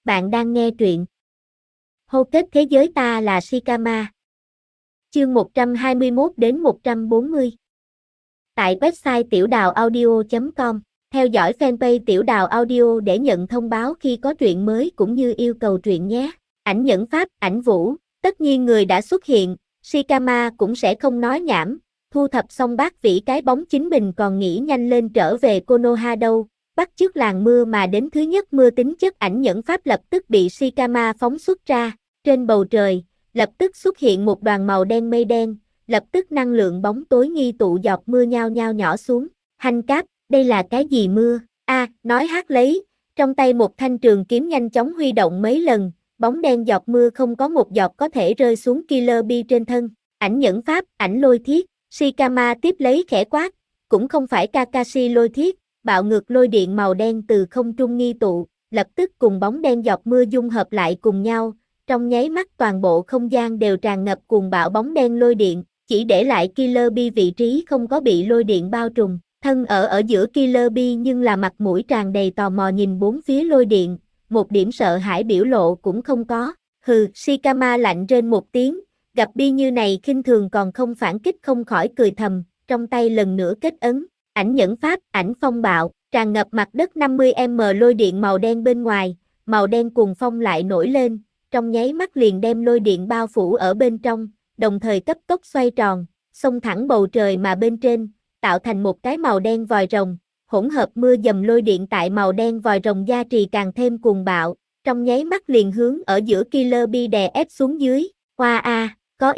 Bạn đang nghe truyện Hô kết thế giới ta là Shikama. Chương 121 đến 140. Tại website tiểu đào audio.com, theo dõi fanpage tiểu đào audio để nhận thông báo khi có truyện mới cũng như yêu cầu truyện nhé. Ảnh nhẫn pháp, ảnh vũ, tất nhiên người đã xuất hiện, Shikama cũng sẽ không nói nhảm, thu thập xong bát vĩ cái bóng chính mình còn nghĩ nhanh lên trở về Konoha đâu. Bắt chước làng mưa mà đến thứ nhất mưa tính chất ảnh nhẫn pháp lập tức bị Shikama phóng xuất ra, trên bầu trời, lập tức xuất hiện một đoàn màu đen mây đen, lập tức năng lượng bóng tối nghi tụ giọt mưa nhao nhao nhỏ xuống, Hành Cáp, đây là cái gì mưa, nói hát lấy, trong tay một thanh trường kiếm nhanh chóng huy động mấy lần, bóng đen giọt mưa không có một giọt có thể rơi xuống Killer Bee trên thân, ảnh nhẫn pháp, ảnh lôi thiết, Shikama tiếp lấy khẽ quát, cũng không phải Kakashi lôi thiết. Bạo ngược lôi điện màu đen từ không trung nghi tụ, lập tức cùng bóng đen giọt mưa dung hợp lại cùng nhau, trong nháy mắt toàn bộ không gian đều tràn ngập cuồng bạo bóng đen lôi điện, chỉ để lại Killer Bee vị trí không có bị lôi điện bao trùm, thân ở giữa Killer Bee nhưng là mặt mũi tràn đầy tò mò nhìn bốn phía lôi điện, một điểm sợ hãi biểu lộ cũng không có, hừ, Shikama lạnh rên một tiếng, gặp Bee như này khinh thường còn không phản kích không khỏi cười thầm, trong tay lần nữa kết ấn. Ảnh nhẫn pháp, ảnh phong bạo, tràn ngập mặt đất 50m lôi điện màu đen bên ngoài, màu đen cuồng phong lại nổi lên, trong nháy mắt liền đem lôi điện bao phủ ở bên trong, đồng thời cấp tốc xoay tròn, xông thẳng bầu trời mà bên trên, tạo thành một cái màu đen vòi rồng, hỗn hợp mưa dầm lôi điện tại màu đen vòi rồng gia trì càng thêm cuồng bạo, trong nháy mắt liền hướng ở giữa Killer Bee đè ép xuống dưới, có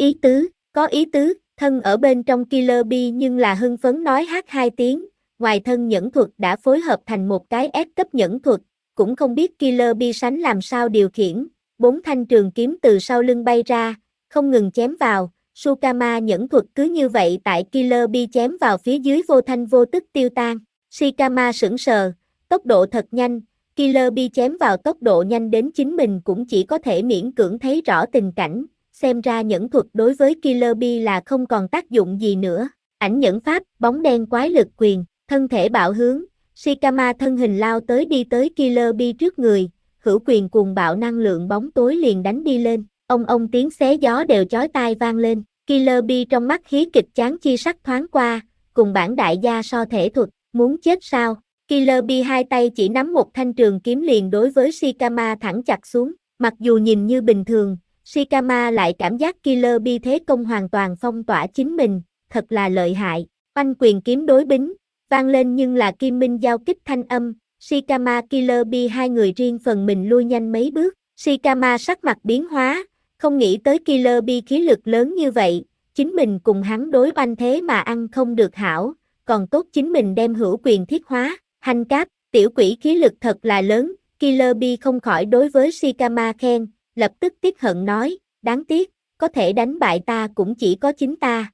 ý tứ. Thân ở bên trong Killer Bee nhưng là hưng phấn nói hát hai tiếng, ngoài thân nhẫn thuật đã phối hợp thành một cái S cấp nhẫn thuật, cũng không biết Killer Bee sánh làm sao điều khiển, bốn thanh trường kiếm từ sau lưng bay ra, không ngừng chém vào, Sukama nhẫn thuật cứ như vậy tại Killer Bee chém vào phía dưới vô thanh vô tức tiêu tan, Shikama sững sờ, tốc độ thật nhanh, Killer Bee chém vào tốc độ nhanh đến chính mình cũng chỉ có thể miễn cưỡng thấy rõ tình cảnh. Xem ra nhẫn thuật đối với Killer Bee là không còn tác dụng gì nữa. Ảnh nhẫn pháp, bóng đen quái lực quyền, thân thể bạo hướng, Shikama thân hình lao tới đi tới Killer Bee trước người, hữu quyền cuồng bạo năng lượng bóng tối liền đánh đi lên, ông tiếng xé gió đều chói tai vang lên, Killer Bee trong mắt hí kịch chán chi sắc thoáng qua, cùng bản đại gia so thể thuật, muốn chết sao? Killer Bee hai tay chỉ nắm một thanh trường kiếm liền đối với Shikama thẳng chặt xuống, mặc dù nhìn như bình thường, Shikama lại cảm giác Killer Bee thế công hoàn toàn phong tỏa chính mình, thật là lợi hại. Oanh quyền kiếm đối bính, vang lên nhưng là kim minh giao kích thanh âm, Shikama Killer Bee hai người riêng phần mình lui nhanh mấy bước. Shikama sắc mặt biến hóa, không nghĩ tới Killer Bee khí lực lớn như vậy, chính mình cùng hắn đối oanh thế mà ăn không được hảo, còn tốt chính mình đem hữu quyền thiết hóa. Hành Cáp, tiểu quỷ khí lực thật là lớn, Killer Bee không khỏi đối với Shikama khen. Lập tức tiếc hận nói, đáng tiếc, có thể đánh bại ta cũng chỉ có chính ta,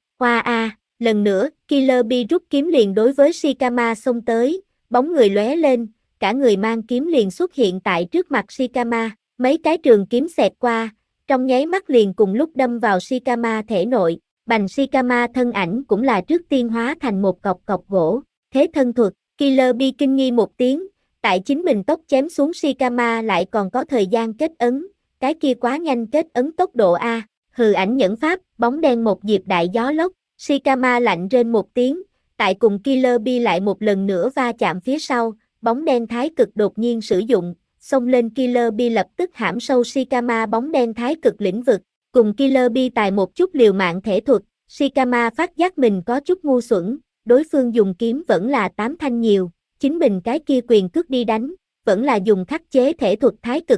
lần nữa, Killer Bee rút kiếm liền đối với Shikama xông tới, bóng người lóe lên, cả người mang kiếm liền xuất hiện tại trước mặt Shikama, mấy cái trường kiếm xẹt qua, trong nháy mắt liền cùng lúc đâm vào Shikama thể nội, bành Shikama thân ảnh cũng là trước tiên hóa thành một cọc gỗ, thế thân thuật, Killer Bee kinh nghi một tiếng, tại chính mình tốc chém xuống Shikama lại còn có thời gian kết ấn. Cái kia quá nhanh kết ấn tốc độ hừ ảnh nhẫn pháp, bóng đen một dịp đại gió lốc, Shikama lạnh rên một tiếng, tại cùng Killer Bee lại một lần nữa va chạm phía sau, bóng đen thái cực đột nhiên sử dụng, xông lên Killer Bee lập tức hãm sâu Shikama bóng đen thái cực lĩnh vực, cùng Killer Bee tài một chút liều mạng thể thuật, Shikama phát giác mình có chút ngu xuẩn, đối phương dùng kiếm vẫn là 8 thanh nhiều, chính mình cái kia quyền cước đi đánh, vẫn là dùng khắc chế thể thuật thái cực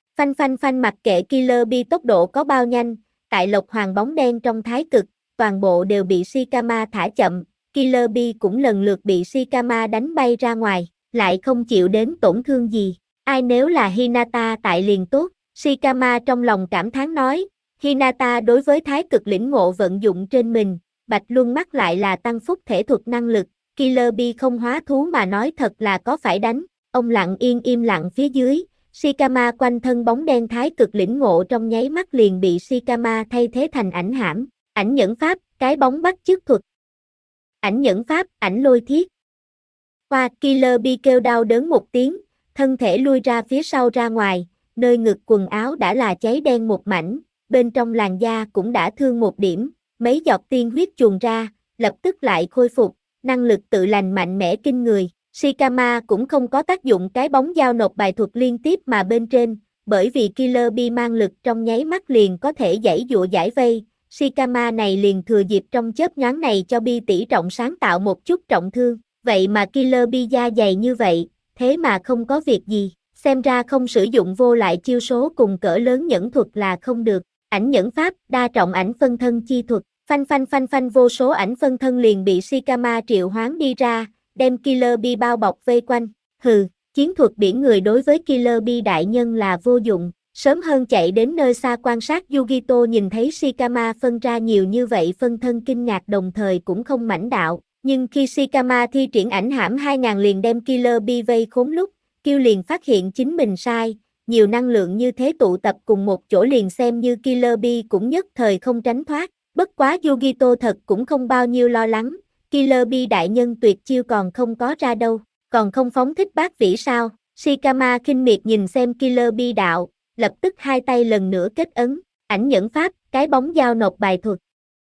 Phanh mặc kệ Killer Bee tốc độ có bao nhanh, tại lộc hoàng bóng đen trong thái cực, toàn bộ đều bị Shikama thả chậm, Killer Bee cũng lần lượt bị Shikama đánh bay ra ngoài, lại không chịu đến tổn thương gì, ai nếu là Hinata tại liền tốt, Shikama trong lòng cảm thán nói, Hinata đối với thái cực lĩnh ngộ vận dụng trên mình, Bạch Luân mắt lại là tăng phúc thể thuật năng lực, Killer Bee không hóa thú mà nói thật là có phải đánh, ông lặng yên im lặng phía dưới. Shikama quanh thân bóng đen thái cực lĩnh ngộ trong nháy mắt liền bị Shikama thay thế thành ảnh hãm, ảnh nhẫn pháp, cái bóng bắt chước thuật. Ảnh nhẫn pháp, ảnh lôi thiết. Killer Bee kêu đau đớn một tiếng, thân thể lui ra phía sau ra ngoài, nơi ngực quần áo đã là cháy đen một mảnh, bên trong làn da cũng đã thương một điểm, mấy giọt tiên huyết chuồn ra, lập tức lại khôi phục, năng lực tự lành mạnh mẽ kinh người. Shikama cũng không có tác dụng cái bóng dao nộp bài thuật liên tiếp mà bên trên, bởi vì Killer Bee mang lực trong nháy mắt liền có thể giãy giụa giải vây. Shikama này liền thừa dịp trong chớp nhoáng này cho Bee tỷ trọng sáng tạo một chút trọng thương, vậy mà Killer Bee da dày như vậy, thế mà không có việc gì, xem ra không sử dụng vô lại chiêu số cùng cỡ lớn nhẫn thuật là không được. Ảnh nhẫn pháp, đa trọng ảnh phân thân chi thuật, phanh phanh phanh phanh vô số ảnh phân thân liền bị Shikama triệu hoán đi ra, đem Killer Bee bao bọc vây quanh. Hừ, chiến thuật biển người đối với Killer Bee đại nhân là vô dụng. Sớm hơn chạy đến nơi xa quan sát Yugito nhìn thấy Shikama phân ra nhiều như vậy phân thân kinh ngạc đồng thời cũng không mảnh đạo. Nhưng khi Shikama thi triển ảnh hãm 2000 liền đem Killer Bee vây khốn lúc, Kêu liền phát hiện chính mình sai, nhiều năng lượng như thế tụ tập cùng một chỗ liền xem như Killer Bee cũng nhất thời không tránh thoát. Bất quá Yugito thật cũng không bao nhiêu lo lắng, Killer Bee đại nhân tuyệt chiêu còn không có ra đâu, còn không phóng thích bát vĩ sao? Shikama khinh miệt nhìn xem Killer Bee đạo, lập tức hai tay lần nữa kết ấn, ảnh nhẫn pháp, cái bóng dao nộp bài thuật.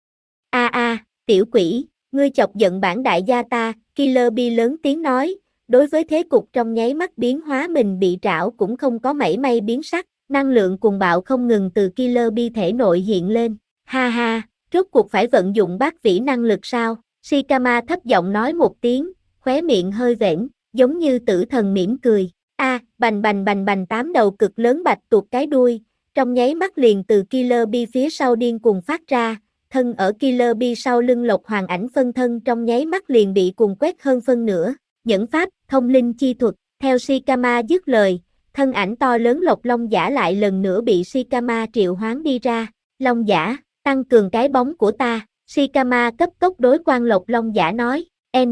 Tiểu quỷ, ngươi chọc giận bản đại gia ta, Killer Bee lớn tiếng nói, đối với thế cục trong nháy mắt biến hóa mình bị trảo cũng không có mảy may biến sắc, năng lượng cuồng bạo không ngừng từ Killer Bee thể nội hiện lên, ha ha, rốt cuộc phải vận dụng bát vĩ năng lực sao? Shikama thấp giọng nói một tiếng, khóe miệng hơi vểnh, giống như tử thần mỉm cười. Bành bành bành bành 8 đầu cực lớn bạch tuộc cái đuôi, trong nháy mắt liền từ Killer Bee phía sau điên cuồng phát ra, thân ở Killer Bee sau lưng Lộc Hoàng ảnh phân thân trong nháy mắt liền bị cuồng quét hơn phân nửa. Nhẫn pháp, thông linh chi thuật, theo Shikama dứt lời, thân ảnh to lớn Lộc Long Giả lại lần nữa bị Shikama triệu hoán đi ra. Long Giả, tăng cường cái bóng của ta, Shikama cấp tốc đối quan Lộc Long Giả nói,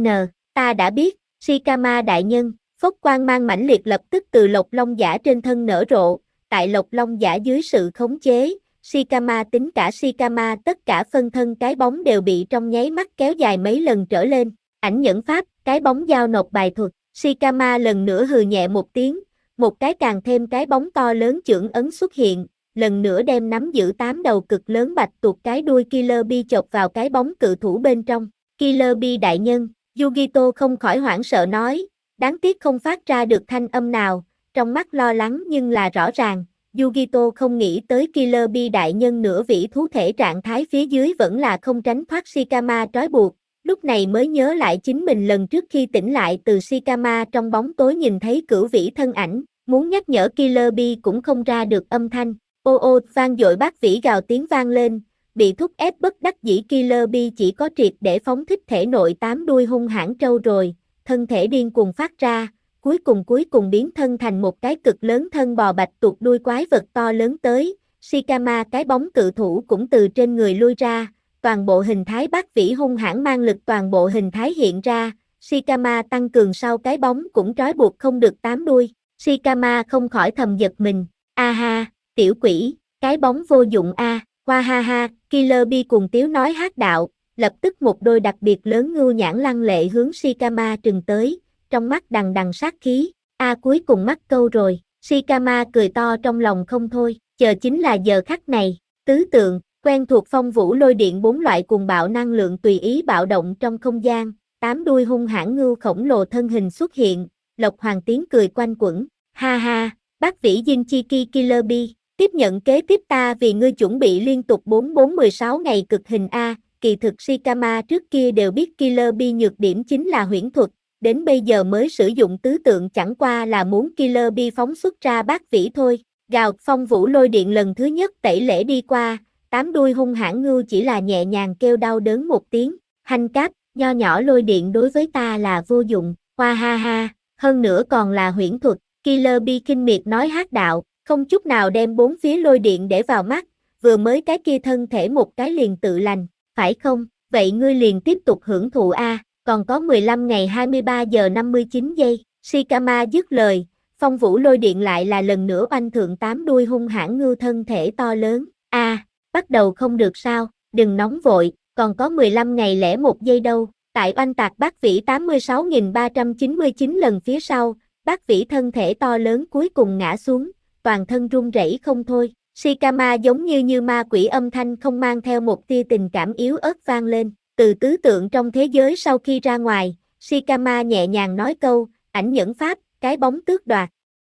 ta đã biết, Shikama đại nhân. Phốc quang mang mãnh liệt lập tức từ Lộc Long Giả trên thân nở rộ, tại Lộc Long Giả dưới sự khống chế, Shikama tính cả Shikama tất cả phân thân cái bóng đều bị trong nháy mắt kéo dài mấy lần trở lên. Ảnh nhẫn pháp, cái bóng dao nộp bài thuật, Shikama lần nữa hừ nhẹ một tiếng, một cái càng thêm cái bóng to lớn chưởng ấn xuất hiện, lần nữa đem nắm giữ 8 đầu cực lớn bạch tuộc cái đuôi Killer Bee chộp vào cái bóng cự thủ bên trong. Killer Bee đại nhân, Yugito không khỏi hoảng sợ nói. Đáng tiếc không phát ra được thanh âm nào, trong mắt lo lắng nhưng là rõ ràng, Yugito không nghĩ tới Killer Bee đại nhân nửa vĩ thú thể trạng thái phía dưới vẫn là không tránh thoát Shikama trói buộc, lúc này mới nhớ lại chính mình lần trước khi tỉnh lại từ Shikama trong bóng tối nhìn thấy cửu vĩ thân ảnh, muốn nhắc nhở Killer Bee cũng không ra được âm thanh, ô vang dội bát vĩ gào tiếng vang lên, bị thúc ép bất đắc dĩ Killer Bee chỉ có triệt để phóng thích thể nội 8 đuôi hung hãn trâu rồi. Thân thể điên cuồng phát ra, cuối cùng biến thân thành một cái cực lớn thân bò bạch tuộc đuôi quái vật to lớn tới, Shikama cái bóng cự thủ cũng từ trên người lui ra, toàn bộ hình thái bát vĩ hung hãn mang lực toàn bộ hình thái hiện ra, Shikama tăng cường sau cái bóng cũng trói buộc không được 8 đuôi, Shikama không khỏi thầm giật mình, tiểu quỷ, cái bóng vô dụng hoa ha ha, Killer Bee cùng tiếu nói hát đạo. Lập tức một đôi đặc biệt lớn ngưu nhãn lăng lệ hướng Shikama trừng tới, trong mắt đằng đằng sát khí, cuối cùng mắc câu rồi, Shikama cười to trong lòng không thôi, chờ chính là giờ khắc này, tứ tượng, quen thuộc phong vũ lôi điện 4 loại cuồng bạo năng lượng tùy ý bạo động trong không gian, 8 đuôi hung hãn ngưu khổng lồ thân hình xuất hiện, Lộc Hoàng tiếng cười quanh quẩn, ha ha, bát vĩ Jinchiki Killer Bee, tiếp nhận kế tiếp ta vì ngươi chuẩn bị liên tục 4416 ngày cực hình Kỳ thực Shikama trước kia đều biết Killer Bee nhược điểm chính là huyễn thuật, đến bây giờ mới sử dụng tứ tượng chẳng qua là muốn Killer Bee phóng xuất ra bát vĩ thôi. Gào, phong vũ lôi điện lần thứ nhất tẩy lễ đi qua, 8 đuôi hung hãn ngưu chỉ là nhẹ nhàng kêu đau đớn một tiếng, hành cáp, nho nhỏ lôi điện đối với ta là vô dụng, hoa ha ha, hơn nữa còn là huyễn thuật, Killer Bee kinh miệt nói hát đạo, không chút nào đem bốn phía lôi điện để vào mắt, vừa mới cái kia thân thể một cái liền tự lành. Phải không? Vậy ngươi liền tiếp tục hưởng thụ còn có 15 ngày 23 giờ 59 giây. Shikama dứt lời, phong vũ lôi điện lại là lần nữa oanh thượng 8 đuôi hung hãn ngưu thân thể to lớn. Bắt đầu không được sao, đừng nóng vội, còn có 15 ngày lẻ 1 giây đâu. Tại oanh tạc bát vĩ 86.399 lần phía sau, bát vĩ thân thể to lớn cuối cùng ngã xuống, toàn thân run rẩy không thôi. Shikama giống như ma quỷ, âm thanh không mang theo một tia tình cảm yếu ớt vang lên. Từ tứ tượng trong thế giới sau khi ra ngoài, Shikama nhẹ nhàng nói câu, ảnh nhẫn pháp, cái bóng tước đoạt.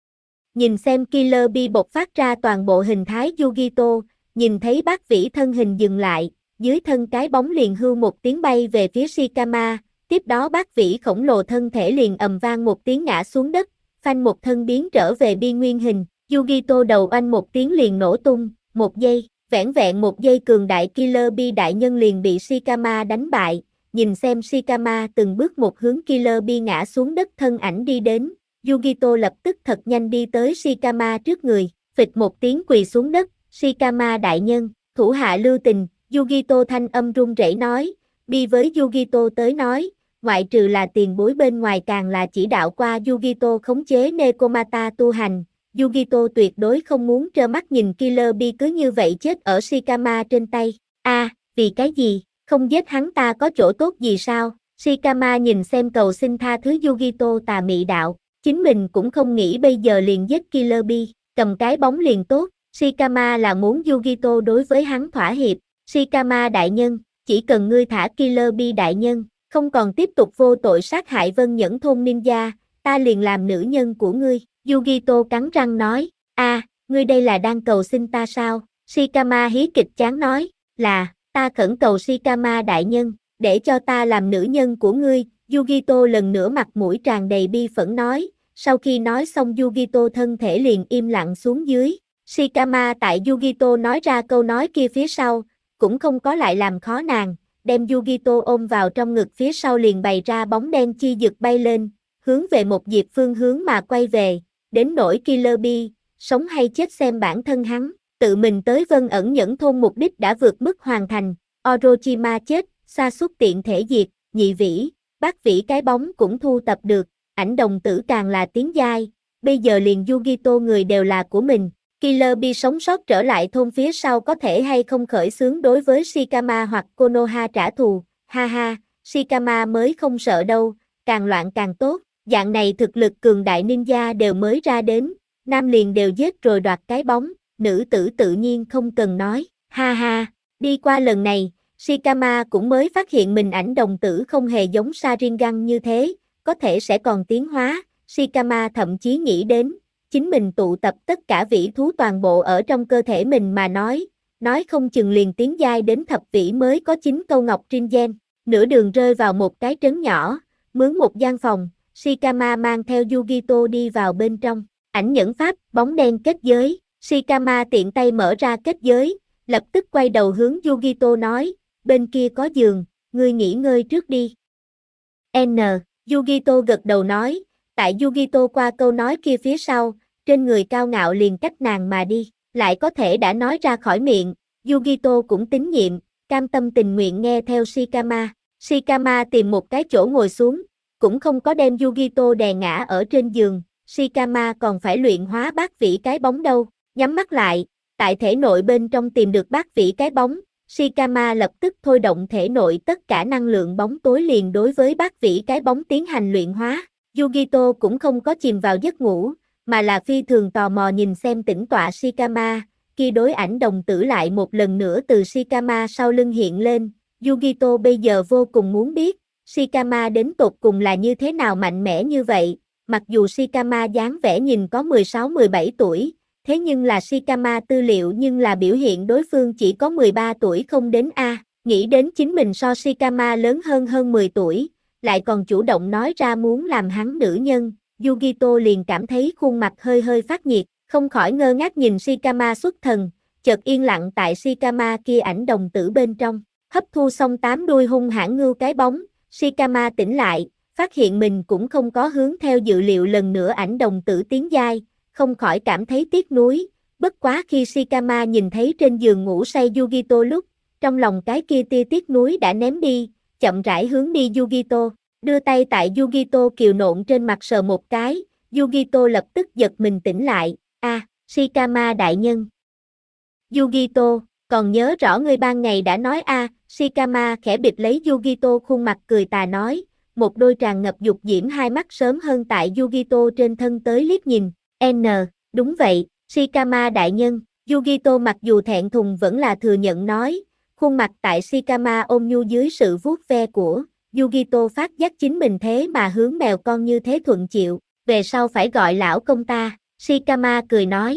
Nhìn xem Killer Bee bộc phát ra toàn bộ hình thái Yugito, nhìn thấy bác vĩ thân hình dừng lại, dưới thân cái bóng liền hưu một tiếng bay về phía Shikama, tiếp đó bác vĩ khổng lồ thân thể liền ầm vang một tiếng ngã xuống đất, phanh một thân biến trở về bi nguyên hình, Yugito đầu oanh một tiếng liền nổ tung, một giây, vẻn vẹn một giây cường đại Killer Bee đại nhân liền bị Shikama đánh bại, nhìn xem Shikama từng bước một hướng Killer Bee ngã xuống đất thân ảnh đi đến, Yugito lập tức thật nhanh đi tới Shikama trước người, phịch một tiếng quỳ xuống đất, Shikama đại nhân, thủ hạ lưu tình, Yugito thanh âm run rẩy nói, Bee với Yugito tới nói, ngoại trừ là tiền bối bên ngoài càng là chỉ đạo qua Yugito khống chế Nekomata tu hành, Yugito tuyệt đối không muốn trơ mắt nhìn Killer Bee cứ như vậy chết ở Shikama trên tay, vì cái gì, không giết hắn ta có chỗ tốt gì sao, Shikama nhìn xem cầu xin tha thứ Yugito tà mị đạo, chính mình cũng không nghĩ bây giờ liền giết Killer Bee, cầm cái bóng liền tốt, Shikama là muốn Yugito đối với hắn thỏa hiệp, Shikama đại nhân, chỉ cần ngươi thả Killer Bee đại nhân, không còn tiếp tục vô tội sát hại Vân Nhẫn thôn ninja, ta liền làm nữ nhân của ngươi, Yugito cắn răng nói, ngươi đây là đang cầu xin ta sao, Shikama hí kịch chán nói, là, ta khẩn cầu Shikama đại nhân, để cho ta làm nữ nhân của ngươi, Yugito lần nữa mặt mũi tràn đầy bi phẫn nói, sau khi nói xong Yugito thân thể liền im lặng xuống dưới, Shikama tại Yugito nói ra câu nói kia phía sau, cũng không có lại làm khó nàng, đem Yugito ôm vào trong ngực phía sau liền bày ra bóng đen chi dực bay lên, hướng về một dịp phương hướng mà quay về, đến nỗi Killer Bee, sống hay chết xem bản thân hắn, tự mình tới Vân Ẩn Nhẫn thôn mục đích đã vượt mức hoàn thành, Orochima chết, sa sút tiện thể diệt, nhị vĩ, bác vĩ cái bóng cũng thu tập được, ảnh đồng tử càng là tiến giai, bây giờ liền Yugito người đều là của mình, Killer Bee sống sót trở lại thôn phía sau có thể hay không khởi xướng đối với Shikama hoặc Konoha trả thù, ha ha, Shikama mới không sợ đâu, càng loạn càng tốt, dạng này thực lực cường đại ninja đều mới ra đến, nam liền đều giết rồi đoạt cái bóng, nữ tử tự nhiên không cần nói, ha ha, đi qua lần này, Shikama cũng mới phát hiện mình ảnh đồng tử không hề giống Sharingan như thế, có thể sẽ còn tiến hóa, Shikama thậm chí nghĩ đến, chính mình tụ tập tất cả vĩ thú toàn bộ ở trong cơ thể mình mà nói không chừng liền tiến giai đến thập vĩ mới có 9 câu ngọc trên gen, nửa đường rơi vào một cái trấn nhỏ, mướn một gian phòng, Shikama mang theo Yugito đi vào bên trong, ảnh nhẫn pháp, bóng đen kết giới, Shikama tiện tay mở ra kết giới, lập tức quay đầu hướng Yugito nói, bên kia có giường, ngươi nghỉ ngơi trước đi. Yugito gật đầu nói, tại Yugito qua câu nói kia phía sau, trên người cao ngạo liền cách nàng mà đi, lại có thể đã nói ra khỏi miệng, Yugito cũng tín nhiệm, cam tâm tình nguyện nghe theo Shikama. Shikama tìm một cái chỗ ngồi xuống, cũng không có đem Yugito đè ngã ở trên giường, Shikama còn phải luyện hóa bát vĩ cái bóng đâu, nhắm mắt lại, tại thể nội bên trong tìm được bát vĩ cái bóng, Shikama lập tức thôi động thể nội tất cả năng lượng bóng tối liền đối với bát vĩ cái bóng tiến hành luyện hóa, Yugito cũng không có chìm vào giấc ngủ, mà là phi thường tò mò nhìn xem tĩnh tọa Shikama, khi đối ảnh đồng tử lại một lần nữa từ Shikama sau lưng hiện lên, Yugito bây giờ vô cùng muốn biết, Shikama đến tột cùng là như thế nào mạnh mẽ như vậy, mặc dù Shikama dáng vẻ nhìn có 16-17 tuổi, thế nhưng là Shikama tư liệu nhưng là biểu hiện đối phương chỉ có 13 tuổi không đến nghĩ đến chính mình so Shikama lớn hơn 10 tuổi, lại còn chủ động nói ra muốn làm hắn nữ nhân, Yugito liền cảm thấy khuôn mặt hơi phát nhiệt, không khỏi ngơ ngác nhìn Shikama xuất thần, chợt yên lặng tại Shikama kia ảnh đồng tử bên trong, hấp thu xong 8 đuôi hung hãn ngưu cái bóng, Shikama tỉnh lại, phát hiện mình cũng không có hướng theo dự liệu lần nữa ảnh đồng tử tiến giai, không khỏi cảm thấy tiếc nuối, bất quá khi Shikama nhìn thấy trên giường ngủ say Yugito lúc, trong lòng cái kia tia tiếc nuối đã ném đi, chậm rãi hướng đi Yugito, đưa tay tại Yugito kiều nộn trên mặt sờ một cái, Yugito lập tức giật mình tỉnh lại, Shikama đại nhân. Yugito, còn nhớ rõ ngươi ban ngày đã nói Shikama khẽ bịt lấy Yugito khuôn mặt cười tà nói, một đôi tràn ngập dục diễm hai mắt sớm hơn tại Yugito trên thân tới liếc nhìn, đúng vậy, Shikama đại nhân, Yugito mặc dù thẹn thùng vẫn là thừa nhận nói, khuôn mặt tại Shikama ôn nhu dưới sự vuốt ve của Yugito phát giác chính mình thế mà hướng mèo con như thế thuận chịu, về sau phải gọi lão công ta, Shikama cười nói,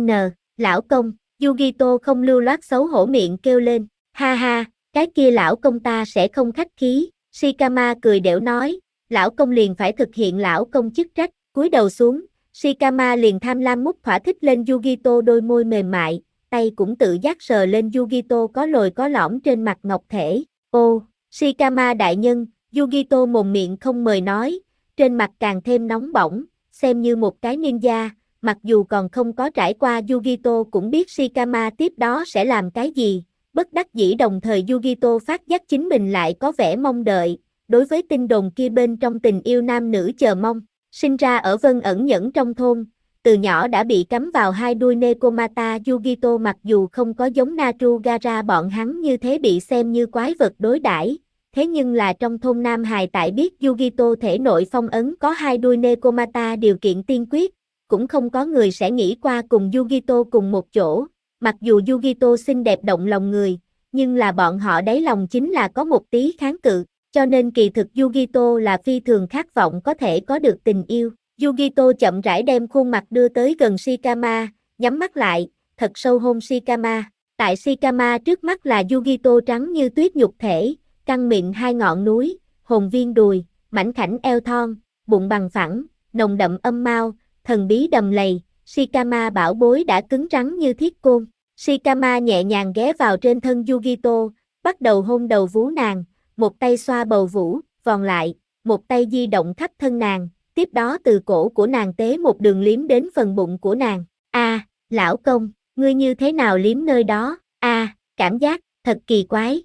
lão công, Yugito không lưu loát xấu hổ miệng kêu lên, ha ha, cái kia lão công ta sẽ không khách khí, Shikama cười đểu nói, lão công liền phải thực hiện lão công chức trách, cúi đầu xuống, Shikama liền tham lam mút thỏa thích lên Yugito đôi môi mềm mại, tay cũng tự giác sờ lên Yugito có lồi có lõm trên mặt ngọc thể, ô, Shikama đại nhân, Yugito mồm miệng không mời nói, trên mặt càng thêm nóng bỏng, xem như một cái ninja, mặc dù còn không có trải qua Yugito cũng biết Shikama tiếp đó sẽ làm cái gì, bất đắc dĩ đồng thời Yugito phát giác chính mình lại có vẻ mong đợi, đối với tin đồn kia bên trong tình yêu nam nữ chờ mong, sinh ra ở Vân ẩn nhẫn trong thôn, từ nhỏ đã bị cắm vào hai đuôi Nekomata Yugito mặc dù không có giống Narugaoka bọn hắn như thế bị xem như quái vật đối đãi, thế nhưng là trong thôn Nam Hài tại biết Yugito thể nội phong ấn có hai đuôi Nekomata điều kiện tiên quyết, cũng không có người sẽ nghĩ qua cùng Yugito cùng một chỗ, mặc dù Yugito xinh đẹp động lòng người, nhưng là bọn họ đáy lòng chính là có một tí kháng cự, cho nên kỳ thực Yugito là phi thường khát vọng có thể có được tình yêu. Yugito chậm rãi đem khuôn mặt đưa tới gần Shikama, nhắm mắt lại, thật sâu hôn Shikama. Tại Shikama trước mắt là Yugito trắng như tuyết nhục thể, căng mịn hai ngọn núi, hồn viên đùi, mảnh khảnh eo thon, bụng bằng phẳng, nồng đậm âm mao, thần bí đầm lầy, Shikama bảo bối đã cứng rắn như thiết côn. Shikama nhẹ nhàng ghé vào trên thân Yugito, bắt đầu hôn đầu vú nàng, một tay xoa bầu vú, vòng lại, một tay di động khắp thân nàng, tiếp đó từ cổ của nàng tế một đường liếm đến phần bụng của nàng. Lão công, ngươi như thế nào liếm nơi đó? Cảm giác, thật kỳ quái.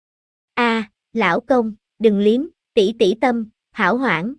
Lão công, đừng liếm, tỷ tỷ tâm, hảo hoảng.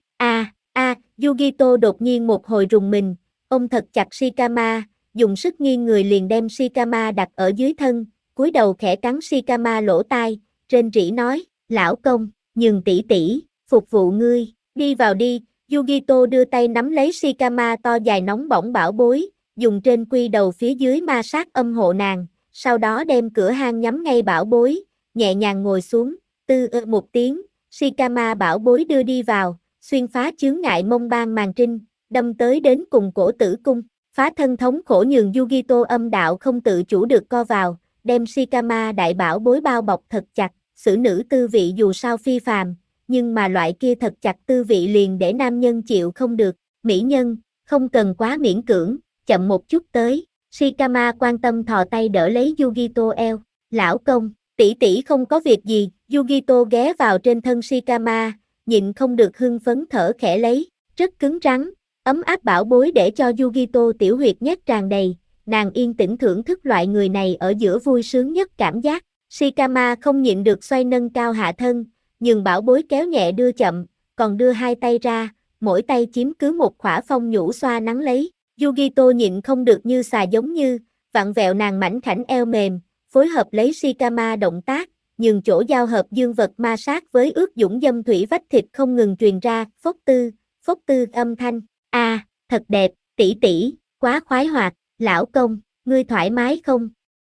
Yugito đột nhiên một hồi rùng mình, ôm thật chặt Shikama, dùng sức nghiêng người liền đem Shikama đặt ở dưới thân, cúi đầu khẽ cắn Shikama lỗ tai, rên rỉ nói, lão công, nhường tỷ tỷ, phục vụ ngươi, đi vào đi. Yugito đưa tay nắm lấy Shikama to dài nóng bỏng bảo bối, dùng trên quy đầu phía dưới ma sát âm hộ nàng, sau đó đem cửa hang nhắm ngay bảo bối, nhẹ nhàng ngồi xuống, một tiếng, Shikama bảo bối đưa đi vào, xuyên phá chướng ngại mông ban màng trinh, đâm tới đến cùng cổ tử cung, phá thân thống khổ nhường Yugito âm đạo không tự chủ được co vào, đem Shikama đại bảo bối bao bọc thật chặt, xử nữ tư vị dù sao phi phàm, nhưng mà loại kia thật chặt tư vị liền để nam nhân chịu không được, mỹ nhân, không cần quá miễn cưỡng, chậm một chút tới, Shikama quan tâm thò tay đỡ lấy Yugito eo, lão công, tỷ tỷ không có việc gì, Yugito ghé vào trên thân Shikama, nhịn không được hưng phấn thở khẽ lấy, rất cứng rắn, ấm áp bảo bối để cho Yugito tiểu huyệt nhét tràn đầy, nàng yên tĩnh thưởng thức loại người này ở giữa vui sướng nhất cảm giác, Shikama không nhịn được xoay nâng cao hạ thân, nhường bảo bối kéo nhẹ đưa chậm, còn đưa hai tay ra, mỗi tay chiếm cứ một khỏa phong nhũ xoa nắng lấy, Yugito nhịn không được như xà giống như, vặn vẹo nàng mảnh khảnh eo mềm, phối hợp lấy Shikama động tác, nhường chỗ giao hợp dương vật ma sát với ướt dũng dâm thủy vách thịt không ngừng truyền ra, phốc tư âm thanh, thật đẹp, tỷ tỷ, quá khoái hoạt, lão công, ngươi thoải mái không?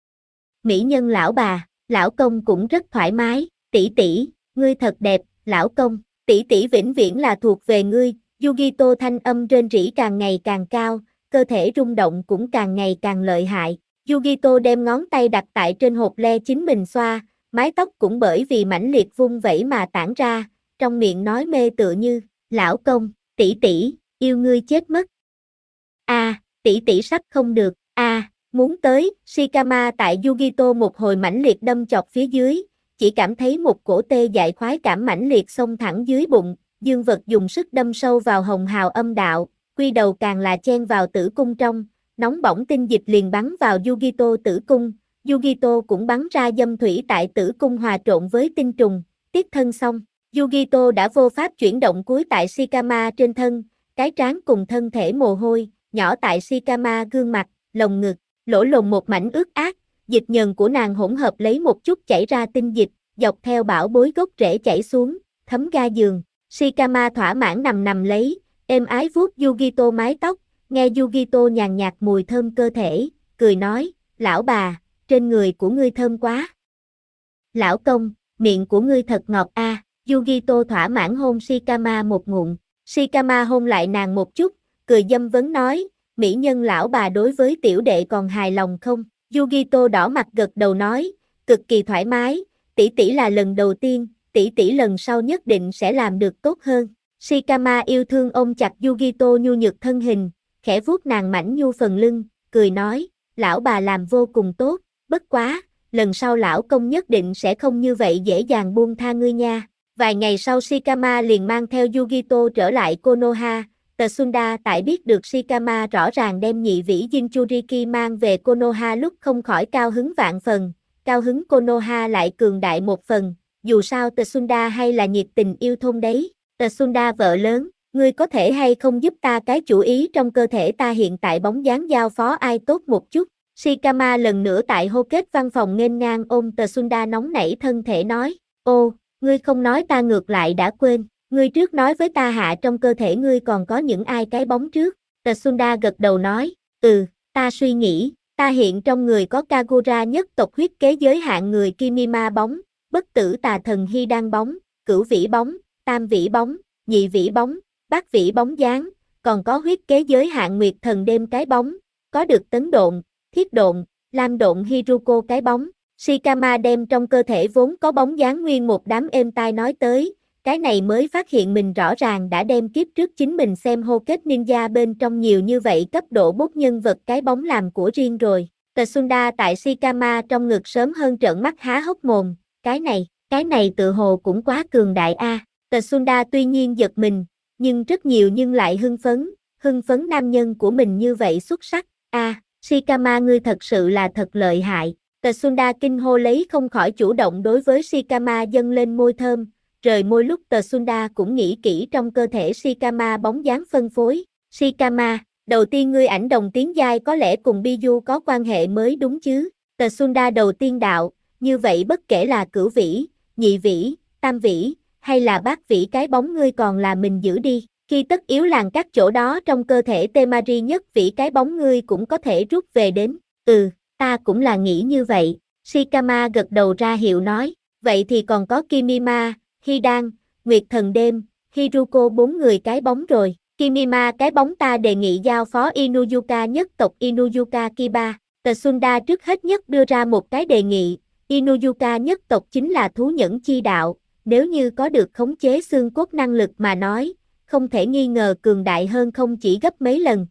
Mỹ nhân lão bà, lão công cũng rất thoải mái, tỷ tỷ, ngươi thật đẹp, lão công, tỷ tỷ vĩnh viễn là thuộc về ngươi, Yugito thanh âm rên rỉ càng ngày càng cao, cơ thể rung động cũng càng ngày càng lợi hại, Yugito đem ngón tay đặt tại trên hột le chính mình xoa, mái tóc cũng bởi vì mãnh liệt vung vẩy mà tản ra, trong miệng nói mê tựa như, lão công, tỷ tỷ, yêu ngươi chết mất. Tỷ tỷ sắp không được, muốn tới, Shikama tại Yugito một hồi mãnh liệt đâm chọc phía dưới, chỉ cảm thấy một cổ tê dại khoái cảm mãnh liệt xông thẳng dưới bụng, dương vật dùng sức đâm sâu vào hồng hào âm đạo, quy đầu càng là chen vào tử cung trong, nóng bỏng tinh dịch liền bắn vào Yugito tử cung, Yugito cũng bắn ra dâm thủy tại tử cung hòa trộn với tinh trùng, tiết thân xong, Yugito đã vô pháp chuyển động cuối tại Shikama trên thân, cái trán cùng thân thể mồ hôi, nhỏ tại Shikama gương mặt, lồng ngực, lỗ lồng một mảnh ướt át, dịch nhờn của nàng hỗn hợp lấy một chút chảy ra tinh dịch, dọc theo bảo bối gốc rễ chảy xuống, thấm ga giường, Shikama thỏa mãn nằm lấy, êm ái vuốt Yugito mái tóc, nghe Yugito nhàn nhạt mùi thơm cơ thể, cười nói, lão bà, trên người của ngươi thơm quá. Lão công, miệng của ngươi thật ngọt a. Yugito thỏa mãn hôn Shikama một ngụm. Shikama hôn lại nàng một chút, cười dâm vấn nói, mỹ nhân lão bà đối với tiểu đệ còn hài lòng không? Yugito đỏ mặt gật đầu nói, cực kỳ thoải mái, tỷ tỷ là lần đầu tiên, tỷ tỷ lần sau nhất định sẽ làm được tốt hơn. Shikama yêu thương ôm chặt Yugito nhu nhược thân hình, khẽ vuốt nàng mảnh nhu phần lưng, cười nói, lão bà làm vô cùng tốt, bất quá, lần sau lão công nhất định sẽ không như vậy dễ dàng buông tha ngươi nha. Vài ngày sau Shikama liền mang theo Yugito trở lại Konoha. Tsunda tại biết được Shikama rõ ràng đem nhị vĩ Jinchuriki mang về Konoha lúc không khỏi cao hứng vạn phần, cao hứng Konoha lại cường đại một phần, dù sao Tsunda hay là nhiệt tình yêu thôn đấy. Tsunda vợ lớn, ngươi có thể hay không giúp ta cái chủ ý trong cơ thể ta hiện tại bóng dáng giao phó ai tốt một chút. Shikama lần nữa tại hô kết văn phòng nghênh ngang ôm Tsunda nóng nảy thân thể nói, ô, ngươi không nói ta ngược lại đã quên, ngươi trước nói với ta hạ trong cơ thể ngươi còn có những ai cái bóng trước. Tsunda gật đầu nói, ta suy nghĩ, ta hiện trong người có Kagura nhất tộc huyết kế giới hạn người Kimima bóng, bất tử tà thần Hidan bóng, cửu vĩ bóng, tam vĩ bóng, nhị vĩ bóng, bát vĩ bóng dáng, còn có huyết kế giới hạn nguyệt thần đêm cái bóng, có được tấn độn, thiết độn, lam độn Hiruko cái bóng. Shikama đem trong cơ thể vốn có bóng dáng nguyên một đám êm tai nói tới, cái này mới phát hiện mình rõ ràng đã đem kiếp trước chính mình xem hô kết ninja bên trong nhiều như vậy cấp độ bút nhân vật cái bóng làm của riêng rồi. Tsunda tại Shikama trong ngực sớm hơn trợn mắt há hốc mồm, cái này tự hồ cũng quá cường đại a. Tsunda tuy nhiên giật mình, nhưng rất nhiều nhưng lại hưng phấn nam nhân của mình như vậy xuất sắc, Shikama ngươi thật sự là thật lợi hại. Tsunda kinh hô lấy không khỏi chủ động đối với Shikama dâng lên môi thơm, rời môi lúc Tsunda cũng nghĩ kỹ trong cơ thể Shikama bóng dáng phân phối. Shikama, đầu tiên ngươi ảnh đồng tiến giai có lẽ cùng Biju có quan hệ mới đúng chứ. Tsunda đầu tiên đạo, như vậy bất kể là cửu vĩ, nhị vĩ, tam vĩ, hay là bát vĩ cái bóng ngươi còn là mình giữ đi. Khi tất yếu làng các chỗ đó trong cơ thể Temari nhất vĩ cái bóng ngươi cũng có thể rút về đến. Ta cũng là nghĩ như vậy. Shikama gật đầu ra hiệu nói, vậy thì còn có Kimima, Hidan, Nguyệt Thần Đêm, Hiruko 4 người cái bóng rồi. Kimima cái bóng ta đề nghị giao phó Inuyuka nhất tộc Inuyuka Kiba. Tsunda trước hết nhất đưa ra một cái đề nghị, Inuyuka nhất tộc chính là thú nhẫn chi đạo, nếu như có được khống chế xương cốt năng lực mà nói, không thể nghi ngờ cường đại hơn không chỉ gấp mấy lần.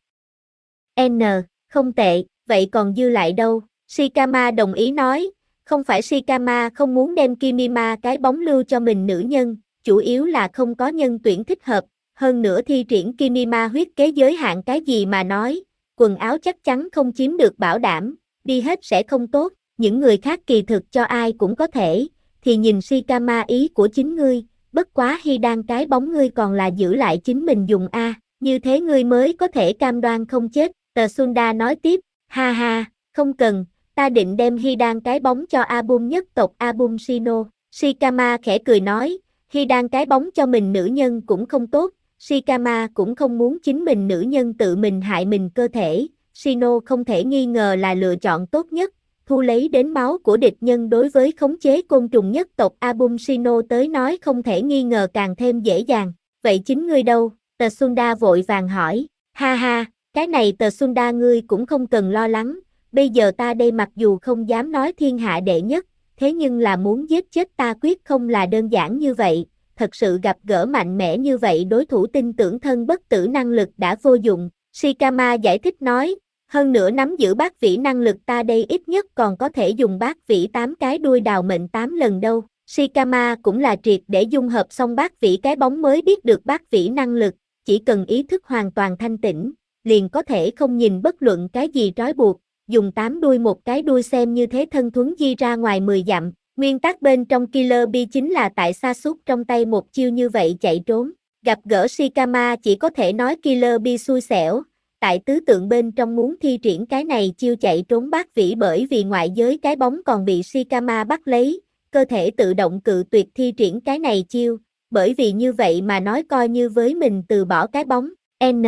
Không tệ, vậy còn dư lại đâu? Shikama đồng ý nói, không phải Shikama không muốn đem Kimima cái bóng lưu cho mình nữ nhân, chủ yếu là không có nhân tuyển thích hợp, hơn nữa thi triển Kimima huyết kế giới hạn cái gì mà nói, quần áo chắc chắn không chiếm được bảo đảm, đi hết sẽ không tốt, những người khác kỳ thực cho ai cũng có thể, thì nhìn Shikama ý của chính ngươi, bất quá Hidan cái bóng ngươi còn là giữ lại chính mình dùng a, như thế ngươi mới có thể cam đoan không chết. Tsunda nói tiếp, ha ha, không cần, ta định đem Hidan cái bóng cho Abum nhất tộc Abum Shino. Shikama khẽ cười nói, Hidan cái bóng cho mình nữ nhân cũng không tốt, Shikama cũng không muốn chính mình nữ nhân tự mình hại mình cơ thể, Shino không thể nghi ngờ là lựa chọn tốt nhất, thu lấy đến máu của địch nhân đối với khống chế côn trùng nhất tộc Abum Shino tới nói không thể nghi ngờ càng thêm dễ dàng, vậy chính ngươi đâu? Tsunda vội vàng hỏi, ha ha, cái này Tsunda ngươi cũng không cần lo lắng, bây giờ ta đây mặc dù không dám nói thiên hạ đệ nhất, thế nhưng là muốn giết chết ta quyết không là đơn giản như vậy, thật sự gặp gỡ mạnh mẽ như vậy đối thủ tin tưởng thân bất tử năng lực đã vô dụng. Shikama giải thích nói, hơn nữa nắm giữ bát vĩ năng lực ta đây ít nhất còn có thể dùng bát vĩ 8 cái đuôi đào mệnh 8 lần đâu. Shikama cũng là triệt để dung hợp xong bát vĩ cái bóng mới biết được bát vĩ năng lực, chỉ cần ý thức hoàn toàn thanh tĩnh, liền có thể không nhìn bất luận cái gì trói buộc, dùng 8 đuôi một cái đuôi xem như thế thân thuấn di ra ngoài 10 dặm. Nguyên tắc bên trong Killer Bee chính là tại Sasuke trong tay một chiêu như vậy chạy trốn. Gặp gỡ Shikama chỉ có thể nói Killer Bee xui xẻo, tại tứ tượng bên trong muốn thi triển cái này chiêu chạy trốn bát vĩ bởi vì ngoại giới cái bóng còn bị Shikama bắt lấy, cơ thể tự động cự tuyệt thi triển cái này chiêu, bởi vì như vậy mà nói coi như với mình từ bỏ cái bóng.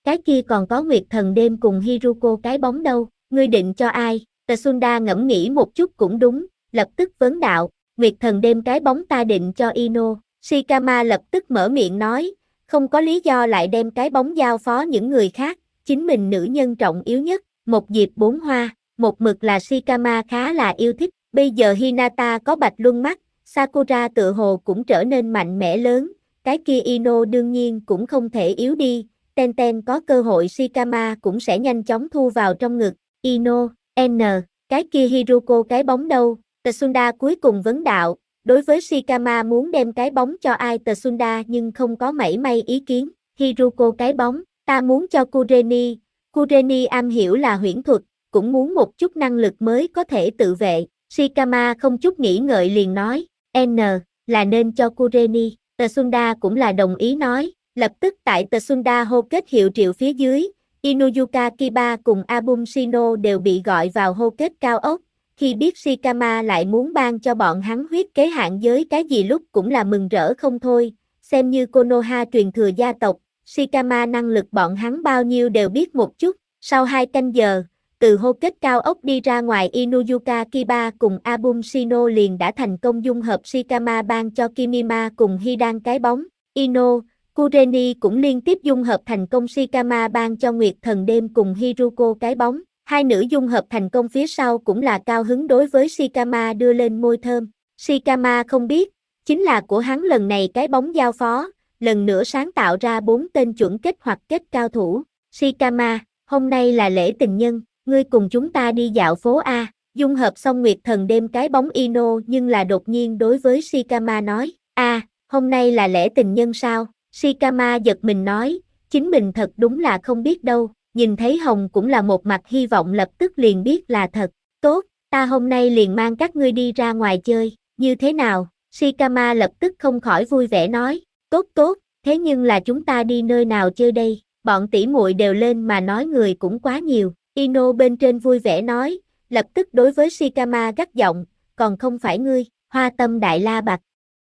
Cái kia còn có Nguyệt Thần Đêm cùng Hiruko cái bóng đâu, ngươi định cho ai? Tsunda ngẫm nghĩ một chút cũng đúng, lập tức vấn đạo, Nguyệt Thần Đêm cái bóng ta định cho Ino. Shikama lập tức mở miệng nói, không có lý do lại đem cái bóng giao phó những người khác, chính mình nữ nhân trọng yếu nhất, một diệp bốn hoa, một mực là Shikama khá là yêu thích, bây giờ Hinata có bạch luân mắt, Sakura tựa hồ cũng trở nên mạnh mẽ lớn, cái kia Ino đương nhiên cũng không thể yếu đi, Ten Ten có cơ hội Shikama cũng sẽ nhanh chóng thu vào trong ngực, Ino, cái kia Hiruko cái bóng đâu, Tsunda cuối cùng vấn đạo, đối với Shikama muốn đem cái bóng cho ai Tsunda nhưng không có mảy may ý kiến, Hiruko cái bóng, ta muốn cho Kureni am hiểu là huyễn thuật, cũng muốn một chút năng lực mới có thể tự vệ, Shikama không chút nghĩ ngợi liền nói, là nên cho Kureni, Tsunda cũng là đồng ý nói, lập tức tại Tsunda hô kết hiệu triệu phía dưới, Inuyuka Kiba cùng Abum Shino đều bị gọi vào hô kết cao ốc, khi biết Shikama lại muốn ban cho bọn hắn huyết kế hạn giới cái gì lúc cũng là mừng rỡ không thôi, xem như Konoha truyền thừa gia tộc, Shikama năng lực bọn hắn bao nhiêu đều biết một chút, sau 2 canh giờ, từ hô kết cao ốc đi ra ngoài Inuyuka Kiba cùng Abum Shino liền đã thành công dung hợp Shikama ban cho Kimima cùng Hidan cái bóng, Kureni cũng liên tiếp dung hợp thành công Shikama ban cho Nguyệt Thần Đêm cùng Hiruko cái bóng, hai nữ dung hợp thành công phía sau cũng là cao hứng đối với Shikama đưa lên môi thơm, Shikama không biết, chính là của hắn lần này cái bóng giao phó, lần nữa sáng tạo ra 4 tên chuẩn kết hoặc kết cao thủ, Shikama, hôm nay là lễ tình nhân, ngươi cùng chúng ta đi dạo phố A, dung hợp xong Nguyệt Thần Đêm cái bóng Ino nhưng là đột nhiên đối với Shikama nói, hôm nay là lễ tình nhân sao? Shikama giật mình nói, chính mình thật đúng là không biết đâu, nhìn thấy Hồng cũng là một mặt hy vọng lập tức liền biết là thật, tốt, ta hôm nay liền mang các ngươi đi ra ngoài chơi, như thế nào? Shikama lập tức không khỏi vui vẻ nói, tốt, thế nhưng là chúng ta đi nơi nào chơi đây, bọn tỷ muội đều lên mà nói người cũng quá nhiều, Ino bên trên vui vẻ nói, lập tức đối với Shikama gắt giọng, còn không phải ngươi, Hoa Tâm Đại La Bạch.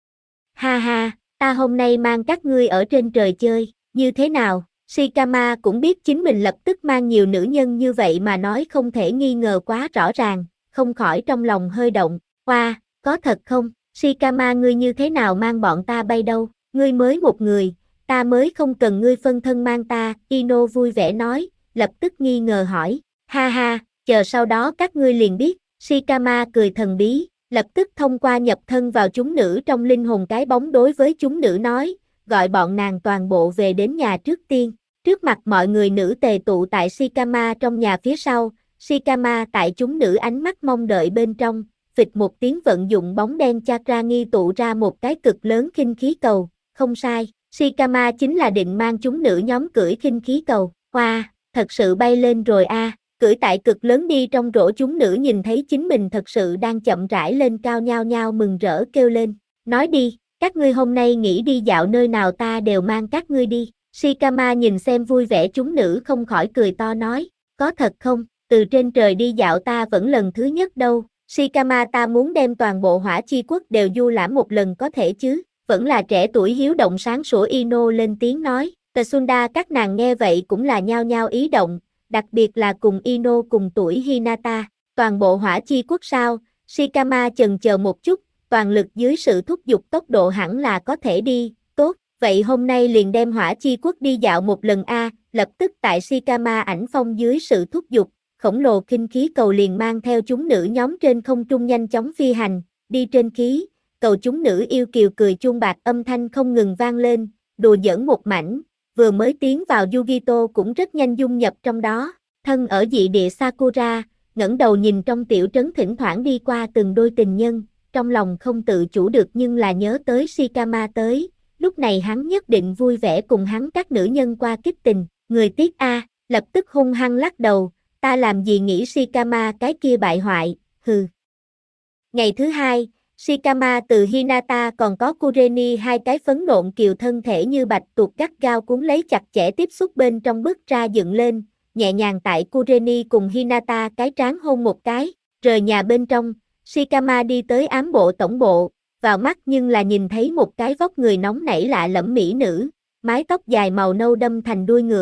Ha ha, ta hôm nay mang các ngươi ở trên trời chơi, như thế nào? Shikama cũng biết chính mình lập tức mang nhiều nữ nhân như vậy mà nói không thể nghi ngờ quá rõ ràng, không khỏi trong lòng hơi động, có thật không? Shikama ngươi như thế nào mang bọn ta bay đâu? Ngươi mới một người, ta mới không cần ngươi phân thân mang ta, Ino vui vẻ nói, lập tức nghi ngờ hỏi, ha ha, chờ sau đó các ngươi liền biết, Shikama cười thần bí. Lập tức thông qua nhập thân vào chúng nữ trong linh hồn cái bóng đối với chúng nữ nói, gọi bọn nàng toàn bộ về đến nhà trước tiên. Trước mặt mọi người nữ tề tụ tại Shikama trong nhà phía sau, Shikama tại chúng nữ ánh mắt mong đợi bên trong, phịch một tiếng vận dụng bóng đen chakra nghi tụ ra một cái cực lớn khinh khí cầu, không sai, Shikama chính là định mang chúng nữ nhóm cưỡi khinh khí cầu, thật sự bay lên rồi cưỡi tại cực lớn đi trong rổ chúng nữ nhìn thấy chính mình thật sự đang chậm rãi lên cao nhao nhao mừng rỡ kêu lên, nói đi, các ngươi hôm nay nghĩ đi dạo nơi nào ta đều mang các ngươi đi, Shikama nhìn xem vui vẻ chúng nữ không khỏi cười to nói, có thật không, từ trên trời đi dạo ta vẫn lần thứ nhất đâu, Shikama ta muốn đem toàn bộ Hỏa Chi Quốc đều du lãm một lần có thể chứ, vẫn là trẻ tuổi hiếu động sáng sủa Ino lên tiếng nói, Tsunda các nàng nghe vậy cũng là nhao nhao ý động, đặc biệt là cùng Ino cùng tuổi Hinata, toàn bộ Hỏa Chi Quốc sao, Shikama chần chờ một chút, toàn lực dưới sự thúc giục tốc độ hẳn là có thể đi, tốt, vậy hôm nay liền đem Hỏa Chi Quốc đi dạo một lần lập tức tại Shikama ảnh phong dưới sự thúc giục, khổng lồ kinh khí cầu liền mang theo chúng nữ nhóm trên không trung nhanh chóng phi hành, đi trên khí, cầu chúng nữ yêu kiều cười chuông bạc âm thanh không ngừng vang lên, đùa giỡn một mảnh. Vừa mới tiến vào Yugito cũng rất nhanh dung nhập trong đó, thân ở dị địa Sakura, ngẩng đầu nhìn trong tiểu trấn thỉnh thoảng đi qua từng đôi tình nhân, trong lòng không tự chủ được nhưng là nhớ tới Shikama tới, lúc này hắn nhất định vui vẻ cùng hắn các nữ nhân qua kích tình, người tiếc lập tức hung hăng lắc đầu, ta làm gì nghĩ Shikama cái kia bại hoại, hừ. Ngày thứ hai, Shikama từ Hinata còn có Kureni hai cái phấn nộn kiều thân thể như bạch tuộc gắt gao cuốn lấy chặt chẽ tiếp xúc bên trong bức ra dựng lên, nhẹ nhàng tại Kureni cùng Hinata cái trán hôn một cái, rời nhà bên trong, Shikama đi tới ám bộ tổng bộ, vào mắt nhưng là nhìn thấy một cái vóc người nóng nảy lạ lẫm mỹ nữ, mái tóc dài màu nâu đâm thành đuôi ngựa,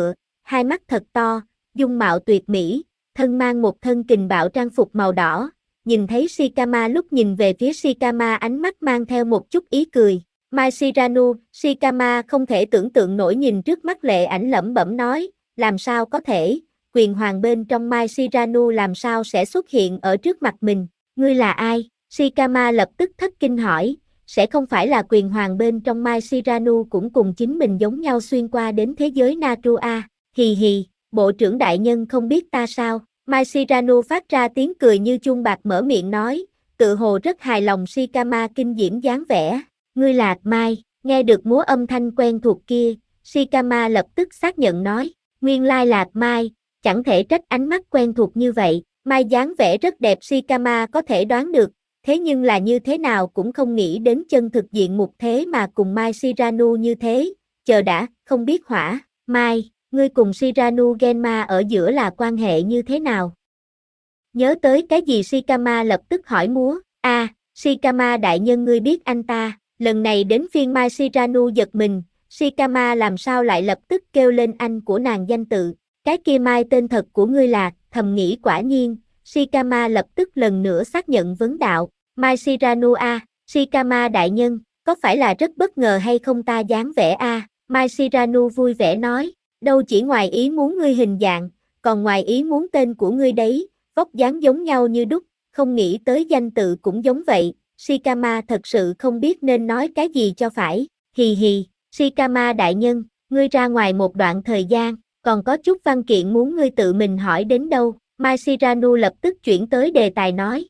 hai mắt thật to, dung mạo tuyệt mỹ, thân mang một thân kình bạo trang phục màu đỏ. Nhìn thấy Shikama lúc nhìn về phía Shikama ánh mắt mang theo một chút ý cười. Mai Shiranu, Shikama không thể tưởng tượng nổi nhìn trước mắt lệ ảnh lẩm bẩm nói, làm sao có thể, quyền hoàng bên trong Mai Shiranu làm sao sẽ xuất hiện ở trước mặt mình, ngươi là ai? Shikama lập tức thất kinh hỏi, sẽ không phải là quyền hoàng bên trong Mai Shiranu cũng cùng chính mình giống nhau xuyên qua đến thế giới Naru a, hì hì, bộ trưởng đại nhân không biết ta sao? Mai Shiranu phát ra tiếng cười như chuông bạc mở miệng nói, tự hồ rất hài lòng Shikama kinh diễm dáng vẻ. Ngươi là Mai, nghe được múa âm thanh quen thuộc kia, Shikama lập tức xác nhận nói, nguyên lai là Mai, chẳng thể trách ánh mắt quen thuộc như vậy, Mai dáng vẻ rất đẹp Shikama có thể đoán được, thế nhưng là như thế nào cũng không nghĩ đến chân thực diện mục thế mà cùng Mai Shiranu như thế, chờ đã, không biết hỏa, Mai, ngươi cùng Shiranu Genma ở giữa là quan hệ như thế nào? Nhớ tới cái gì Shikama lập tức hỏi múa, Shikama đại nhân ngươi biết anh ta. Lần này đến phiên Mai Shiranu giật mình, Shikama làm sao lại lập tức kêu lên anh của nàng danh tự, cái kia Mai tên thật của ngươi là, thầm nghĩ quả nhiên, Shikama lập tức lần nữa xác nhận vấn đạo, Mai Shiranu Shikama đại nhân, có phải là rất bất ngờ hay không ta dáng vẻ Mai Shiranu vui vẻ nói, đâu chỉ ngoài ý muốn ngươi hình dạng, còn ngoài ý muốn tên của ngươi đấy, vóc dáng giống nhau như đúc, không nghĩ tới danh tự cũng giống vậy. Shikama thật sự không biết nên nói cái gì cho phải, hì hì, Shikama đại nhân, ngươi ra ngoài một đoạn thời gian, còn có chút văn kiện muốn ngươi tự mình hỏi đến đâu, Mai Shiranu lập tức chuyển tới đề tài nói,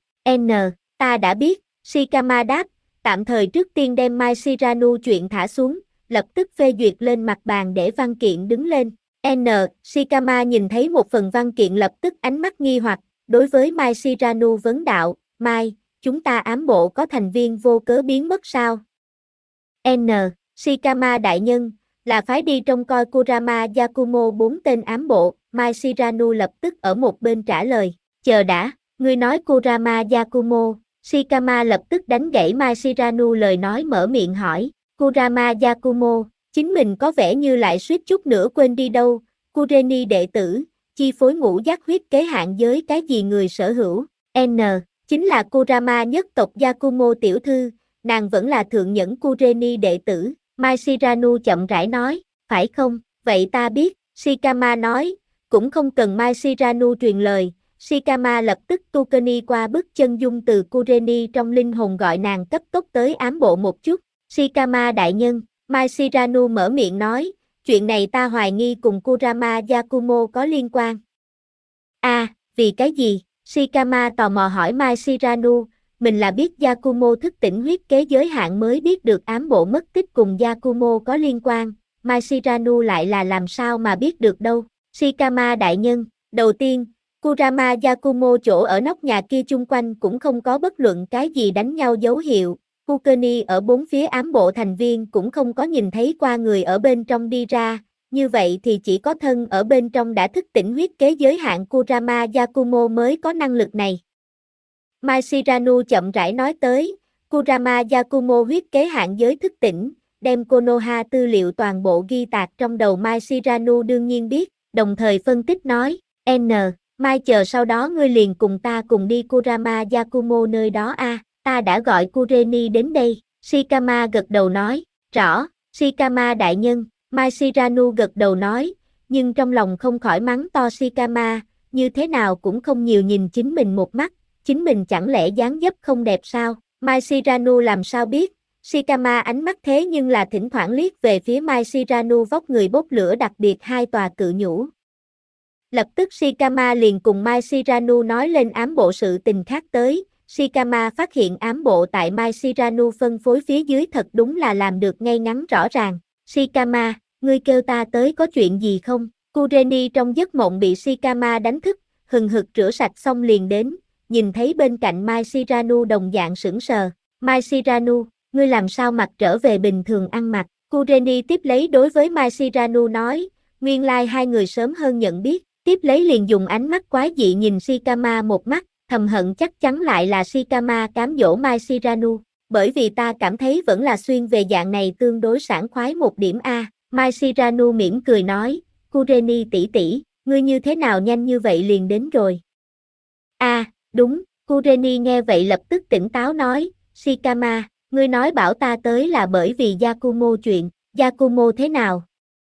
ta đã biết, Shikama đáp, tạm thời trước tiên đem Mai Shiranu chuyện thả xuống, lập tức phê duyệt lên mặt bàn để văn kiện đứng lên, Shikama nhìn thấy một phần văn kiện lập tức ánh mắt nghi hoặc, đối với Mai Shiranu vấn đạo, Mai, chúng ta ám bộ có thành viên vô cớ biến mất sao? Shikama đại nhân, là phái đi trông coi Kurama Yakumo 4 tên ám bộ, Mai Shiranu lập tức ở một bên trả lời, chờ đã, ngươi nói Kurama Yakumo, Shikama lập tức đánh gãy Mai Shiranu lời nói mở miệng hỏi, Kurama Yakumo, chính mình có vẻ như lại suýt chút nữa quên đi đâu, Kureni đệ tử, chi phối ngũ giác huyết kế hạn giới cái gì người sở hữu, chính là Kurama nhất tộc Yakumo tiểu thư, nàng vẫn là thượng nhẫn Kureni đệ tử, Mai Shiranu chậm rãi nói, phải không, vậy ta biết, Shikama nói, cũng không cần Mai Shiranu truyền lời, Shikama lập tức Tukeni qua bức chân dung từ Kureni trong linh hồn gọi nàng cấp tốc tới ám bộ một chút, Shikama đại nhân, Mai Shiranu mở miệng nói, chuyện này ta hoài nghi cùng Kurama Yakumo có liên quan. Vì cái gì? Shikama tò mò hỏi Mai Shiranu, mình là biết Yakumo thức tỉnh huyết kế giới hạn mới biết được ám bộ mất tích cùng Yakumo có liên quan, Mai Shiranu lại là làm sao mà biết được đâu. Shikama đại nhân, đầu tiên, Kurama Yakumo chỗ ở nóc nhà kia chung quanh cũng không có bất luận cái gì đánh nhau dấu hiệu, Kukeni ở bốn phía ám bộ thành viên cũng không có nhìn thấy qua người ở bên trong đi ra. Như vậy thì chỉ có thân ở bên trong đã thức tỉnh huyết kế giới hạn Kurama Yakumo mới có năng lực này. Mai Shiranu chậm rãi nói tới, Kurama Yakumo huyết kế hạn giới thức tỉnh, đem Konoha tư liệu toàn bộ ghi tạc trong đầu Mai Shiranu đương nhiên biết, đồng thời phân tích nói, Mai chờ sau đó ngươi liền cùng ta cùng đi Kurama Yakumo nơi đó ta đã gọi Kureni đến đây, Shikama gật đầu nói, rõ, Shikama đại nhân. Mai Shiranu gật đầu nói, nhưng trong lòng không khỏi mắng to Shikama, như thế nào cũng không nhiều nhìn chính mình một mắt, chính mình chẳng lẽ dáng dấp không đẹp sao? Mai Shiranu làm sao biết? Shikama ánh mắt thế nhưng là thỉnh thoảng liếc về phía Mai Shiranu vóc người bốc lửa đặc biệt hai tòa cự nhũ. Lập tức Shikama liền cùng Mai Shiranu nói lên ám bộ sự tình khác tới, Shikama phát hiện ám bộ tại Mai Shiranu phân phối phía dưới thật đúng là làm được ngay ngắn rõ ràng. Shikama, ngươi kêu ta tới có chuyện gì không? Kureni trong giấc mộng bị Shikama đánh thức, hừng hực rửa sạch xong liền đến, nhìn thấy bên cạnh Mai Shiranu đồng dạng sững sờ. Mai Shiranu, ngươi làm sao mặc trở về bình thường ăn mặc? Kureni tiếp lấy đối với Mai Shiranu nói, nguyên lai hai người sớm hơn nhận biết, tiếp lấy liền dùng ánh mắt quái dị nhìn Shikama một mắt, thầm hận chắc chắn lại là Shikama cám dỗ Mai Shiranu. Bởi vì ta cảm thấy vẫn là xuyên về dạng này tương đối sảng khoái một điểm Mai Shiranu mỉm cười nói, Kureni tỷ tỷ, ngươi như thế nào nhanh như vậy liền đến rồi? Đúng, Kureni nghe vậy lập tức tỉnh táo nói, Shikama, ngươi nói bảo ta tới là bởi vì Yakumo chuyện, Yakumo thế nào?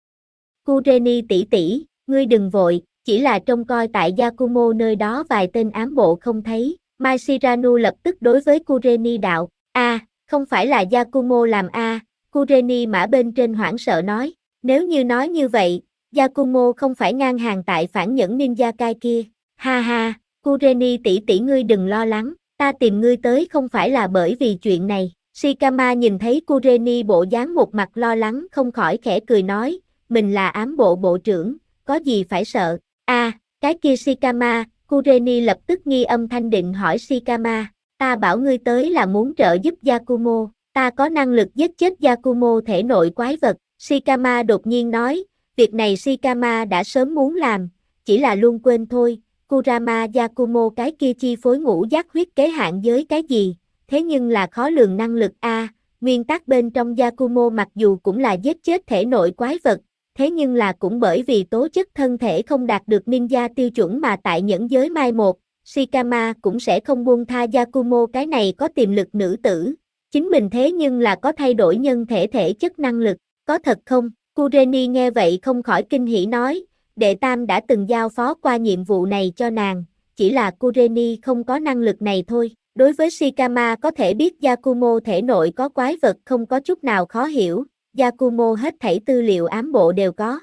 Kureni tỷ tỷ, ngươi đừng vội, chỉ là trông coi tại Yakumo nơi đó vài tên ám bộ không thấy. Mai Shiranu lập tức đối với Kureni đạo, không phải là Yakumo làm Kureni mã bên trên hoảng sợ nói, nếu như nói như vậy, Yakumo không phải ngang hàng tại phản nhẫn ninja kai kia, ha ha, Kureni tỷ tỷ ngươi đừng lo lắng, ta tìm ngươi tới không phải là bởi vì chuyện này. Shikama nhìn thấy Kureni bộ dáng một mặt lo lắng không khỏi khẽ cười nói, mình là ám bộ bộ trưởng, có gì phải sợ, cái kia Shikama, Kureni lập tức nghi âm thanh định hỏi Shikama, ta bảo ngươi tới là muốn trợ giúp Yakumo, ta có năng lực giết chết Yakumo thể nội quái vật, Shikama đột nhiên nói, việc này Shikama đã sớm muốn làm, chỉ là luôn quên thôi, Kurama Yakumo cái kia chi phối ngũ giác huyết kế hạn giới cái gì, thế nhưng là khó lường năng lực nguyên tắc bên trong Yakumo mặc dù cũng là giết chết thể nội quái vật, thế nhưng là cũng bởi vì tố chất thân thể không đạt được ninja tiêu chuẩn mà tại nhẫn giới mai một, Shikama cũng sẽ không buông tha Yakumo cái này có tiềm lực nữ tử. Chính mình thế nhưng là có thay đổi nhân thể thể chất năng lực, có thật không? Kureni nghe vậy không khỏi kinh hỉ nói, đệ tam đã từng giao phó qua nhiệm vụ này cho nàng, chỉ là Kureni không có năng lực này thôi. Đối với Shikama có thể biết Yakumo thể nội có quái vật không có chút nào khó hiểu, Yakumo hết thảy tư liệu ám bộ đều có,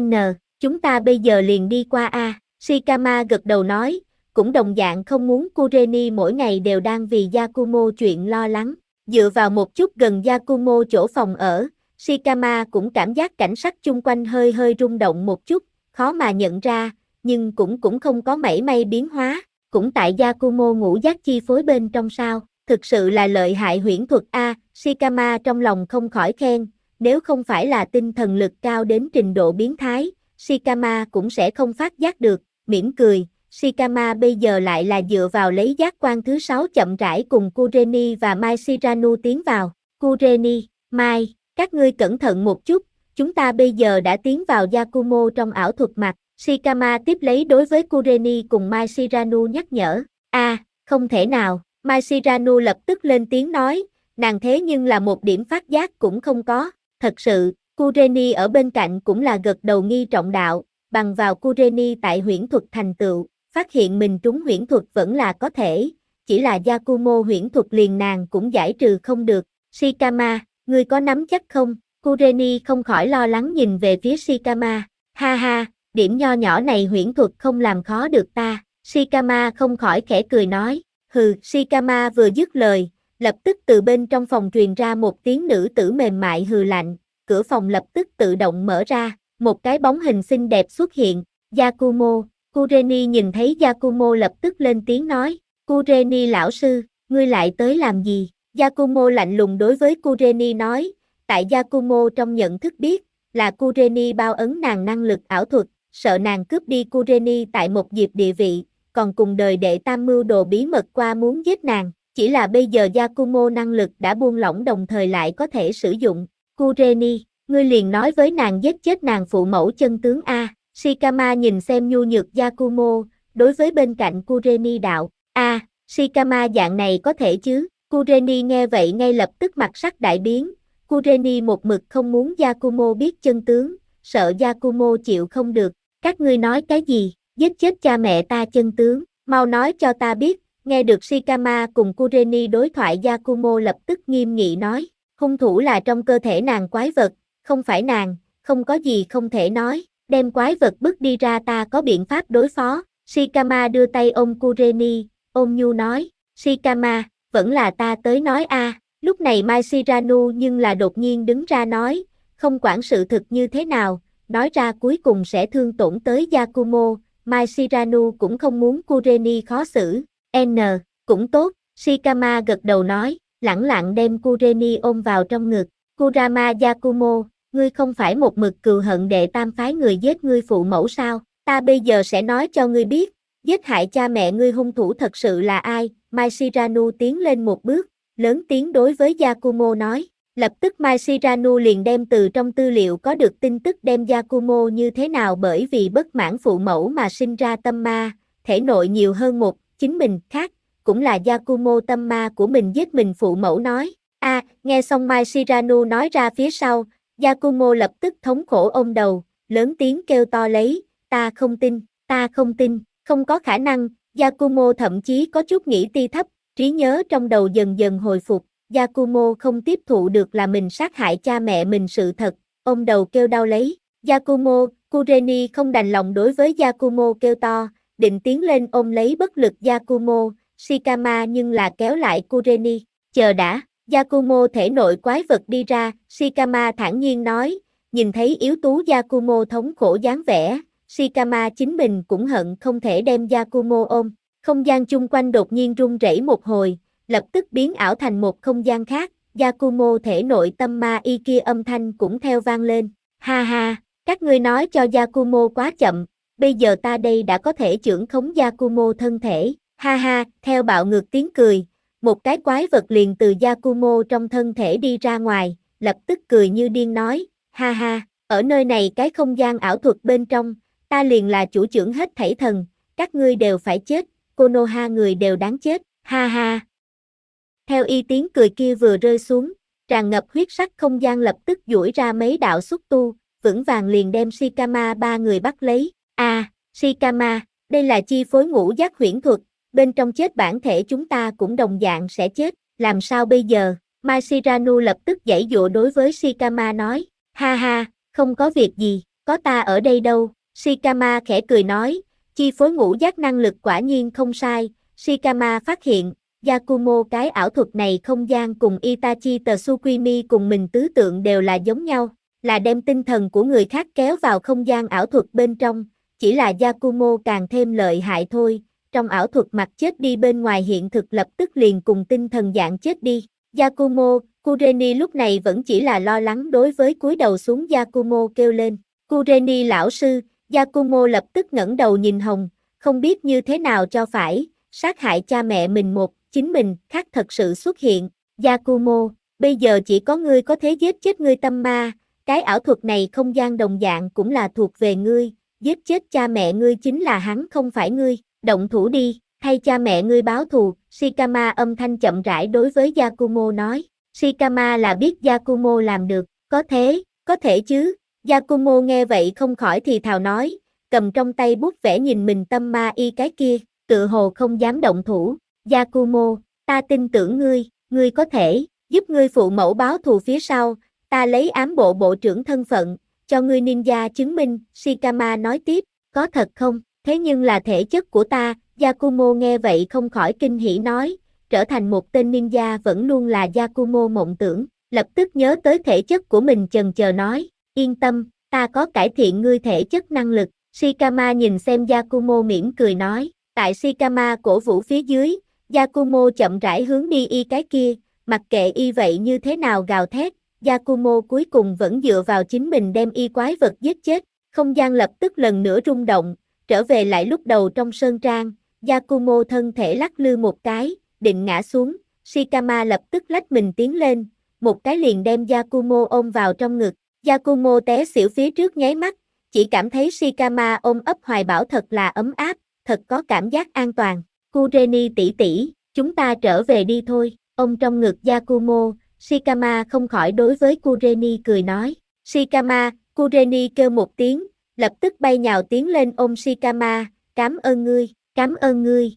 chúng ta bây giờ liền đi qua Shikama gật đầu nói, cũng đồng dạng không muốn Kureni mỗi ngày đều đang vì Yakumo chuyện lo lắng, dựa vào một chút gần Yakumo chỗ phòng ở, Shikama cũng cảm giác cảnh sắc chung quanh hơi hơi rung động một chút, khó mà nhận ra, nhưng cũng không có mảy may biến hóa, cũng tại Yakumo ngũ giác chi phối bên trong sao, thực sự là lợi hại huyễn thuật Shikama trong lòng không khỏi khen, nếu không phải là tinh thần lực cao đến trình độ biến thái, Shikama cũng sẽ không phát giác được, mỉm cười, Shikama bây giờ lại là dựa vào lấy giác quan thứ 6 chậm rãi cùng Kureni và Mai Shiranu tiến vào, Kureni, Mai, các ngươi cẩn thận một chút, chúng ta bây giờ đã tiến vào Yakumo trong ảo thuật mặt, Shikama tiếp lấy đối với Kureni cùng Mai Shiranu nhắc nhở, không thể nào, Mai Shiranu lập tức lên tiếng nói, nàng thế nhưng là một điểm phát giác cũng không có, thật sự, Kureni ở bên cạnh cũng là gật đầu nghi trọng đạo, bằng vào Kureni tại huyễn thuật thành tựu, phát hiện mình trúng huyễn thuật vẫn là có thể, chỉ là Yakumo huyễn thuật liền nàng cũng giải trừ không được, Shikama, ngươi có nắm chắc không? Kureni không khỏi lo lắng nhìn về phía Shikama, ha ha, điểm nho nhỏ này huyễn thuật không làm khó được ta, Shikama không khỏi khẽ cười nói, hừ, Shikama vừa dứt lời, lập tức từ bên trong phòng truyền ra một tiếng nữ tử mềm mại hừ lạnh, cửa phòng lập tức tự động mở ra, một cái bóng hình xinh đẹp xuất hiện, Yakumo, Kureni nhìn thấy Yakumo lập tức lên tiếng nói, Kureni lão sư, ngươi lại tới làm gì? Yakumo lạnh lùng đối với Kureni nói, tại Yakumo trong nhận thức biết, là Kureni bao ấn nàng năng lực ảo thuật, sợ nàng cướp đi Kureni tại một dịp địa vị, còn cùng đời đệ tam mưu đồ bí mật qua muốn giết nàng, chỉ là bây giờ Yakumo năng lực đã buông lỏng đồng thời lại có thể sử dụng, Kureni, ngươi liền nói với nàng giết chết nàng phụ mẫu chân tướng Shikama nhìn xem nhu nhược Yakumo, đối với bên cạnh Kureni đạo, Shikama dạng này có thể chứ, Kureni nghe vậy ngay lập tức mặt sắc đại biến, Kureni một mực không muốn Yakumo biết chân tướng, sợ Yakumo chịu không được, các ngươi nói cái gì, giết chết cha mẹ ta chân tướng, mau nói cho ta biết, nghe được Shikama cùng Kureni đối thoại Yakumo lập tức nghiêm nghị nói, hung thủ là trong cơ thể nàng quái vật, không phải nàng, không có gì không thể nói, đem quái vật bước đi ra ta có biện pháp đối phó, Shikama đưa tay ôm Kureni, ôm nhu nói, Shikama, vẫn là ta tới nói lúc này Mai Shiranu nhưng là đột nhiên đứng ra nói, không quản sự thực như thế nào, nói ra cuối cùng sẽ thương tổn tới Yakumo, Mai Shiranu cũng không muốn Kureni khó xử, cũng tốt, Shikama gật đầu nói, lẳng lặng đem Kureni ôm vào trong ngực, Kurama Yakumo, ngươi không phải một mực cừu hận đệ tam phái người giết ngươi phụ mẫu sao, ta bây giờ sẽ nói cho ngươi biết, giết hại cha mẹ ngươi hung thủ thật sự là ai, Mai Shiranu tiến lên một bước, lớn tiếng đối với Yakumo nói, Lập tức Mai Shiranu liền đem từ trong tư liệu có được tin tức đem Yakumo như thế nào bởi vì bất mãn phụ mẫu mà sinh ra tâm ma, thể nội nhiều hơn một, chính mình khác, cũng là Yakumo tâm ma của mình giết mình phụ mẫu nói. Nghe xong Mai Shiranu nói ra phía sau, Yakumo lập tức thống khổ ôm đầu, lớn tiếng kêu to lấy, ta không tin, không có khả năng, Yakumo thậm chí có chút nghĩ ti thấp, trí nhớ trong đầu dần dần hồi phục. Yakumo không tiếp thụ được là mình sát hại cha mẹ mình sự thật, ôm đầu kêu đau lấy. Yakumo, Kureni không đành lòng đối với Yakumo kêu to, định tiến lên ôm lấy bất lực Yakumo, Shikama nhưng là kéo lại Kureni. Chờ đã, Yakumo thể nội quái vật đi ra, Shikama thản nhiên nói, nhìn thấy yếu tú Yakumo thống khổ dáng vẻ, Shikama chính mình cũng hận không thể đem Yakumo ôm. Không gian chung quanh đột nhiên rung rẩy một hồi, lập tức biến ảo thành một không gian khác, Yakumo thể nội tâm ma y kia âm thanh cũng theo vang lên, ha ha, các ngươi nói cho Yakumo quá chậm, bây giờ ta đây đã có thể chưởng khống Yakumo thân thể, ha ha, theo bạo ngược tiếng cười, một cái quái vật liền từ Yakumo trong thân thể đi ra ngoài, lập tức cười như điên nói, ha ha, ở nơi này cái không gian ảo thuật bên trong, ta liền là chủ trưởng hết thảy thần, các ngươi đều phải chết, Konoha người đều đáng chết, ha ha. Theo y tiếng cười kia vừa rơi xuống, tràn ngập huyết sắc không gian lập tức duỗi ra mấy đạo xúc tu, vững vàng liền đem Shikama ba người bắt lấy. Shikama, đây là chi phối ngũ giác huyễn thuật, bên trong chết bản thể chúng ta cũng đồng dạng sẽ chết, làm sao bây giờ? Mai Shiranu lập tức giãy giụa đối với Shikama nói, ha ha, không có việc gì, có ta ở đây đâu. Shikama khẽ cười nói, chi phối ngũ giác năng lực quả nhiên không sai, Shikama phát hiện, Yakumo cái ảo thuật này không gian cùng Itachi Tsukimi cùng mình tứ tượng đều là giống nhau, là đem tinh thần của người khác kéo vào không gian ảo thuật bên trong, chỉ là Yakumo càng thêm lợi hại thôi, trong ảo thuật mặt chết đi bên ngoài hiện thực lập tức liền cùng tinh thần dạng chết đi. Yakumo, Kureni lúc này vẫn chỉ là lo lắng đối với cúi đầu xuống Yakumo kêu lên, Kureni lão sư, Yakumo lập tức ngẩng đầu nhìn Hồng, không biết như thế nào cho phải, sát hại cha mẹ mình một, chính mình, khác thật sự xuất hiện, Yakumo, bây giờ chỉ có ngươi có thể giết chết ngươi tâm ma, cái ảo thuật này không gian đồng dạng cũng là thuộc về ngươi, giết chết cha mẹ ngươi chính là hắn không phải ngươi, động thủ đi, thay cha mẹ ngươi báo thù, Shikama âm thanh chậm rãi đối với Yakumo nói, Shikama là biết Yakumo làm được, có thể chứ, Yakumo nghe vậy không khỏi thì thào nói, cầm trong tay bút vẽ nhìn mình tâm ma y cái kia, tự hồ không dám động thủ, Yakumo, ta tin tưởng ngươi có thể, giúp ngươi phụ mẫu báo thù phía sau, ta lấy ám bộ bộ trưởng thân phận, cho ngươi ninja chứng minh, Shikama nói tiếp, có thật không, thế nhưng là thể chất của ta, Yakumo nghe vậy không khỏi kinh hỉ nói, trở thành một tên ninja vẫn luôn là Yakumo mộng tưởng, lập tức nhớ tới thể chất của mình chần chờ nói, yên tâm, ta có cải thiện ngươi thể chất năng lực, Shikama nhìn xem Yakumo mỉm cười nói, tại Shikama cổ vũ phía dưới, Yakumo chậm rãi hướng đi y cái kia, mặc kệ y vậy như thế nào gào thét, Yakumo cuối cùng vẫn dựa vào chính mình đem y quái vật giết chết, không gian lập tức lần nữa rung động, trở về lại lúc đầu trong sơn trang, Yakumo thân thể lắc lư một cái, định ngã xuống, Shikama lập tức lách mình tiến lên, một cái liền đem Yakumo ôm vào trong ngực, Yakumo té xỉu phía trước nháy mắt, chỉ cảm thấy Shikama ôm ấp hoài bảo thật là ấm áp, thật có cảm giác an toàn. Kureni tỷ tỷ, chúng ta trở về đi thôi, ôm trong ngực Yakumo, Shikama không khỏi đối với Kureni cười nói. Shikama, Kureni kêu một tiếng, lập tức bay nhào tiến lên ôm Shikama, cảm ơn ngươi.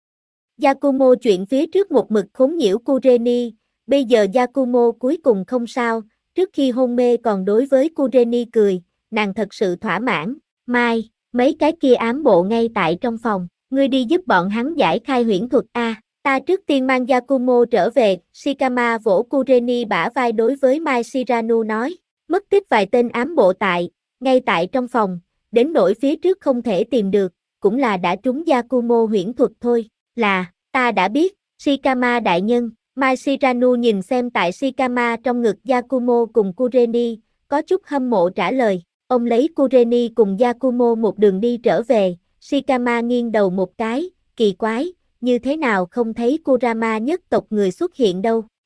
Yakumo chuyện phía trước một mực khốn nhiễu Kureni, bây giờ Yakumo cuối cùng không sao, trước khi hôn mê còn đối với Kureni cười, nàng thật sự thỏa mãn, mai, mấy cái kia ám bộ ngay tại trong phòng, ngươi đi giúp bọn hắn giải khai huyễn thuật a. Ta trước tiên mang Yakumo trở về, Shikama vỗ Kureni bả vai đối với Mai Shiranu nói, mất tích vài tên ám bộ ngay tại trong phòng, đến nỗi phía trước không thể tìm được, cũng là đã trúng Yakumo huyễn thuật thôi, ta đã biết, Shikama đại nhân, Mai Shiranu nhìn xem tại Shikama trong ngực Yakumo cùng Kureni, có chút hâm mộ trả lời, ông lấy Kureni cùng Yakumo một đường đi trở về, Shikama nghiêng đầu một cái, kỳ quái, như thế nào không thấy Kurama nhất tộc người xuất hiện đâu,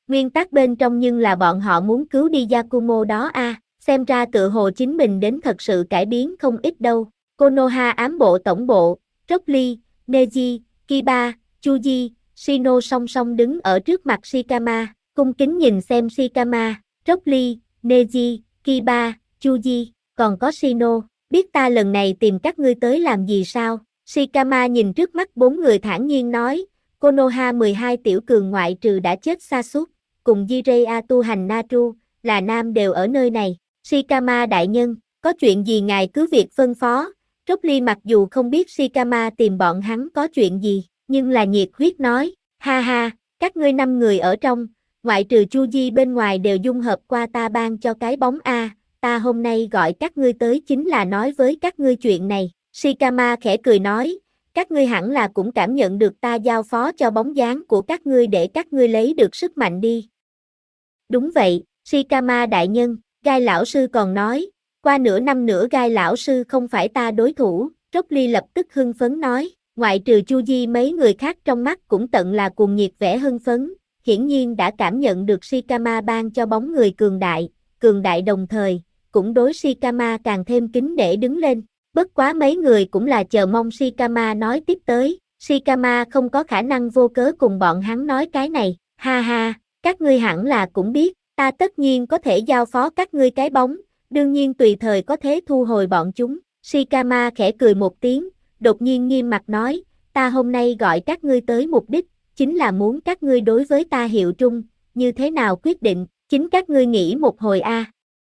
Nguyên tắc bên trong nhưng là bọn họ muốn cứu đi Yakumo đó a. Xem ra tựa hồ chính mình đến thật sự cải biến không ít đâu. Konoha ám bộ tổng bộ, Rock Lee, Neji, Kiba, Chuji, Shino song song đứng ở trước mặt Shikama, cung kính nhìn xem Shikama, Rock Lee, Neji, Kiba, Chuji, còn có Shino, biết ta lần này tìm các ngươi tới làm gì sao? Shikama nhìn trước mắt 4 người thản nhiên nói, Konoha 12 tiểu cường ngoại trừ đã chết Sasuke, cùng Jiraiya tu hành Naru, là nam đều ở nơi này. Shikama đại nhân, có chuyện gì ngài cứ việc phân phó. Rock Lee mặc dù không biết Shikama tìm bọn hắn có chuyện gì, nhưng là nhiệt huyết nói, ha ha, các ngươi 5 người ở trong, ngoại trừ Chuji bên ngoài đều dung hợp qua ta ban cho cái bóng A, ta hôm nay gọi các ngươi tới chính là nói với các ngươi chuyện này. Shikama khẽ cười nói, các ngươi hẳn là cũng cảm nhận được ta giao phó cho bóng dáng của các ngươi để các ngươi lấy được sức mạnh đi. Đúng vậy, Shikama đại nhân, Gai lão sư còn nói, qua nửa năm nữa Gai lão sư không phải ta đối thủ, Rock Lee lập tức hưng phấn nói, ngoại trừ Chuji mấy người khác trong mắt cũng tận là cuồng nhiệt vẻ hưng phấn, hiển nhiên đã cảm nhận được Shikama ban cho bóng người cường đại đồng thời, cũng đối Shikama càng thêm kính nể đứng lên, bất quá mấy người cũng là chờ mong Shikama nói tiếp tới, Shikama không có khả năng vô cớ cùng bọn hắn nói cái này, ha ha, các ngươi hẳn là cũng biết, ta tất nhiên có thể giao phó các ngươi cái bóng, đương nhiên tùy thời có thể thu hồi bọn chúng. Shikama khẽ cười một tiếng, đột nhiên nghiêm mặt nói, ta hôm nay gọi các ngươi tới mục đích, chính là muốn các ngươi đối với ta hiệu trung, như thế nào quyết định, chính các ngươi nghĩ một hồi a.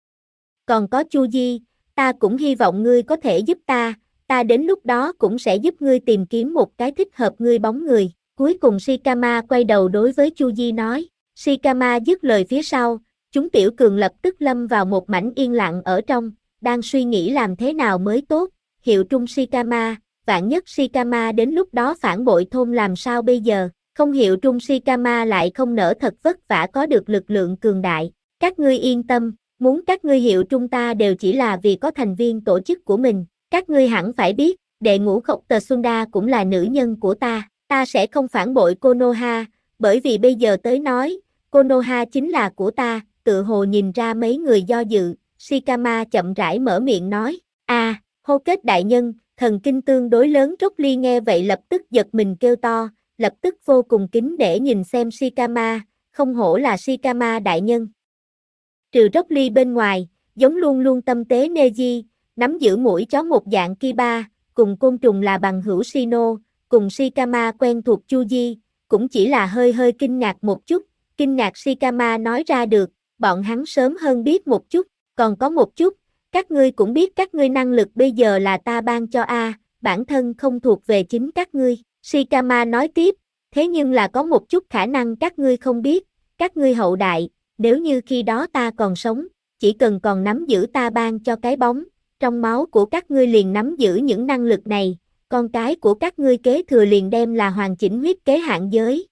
Còn có Chuji, ta cũng hy vọng ngươi có thể giúp ta đến lúc đó cũng sẽ giúp ngươi tìm kiếm một cái thích hợp ngươi bóng người. Cuối cùng Shikama quay đầu đối với Chuji nói, Shikama dứt lời phía sau, chúng tiểu cường lập tức lâm vào một mảnh yên lặng ở trong, đang suy nghĩ làm thế nào mới tốt, hiệu trung Shikama, vạn nhất Shikama đến lúc đó phản bội thôn làm sao bây giờ, không hiệu trung Shikama lại không nỡ thật vất vả có được lực lượng cường đại, các ngươi yên tâm, muốn các ngươi hiệu trung ta đều chỉ là vì có thành viên tổ chức của mình, các ngươi hẳn phải biết, đệ ngũ Khổng Tờ Sunda cũng là nữ nhân của ta sẽ không phản bội Konoha, bởi vì bây giờ tới nói, Konoha chính là của ta, tự hồ nhìn ra mấy người do dự, Shikama chậm rãi mở miệng nói, Hô Kết đại nhân, thần kinh tương đối lớn. Rock Lee nghe vậy lập tức giật mình kêu to, lập tức vô cùng kính để nhìn xem Shikama, không hổ là Shikama đại nhân. Trừ Rock Lee bên ngoài, giống luôn luôn tâm tế Neji, nắm giữ mũi chó một dạng Kiba, cùng côn trùng là bằng hữu Shino, cùng Shikama quen thuộc Chuji, cũng chỉ là hơi kinh ngạc một chút, kinh ngạc Shikama nói ra được, bọn hắn sớm hơn biết một chút, còn có một chút, các ngươi cũng biết các ngươi năng lực bây giờ là ta ban cho bản thân không thuộc về chính các ngươi. Shikama nói tiếp, thế nhưng là có một chút khả năng các ngươi không biết, các ngươi hậu đại, nếu như khi đó ta còn sống, chỉ cần còn nắm giữ ta ban cho cái bóng, trong máu của các ngươi liền nắm giữ những năng lực này, con cái của các ngươi kế thừa liền đem là hoàn chỉnh huyết kế hạn giới.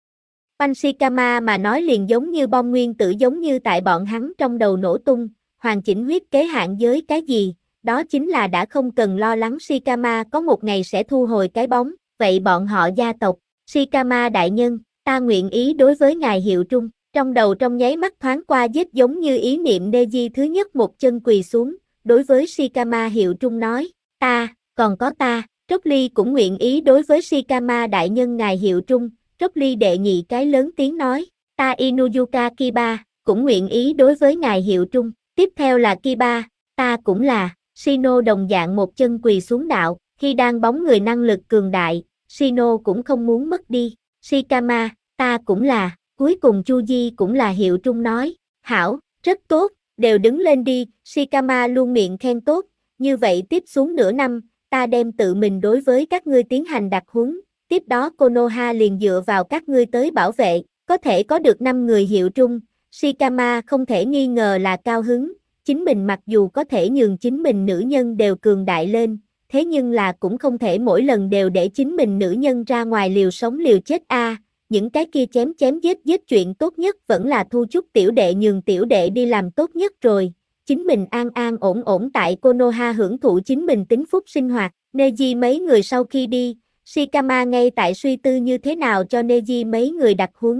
Shikama mà nói liền giống như bom nguyên tử, giống như tại bọn hắn trong đầu nổ tung, hoàn chỉnh huyết kế hạn giới cái gì, đó chính là đã không cần lo lắng Shikama có một ngày sẽ thu hồi cái bóng, vậy bọn họ gia tộc, Shikama đại nhân, ta nguyện ý đối với ngài hiệu trung, trong đầu trong nháy mắt thoáng qua giết giống như ý niệm Neji thứ nhất một chân quỳ xuống, đối với Shikama hiệu trung nói, còn có ta, Rock Lee cũng nguyện ý đối với Shikama đại nhân ngài hiệu trung, Rock Lee đệ nhị cái lớn tiếng nói, ta Inuyuka Kiba, cũng nguyện ý đối với ngài hiệu trung, tiếp theo là Kiba, ta cũng là, Shino đồng dạng một chân quỳ xuống đạo, khi đang bóng người năng lực cường đại, Shino cũng không muốn mất đi, Shikama, ta cũng là, cuối cùng Chuji cũng là hiệu trung nói, hảo, rất tốt, đều đứng lên đi, Shikama luôn miệng khen tốt, như vậy tiếp xuống nửa năm, ta đem tự mình đối với các ngươi tiến hành đặc huấn, tiếp đó Konoha liền dựa vào các ngươi tới bảo vệ, có thể có được 5 người hiệu trung, Shikama không thể nghi ngờ là cao hứng, chính mình mặc dù có thể nhường chính mình nữ nhân đều cường đại lên, thế nhưng là cũng không thể mỗi lần đều để chính mình nữ nhân ra ngoài liều sống liều chết những cái kia chém giết chuyện tốt nhất vẫn là thu chút tiểu đệ nhường tiểu đệ đi làm tốt nhất rồi, chính mình an ổn tại Konoha hưởng thụ chính mình tính phúc sinh hoạt. Neji mấy người sau khi đi, Shikama ngay tại suy tư như thế nào cho Neji mấy người đặc huấn,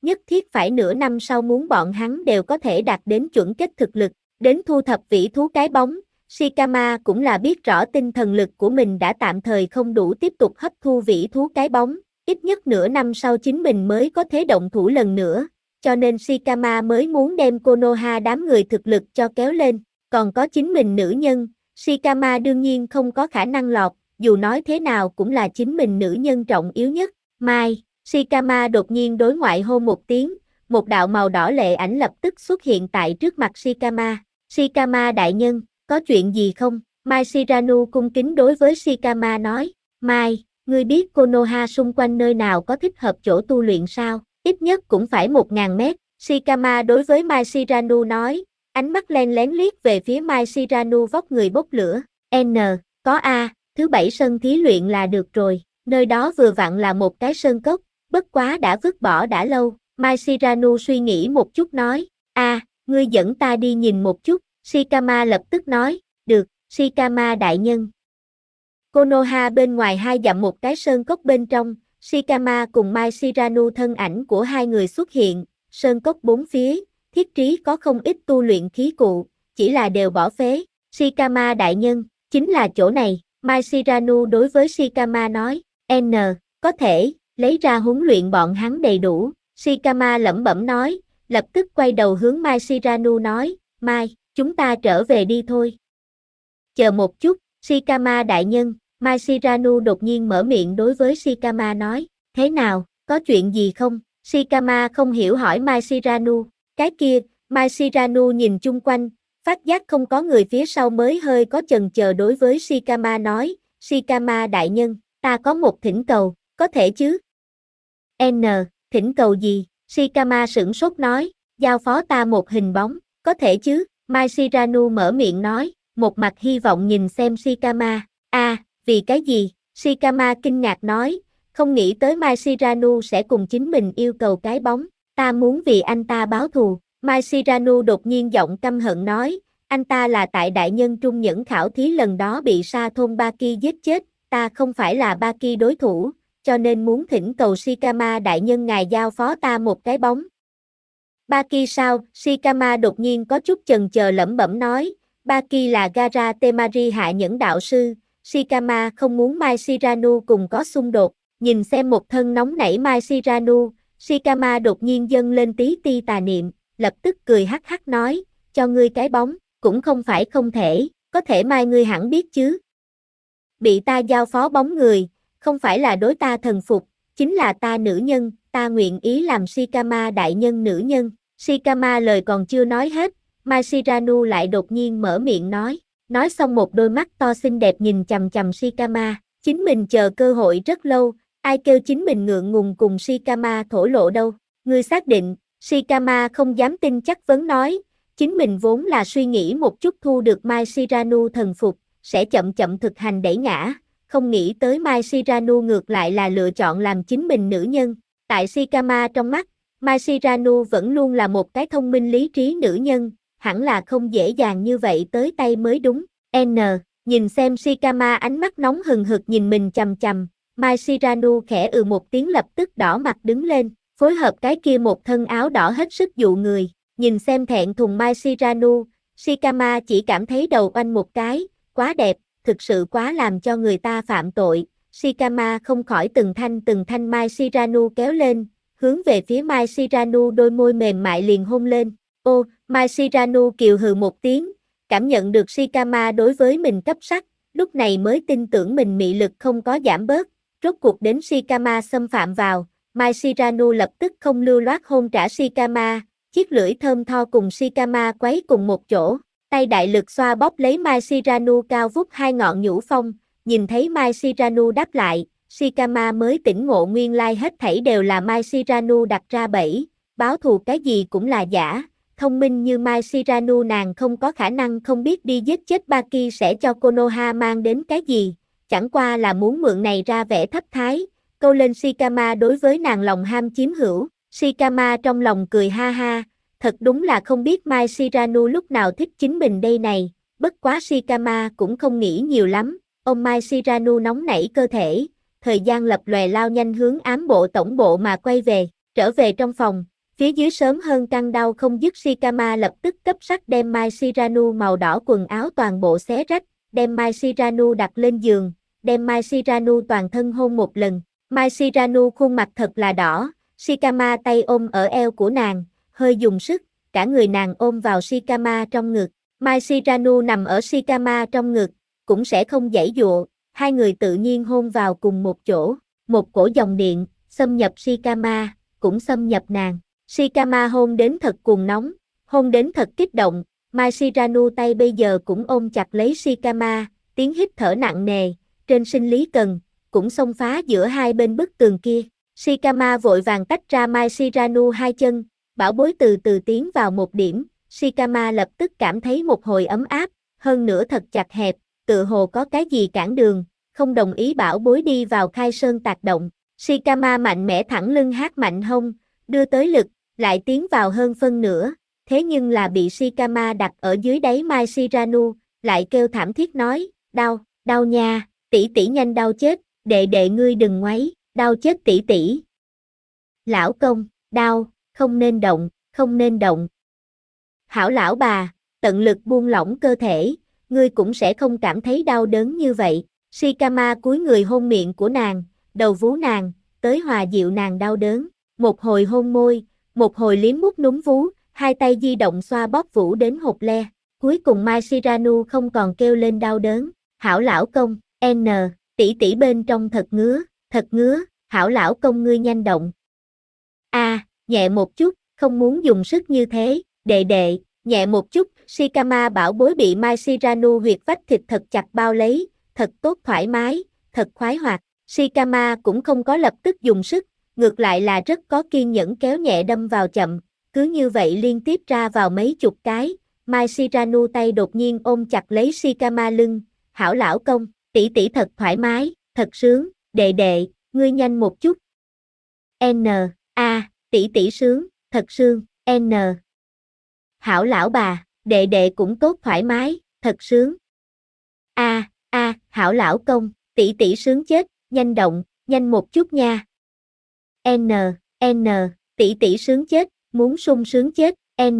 nhất thiết phải nửa năm sau muốn bọn hắn đều có thể đạt đến chuẩn kết thực lực, đến thu thập vĩ thú cái bóng. Shikama cũng là biết rõ tinh thần lực của mình đã tạm thời không đủ tiếp tục hấp thu vĩ thú cái bóng, ít nhất nửa năm sau chính mình mới có thể động thủ lần nữa, cho nên Shikama mới muốn đem Konoha đám người thực lực cho kéo lên, còn có chính mình nữ nhân, Shikama đương nhiên không có khả năng lọt, dù nói thế nào cũng là chính mình nữ nhân trọng yếu nhất. Mai, Shikama đột nhiên đối ngoại hô một tiếng, một đạo màu đỏ lệ ảnh lập tức xuất hiện tại trước mặt Shikama. Shikama đại nhân, có chuyện gì không? Mai Shiranu cung kính đối với Shikama nói, Mai, ngươi biết Konoha xung quanh nơi nào có thích hợp chỗ tu luyện sao? Ít nhất cũng phải 1000 mét. Shikama đối với Mai Shiranu nói, ánh mắt len lén liếc về phía Mai Shiranu vóc người bốc lửa. Có A, thứ 7 sân thí luyện là được rồi, nơi đó vừa vặn là một cái sơn cốc, bất quá đã vứt bỏ đã lâu. Mai Shiranu suy nghĩ một chút nói, ngươi dẫn ta đi nhìn một chút. Shikama lập tức nói, được, Shikama đại nhân. Konoha bên ngoài 2 dặm một cái sơn cốc bên trong, Shikama cùng Mai Shiranu thân ảnh của hai người xuất hiện, sơn cốc bốn phía, thiết trí có không ít tu luyện khí cụ, chỉ là đều bỏ phế. Shikama đại nhân, chính là chỗ này, Mai Shiranu đối với Shikama nói, có thể, lấy ra huấn luyện bọn hắn đầy đủ. Shikama lẩm bẩm nói, lập tức quay đầu hướng Mai Shiranu nói, Mai, chúng ta trở về đi thôi. Chờ một chút, Shikama đại nhân, Mai Shiranu đột nhiên mở miệng đối với Shikama nói, thế nào, có chuyện gì không? Shikama không hiểu hỏi Mai Shiranu, cái kia, Mai Shiranu nhìn chung quanh, phát giác không có người phía sau mới hơi có chần chờ đối với Shikama nói, Shikama đại nhân, ta có một thỉnh cầu, có thể chứ? Thỉnh cầu gì? Shikama sửng sốt nói, giao phó ta một hình bóng, có thể chứ? Mai Shiranu mở miệng nói, một mặt hy vọng nhìn xem Shikama. Vì cái gì? Shikama kinh ngạc nói, không nghĩ tới Mai Shiranu sẽ cùng chính mình yêu cầu cái bóng, ta muốn vì anh ta báo thù. Mai Shiranu đột nhiên giọng căm hận nói, anh ta là tại đại nhân trung nhẫn khảo thí lần đó bị Sa thôn Baki giết chết, ta không phải là Baki đối thủ, cho nên muốn thỉnh cầu Shikama đại nhân ngài giao phó ta một cái bóng. Baki sao? Shikama đột nhiên có chút chần chờ lẩm bẩm nói, Baki là Gaara Temari hạ nhẫn đạo sư, Shikama không muốn Mai Shiranu cùng có xung đột, nhìn xem một thân nóng nảy Mai Shiranu, Shikama đột nhiên dâng lên tí ti tà niệm, lập tức cười hắc hắc nói, cho ngươi cái bóng, cũng không phải không thể, có thể Mai ngươi hẳn biết chứ. Bị ta giao phó bóng người, không phải là đối ta thần phục, chính là ta nữ nhân, ta nguyện ý làm Shikama đại nhân nữ nhân. Shikama lời còn chưa nói hết, Mai Shiranu lại đột nhiên mở miệng nói xong một đôi mắt to xinh đẹp nhìn chằm chằm Shikama, chính mình chờ cơ hội rất lâu, ai kêu chính mình ngượng ngùng cùng Shikama thổ lộ đâu, ngươi xác định, Shikama không dám tin chắc vấn nói, chính mình vốn là suy nghĩ một chút thu được Mai Shiranu thần phục, sẽ chậm chậm thực hành đẩy ngã, không nghĩ tới Mai Shiranu ngược lại là lựa chọn làm chính mình nữ nhân, tại Shikama trong mắt, Mai Shiranu vẫn luôn là một cái thông minh lý trí nữ nhân, hẳn là không dễ dàng như vậy tới tay mới đúng. Nhìn xem Shikama ánh mắt nóng hừng hực nhìn mình chằm chằm, Mai Shiranu khẽ một tiếng lập tức đỏ mặt đứng lên, phối hợp cái kia một thân áo đỏ hết sức dụ người, nhìn xem thẹn thùng Mai Shiranu, Shikama chỉ cảm thấy đầu oanh một cái, quá đẹp, thực sự quá làm cho người ta phạm tội. Shikama không khỏi từng thanh Mai Shiranu kéo lên, hướng về phía Mai Shiranu đôi môi mềm mại liền hôn lên. Ô, Mai Shiranu kiều hừ một tiếng, cảm nhận được Shikama đối với mình cấp sắc, lúc này mới tin tưởng mình mị lực không có giảm bớt, rốt cuộc đến Shikama xâm phạm vào, Mai Shiranu lập tức không lưu loát hôn trả Shikama, chiếc lưỡi thơm tho cùng Shikama quấy cùng một chỗ, tay đại lực xoa bóp lấy Mai Shiranu cao vút hai ngọn nhũ phong, nhìn thấy Mai Shiranu đáp lại, Shikama mới tỉnh ngộ nguyên lai hết thảy đều là Mai Shiranu đặt ra bẫy, báo thù cái gì cũng là giả. Thông minh như Mai Shiranu nàng không có khả năng không biết đi giết chết Baki sẽ cho Konoha mang đến cái gì, chẳng qua là muốn mượn này ra vẻ thấp thái, câu lên Shikama đối với nàng lòng ham chiếm hữu. Shikama trong lòng cười ha ha, thật đúng là không biết Mai Shiranu lúc nào thích chính mình đây này, bất quá Shikama cũng không nghĩ nhiều lắm, ôm Mai Shiranu nóng nảy cơ thể, thời gian lập lòe lao nhanh hướng ám bộ tổng bộ mà quay về, trở về trong phòng. Phía dưới sớm hơn căng đau không dứt, Shikama lập tức cấp sắc đem Mai Shiranu màu đỏ quần áo toàn bộ xé rách, đem Mai Shiranu đặt lên giường, đem Mai Shiranu toàn thân hôn một lần. Mai Shiranu khuôn mặt thật là đỏ, Shikama tay ôm ở eo của nàng, hơi dùng sức, cả người nàng ôm vào Shikama trong ngực. Mai Shiranu nằm ở Shikama trong ngực, cũng sẽ không giãy giụa, hai người tự nhiên hôn vào cùng một chỗ, một cổ dòng điện, xâm nhập Shikama, cũng xâm nhập nàng. Shikama hôn đến thật cuồng nóng, hôn đến thật kích động, Mai Shiranu tay bây giờ cũng ôm chặt lấy Shikama, tiếng hít thở nặng nề, trên sinh lý cần, cũng xông phá giữa hai bên bức tường kia. Shikama vội vàng tách ra Mai Shiranu hai chân, bảo bối từ từ tiến vào một điểm, Shikama lập tức cảm thấy một hồi ấm áp, hơn nữa thật chặt hẹp, tựa hồ có cái gì cản đường, không đồng ý bảo bối đi vào khai sơn tạc động. Shikama mạnh mẽ thẳng lưng hát mạnh hông, đưa tới lực, lại tiến vào hơn phân nửa, thế nhưng là bị Shikama đặt ở dưới đáy Mai Shiranu, lại kêu thảm thiết nói, đau, đau nha, tỷ tỷ nhanh đau chết, đệ đệ ngươi đừng ngoáy, đau chết tỷ tỷ. Lão công, đau, không nên động, không nên động. Hảo lão bà, tận lực buông lỏng cơ thể, ngươi cũng sẽ không cảm thấy đau đớn như vậy. Shikama cúi người hôn miệng của nàng, đầu vú nàng, tới hòa dịu nàng đau đớn. Một hồi hôn môi, một hồi liếm mút núm vú, hai tay di động xoa bóp vũ đến hột le. Cuối cùng Mai Shiranu không còn kêu lên đau đớn. Hảo lão công, tỷ tỷ bên trong thật ngứa, hảo lão công ngươi nhanh động. Nhẹ một chút, không muốn dùng sức như thế, đệ đệ, nhẹ một chút, Shikama bảo bối bị Mai Shiranu huyệt vách thịt thật chặt bao lấy, thật tốt thoải mái, thật khoái hoạt. Shikama cũng không có lập tức dùng sức, ngược lại là rất có kiên nhẫn kéo nhẹ đâm vào chậm, cứ như vậy liên tiếp ra vào mấy chục cái. Mai Shiranu tay đột nhiên ôm chặt lấy Shikama lưng, hảo lão công, tỷ tỷ thật thoải mái, thật sướng, đệ đệ, ngươi nhanh một chút. Tỷ tỷ sướng, thật sướng, Hảo lão bà, đệ đệ cũng tốt thoải mái, thật sướng. Hảo lão công, tỷ tỷ sướng chết, nhanh động, nhanh một chút nha. Tỷ tỷ sướng chết, muốn sung sướng chết,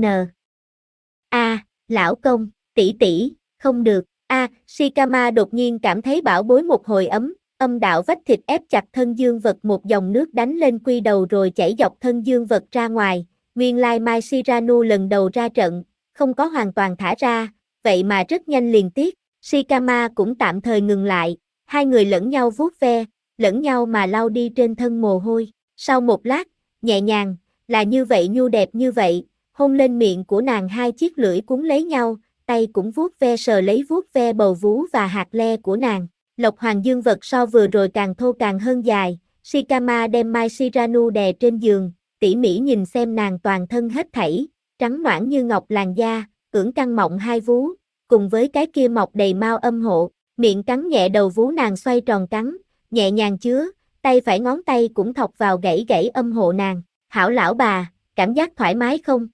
lão công, tỷ tỷ, không được. Shikama đột nhiên cảm thấy bảo bối một hồi ấm, âm đạo vách thịt ép chặt thân dương vật, một dòng nước đánh lên quy đầu rồi chảy dọc thân dương vật ra ngoài. Nguyên lai Mai Shiranu lần đầu ra trận, không có hoàn toàn thả ra, vậy mà rất nhanh liền tiết. Shikama cũng tạm thời ngừng lại, hai người lẫn nhau vuốt ve, lẫn nhau mà lau đi trên thân mồ hôi. Sau một lát, nhẹ nhàng, là như vậy nhu đẹp như vậy, hôn lên miệng của nàng, hai chiếc lưỡi cuốn lấy nhau, tay cũng vuốt ve sờ lấy vuốt ve bầu vú và hạt le của nàng. Lộc hoàng dương vật so vừa rồi càng thô càng hơn dài, Shikama đem Mai Shiranu đè trên giường, tỉ mỉ nhìn xem nàng toàn thân hết thảy, trắng nõn như ngọc làn da, ưỡn căng mọng hai vú, cùng với cái kia mọc đầy mao âm hộ, miệng cắn nhẹ đầu vú nàng xoay tròn cắn, nhẹ nhàng chứa, tay phải ngón tay cũng thọc vào gãy âm hộ nàng. Hảo lão bà, cảm giác thoải mái không?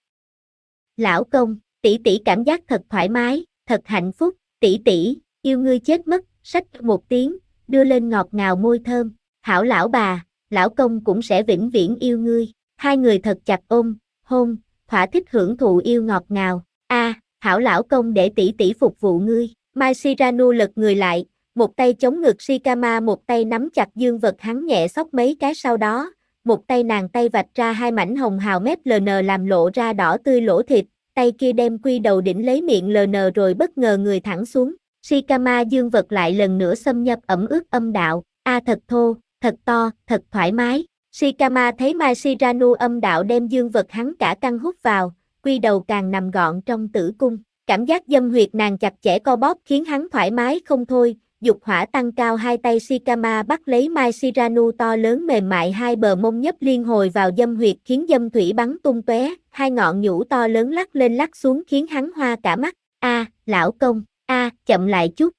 Lão công, tỷ tỷ cảm giác thật thoải mái, thật hạnh phúc, tỷ tỷ, yêu ngươi chết mất, xách một tiếng, đưa lên ngọt ngào môi thơm. Hảo lão bà, lão công cũng sẽ vĩnh viễn yêu ngươi. Hai người thật chặt ôm, hôn, thỏa thích hưởng thụ yêu ngọt ngào. Hảo lão công để tỷ tỷ phục vụ ngươi. Mai Shiranu lật người lại, một tay chống ngực Shikama, một tay nắm chặt dương vật hắn nhẹ xóc mấy cái, sau đó, một tay nàng tay vạch ra hai mảnh hồng hào mép LN làm lộ ra đỏ tươi lỗ thịt, tay kia đem quy đầu đỉnh lấy miệng LN rồi bất ngờ người thẳng xuống. Shikama dương vật lại lần nữa xâm nhập ẩm ướt âm đạo, thật thô, thật to, thật thoải mái. Shikama thấy Mai Shiranu âm đạo đem dương vật hắn cả căn hút vào, quy đầu càng nằm gọn trong tử cung. Cảm giác dâm huyệt nàng chặt chẽ co bóp khiến hắn thoải mái không thôi, dục hỏa tăng cao, hai tay Shikama bắt lấy Mai Shiranu to lớn mềm mại, hai bờ mông nhấp liên hồi vào dâm huyệt khiến dâm thủy bắn tung tóe, hai ngọn nhũ to lớn lắc lên lắc xuống khiến hắn hoa cả mắt. Lão công, chậm lại chút,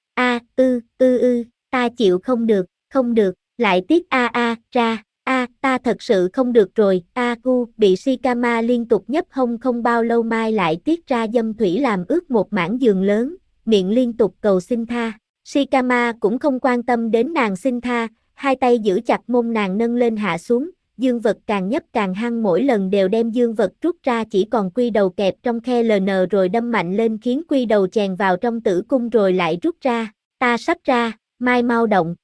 ta chịu không được, lại tiết ra, ta thật sự không được rồi, bị Shikama liên tục nhấp hông không bao lâu Mai lại tiết ra dâm thủy làm ướt một mảng giường lớn, miệng liên tục cầu xin tha. Shikama cũng không quan tâm đến nàng xin tha, hai tay giữ chặt mông nàng nâng lên hạ xuống, dương vật càng nhấp càng hăng, mỗi lần đều đem dương vật rút ra, chỉ còn quy đầu kẹp trong khe LN rồi đâm mạnh lên khiến quy đầu chèn vào trong tử cung rồi lại rút ra. Ta sắp ra, Mai mau động.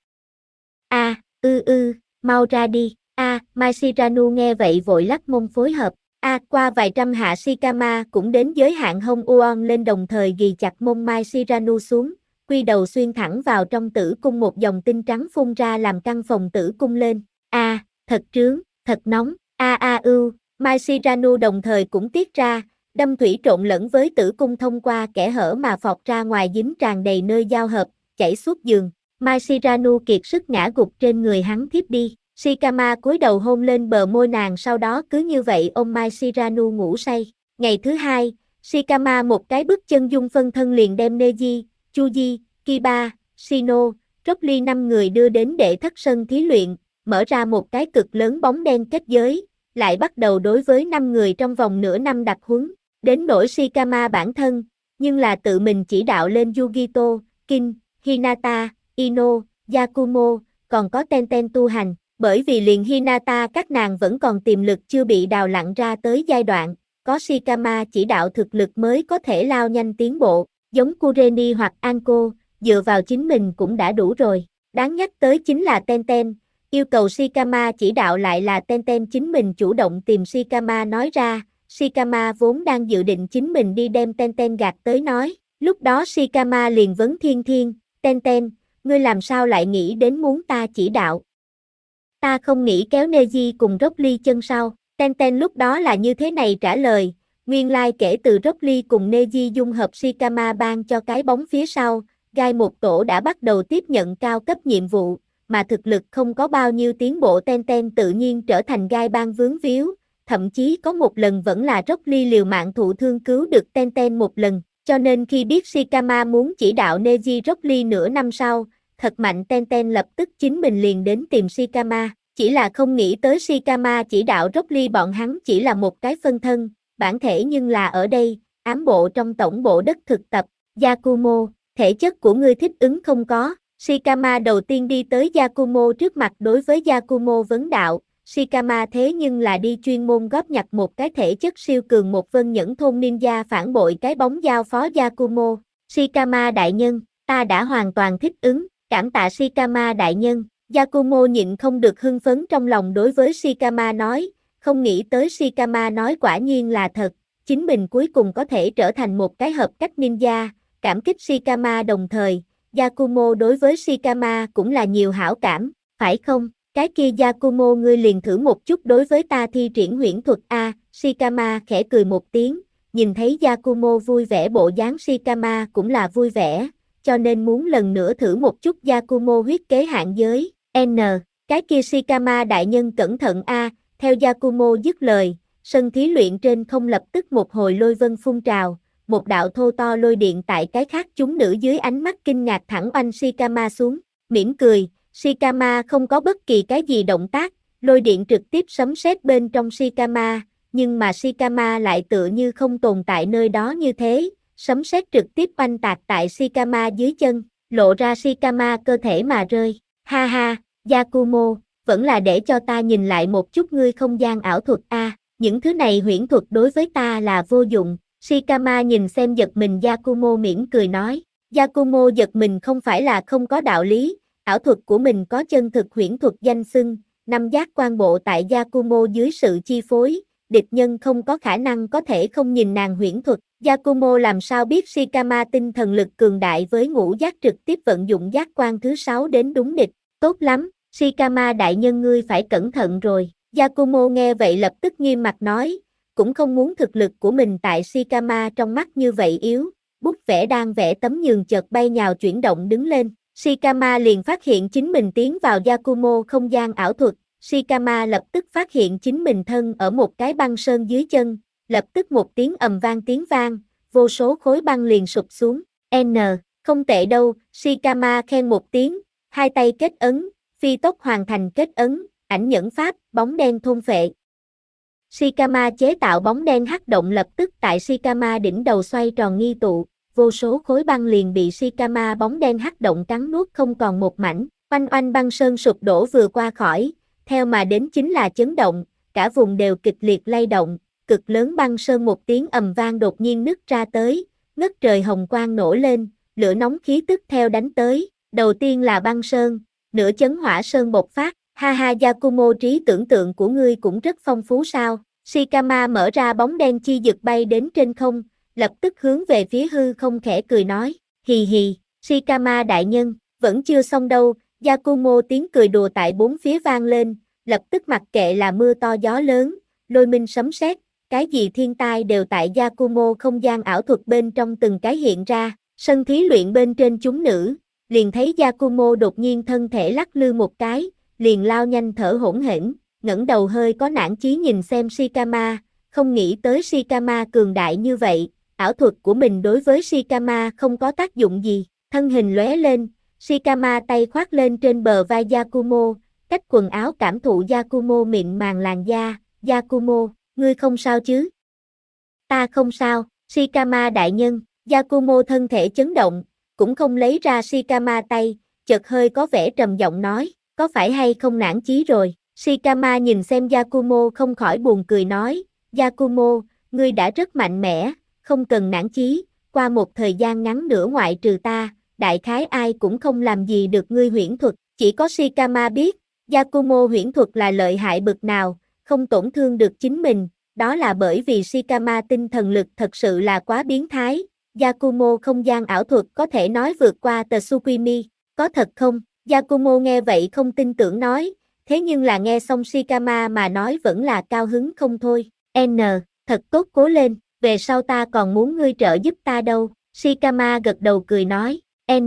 Mau ra đi. Mai Shiranu nghe vậy vội lắc mông phối hợp. Qua vài trăm hạ Shikama cũng đến giới hạn hông Uon lên, đồng thời ghì chặt mông Mai Shiranu xuống, quy đầu xuyên thẳng vào trong tử cung, một dòng tinh trắng phun ra làm căng phòng tử cung lên. Thật trướng, thật nóng. Mai Shiranu đồng thời cũng tiết ra, đâm thủy trộn lẫn với tử cung thông qua kẽ hở mà phọt ra ngoài, dính tràn đầy nơi giao hợp, chảy suốt giường. Mai Shiranu kiệt sức ngã gục trên người hắn thiếp đi. Shikama cúi đầu hôn lên bờ môi nàng, sau đó cứ như vậy ôm Mai Shiranu ngủ say. Ngày thứ hai, Shikama một cái bước chân dung phân thân liền đem Neji, Chuji, Kiba, Shino, Rockly 5 người đưa đến đệ thất sân thí luyện, mở ra một cái cực lớn bóng đen kết giới, lại bắt đầu đối với 5 người trong vòng nửa năm đặc huấn. Đến nỗi Shikama bản thân, nhưng là tự mình chỉ đạo lên Yugito, Kin, Hinata, Ino, Yakumo, còn có Tenten tu hành, bởi vì liền Hinata các nàng vẫn còn tiềm lực chưa bị đào lặn ra tới giai đoạn, có Shikama chỉ đạo thực lực mới có thể lao nhanh tiến bộ, giống Kureni hoặc Anko, dựa vào chính mình cũng đã đủ rồi. Đáng nhắc tới chính là Tenten, yêu cầu Shikama chỉ đạo lại là Tenten chính mình chủ động tìm Shikama nói ra. Shikama vốn đang dự định chính mình đi đem Tenten gạt tới nói, lúc đó Shikama liền vấn Thiên Thiên, Tenten, ngươi làm sao lại nghĩ đến muốn ta chỉ đạo? Ta không nghĩ kéo Neji cùng Rockly chân sau. Tenten lúc đó là như thế này trả lời, nguyên lai kể từ Rockly cùng Neji dung hợp Shikama ban cho cái bóng phía sau, gai một tổ đã bắt đầu tiếp nhận cao cấp nhiệm vụ, mà thực lực không có bao nhiêu tiến bộ, Tenten tự nhiên trở thành gai ban vướng víu, thậm chí có một lần vẫn là Rockly liều mạng thụ thương cứu được Tenten một lần, cho nên khi biết Shikama muốn chỉ đạo Neji Rockly nửa năm sau, thật mạnh, Tenten lập tức chính mình liền đến tìm Shikama, chỉ là không nghĩ tới Shikama chỉ đạo Rockly bọn hắn chỉ là một cái phân thân, bản thể nhưng là ở đây, ám bộ trong tổng bộ đất thực tập. Yakumo, thể chất của ngươi thích ứng không có. Shikama đầu tiên đi tới Yakumo trước mặt, đối với Yakumo vấn đạo. Shikama thế nhưng là đi chuyên môn góp nhặt một cái thể chất siêu cường, một vân nhẫn thôn ninja phản bội cái bóng giao phó Yakumo. Shikama đại nhân, ta đã hoàn toàn thích ứng, cảm tạ Shikama đại nhân. Yakumo nhịn không được hưng phấn trong lòng đối với Shikama nói, không nghĩ tới Shikama nói quả nhiên là thật, chính mình cuối cùng có thể trở thành một cái hợp cách ninja, cảm kích Shikama. Đồng thời, Yakumo đối với Shikama cũng là nhiều hảo cảm, phải không? Cái kia Yakumo, ngươi liền thử một chút đối với ta thi triển huyễn thuật a. Shikama khẽ cười một tiếng, nhìn thấy Yakumo vui vẻ bộ dáng, Shikama cũng là vui vẻ, cho nên muốn lần nữa thử một chút Yakumo huyết kế hạn giới. Cái kia Shikama đại nhân cẩn thận a. Theo Yakumo dứt lời, sân thí luyện trên không lập tức một hồi lôi vân phun trào, một đạo thô to lôi điện tại cái khác chúng nữ dưới ánh mắt kinh ngạc thẳng oanh Shikama xuống. Mỉm cười, Shikama không có bất kỳ cái gì động tác, lôi điện trực tiếp sấm sét bên trong Shikama, nhưng mà Shikama lại tựa như không tồn tại nơi đó như thế, sấm sét trực tiếp oanh tạc tại Shikama dưới chân, lộ ra Shikama cơ thể mà rơi. Ha ha, Yakumo, vẫn là để cho ta nhìn lại một chút ngươi không gian ảo thuật a. Những thứ này huyễn thuật đối với ta là vô dụng. Shikama nhìn xem giật mình Yakumo mỉm cười nói. Yakumo giật mình không phải là không có đạo lý, ảo thuật của mình có chân thực huyễn thuật danh xưng, năm giác quan bộ tại Yakumo dưới sự chi phối, địch nhân không có khả năng có thể không nhìn nàng huyễn thuật. Yakumo làm sao biết Shikama tinh thần lực cường đại với ngũ giác trực tiếp vận dụng giác quan thứ 6 đến đúng địch. Tốt lắm, Shikama đại nhân ngươi phải cẩn thận rồi. Yakumo nghe vậy lập tức nghiêm mặt nói, cũng không muốn thực lực của mình tại Shikama trong mắt như vậy yếu, bút vẽ đang vẽ tấm nhường chợt bay nhào chuyển động đứng lên. Shikama liền phát hiện chính mình tiến vào Yakumo không gian ảo thuật, Shikama lập tức phát hiện chính mình thân ở một cái băng sơn dưới chân, lập tức một tiếng ầm vang tiếng vang, vô số khối băng liền sụp xuống. Không tệ đâu, Shikama khen một tiếng, hai tay kết ấn, phi tốc hoàn thành kết ấn, ảnh nhẫn pháp, bóng đen thôn phệ. Shikama chế tạo bóng đen hắc động lập tức tại Shikama đỉnh đầu xoay tròn nghi tụ, vô số khối băng liền bị Shikama bóng đen hắc động cắn nuốt không còn một mảnh, oanh oanh băng sơn sụp đổ vừa qua khỏi, theo mà đến chính là chấn động, cả vùng đều kịch liệt lay động, cực lớn băng sơn một tiếng ầm vang đột nhiên nứt ra tới, ngất trời hồng quang nổ lên, lửa nóng khí tức theo đánh tới, đầu tiên là băng sơn, nửa chấn hỏa sơn bộc phát, ha ha Yakumo trí tưởng tượng của ngươi cũng rất phong phú sao, Shikama mở ra bóng đen chi dực bay đến trên không, lập tức hướng về phía hư không khẽ cười nói, hì hì, Shikama đại nhân, vẫn chưa xong đâu, Yakumo tiếng cười đùa tại bốn phía vang lên, lập tức mặc kệ là mưa to gió lớn, lôi minh sấm sét, cái gì thiên tai đều tại Yakumo không gian ảo thuật bên trong từng cái hiện ra, sân thí luyện bên trên chúng nữ, liền thấy Yakumo đột nhiên thân thể lắc lư một cái, liền lao nhanh thở hổn hển, ngẩng đầu hơi có nản chí nhìn xem Shikama, không nghĩ tới Shikama cường đại như vậy, ảo thuật của mình đối với Shikama không có tác dụng gì, thân hình lóe lên, Shikama tay khoác lên trên bờ vai Yakumo, cách quần áo cảm thụ Yakumo mịn màng làn da, Yakumo, ngươi không sao chứ? Ta không sao, Shikama đại nhân, Yakumo thân thể chấn động, cũng không lấy ra Shikama tay, chợt hơi có vẻ trầm giọng nói, có phải hay không nản chí rồi? Shikama nhìn xem Yakumo không khỏi buồn cười nói, Yakumo, ngươi đã rất mạnh mẽ, không cần nản chí, qua một thời gian ngắn nữa ngoại trừ ta, đại khái ai cũng không làm gì được ngươi huyễn thuật, chỉ có Shikama biết, Yakumo huyễn thuật là lợi hại bực nào, không tổn thương được chính mình, đó là bởi vì Shikama tinh thần lực thật sự là quá biến thái, Yakumo không gian ảo thuật có thể nói vượt qua Tsukimi, có thật không? Yakumo nghe vậy không tin tưởng nói, thế nhưng là nghe xong Shikama mà nói vẫn là cao hứng không thôi, thật tốt cố lên, về sau ta còn muốn ngươi trợ giúp ta đâu, Shikama gật đầu cười nói,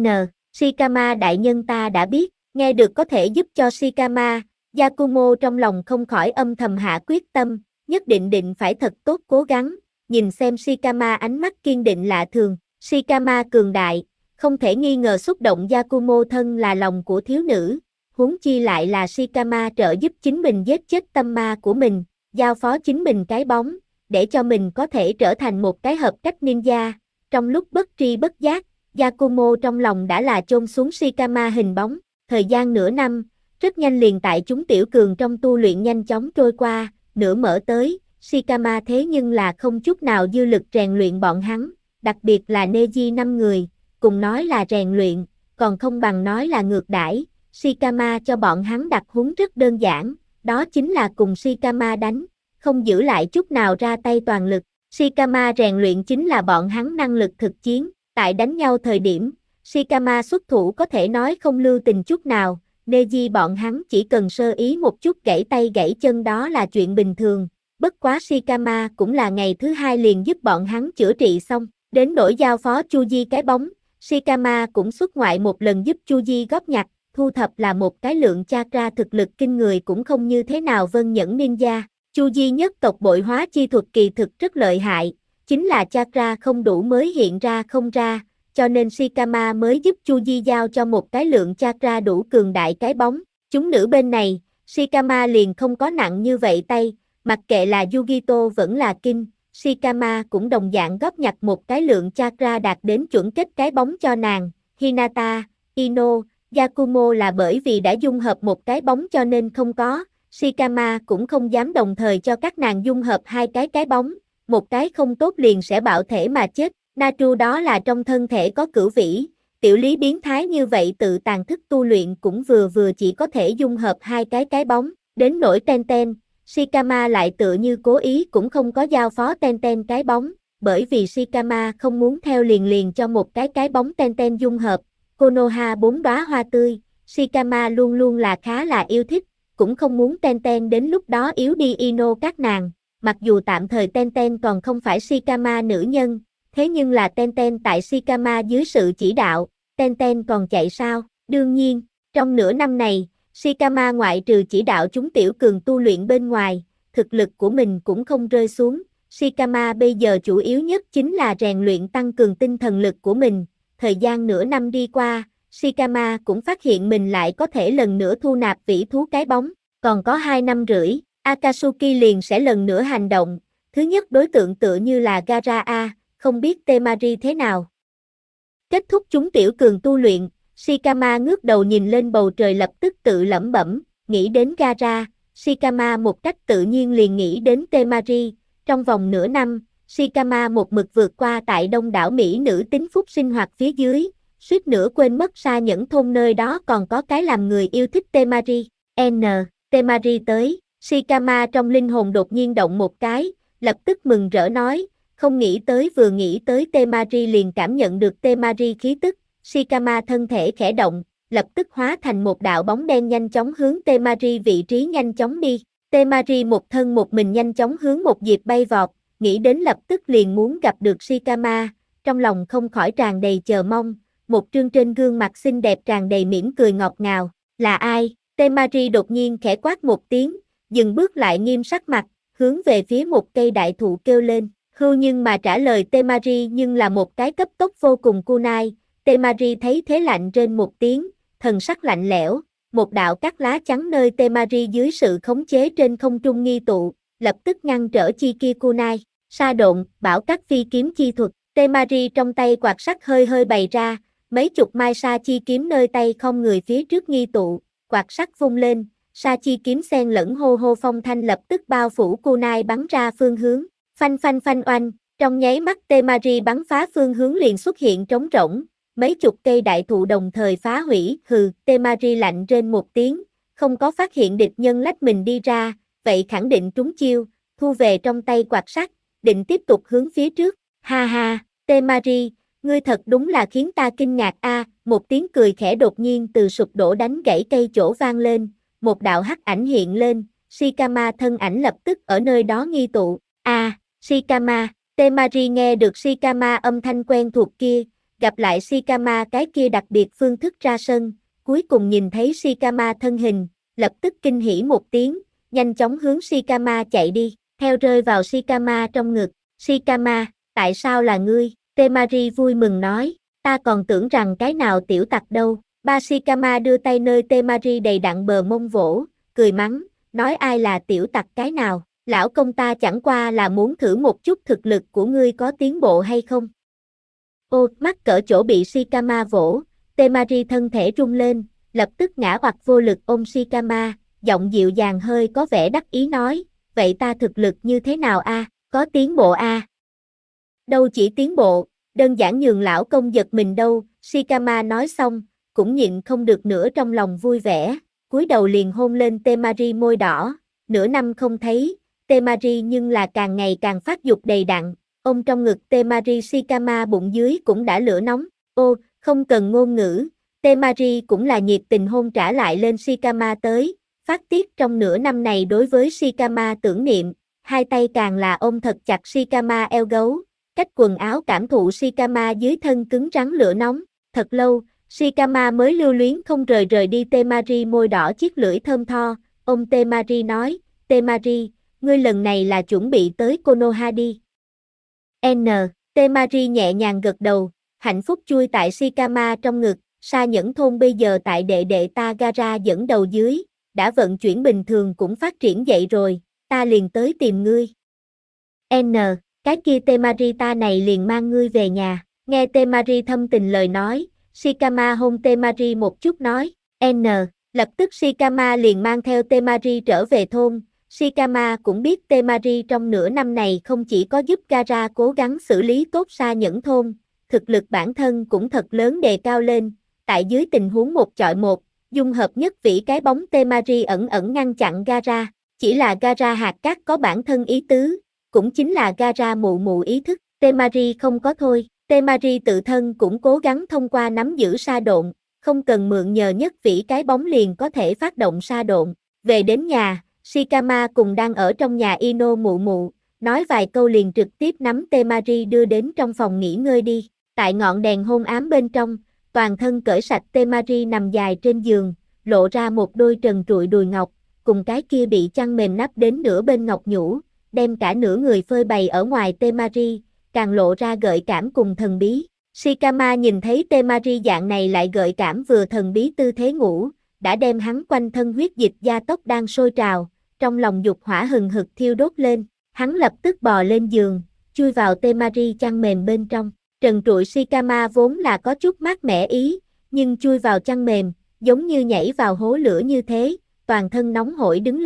Shikama đại nhân ta đã biết, nghe được có thể giúp cho Shikama, Yakumo trong lòng không khỏi âm thầm hạ quyết tâm, nhất định phải thật tốt cố gắng, nhìn xem Shikama ánh mắt kiên định lạ thường, Shikama cường đại, không thể nghi ngờ xúc động Yakumo thân là lòng của thiếu nữ, huống chi lại là Shikama trợ giúp chính mình giết chết tâm ma của mình, giao phó chính mình cái bóng, để cho mình có thể trở thành một cái hợp cách ninja, trong lúc bất tri bất giác, Yakumo trong lòng đã là chôn xuống Shikama hình bóng, thời gian nửa năm, rất nhanh liền tại chúng tiểu cường trong tu luyện nhanh chóng trôi qua, nửa mở tới, Shikama thế nhưng là không chút nào dư lực rèn luyện bọn hắn, đặc biệt là Neji 5 người, cùng nói là rèn luyện, còn không bằng nói là ngược đãi. Shikama cho bọn hắn đặt huấn rất đơn giản, đó chính là cùng Shikama đánh, không giữ lại chút nào ra tay toàn lực. Shikama rèn luyện chính là bọn hắn năng lực thực chiến, tại đánh nhau thời điểm, Shikama xuất thủ có thể nói không lưu tình chút nào, Neji bọn hắn chỉ cần sơ ý một chút gãy tay gãy chân đó là chuyện bình thường, bất quá Shikama cũng là ngày thứ hai liền giúp bọn hắn chữa trị xong, đến nỗi giao phó Chuji cái bóng, Shikama cũng xuất ngoại một lần giúp Chuji góp nhặt, thu thập là một cái lượng chakra thực lực kinh người cũng không như thế nào vân nhẫn ninja. Chuji nhất tộc bội hóa chi thuật kỳ thực rất lợi hại, chính là chakra không đủ mới hiện ra không ra, cho nên Shikama mới giúp Chuji giao cho một cái lượng chakra đủ cường đại cái bóng. Chúng nữ bên này, Shikama liền không có nặng như vậy tay, mặc kệ là Yugito vẫn là Kin, Shikama cũng đồng dạng góp nhặt một cái lượng chakra đạt đến chuẩn kết cái bóng cho nàng, Hinata, Ino, Yakumo là bởi vì đã dung hợp một cái bóng cho nên không có, Shikama cũng không dám đồng thời cho các nàng dung hợp hai cái bóng, một cái không tốt liền sẽ bạo thể mà chết, Natru đó là trong thân thể có cửu vĩ, tiểu lý biến thái như vậy tự tàn thức tu luyện cũng vừa chỉ có thể dung hợp hai cái bóng, đến nỗi Tenten, Shikama lại tựa như cố ý cũng không có giao phó Tenten cái bóng, bởi vì Shikama không muốn theo liền cho một cái bóng Tenten dung hợp, Konoha 4 đóa hoa tươi, Shikama luôn luôn là khá là yêu thích, cũng không muốn Tenten đến lúc đó yếu đi Ino các nàng, mặc dù tạm thời Tenten còn không phải Shikama nữ nhân, thế nhưng là Tenten tại Shikama dưới sự chỉ đạo, Tenten còn chạy sao, đương nhiên, trong nửa năm này, Shikama ngoại trừ chỉ đạo chúng tiểu cường tu luyện bên ngoài, thực lực của mình cũng không rơi xuống, Shikama bây giờ chủ yếu nhất chính là rèn luyện tăng cường tinh thần lực của mình, thời gian nửa năm đi qua, Shikama cũng phát hiện mình lại có thể lần nữa thu nạp vĩ thú cái bóng, còn có 2 năm rưỡi, Akatsuki liền sẽ lần nữa hành động, thứ nhất đối tượng tựa như là Gaara, không biết Temari thế nào. Kết thúc chúng tiểu cường tu luyện, Shikama ngước đầu nhìn lên bầu trời lập tức tự lẩm bẩm, nghĩ đến Gaara, Shikama một cách tự nhiên liền nghĩ đến Temari. Trong vòng nửa năm, Shikama một mực vượt qua tại đông đảo Mỹ nữ tính phúc sinh hoạt phía dưới, suýt nữa quên mất Sa Nhẫn thôn nơi đó còn có cái làm người yêu thích Temari. Temari tới, Shikama trong linh hồn đột nhiên động một cái, lập tức mừng rỡ nói, không nghĩ tới vừa nghĩ tới Temari liền cảm nhận được Temari khí tức, Shikama thân thể khẽ động, lập tức hóa thành một đạo bóng đen nhanh chóng hướng Temari vị trí nhanh chóng đi. Temari một thân một mình nhanh chóng hướng một dịp bay vọt, nghĩ đến lập tức liền muốn gặp được Shikama, trong lòng không khỏi tràn đầy chờ mong, một trương trên gương mặt xinh đẹp tràn đầy mỉm cười ngọt ngào, là ai? Temari đột nhiên khẽ quát một tiếng, dừng bước lại nghiêm sắc mặt, hướng về phía một cây đại thụ kêu lên, hưu nhưng mà trả lời Temari nhưng là một cái cấp tốc vô cùng kunai, Temari thấy thế lạnh trên một tiếng, thần sắc lạnh lẽo, một đạo cát lá trắng nơi Temari dưới sự khống chế trên không trung nghi tụ, lập tức ngăn trở chi kia kunai, sa độn, bảo cát phi kiếm chi thuật, Temari trong tay quạt sắt hơi hơi bày ra, mấy chục mai sa chi kiếm nơi tay không người phía trước nghi tụ, quạt sắt vung lên, sa chi kiếm xen lẫn hô hô phong thanh lập tức bao phủ kunai bắn ra phương hướng, phanh phanh phanh oanh, trong nháy mắt Temari bắn phá phương hướng liền xuất hiện trống rỗng, mấy chục cây đại thụ đồng thời phá hủy, Temari lạnh rên một tiếng, không có phát hiện địch nhân lách mình đi ra, vậy khẳng định trúng chiêu, thu về trong tay quạt sắt, định tiếp tục hướng phía trước, ha ha, Temari, ngươi thật đúng là khiến ta kinh ngạc a, một tiếng cười khẽ đột nhiên từ sụp đổ đánh gãy cây chỗ vang lên, một đạo hắc ảnh hiện lên, Shikama thân ảnh lập tức ở nơi đó nghi tụ, Shikama, Temari nghe được Shikama âm thanh quen thuộc kia, gặp lại Shikama cái kia đặc biệt phương thức ra sân, cuối cùng nhìn thấy Shikama thân hình, lập tức kinh hỉ một tiếng, nhanh chóng hướng Shikama chạy đi, theo rơi vào Shikama trong ngực, Shikama, tại sao là ngươi? Temari vui mừng nói, ta còn tưởng rằng cái nào tiểu tặc đâu, ba Shikama đưa tay nơi Temari đầy đặn bờ mông vỗ, cười mắng, nói ai là tiểu tặc cái nào, lão công ta chẳng qua là muốn thử một chút thực lực của ngươi có tiến bộ hay không. Ô, mắt cỡ chỗ bị Shikama vỗ, Temari thân thể rung lên, lập tức ngã hoặc vô lực ôm Shikama, giọng dịu dàng hơi có vẻ đắc ý nói, vậy ta thực lực như thế nào a? Có tiến bộ a? Đâu chỉ tiến bộ, đơn giản nhường lão công giật mình đâu, Shikama nói xong, cũng nhịn không được nữa trong lòng vui vẻ, cúi đầu liền hôn lên Temari môi đỏ, nửa năm không thấy, Temari nhưng là càng ngày càng phát dục đầy đặn, ôm trong ngực Temari Shikama bụng dưới cũng đã lửa nóng, ô, không cần ngôn ngữ, Temari cũng là nhiệt tình hôn trả lại lên Shikama tới, phát tiết trong nửa năm này đối với Shikama tưởng niệm, hai tay càng là ôm thật chặt Shikama eo gấu, cách quần áo cảm thụ Shikama dưới thân cứng rắn lửa nóng, thật lâu, Shikama mới lưu luyến không rời đi Temari môi đỏ chiếc lưỡi thơm tho, ôm Temari nói, Temari, ngươi lần này là chuẩn bị tới Konoha đi. Temari nhẹ nhàng gật đầu, hạnh phúc chui tại Shikama trong ngực, Sa Nhẫn thôn bây giờ tại đệ đệ Tagara dẫn đầu dưới, đã vận chuyển bình thường cũng phát triển dậy rồi, ta liền tới tìm ngươi. Cái kia Temari ta này liền mang ngươi về nhà, nghe Temari thâm tình lời nói, Shikama hôn Temari một chút nói, lập tức Shikama liền mang theo Temari trở về thôn, Shikama cũng biết Temari trong nửa năm này không chỉ có giúp Gaara cố gắng xử lý tốt Sa Nhẫn thôn, thực lực bản thân cũng thật lớn đề cao lên, tại dưới tình huống một chọi một, dung hợp nhất vĩ cái bóng Temari ẩn ẩn ngăn chặn Gaara, chỉ là Gaara hạt cát có bản thân ý tứ, cũng chính là Gaara mụ mụ ý thức, Temari không có thôi, Temari tự thân cũng cố gắng thông qua nắm giữ sa độn, không cần mượn nhờ nhất vĩ cái bóng liền có thể phát động sa độn, về đến nhà, Shikama cùng đang ở trong nhà Ino mụ mụ, nói vài câu liền trực tiếp nắm Temari đưa đến trong phòng nghỉ ngơi đi, tại ngọn đèn hôn ám bên trong, toàn thân cởi sạch Temari nằm dài trên giường, lộ ra một đôi trần trụi đùi ngọc, cùng cái kia bị chăn mềm nắp đến nửa bên ngọc nhũ, đem cả nửa người phơi bày ở ngoài Temari, càng lộ ra gợi cảm cùng thần bí. Shikama nhìn thấy Temari dạng này lại gợi cảm vừa thần bí tư thế ngủ, đã đem hắn quanh thân huyết dịch gia tốc đang sôi trào, trong lòng dục hỏa hừng hực thiêu đốt lên, hắn lập tức bò lên giường, chui vào Temari chăn mềm bên trong. Trần trụi Shikama vốn là có chút mát mẻ ý, nhưng chui vào chăn mềm, giống như nhảy vào hố lửa như thế, toàn thân nóng hổi đứng lên.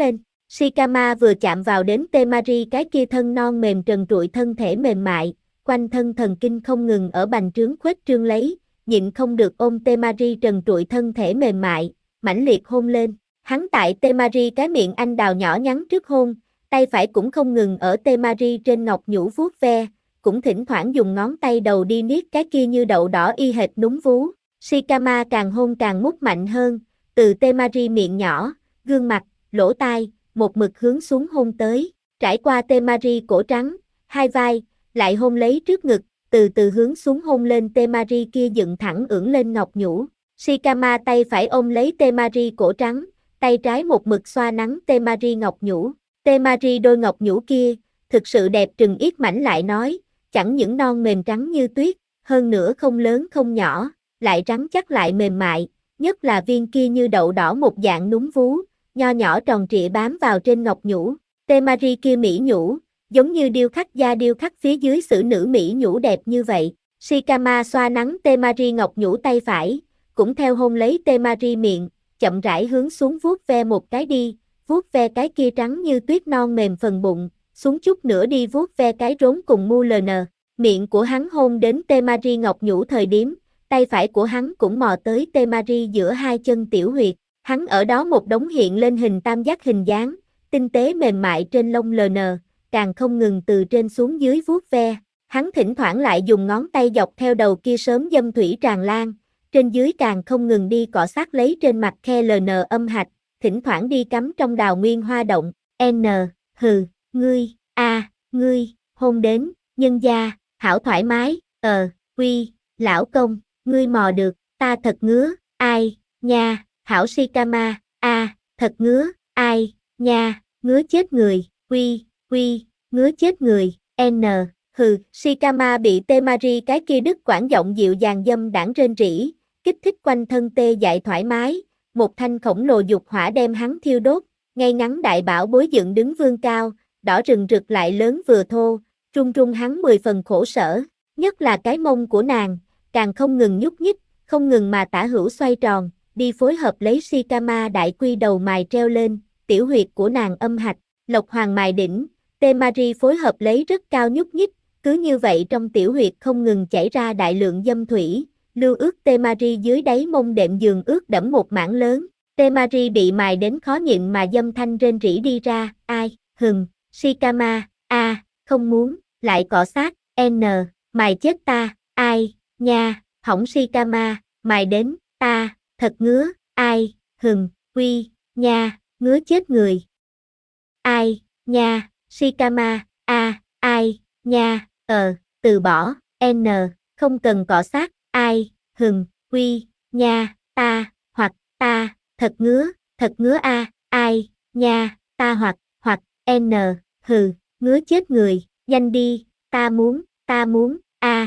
Shikama vừa chạm vào đến Temari cái kia thân non mềm trần trụi thân thể mềm mại, quanh thân thần kinh không ngừng ở bành trướng khuếch trương lấy, nhịn không được ôm Temari trần trụi thân thể mềm mại, mãnh liệt hôn lên. Hắn tại Temari cái miệng anh đào nhỏ nhắn trước hôn, tay phải cũng không ngừng ở Temari trên ngọc nhũ vuốt ve, cũng thỉnh thoảng dùng ngón tay đầu đi niết cái kia như đậu đỏ y hệt núm vú. Shikama càng hôn càng mút mạnh hơn, từ Temari miệng nhỏ, gương mặt, lỗ tai, một mực hướng xuống hôn tới, trải qua Temari cổ trắng, hai vai, lại hôn lấy trước ngực, từ từ hướng xuống hôn lên Temari kia dựng thẳng ưỡn lên ngọc nhũ. Shikama tay phải ôm lấy Temari cổ trắng, tay trái một mực xoa nắng Temari ngọc nhũ. Temari đôi ngọc nhũ kia, thực sự đẹp trừng yết mảnh lại nói, chẳng những non mềm trắng như tuyết, hơn nữa không lớn không nhỏ, lại rắn chắc lại mềm mại, nhất là viên kia như đậu đỏ một dạng núm vú, nho nhỏ tròn trịa bám vào trên ngọc nhũ. Temari kia mỹ nhũ, giống như điêu khắc gia điêu khắc phía dưới xử nữ mỹ nhũ đẹp như vậy. Shikama xoa nắng Temari ngọc nhũ tay phải, cũng theo hôn lấy Temari miệng, chậm rãi hướng xuống vuốt ve một cái đi, vuốt ve cái kia trắng như tuyết non mềm phần bụng, xuống chút nữa đi vuốt ve cái rốn cùng mu ln. Miệng của hắn hôn đến Temari ngọc nhũ thời điểm, tay phải của hắn cũng mò tới Temari giữa hai chân tiểu huyệt, hắn ở đó một đống hiện lên hình tam giác hình dáng, tinh tế mềm mại trên lông ln, càng không ngừng từ trên xuống dưới vuốt ve. Hắn thỉnh thoảng lại dùng ngón tay dọc theo đầu kia sớm dâm thủy tràn lan, trên dưới càng không ngừng đi cọ sát lấy trên mặt khe ln âm hạch, thỉnh thoảng đi cắm trong đào nguyên hoa động. N, hừ, ngươi, ngươi, hôn đến, nhân gia, hảo thoải mái, quy, lão công, ngươi mò được, ta thật ngứa, ai, nha, hảo Shikama, thật ngứa, ai, nha, ngứa chết người, quy, ngứa chết người, n, hừ, Shikama bị Temari cái kia đứt quãng giọng dịu dàng dâm đãng rên rỉ, kích thích quanh thân tê dại thoải mái, một thanh khổng lồ dục hỏa đem hắn thiêu đốt, ngay ngắn đại bảo bối dựng đứng vương cao, đỏ rừng rực lại lớn vừa thô, run run hắn 10 phần khổ sở, nhất là cái mông của nàng, càng không ngừng nhúc nhích, không ngừng mà tả hữu xoay tròn, đi phối hợp lấy Shikama đại quy đầu mài treo lên, tiểu huyệt của nàng âm hạch, lộc hoàng mài đỉnh, Temari phối hợp lấy rất cao nhúc nhích, cứ như vậy trong tiểu huyệt không ngừng chảy ra đại lượng dâm thủy, lưu ướt Temari dưới đáy mông đệm giường ướt đẫm một mảng lớn, Temari bị mài đến khó nhịn mà dâm thanh rên rỉ đi ra, ai, Shikama, không muốn, lại cọ sát, n, mài chết ta, ai, nha, hỏng Shikama, mài đến, ta, thật ngứa, ai, quy, nha, ngứa chết người. Ai, nha, Shikama, ai, nha, từ bỏ, n, không cần cọ sát, ai, quy, nha, ta, hoặc, ta, thật ngứa ai, nha, ta hoặc, n, ngứa chết người, nhanh đi, ta muốn,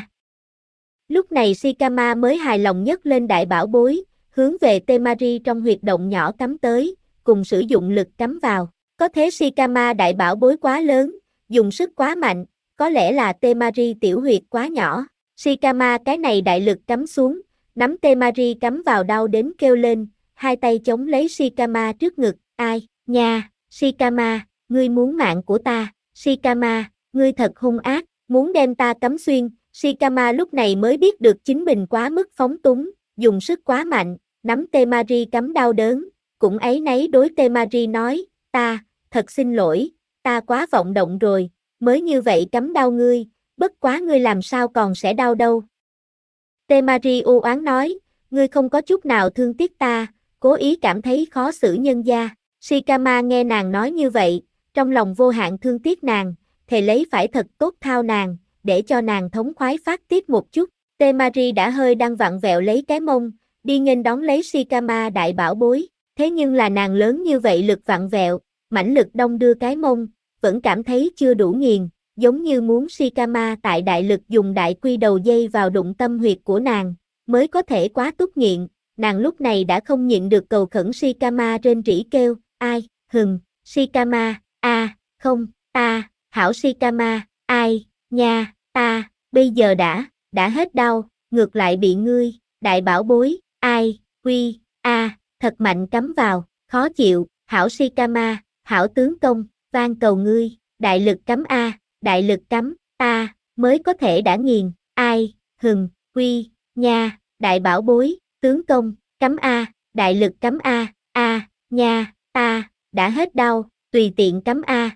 Lúc này Shikama mới hài lòng nhấc lên đại bảo bối, hướng về Temari trong huyệt động nhỏ cắm tới, cùng sử dụng lực cắm vào. Có thế Shikama đại bảo bối quá lớn, dùng sức quá mạnh, có lẽ là Temari tiểu huyệt quá nhỏ. Shikama cái này đại lực cắm xuống, nắm Temari cắm vào đau đến kêu lên, hai tay chống lấy Shikama trước ngực, ai, nha, Shikama, ngươi muốn mạng của ta, Shikama, ngươi thật hung ác, muốn đem ta cắm xuyên. Shikama lúc này mới biết được chính mình quá mức phóng túng, dùng sức quá mạnh, nắm Temari cắm đau đớn, cũng áy náy đối Temari nói, ta, thật xin lỗi, ta quá vọng động rồi, mới như vậy cắm đau ngươi, bất quá ngươi làm sao còn sẽ đau đâu. Temari u oán nói, ngươi không có chút nào thương tiếc ta, cố ý cảm thấy khó xử nhân gia. Shikama nghe nàng nói như vậy, trong lòng vô hạn thương tiếc nàng, thề lấy phải thật tốt thao nàng, để cho nàng thống khoái phát tiết một chút. Temari đã hơi đang vặn vẹo lấy cái mông, đi nghênh đón lấy Shikama đại bảo bối, thế nhưng là nàng lớn như vậy lực vặn vẹo, mãnh lực đong đưa cái mông, vẫn cảm thấy chưa đủ nghiền, giống như muốn Shikama tại đại lực dùng đại quy đầu dây vào đụng tâm huyệt của nàng, mới có thể quá túc nghiện, nàng lúc này đã không nhịn được cầu khẩn Shikama rên rỉ kêu, ai, Shikama, không, ta, hảo Shikama, ai, nha, ta, bây giờ đã hết đau, ngược lại bị ngươi, đại bảo bối, ai, quy, thật mạnh cắm vào, khó chịu, hảo Shikama, hảo tướng công, van cầu ngươi, đại lực cấm a, đại lực cấm, ta, mới có thể đã nghiền, ai, quy, nha, đại bảo bối, tướng công, cấm a, đại lực cấm a, nha, ta, đã hết đau, tùy tiện cấm a,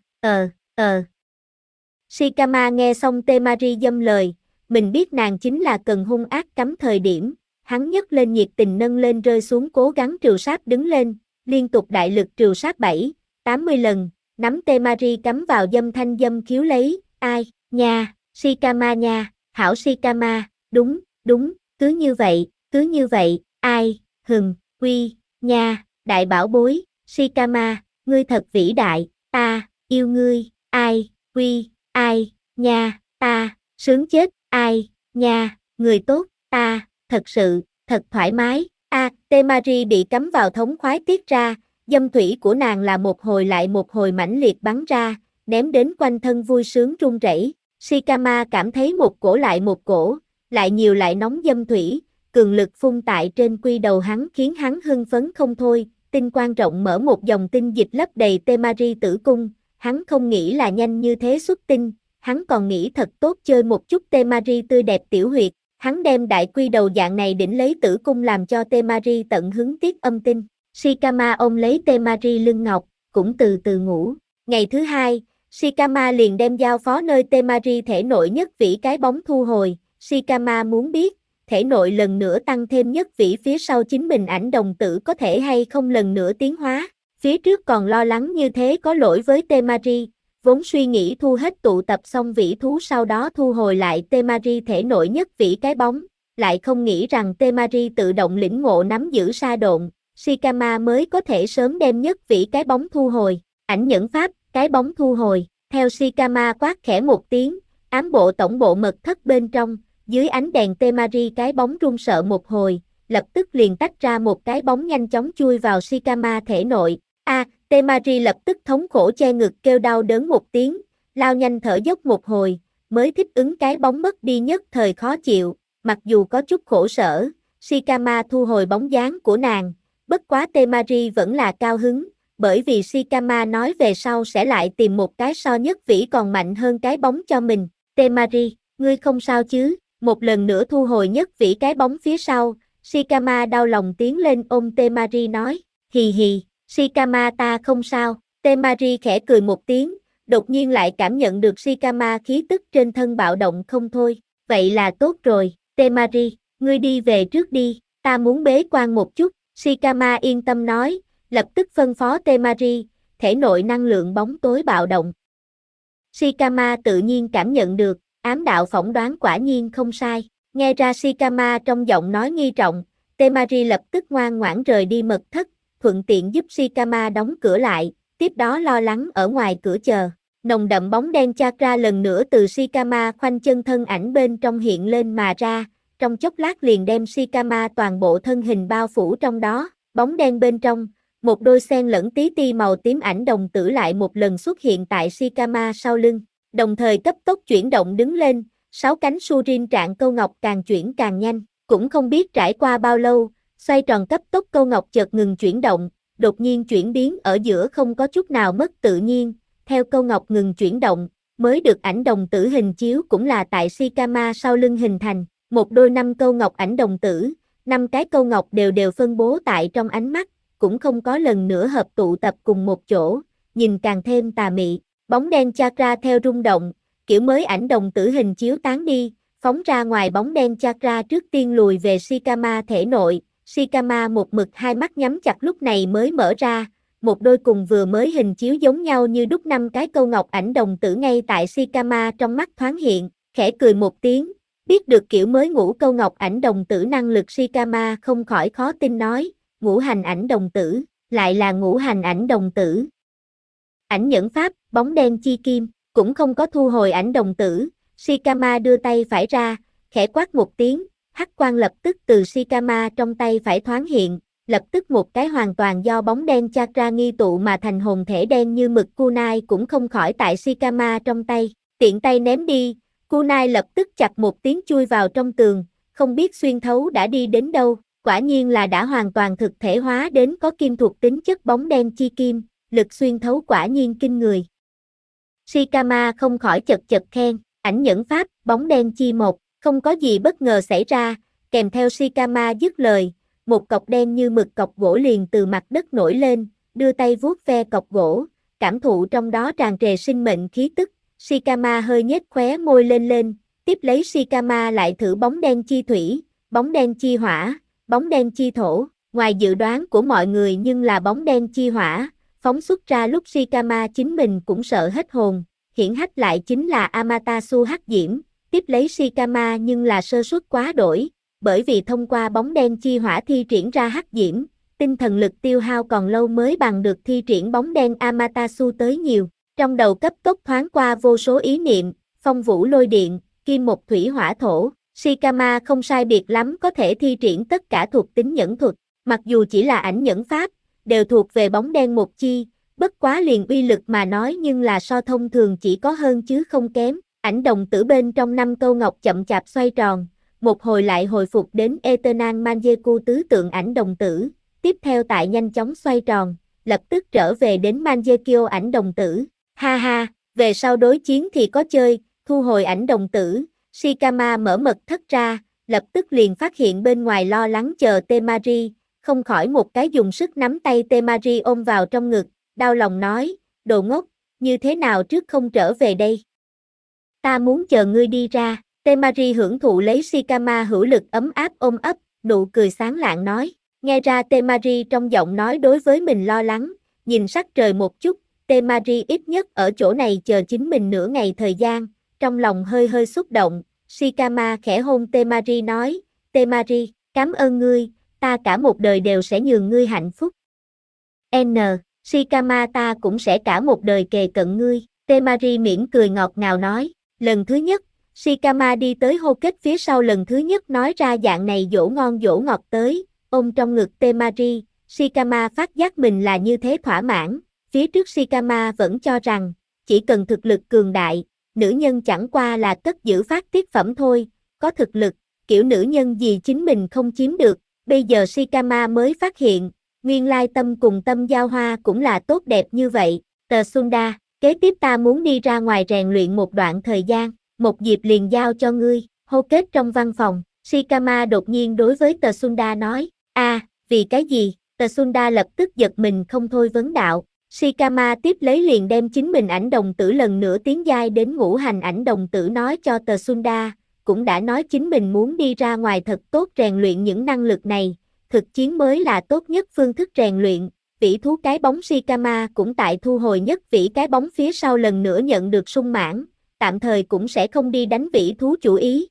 Shikama nghe xong Temari dâm lời, mình biết nàng chính là cần hung ác cấm thời điểm, hắn nhấc lên nhiệt tình nâng lên rơi xuống cố gắng trừ sát đứng lên, liên tục đại lực trừ sát 80 lần, nắm Temari cắm vào dâm thanh dâm khiếu lấy, ai, nha, Shikama nha, hảo Shikama, đúng, cứ như vậy, ai, quy, nha, đại bảo bối, Shikama, ngươi thật vĩ đại, ta, yêu ngươi, ai, quy, ai, nha, ta, sướng chết, ai, nha, người tốt, ta, thật thoải mái, Temari bị cắm vào thống khoái tiết ra, dâm thủy của nàng là một hồi lại một hồi mãnh liệt bắn ra, ném đến quanh thân vui sướng run rẩy. Shikama cảm thấy một cổ, lại nhiều lại nóng dâm thủy, cường lực phun tại trên quy đầu hắn khiến hắn hưng phấn không thôi, tinh quang rộng mở một dòng tinh dịch lấp đầy Temari tử cung, hắn không nghĩ là nhanh như thế xuất tinh, hắn còn nghĩ thật tốt chơi một chút Temari tươi đẹp tiểu huyệt, hắn đem đại quy đầu dạng này đỉnh lấy tử cung làm cho Temari tận hứng tiết âm tinh. Shikama ôm lấy Temari lưng ngọc, cũng từ từ ngủ. Ngày thứ hai, Shikama liền đem giao phó nơi Temari thể nội nhất vĩ cái bóng thu hồi. Shikama muốn biết, thể nội lần nữa tăng thêm nhất vĩ phía sau chính mình ảnh đồng tử có thể hay không lần nữa tiến hóa. Phía trước còn lo lắng như thế có lỗi với Temari, vốn suy nghĩ thu hết tụ tập xong vĩ thú sau đó thu hồi lại Temari thể nội nhất vĩ cái bóng, lại không nghĩ rằng Temari tự động lĩnh ngộ nắm giữ sa độn, Shikama mới có thể sớm đem nhất vĩ cái bóng thu hồi. Ảnh nhẫn pháp, cái bóng thu hồi, theo Shikama quát khẽ một tiếng, ám bộ tổng bộ mật thất bên trong, dưới ánh đèn Temari cái bóng run sợ một hồi, lập tức liền tách ra một cái bóng nhanh chóng chui vào Shikama thể nội. Temari lập tức thống khổ che ngực kêu đau đớn một tiếng, lao nhanh thở dốc một hồi, mới thích ứng cái bóng mất đi nhất thời khó chịu, mặc dù có chút khổ sở, Shikama thu hồi bóng dáng của nàng, bất quá Temari vẫn là cao hứng, bởi vì Shikama nói về sau sẽ lại tìm một cái so nhất vĩ còn mạnh hơn cái bóng cho mình. Temari, ngươi không sao chứ? Một lần nữa thu hồi nhất vĩ cái bóng phía sau, Shikama đau lòng tiến lên ôm Temari nói, hì hì, Shikama ta không sao. Temari khẽ cười một tiếng, đột nhiên lại cảm nhận được Shikama khí tức trên thân bạo động không thôi. Vậy là tốt rồi, Temari, ngươi đi về trước đi, ta muốn bế quan một chút. Shikama yên tâm nói, lập tức phân phó Temari, thể nội năng lượng bóng tối bạo động. Shikama tự nhiên cảm nhận được, ám đạo phỏng đoán quả nhiên không sai. Nghe ra Shikama trong giọng nói nghi trọng, Temari lập tức ngoan ngoãn rời đi mật thất, thuận tiện giúp Shikama đóng cửa lại, tiếp đó lo lắng ở ngoài cửa chờ. Nồng đậm bóng đen chakra lần nữa từ Shikama khoanh chân thân ảnh bên trong hiện lên mà ra, trong chốc lát liền đem Shikama toàn bộ thân hình bao phủ trong đó. Bóng đen bên trong, một đôi xen lẫn tí ti màu tím ảnh đồng tử lại một lần xuất hiện tại Shikama sau lưng, đồng thời cấp tốc chuyển động đứng lên, 6 cánh Surin trạng câu ngọc càng chuyển càng nhanh, cũng không biết trải qua bao lâu, xoay tròn cấp tốc câu ngọc chợt ngừng chuyển động, đột nhiên chuyển biến ở giữa không có chút nào mất tự nhiên, theo câu ngọc ngừng chuyển động, mới được ảnh đồng tử hình chiếu cũng là tại Shikama sau lưng hình thành, một đôi 5 câu ngọc ảnh đồng tử, 5 cái câu ngọc đều phân bố tại trong ánh mắt, cũng không có lần nữa hợp tụ tập cùng một chỗ, nhìn càng thêm tà mị. Bóng đen chakra theo rung động, kiểu mới ảnh đồng tử hình chiếu tán đi, phóng ra ngoài bóng đen chakra trước tiên lùi về Shikama thể nội. Shikama một mực hai mắt nhắm chặt lúc này mới mở ra, một đôi cùng vừa mới hình chiếu giống nhau như đúc 5 cái câu ngọc ảnh đồng tử ngay tại Shikama trong mắt thoáng hiện, khẽ cười một tiếng, biết được kiểu mới ngũ câu ngọc ảnh đồng tử năng lực Shikama không khỏi khó tin nói, ngũ hành ảnh đồng tử, lại là ngũ hành ảnh đồng tử. Ảnh nhẫn pháp, bóng đen chi kim, cũng không có thu hồi ảnh đồng tử, Shikama đưa tay phải ra, khẽ quát một tiếng, hắc quang lập tức từ Shikama trong tay phải thoáng hiện, lập tức một cái hoàn toàn do bóng đen chakra nghi tụ mà thành hồn thể đen như mực kunai cũng không khỏi tại Shikama trong tay, tiện tay ném đi, kunai lập tức chặt một tiếng chui vào trong tường, không biết xuyên thấu đã đi đến đâu, quả nhiên là đã hoàn toàn thực thể hóa đến có kim thuộc tính chất bóng đen chi kim, lực xuyên thấu quả nhiên kinh người. Shikama không khỏi chật chật khen, ảnh nhẫn pháp, bóng đen chi một, không có gì bất ngờ xảy ra, kèm theo Shikama dứt lời, một cọc đen như mực cọc gỗ liền từ mặt đất nổi lên, đưa tay vuốt ve cọc gỗ, cảm thụ trong đó tràn trề sinh mệnh khí tức, Shikama hơi nhếch khóe môi lên, tiếp lấy Shikama lại thử bóng đen chi thủy, bóng đen chi hỏa, bóng đen chi thổ, ngoài dự đoán của mọi người nhưng là bóng đen chi hỏa, phóng xuất ra lúc Shikama chính mình cũng sợ hết hồn, hiển hách lại chính là Amaterasu hắc diễm, tiếp lấy Shikama nhưng là sơ suất quá đổi, bởi vì thông qua bóng đen chi hỏa thi triển ra hắc diễm, tinh thần lực tiêu hao còn lâu mới bằng được thi triển bóng đen Amaterasu tới nhiều, trong đầu cấp tốc thoáng qua vô số ý niệm, phong vũ lôi điện, kim một thủy hỏa thổ, Shikama không sai biệt lắm có thể thi triển tất cả thuộc tính nhẫn thuật, mặc dù chỉ là ảnh nhẫn pháp, đều thuộc về bóng đen một chi, bất quá liền uy lực mà nói nhưng là so thông thường chỉ có hơn chứ không kém, ảnh đồng tử bên trong 5 câu ngọc chậm chạp xoay tròn, một hồi lại hồi phục đến Eternal Mangekyou tứ tượng ảnh đồng tử, tiếp theo tại nhanh chóng xoay tròn, lập tức trở về đến Mangekyou ảnh đồng tử, ha ha, về sau đối chiến thì có chơi, thu hồi ảnh đồng tử, Shikama mở mật thất ra, lập tức liền phát hiện bên ngoài lo lắng chờ Temari, không khỏi một cái dùng sức nắm tay Temari ôm vào trong ngực, đau lòng nói, đồ ngốc, như thế nào trước không trở về đây? Ta muốn chờ ngươi đi ra, Temari hưởng thụ lấy Shikama hữu lực ấm áp ôm ấp, nụ cười sáng lạng nói, nghe ra Temari trong giọng nói đối với mình lo lắng, nhìn sắc trời một chút, Temari ít nhất ở chỗ này chờ chính mình nửa ngày thời gian, trong lòng hơi hơi xúc động, Shikama khẽ hôn Temari nói, Temari, cảm ơn ngươi, ta cả một đời đều sẽ nhường ngươi hạnh phúc. Shikama ta cũng sẽ cả một đời kề cận ngươi, Temari mỉm cười ngọt ngào nói, lần thứ nhất, Shikama đi tới hô kết phía sau lần thứ nhất nói ra dạng này dỗ ngon dỗ ngọt tới, ôm trong ngực Temari, Shikama phát giác mình là như thế thỏa mãn, phía trước Shikama vẫn cho rằng, chỉ cần thực lực cường đại, nữ nhân chẳng qua là cất giữ phát tiết phẩm thôi, có thực lực, kiểu nữ nhân gì chính mình không chiếm được, bây giờ Shikama mới phát hiện, nguyên lai tâm cùng tâm giao hoa cũng là tốt đẹp như vậy, Tờ Sunda, kế tiếp ta muốn đi ra ngoài rèn luyện một đoạn thời gian, một dịp liền giao cho ngươi, hô kết trong văn phòng, Shikama đột nhiên đối với Tờ Sunda nói, vì cái gì, Tờ Sunda lập tức giật mình không thôi vấn đạo, Shikama tiếp lấy liền đem chính mình ảnh đồng tử lần nữa tiến giai đến ngũ hành ảnh đồng tử nói cho Tờ Sunda, cũng đã nói chính mình muốn đi ra ngoài thật tốt rèn luyện những năng lực này, thực chiến mới là tốt nhất phương thức rèn luyện, vĩ thú cái bóng Shikama cũng tại thu hồi nhất vĩ cái bóng phía sau lần nữa nhận được sung mãn, tạm thời cũng sẽ không đi đánh vĩ thú chủ ý,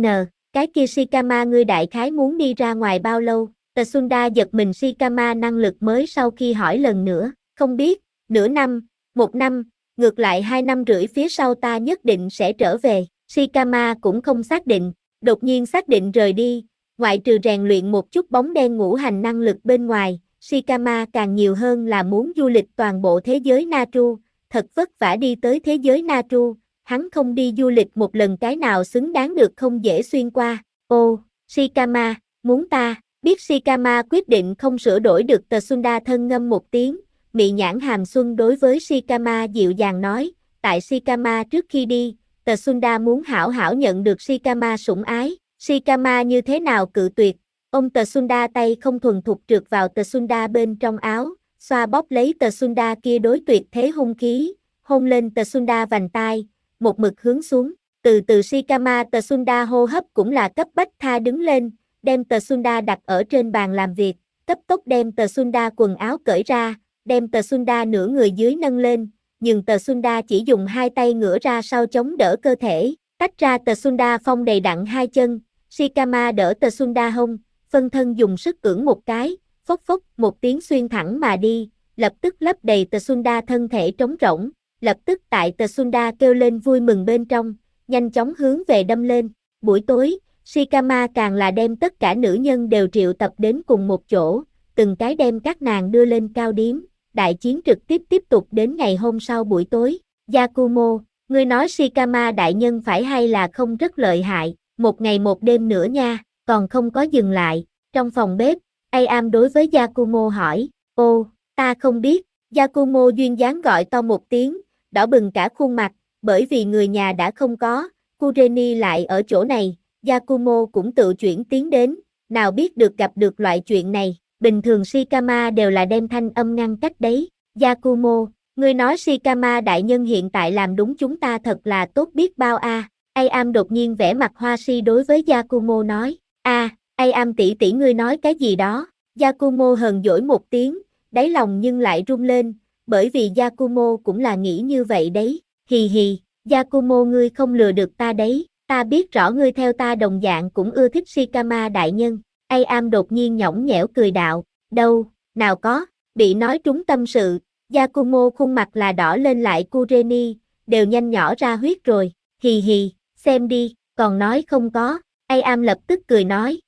cái kia Shikama ngươi đại khái muốn đi ra ngoài bao lâu, Tsunda giật mình Shikama năng lực mới sau khi hỏi lần nữa, không biết, nửa năm, 1 năm, ngược lại 2 năm rưỡi phía sau ta nhất định sẽ trở về, Shikama cũng không xác định, đột nhiên xác định rời đi, ngoại trừ rèn luyện một chút bóng đen ngũ hành năng lực bên ngoài, Shikama càng nhiều hơn là muốn du lịch toàn bộ thế giới Natru, thật vất vả đi tới thế giới Natru, hắn không đi du lịch một lần cái nào xứng đáng được không dễ xuyên qua, Shikama, muốn ta, biết Shikama quyết định không sửa đổi được Tsunda thân ngâm một tiếng, mị nhãn hàm xuân đối với Shikama dịu dàng nói, tại Shikama trước khi đi, Tsunda muốn hảo hảo nhận được Shikama sủng ái, Shikama như thế nào cự tuyệt, ông Tsunda tay không thuần thục trượt vào Tsunda bên trong áo, xoa bóp lấy Tsunda kia đối tuyệt thế hung khí, hôn lên Tsunda vành tai, một mực hướng xuống, từ từ Shikama Tsunda hô hấp cũng là cấp bách tha đứng lên, đem Tsunda đặt ở trên bàn làm việc, cấp tốc đem Tsunda quần áo cởi ra, đem Tsunda nửa người dưới nâng lên, nhưng Tsunda chỉ dùng hai tay ngửa ra sau chống đỡ cơ thể, tách ra Tsunda phong đầy đặn hai chân, Shikama đỡ Tsunda hông, phân thân dùng sức cưỡng một cái, phốc phốc một tiếng xuyên thẳng mà đi, lập tức lấp đầy Tsunda thân thể trống rỗng, lập tức tại Tsunda kêu lên vui mừng bên trong, nhanh chóng hướng về đâm lên, buổi tối, Shikama càng là đem tất cả nữ nhân đều triệu tập đến cùng một chỗ, từng cái đem các nàng đưa lên cao điếm, đại chiến trực tiếp tục đến ngày hôm sau buổi tối, Yakumo, ngươi nói Shikama đại nhân phải hay là không rất lợi hại, một ngày một đêm nữa nha, còn không có dừng lại, trong phòng bếp, Am đối với Yakumo hỏi, ta không biết, Yakumo duyên dáng gọi to một tiếng, đỏ bừng cả khuôn mặt, bởi vì người nhà đã không có, Kureni lại ở chỗ này, Yakumo cũng tự chuyển tiến đến, nào biết được gặp được loại chuyện này, bình thường Shikama đều là đem thanh âm ngăn cách đấy, Yakumo, ngươi nói Shikama đại nhân hiện tại làm đúng chúng ta thật là tốt biết bao a. Am đột nhiên vẽ mặt hoa si đối với Yakumo nói, Am tỷ tỷ ngươi nói cái gì đó, Yakumo hờn dỗi một tiếng, đáy lòng nhưng lại rung lên, bởi vì Yakumo cũng là nghĩ như vậy đấy, hì hì, Yakumo ngươi không lừa được ta đấy, ta biết rõ ngươi theo ta đồng dạng cũng ưa thích Shikama đại nhân, Am đột nhiên nhõng nhẽo cười đạo, đâu, nào có, bị nói trúng tâm sự, Yakumo khuôn mặt là đỏ lên lại Kureni, đều nhanh nhỏ ra huyết rồi, hì hì, xem đi, còn nói không có, Am lập tức cười nói,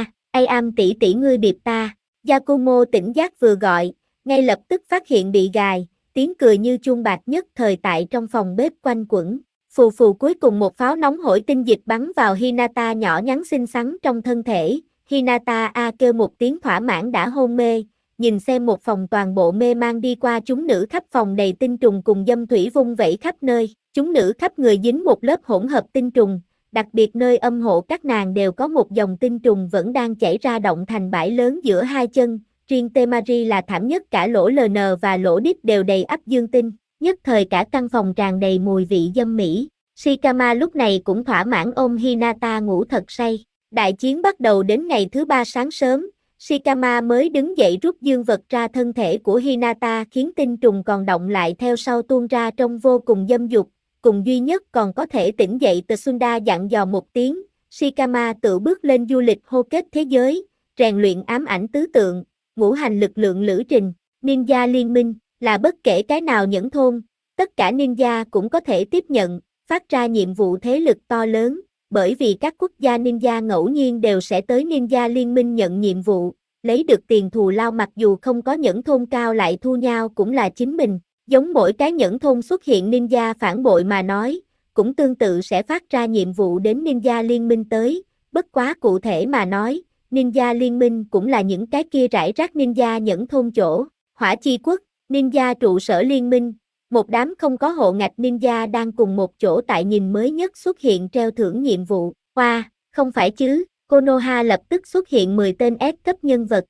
Am tỷ tỷ ngươi bịp ta, Yakumo tỉnh giác vừa gọi, ngay lập tức phát hiện bị gài, tiếng cười như chuông bạc nhất thời tại trong phòng bếp quanh quẩn, phù phù cuối cùng một pháo nóng hổi tinh dịch bắn vào Hinata nhỏ nhắn xinh xắn trong thân thể, Hinata kêu một tiếng thỏa mãn đã hôn mê, nhìn xem một phòng toàn bộ mê mang đi qua chúng nữ khắp phòng đầy tinh trùng cùng dâm thủy vung vẩy khắp nơi, chúng nữ khắp người dính một lớp hỗn hợp tinh trùng, đặc biệt nơi âm hộ các nàng đều có một dòng tinh trùng vẫn đang chảy ra động thành bãi lớn giữa hai chân, riêng Temari là thảm nhất cả lỗ LN và lỗ đít đều đầy ắp dương tinh, nhất thời cả căn phòng tràn đầy mùi vị dâm mỹ. Shikama lúc này cũng thỏa mãn ôm Hinata ngủ thật say. Đại chiến bắt đầu đến ngày thứ 3 sáng sớm, Shikama mới đứng dậy rút dương vật ra thân thể của Hinata khiến tinh trùng còn động lại theo sau tuôn ra trông vô cùng dâm dục. Cùng duy nhất còn có thể tỉnh dậy Tsunda dặn dò một tiếng, Shikama tự bước lên du lịch hô kết thế giới, rèn luyện ám ảnh tứ tượng, ngũ hành lực lượng lữ trình, ninja liên minh, là bất kể cái nào nhẫn thôn, tất cả ninja cũng có thể tiếp nhận, phát ra nhiệm vụ thế lực to lớn, bởi vì các quốc gia ninja ngẫu nhiên đều sẽ tới ninja liên minh nhận nhiệm vụ, lấy được tiền thù lao mặc dù không có nhẫn thôn cao lại thu nhau cũng là chính mình. Giống mỗi cái nhẫn thôn xuất hiện ninja phản bội mà nói, cũng tương tự sẽ phát ra nhiệm vụ đến ninja liên minh tới, bất quá cụ thể mà nói, ninja liên minh cũng là những cái kia rải rác ninja nhẫn thôn chỗ, Hỏa Chi Quốc, ninja trụ sở liên minh, một đám không có hộ ngạch ninja đang cùng một chỗ tại nhìn mới nhất xuất hiện treo thưởng nhiệm vụ, không phải chứ, Konoha lập tức xuất hiện 10 tên S cấp nhân vật.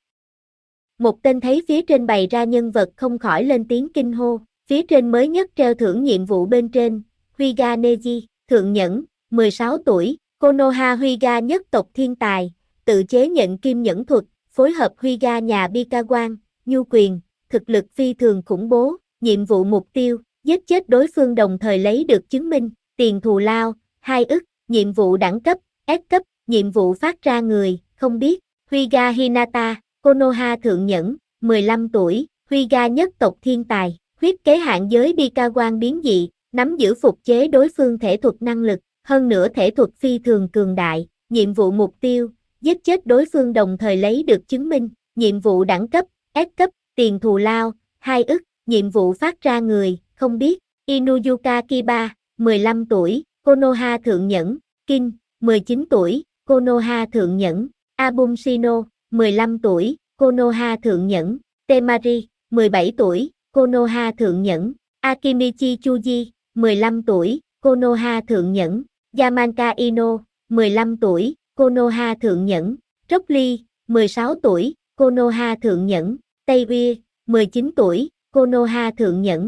Một tên thấy phía trên bày ra nhân vật không khỏi lên tiếng kinh hô, phía trên mới nhất treo thưởng nhiệm vụ bên trên, Huyga Neji, thượng nhẫn, 16 tuổi, Konoha Huyga nhất tộc thiên tài, tự chế nhận kim nhẫn thuật, phối hợp Huyga nhà Bikawan, nhu quyền, thực lực phi thường khủng bố, nhiệm vụ mục tiêu, giết chết đối phương đồng thời lấy được chứng minh, tiền thù lao, 2 ức, nhiệm vụ đẳng cấp, S cấp, nhiệm vụ phát ra người, không biết, Huyga Hinata, Konoha thượng nhẫn, 15 tuổi, Huyga nhất tộc thiên tài, huyết kế hạn giới Bikawan biến dị, nắm giữ phục chế đối phương thể thuật năng lực, hơn nữa thể thuật phi thường cường đại, nhiệm vụ mục tiêu, giết chết đối phương đồng thời lấy được chứng minh, nhiệm vụ đẳng cấp, S cấp, tiền thù lao, 2 ức, nhiệm vụ phát ra người, không biết, Inuyuka Kiba, 15 tuổi, Konoha thượng nhẫn, Kin, 19 tuổi, Konoha thượng nhẫn, Abum Shino, 15 tuổi, Konoha thượng nhẫn, Temari, 17 tuổi, Konoha thượng nhẫn, Akimichi Chuji, 15 tuổi, Konoha thượng nhẫn, Yamanka Ino, 15 tuổi, Konoha thượng nhẫn, Rock Lee, 16 tuổi, Konoha thượng nhẫn, Taewie, 19 tuổi, Konoha thượng nhẫn,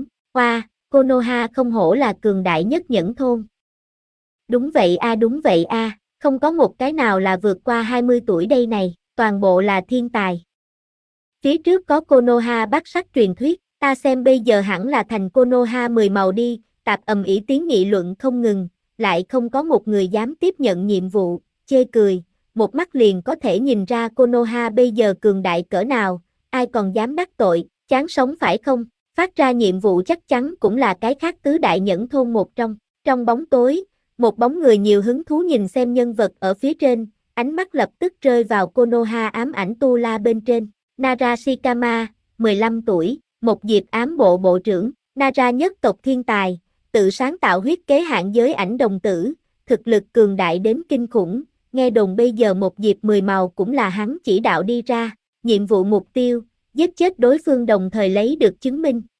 Konoha không hổ là cường đại nhất nhẫn thôn. Đúng vậy không có một cái nào là vượt qua 20 tuổi đây này, toàn bộ là thiên tài. Phía trước có Konoha bát sắc truyền thuyết, ta xem bây giờ hẳn là thành Konoha 10 màu đi, tạp ầm ĩ tiếng nghị luận không ngừng, lại không có một người dám tiếp nhận nhiệm vụ, chê cười, một mắt liền có thể nhìn ra Konoha bây giờ cường đại cỡ nào, ai còn dám đắc tội, chán sống phải không, phát ra nhiệm vụ chắc chắn cũng là cái khác tứ đại nhẫn thôn một trong bóng tối, một bóng người nhiều hứng thú nhìn xem nhân vật ở phía trên, ánh mắt lập tức rơi vào Konoha ám ảnh tu la bên trên. Nara Shikama, 15 tuổi, một diệp ám bộ bộ trưởng, Nara nhất tộc thiên tài, tự sáng tạo huyết kế hạn giới ảnh đồng tử, thực lực cường đại đến kinh khủng, nghe đồn bây giờ một diệp 10 màu cũng là hắn chỉ đạo đi ra, nhiệm vụ mục tiêu, giết chết đối phương đồng thời lấy được chứng minh,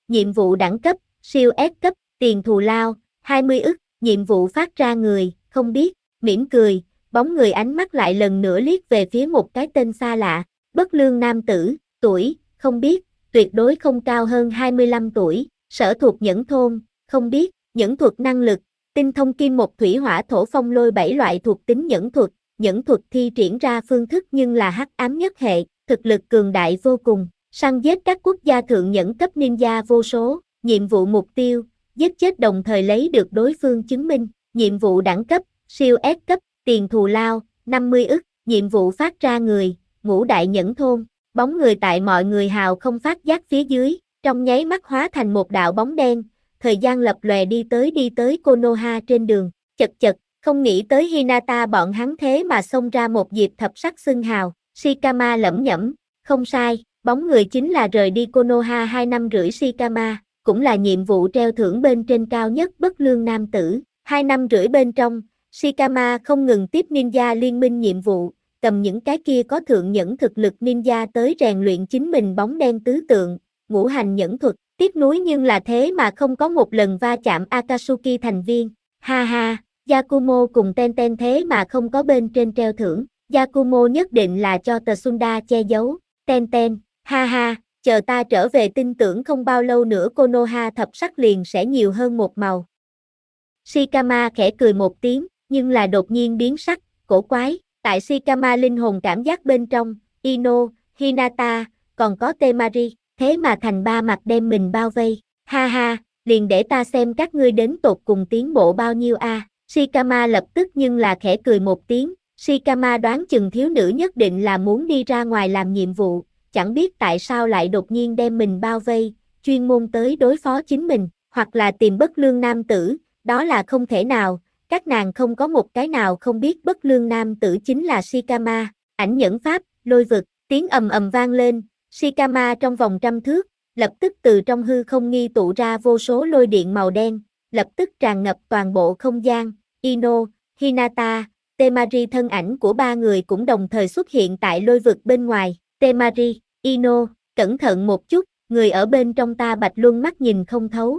nhiệm vụ đẳng cấp, siêu S cấp, tiền thù lao, 20 ức, nhiệm vụ phát ra người, không biết, mỉm cười, bóng người ánh mắt lại lần nữa liếc về phía một cái tên xa lạ, bất lương nam tử, tuổi, không biết, tuyệt đối không cao hơn 25 tuổi, sở thuộc nhẫn thôn, không biết, nhẫn thuật năng lực, tinh thông kim một thủy hỏa thổ phong lôi 7 loại thuộc tính nhẫn thuật thi triển ra phương thức nhưng là hắc ám nhất hệ, thực lực cường đại vô cùng, săn giết các quốc gia thượng nhẫn cấp ninja vô số, nhiệm vụ mục tiêu, giết chết đồng thời lấy được đối phương chứng minh, nhiệm vụ đẳng cấp, siêu S cấp, tiền thù lao, 50 ức, nhiệm vụ phát ra người, ngũ đại nhẫn thôn, bóng người tại mọi người hào không phát giác phía dưới, trong nháy mắt hóa thành một đạo bóng đen, thời gian lập lòe đi tới Konoha trên đường, chật chật, không nghĩ tới Hinata bọn hắn thế mà xông ra một dịp thập sắc xưng hào, Shikama lẩm nhẩm, không sai, bóng người chính là rời đi Konoha 2 năm rưỡi Shikama, cũng là nhiệm vụ treo thưởng bên trên cao nhất bất lương nam tử, 2 năm rưỡi bên trong, Shikama không ngừng tiếp ninja liên minh nhiệm vụ, cầm những cái kia có thượng nhẫn thực lực ninja tới rèn luyện chính mình bóng đen tứ tượng, ngũ hành nhẫn thuật, tiếc nuối nhưng là thế mà không có một lần va chạm Akatsuki thành viên, ha ha, Yakumo cùng Ten thế mà không có bên trên treo thưởng, Yakumo nhất định là cho Tsunda che giấu, Ten, ha ha, chờ ta trở về tin tưởng không bao lâu nữa Konoha thập sắc liền sẽ nhiều hơn một màu. Shikama khẽ cười một tiếng, nhưng là đột nhiên biến sắc, cổ quái, tại Shikama linh hồn cảm giác bên trong, Ino, Hinata, còn có Temari, thế mà thành ba mặt đem mình bao vây, ha ha, liền để ta xem các ngươi đến tột cùng tiến bộ bao nhiêu a. Shikama lập tức nhưng là khẽ cười một tiếng, Shikama đoán chừng thiếu nữ nhất định là muốn đi ra ngoài làm nhiệm vụ, chẳng biết tại sao lại đột nhiên đem mình bao vây, chuyên môn tới đối phó chính mình, hoặc là tìm bất lương nam tử, đó là không thể nào, các nàng không có một cái nào không biết bất lương nam tử chính là Shikama, ảnh nhẫn pháp, lôi vực, tiếng ầm ầm vang lên, Shikama trong vòng trăm thước, lập tức từ trong hư không nghi tụ ra vô số lôi điện màu đen, lập tức tràn ngập toàn bộ không gian, Ino, Hinata, Temari thân ảnh của ba người cũng đồng thời xuất hiện tại lôi vực bên ngoài, Temari, Ino, cẩn thận một chút, người ở bên trong ta Bạch Luân mắt nhìn không thấu.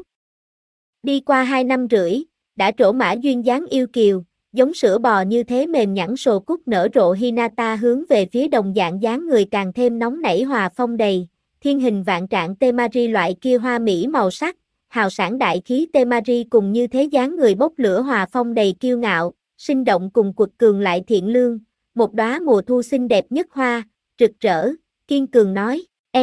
Đi qua 2 năm rưỡi, đã trổ mã duyên dáng yêu kiều, giống sữa bò như thế mềm nhẵn sồ cúc nở rộ Hinata hướng về phía đồng dạng dáng người càng thêm nóng nảy hòa phong đầy, thiên hình vạn trạng Temari loại kia hoa mỹ màu sắc, hào sản đại khí Temari cùng như thế dáng người bốc lửa hòa phong đầy kiêu ngạo, sinh động cùng quật cường lại thiện lương, một đóa mùa thu xinh đẹp nhất hoa, rực rỡ, kiên cường nói,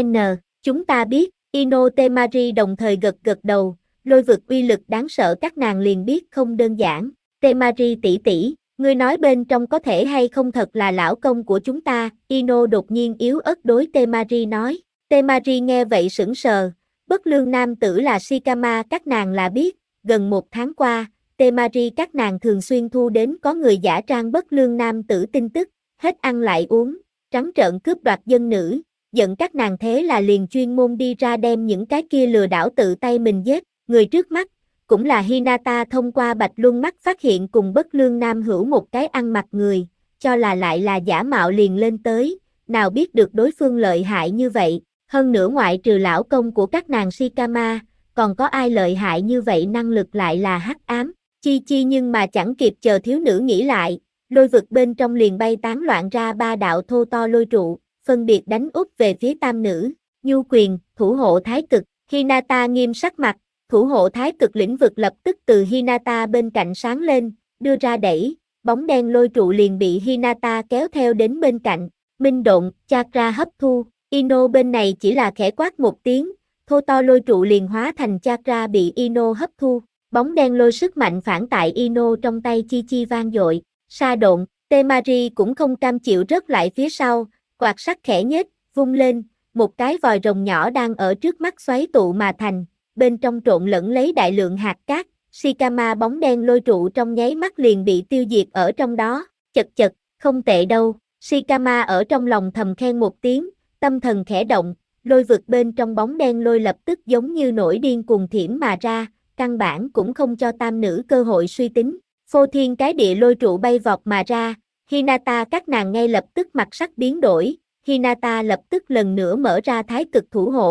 chúng ta biết, Ino Temari đồng thời gật gật đầu, lôi vực uy lực đáng sợ các nàng liền biết không đơn giản, Temari tỷ tỷ, ngươi nói bên trong có thể hay không thật là lão công của chúng ta, Ino đột nhiên yếu ớt đối Temari nói, Temari nghe vậy sững sờ, bất lương nam tử là Shikama các nàng là biết, gần 1 tháng qua, Temari các nàng thường xuyên thu đến có người giả trang bất lương nam tử tin tức, hết ăn lại uống, trắng trợn cướp đoạt dân nữ, giận các nàng thế là liền chuyên môn đi ra đem những cái kia lừa đảo tự tay mình giết, người trước mắt, cũng là Hinata thông qua Bạch Luân mắt phát hiện cùng bất lương nam hữu một cái ăn mặc người, cho là lại là giả mạo liền lên tới, nào biết được đối phương lợi hại như vậy, hơn nữa ngoại trừ lão công của các nàng Shikama, còn có ai lợi hại như vậy năng lực lại là hắc ám, chi nhưng mà chẳng kịp chờ thiếu nữ nghĩ lại, lôi vực bên trong liền bay tán loạn ra 3 đạo thô to lôi trụ, phân biệt đánh úp về phía tam nữ, nhu quyền, thủ hộ thái cực, Hinata nghiêm sắc mặt, thủ hộ thái cực lĩnh vực lập tức từ Hinata bên cạnh sáng lên, đưa ra đẩy, bóng đen lôi trụ liền bị Hinata kéo theo đến bên cạnh, minh độn, chakra hấp thu, Ino bên này chỉ là khẽ quát một tiếng, thô to lôi trụ liền hóa thành chakra bị Ino hấp thu, bóng đen lôi sức mạnh phản tại Ino trong tay chi vang dội, sa độn, Temari cũng không cam chịu rớt lại phía sau, quạt sắt khẽ nhếch, vung lên, một cái vòi rồng nhỏ đang ở trước mắt xoáy tụ mà thành, bên trong trộn lẫn lấy đại lượng hạt cát, Shikama bóng đen lôi trụ trong nháy mắt liền bị tiêu diệt ở trong đó, chật, không tệ đâu, Shikama ở trong lòng thầm khen một tiếng, tâm thần khẽ động, lôi vực bên trong bóng đen lôi lập tức giống như nổi điên cuồng thiểm mà ra, căn bản cũng không cho tam nữ cơ hội suy tính, phô thiên cái địa lôi trụ bay vọt mà ra, Hinata các nàng ngay lập tức mặt sắc biến đổi, Hinata lập tức lần nữa mở ra thái cực thủ hộ,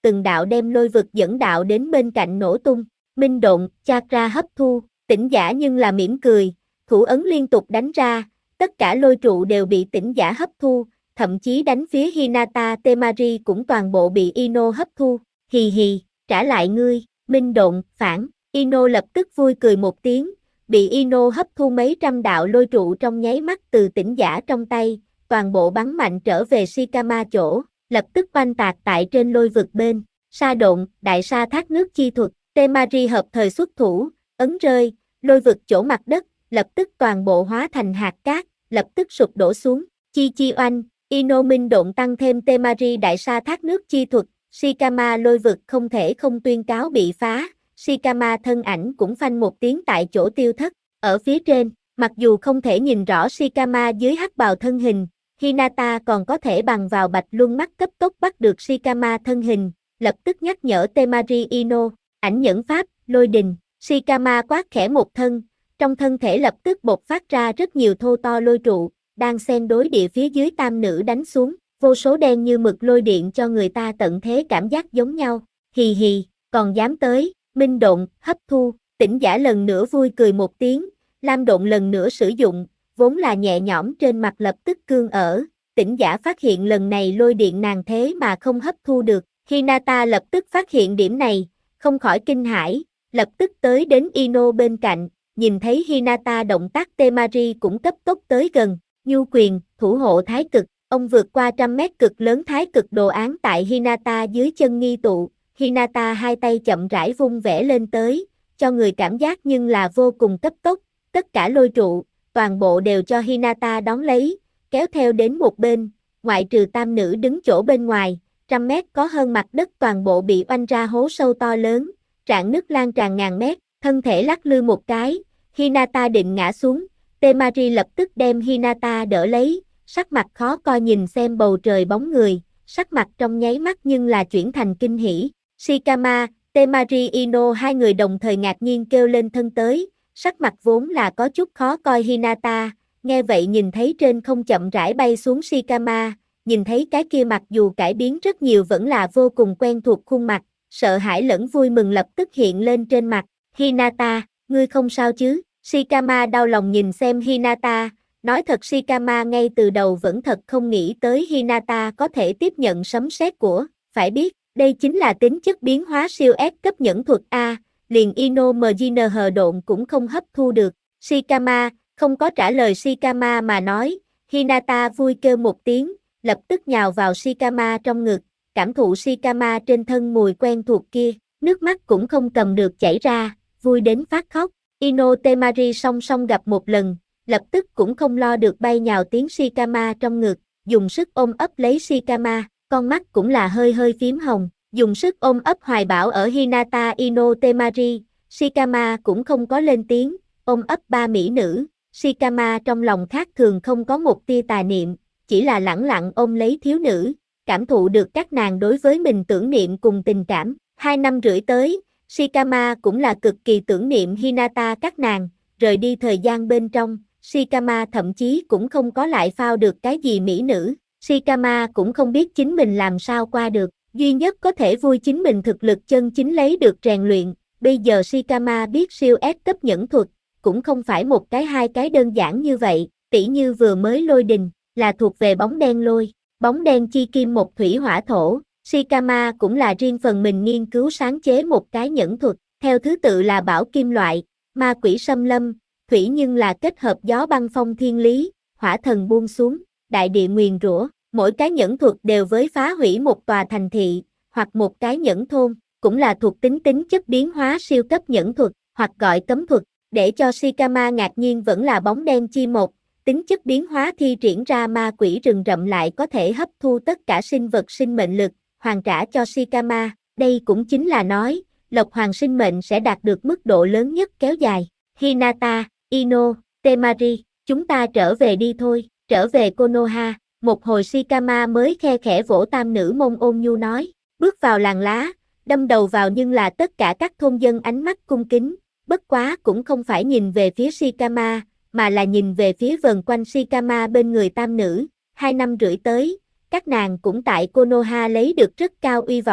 từng đạo đem lôi vực dẫn đạo đến bên cạnh nổ tung. Minh độn, chakra hấp thu, tỉnh giả nhưng là mỉm cười, thủ ấn liên tục đánh ra, tất cả lôi trụ đều bị tỉnh giả hấp thu, thậm chí đánh phía Hinata Temari cũng toàn bộ bị Ino hấp thu. Hì hì, trả lại ngươi, Minh độn, phản, Ino lập tức vui cười một tiếng, bị Ino hấp thu mấy trăm đạo lôi trụ trong nháy mắt từ tỉnh giả trong tay, toàn bộ bắn mạnh trở về Shikama chỗ, lập tức oanh tạc tại trên lôi vực bên. Sa độn, đại sa thác nước chi thuật, Temari hợp thời xuất thủ, ấn rơi, lôi vực chỗ mặt đất, lập tức toàn bộ hóa thành hạt cát, lập tức sụp đổ xuống. Chi chi oanh, Ino minh độn tăng thêm Temari đại sa thác nước chi thuật, Shikama lôi vực không thể không tuyên cáo bị phá, Shikama thân ảnh cũng phanh một tiếng tại chỗ tiêu thất. Ở phía trên, mặc dù không thể nhìn rõ Shikama dưới hắc bào thân hình, Hinata còn có thể bằng vào bạch luân mắt cấp tốc bắt được Shikama thân hình, lập tức nhắc nhở Temari Ino, ảnh nhẫn pháp, lôi đình, Shikama quát khẽ một thân, trong thân thể lập tức bộc phát ra rất nhiều thô to lôi trụ, đang xen đối địa phía dưới tam nữ đánh xuống, vô số đen như mực lôi điện cho người ta tận thế cảm giác giống nhau. Hì hì, còn dám tới, minh độn, hấp thu, tỉnh giả lần nữa vui cười một tiếng, lam độn lần nữa sử dụng, vốn là nhẹ nhõm trên mặt lập tức cương ở, tỉnh giả phát hiện lần này lôi điện nàng thế mà không hấp thu được, Hinata lập tức phát hiện điểm này, không khỏi kinh hãi, lập tức tới đến Ino bên cạnh, nhìn thấy Hinata động tác Temari cũng cấp tốc tới gần, nhu quyền, thủ hộ thái cực, ông vượt qua 100 mét cực lớn thái cực đồ án tại Hinata dưới chân nghi tụ, Hinata hai tay chậm rãi vung vẽ lên tới, cho người cảm giác nhưng là vô cùng cấp tốc, tất cả lôi trụ, toàn bộ đều cho Hinata đón lấy, kéo theo đến một bên, ngoại trừ tam nữ đứng chỗ bên ngoài, 100 mét có hơn mặt đất toàn bộ bị oanh ra hố sâu to lớn, rạn nứt lan tràn ngàn mét, thân thể lắc lư một cái, Hinata định ngã xuống, Temari lập tức đem Hinata đỡ lấy, sắc mặt khó coi nhìn xem bầu trời bóng người, sắc mặt trong nháy mắt nhưng là chuyển thành kinh hỉ. Shikama, Temari Ino hai người đồng thời ngạc nhiên kêu lên thân tới, sắc mặt vốn là có chút khó coi Hinata, nghe vậy nhìn thấy trên không chậm rãi bay xuống Shikama, nhìn thấy cái kia mặc dù cải biến rất nhiều vẫn là vô cùng quen thuộc khuôn mặt, sợ hãi lẫn vui mừng lập tức hiện lên trên mặt. Hinata, ngươi không sao chứ? Shikama đau lòng nhìn xem Hinata, nói thật Shikama ngay từ đầu vẫn thật không nghĩ tới Hinata có thể tiếp nhận sấm sét của, phải biết, đây chính là tính chất biến hóa siêu S cấp nhẫn thuật A, liền Ino MGNH độn cũng không hấp thu được. Shikama, không có trả lời Shikama mà nói, Hinata vui kêu một tiếng, lập tức nhào vào Shikama trong ngực, cảm thụ Shikama trên thân mùi quen thuộc kia, nước mắt cũng không cầm được chảy ra, vui đến phát khóc. Ino Temari song song gặp một lần, lập tức cũng không lo được bay nhào tiếng Shikama trong ngực, dùng sức ôm ấp lấy Shikama, con mắt cũng là hơi hơi phím hồng, dùng sức ôm ấp hoài bão ở Hinata Ino Temari, Shikama cũng không có lên tiếng, ôm ấp ba mỹ nữ, Shikama trong lòng khác thường không có một tia tà niệm, chỉ là lẳng lặng ôm lấy thiếu nữ, cảm thụ được các nàng đối với mình tưởng niệm cùng tình cảm. 2 năm rưỡi tới, Shikama cũng là cực kỳ tưởng niệm Hinata các nàng, rời đi thời gian bên trong, Shikama thậm chí cũng không có lại phao được cái gì mỹ nữ, Shikama cũng không biết chính mình làm sao qua được, duy nhất có thể vui chính mình thực lực chân chính lấy được rèn luyện, bây giờ Shikama biết siêu S cấp nhẫn thuật, cũng không phải một cái hai cái đơn giản như vậy, tỉ như vừa mới lôi đình, là thuộc về bóng đen lôi, bóng đen chi kim một thủy hỏa thổ, Shikama cũng là riêng phần mình nghiên cứu sáng chế một cái nhẫn thuật, theo thứ tự là bảo kim loại, ma quỷ xâm lâm, thủy nhưng là kết hợp gió băng phong thiên lý, hỏa thần buông xuống, đại địa nguyền rủa, mỗi cái nhẫn thuật đều với phá hủy một tòa thành thị, hoặc một cái nhẫn thôn, cũng là thuộc tính chất biến hóa siêu cấp nhẫn thuật, hoặc gọi cấm thuật, để cho Shikama ngạc nhiên vẫn là bóng đen chi một, tính chất biến hóa thi triển ra ma quỷ rừng rậm lại có thể hấp thu tất cả sinh vật sinh mệnh lực, hoàn trả cho Shikama, đây cũng chính là nói, lộc hoàng sinh mệnh sẽ đạt được mức độ lớn nhất kéo dài. Hinata, Ino, Temari, chúng ta trở về đi thôi, trở về Konoha, một hồi Shikama mới khe khẽ vỗ tam nữ mông ôn nhu nói, bước vào làng lá, đâm đầu vào nhưng là tất cả các thôn dân ánh mắt cung kính, bất quá cũng không phải nhìn về phía Shikama, mà là nhìn về phía vần quanh Shikama bên người tam nữ, 2 năm rưỡi tới, các nàng cũng tại Konoha lấy được rất cao uy vọng,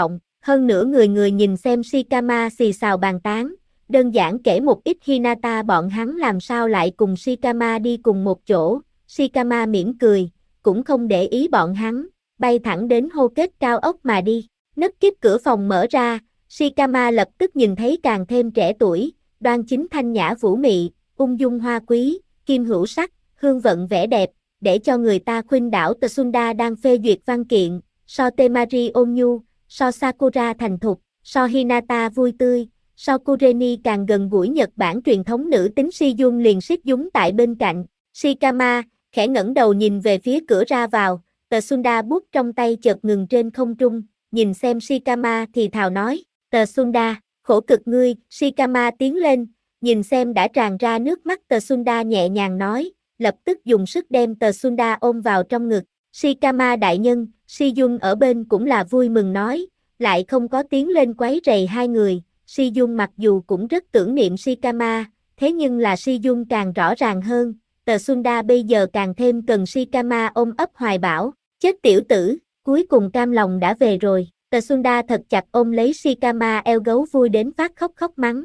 Hơn nữa người người nhìn xem Shikama xì xào bàn tán, đơn giản kể một ít Hinata bọn hắn làm sao lại cùng Shikama đi cùng một chỗ, Shikama mỉm cười, cũng không để ý bọn hắn, bay thẳng đến hô kết cao ốc mà đi. Nấc kíp cửa phòng mở ra, Shikama lập tức nhìn thấy càng thêm trẻ tuổi, đoan chính thanh nhã vũ mị, ung dung hoa quý, kim hữu sắc, hương vận vẻ đẹp, để cho người ta khuynh đảo. Tsunda đang phê duyệt văn kiện, so Temari ôn nhu, so Sakura thành thục, so Hinata vui tươi, so Kureni càng gần gũi Nhật Bản truyền thống nữ tính. Shiyun liền xích dúng tại bên cạnh, Shikama, khẽ ngẩng đầu nhìn về phía cửa ra vào, Tsunda bút trong tay chợt ngừng trên không trung, nhìn xem Shikama thì thào nói, Tsunda, khổ cực ngươi. Shikama tiến lên, nhìn xem đã tràn ra nước mắt Tsunda nhẹ nhàng nói, lập tức dùng sức đem Tsunda ôm vào trong ngực. Shikama đại nhân, Shiyun ở bên cũng là vui mừng nói, lại không có tiến lên quấy rầy hai người. Shiyun mặc dù cũng rất tưởng niệm Shikama, thế nhưng là Shiyun càng rõ ràng hơn, Tsunda bây giờ càng thêm cần Shikama ôm ấp hoài bão. Chết tiểu tử, cuối cùng cam lòng đã về rồi. Tsunda thật chặt ôm lấy Shikama eo gấu vui đến phát khóc khóc mắng.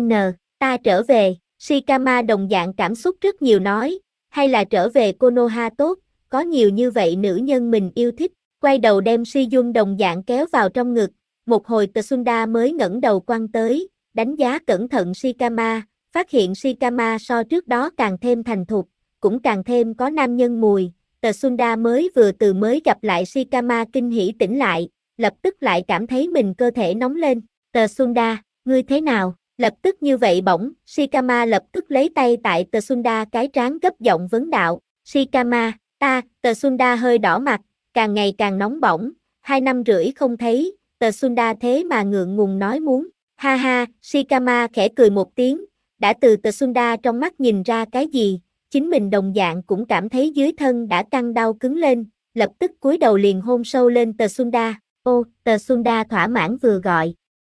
Ta trở về. Shikama đồng dạng cảm xúc rất nhiều nói, hay là trở về Konoha tốt, có nhiều như vậy nữ nhân mình yêu thích. Quay đầu đem Shiyun đồng dạng kéo vào trong ngực, một hồi Tsunda mới ngẩng đầu quăng tới, đánh giá cẩn thận Shikama, phát hiện Shikama so trước đó càng thêm thành thục, cũng càng thêm có nam nhân mùi. Tsunda mới gặp lại Shikama kinh hỉ tỉnh lại, lập tức lại cảm thấy mình cơ thể nóng lên. Tsunda, ngươi thế nào? Lập tức như vậy bỗng, Shikama lập tức lấy tay tại Tsunda cái trán gấp giọng vấn đạo. Shikama, Tsunda hơi đỏ mặt, càng ngày càng nóng bỏng, 2 năm rưỡi không thấy, Tsunda thế mà ngượng ngùng nói muốn. Ha ha, Shikama khẽ cười một tiếng, đã từ Tsunda trong mắt nhìn ra cái gì, chính mình đồng dạng cũng cảm thấy dưới thân đã căng đau cứng lên, lập tức cúi đầu liền hôn sâu lên Tsunda. Ô, Tsunda thỏa mãn vừa gọi.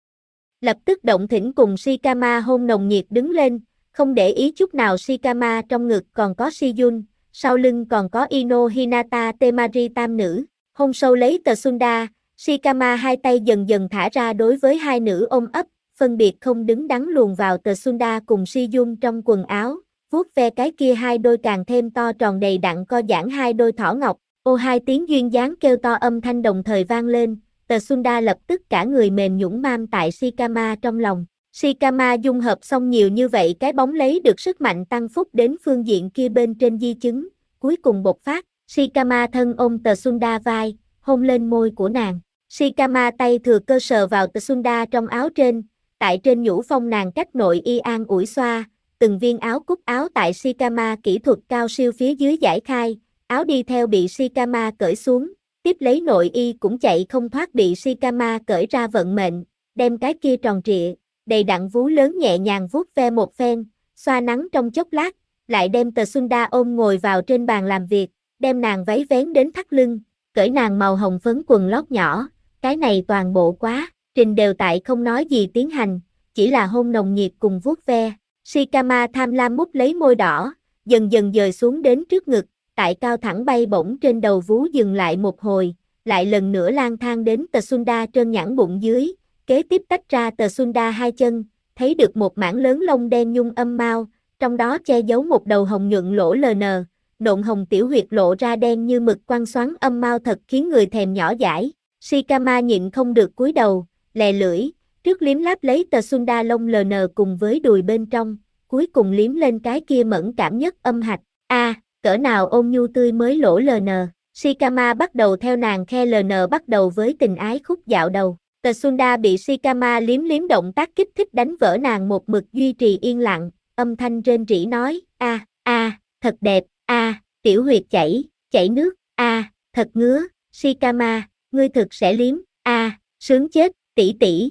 Lập tức động thỉnh cùng Shikama hôn nồng nhiệt đứng lên, không để ý chút nào Shikama trong ngực còn có Shiyun, sau lưng còn có Ino Hinata Temari tam nữ, hôn sâu lấy Tsunda, Shikama hai tay dần dần thả ra đối với hai nữ ôm ấp, phân biệt không đứng đắn luồn vào Tsunda cùng Shiyun trong quần áo, vuốt ve cái kia hai đôi càng thêm to tròn đầy đặn co giãn hai đôi thỏ ngọc. Ô, hai tiếng duyên dáng kêu to âm thanh đồng thời vang lên, Tsunda lập tức cả người mềm nhũn mam tại Shikama trong lòng. Shikama dung hợp xong nhiều như vậy cái bóng lấy được sức mạnh tăng phúc đến phương diện kia bên trên di chứng, cuối cùng bộc phát. Shikama thân ôm Tsunda vai, hôn lên môi của nàng. Shikama tay thừa cơ sờ vào Tsunda trong áo trên, tại trên nhũ phong nàng cách nội y an ủi xoa, từng viên áo cúc áo tại Shikama kỹ thuật cao siêu phía dưới giải khai, áo đi theo bị Shikama cởi xuống, tiếp lấy nội y cũng chạy không thoát bị Shikama cởi ra vận mệnh, đem cái kia tròn trịa, đầy đặn vú lớn nhẹ nhàng vuốt ve một phen, xoa nắng trong chốc lát, lại đem Tsunda ôm ngồi vào trên bàn làm việc, đem nàng váy vén đến thắt lưng, cởi nàng màu hồng phấn quần lót nhỏ, cái này toàn bộ quá, trình đều tại không nói gì tiến hành, chỉ là hôn nồng nhiệt cùng vuốt ve. Shikama tham lam mút lấy môi đỏ, dần dần dời xuống đến trước ngực, tại cao thẳng bay bổng trên đầu vú dừng lại một hồi, lại lần nữa lang thang đến Tsunda trơn nhẵn bụng dưới, kế tiếp tách ra Tsunda hai chân, thấy được một mảng lớn lông đen nhung âm mao, trong đó che giấu một đầu hồng nhuận lỗ LN, nộn hồng tiểu huyệt lộ ra đen như mực quăng xoắn âm mao thật khiến người thèm nhỏ dãi. Shikama nhịn không được cúi đầu, lè lưỡi, trước liếm láp lấy Tsunda lông LN cùng với đùi bên trong, cuối cùng liếm lên cái kia mẫn cảm nhất âm hạch. Cỡ nào ôn nhu tươi mới lỗ LN. Shikama bắt đầu theo nàng khe LN bắt đầu với tình ái khúc dạo đầu. Tsunda bị Shikama liếm động tác kích thích đánh vỡ nàng một mực duy trì yên lặng, âm thanh rên rỉ nói, thật đẹp, tiểu huyệt chảy nước, thật ngứa, Shikama, ngươi thực sẽ liếm, sướng chết, tỷ tỷ,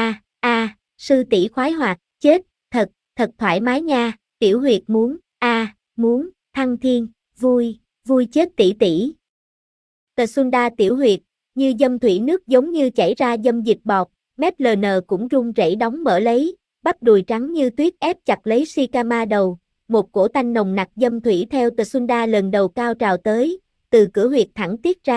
sư tỷ khoái hoạt, chết, thật thoải mái nha, tiểu huyệt muốn, muốn, thăng thiên, vui chết tỷ tỷ. Tsunda tiểu huyệt, như dâm thủy nước giống như chảy ra dâm dịch bọt, mép LN cũng run rẩy đóng mở lấy, bắp đùi trắng như tuyết ép chặt lấy Shikama đầu, một cổ tanh nồng nặc dâm thủy theo Tsunda lần đầu cao trào tới, từ cửa huyệt thẳng tiết ra,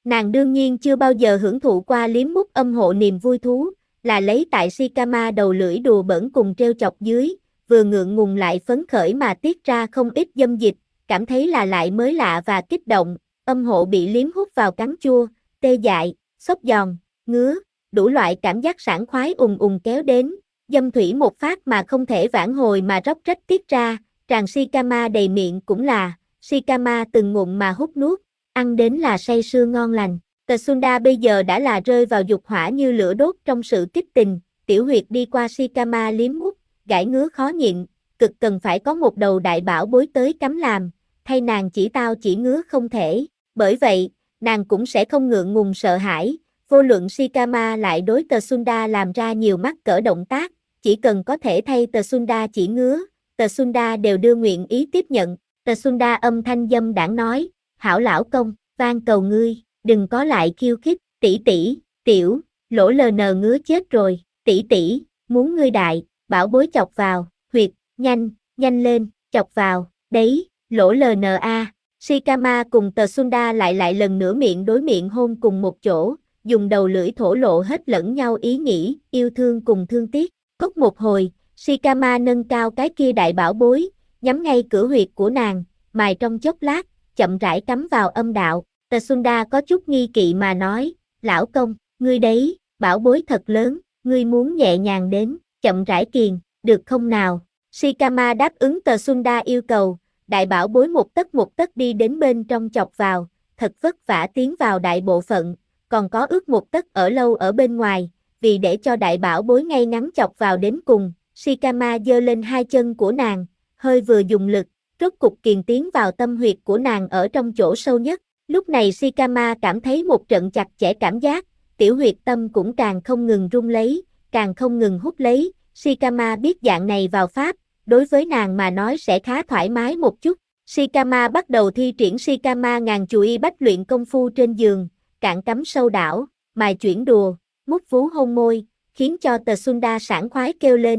Nàng đương nhiên chưa bao giờ hưởng thụ qua liếm mút âm hộ niềm vui thú, là lấy tại Shikama đầu lưỡi đùa bỡn cùng trêu chọc dưới, vừa ngượng ngùng lại phấn khởi mà tiết ra không ít dâm dịch, cảm thấy là lại mới lạ và kích động, âm hộ bị liếm hút vào cắn chua, tê dại, xốp giòn, ngứa, đủ loại cảm giác sảng khoái ùn ùn kéo đến, dâm thủy một phát mà không thể vãn hồi mà róc rách tiết ra, tràng Shikama đầy miệng cũng là, Shikama từng ngụm mà hút nuốt, ăn đến là say sưa ngon lành. Tsunda bây giờ đã là rơi vào dục hỏa như lửa đốt trong sự kích tình, tiểu huyệt đi qua Shikama liếm mút, gãi ngứa khó nhịn, cực cần phải có một đầu đại bảo bối tới cắm làm, thay nàng chỉ tao chỉ ngứa không thể, bởi vậy, nàng cũng sẽ không ngượng ngùng sợ hãi, vô luận Shikama lại đối Tsunda làm ra nhiều mắc cỡ động tác, chỉ cần có thể thay Tsunda chỉ ngứa, Tsunda đều đưa nguyện ý tiếp nhận, Tsunda âm thanh dâm đãng nói, hảo lão công, van cầu ngươi, đừng có lại khiêu khích, tỷ tỷ, tiểu, lỗ LN ngứa chết rồi, tỷ tỷ, muốn ngươi đại, bảo bối chọc vào, huyệt, nhanh, nhanh lên, chọc vào, đấy, lỗ LNA, Shikama cùng Tsunda lại lần nữa miệng đối miệng hôn cùng một chỗ, dùng đầu lưỡi thổ lộ hết lẫn nhau ý nghĩ, yêu thương cùng thương tiếc, cốc một hồi, Shikama nâng cao cái kia đại bảo bối, nhắm ngay cửa huyệt của nàng, mài trong chốc lát, chậm rãi cắm vào âm đạo, Tsunda có chút nghi kỵ mà nói, lão công, ngươi đấy, bảo bối thật lớn, ngươi muốn nhẹ nhàng đến, chậm rãi kiền, được không nào? Shikama đáp ứng Tsunda yêu cầu, đại bảo bối một tấc đi đến bên trong chọc vào, thật vất vả tiến vào đại bộ phận, còn có ước một tấc ở lâu ở bên ngoài, vì để cho đại bảo bối ngay ngắn chọc vào đến cùng, Shikama giơ lên hai chân của nàng, hơi vừa dùng lực, rốt cục kiền tiến vào tâm huyệt của nàng ở trong chỗ sâu nhất. Lúc này Shikama cảm thấy một trận chặt chẽ cảm giác, tiểu huyệt tâm cũng càng không ngừng rung lấy, càng không ngừng hút lấy, Shikama biết dạng này vào pháp, đối với nàng mà nói sẽ khá thoải mái một chút. Shikama bắt đầu thi triển Shikama ngàn chù y bách luyện công phu trên giường, cạn cắm sâu đảo, mài chuyển đùa, mút vú hôn môi, khiến cho Tsunda sảng khoái kêu lên,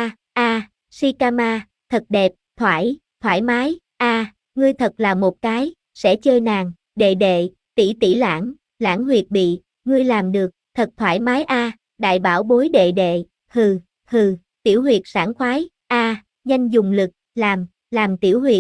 Shikama, thật đẹp, thoải mái, ngươi thật là một cái, sẽ chơi nàng, đệ đệ, tỷ tỷ lãng huyệt bị, ngươi làm được, thật thoải mái đại bảo bối đệ đệ, hừ, tiểu huyệt sảng khoái, nhanh dùng lực, làm tiểu huyệt,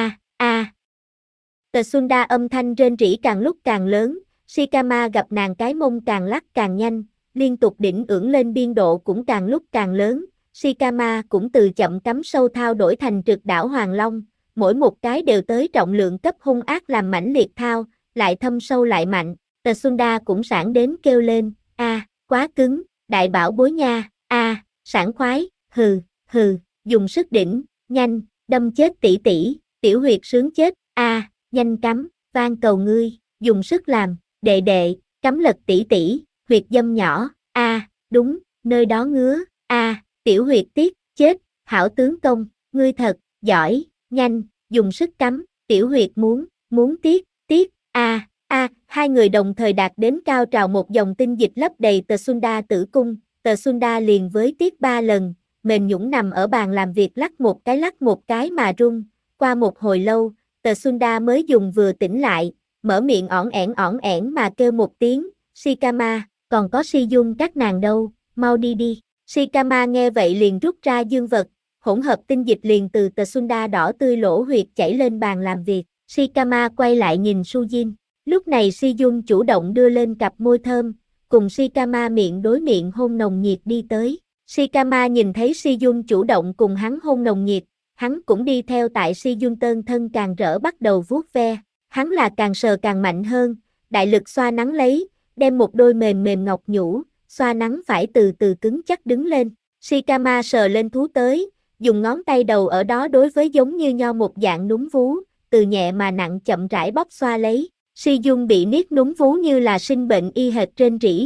Tsunda âm thanh rên rỉ càng lúc càng lớn, Shikama gặp nàng cái mông càng lắc càng nhanh, liên tục đỉnh ưỡng lên biên độ cũng càng lúc càng lớn, Shikama cũng từ chậm cắm sâu thao đổi thành trực đảo Hoàng Long, mỗi một cái đều tới trọng lượng cấp hung ác làm mãnh liệt thao, lại thâm sâu lại mạnh, Tsunda cũng sảng đến kêu lên, quá cứng, đại bảo bối nha, sảng khoái, hừ, dùng sức đỉnh, nhanh, đâm chết tỷ tỷ, tiểu huyệt sướng chết, nhanh cắm, van cầu ngươi, dùng sức làm, đệ đệ, cắm lật tỷ tỷ, huyệt dâm nhỏ, đúng, nơi đó ngứa, tiểu huyệt tiết, chết, hảo tướng công, ngươi thật, giỏi, nhanh, dùng sức cắm, tiểu huyệt muốn tiết, hai người đồng thời đạt đến cao trào một dòng tinh dịch lấp đầy Tsunda tử cung, Tsunda liền với tiết 3 lần, mềm nhũn nằm ở bàn làm việc lắc một cái mà rung, qua một hồi lâu, Tsunda mới dùng vừa tỉnh lại, mở miệng ỏn ẻn mà kêu một tiếng, Shikama, còn có Shiyun các nàng đâu, mau đi đi. Shikama nghe vậy liền rút ra dương vật, hỗn hợp tinh dịch liền từ Tsunda đỏ tươi lỗ huyệt chảy lên bàn làm việc. Shikama quay lại nhìn Sujin. Lúc này Shiyun chủ động đưa lên cặp môi thơm, cùng Shikama miệng đối miệng hôn nồng nhiệt đi tới. Shikama nhìn thấy Shiyun chủ động cùng hắn hôn nồng nhiệt, hắn cũng đi theo tại Shiyun tơn thân càng rỡ bắt đầu vuốt ve. Hắn là càng sờ càng mạnh hơn, đại lực xoa nắn lấy, đem một đôi mềm mềm ngọc nhũ, xoa nắn phải từ từ cứng chắc đứng lên. Shikama sờ lên thú tới, dùng ngón tay đầu ở đó đối với giống như nho một dạng núm vú, từ nhẹ mà nặng chậm rãi bóp xoa lấy. Shiyun bị niết núm vú như là sinh bệnh y hệt trên rỉ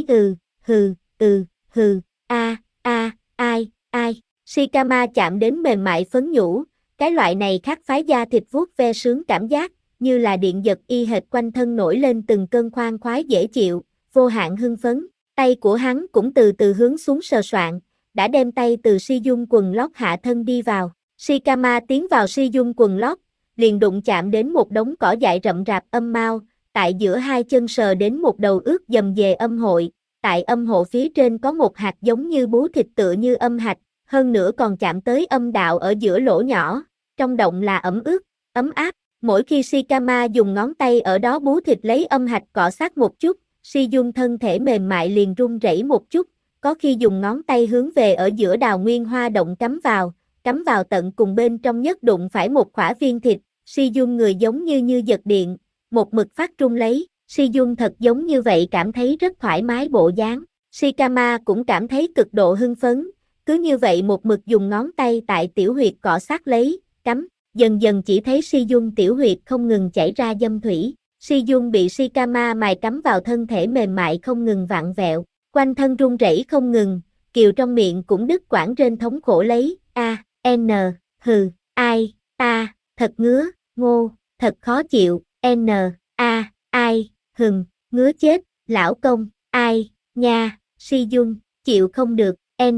ai. Shikama chạm đến mềm mại phấn nhũ, cái loại này khác phái da thịt vuốt ve sướng cảm giác, như là điện giật y hệt quanh thân nổi lên từng cơn khoan khoái dễ chịu, vô hạn hưng phấn. Tay của hắn cũng từ từ hướng xuống sờ soạng, đã đem tay từ Shiyun quần lót hạ thân đi vào. Shikama tiến vào Shiyun quần lót, liền đụng chạm đến một đống cỏ dại rậm rạp âm mao, tại giữa hai chân sờ đến một đầu ướt dầm dề âm hội, tại âm hộ phía trên có một hạt giống như bú thịt tựa như âm hạch, hơn nữa còn chạm tới âm đạo ở giữa lỗ nhỏ, trong động là ẩm ướt, ấm áp. Mỗi khi Shikama dùng ngón tay ở đó bú thịt lấy âm hạch cọ sát một chút, Sejun thân thể mềm mại liền run rẩy một chút, có khi dùng ngón tay hướng về ở giữa đào nguyên hoa động cắm vào tận cùng bên trong nhất đụng phải một khỏa viên thịt, Sejun người giống như giật điện, một mực phát run lấy, Sejun thật giống như vậy cảm thấy rất thoải mái bộ dáng, Shikama cũng cảm thấy cực độ hưng phấn, cứ như vậy một mực dùng ngón tay tại tiểu huyệt cọ sát lấy, cắm. Dần dần chỉ thấy Sejun tiểu huyệt không ngừng chảy ra dâm thủy, Sejun bị Shikama mài cắm vào thân thể mềm mại không ngừng vặn vẹo, quanh thân run rẩy không ngừng, kiều trong miệng cũng đứt quãng rên thống khổ lấy, hừ, ai, ta, thật ngứa, ngô, thật khó chịu, ai, ngứa chết, lão công, ai, nha, Sejun, chịu không được,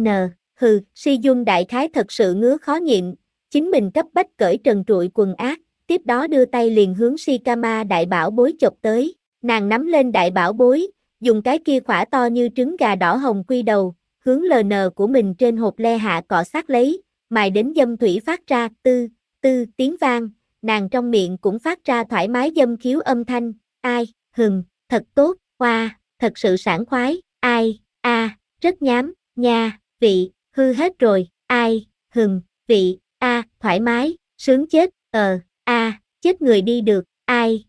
Sejun đại khái thật sự ngứa khó nhịn. Chính mình cấp bách cởi trần trụi quần ác, tiếp đó đưa tay liền hướng Shikama đại bảo bối chộp tới, nàng nắm lên đại bảo bối, dùng cái kia khỏa to như trứng gà đỏ hồng quy đầu, hướng LN của mình trên hột le hạ cọ sát lấy, mài đến dâm thủy phát ra tư tiếng vang, nàng trong miệng cũng phát ra thoải mái dâm khiếu âm thanh, ai, thật tốt, hoa, thật sự sảng khoái, ai, rất nhám, nha, vị, hư hết rồi, ai, vị, thoải mái, sướng chết, chết người đi được, ai,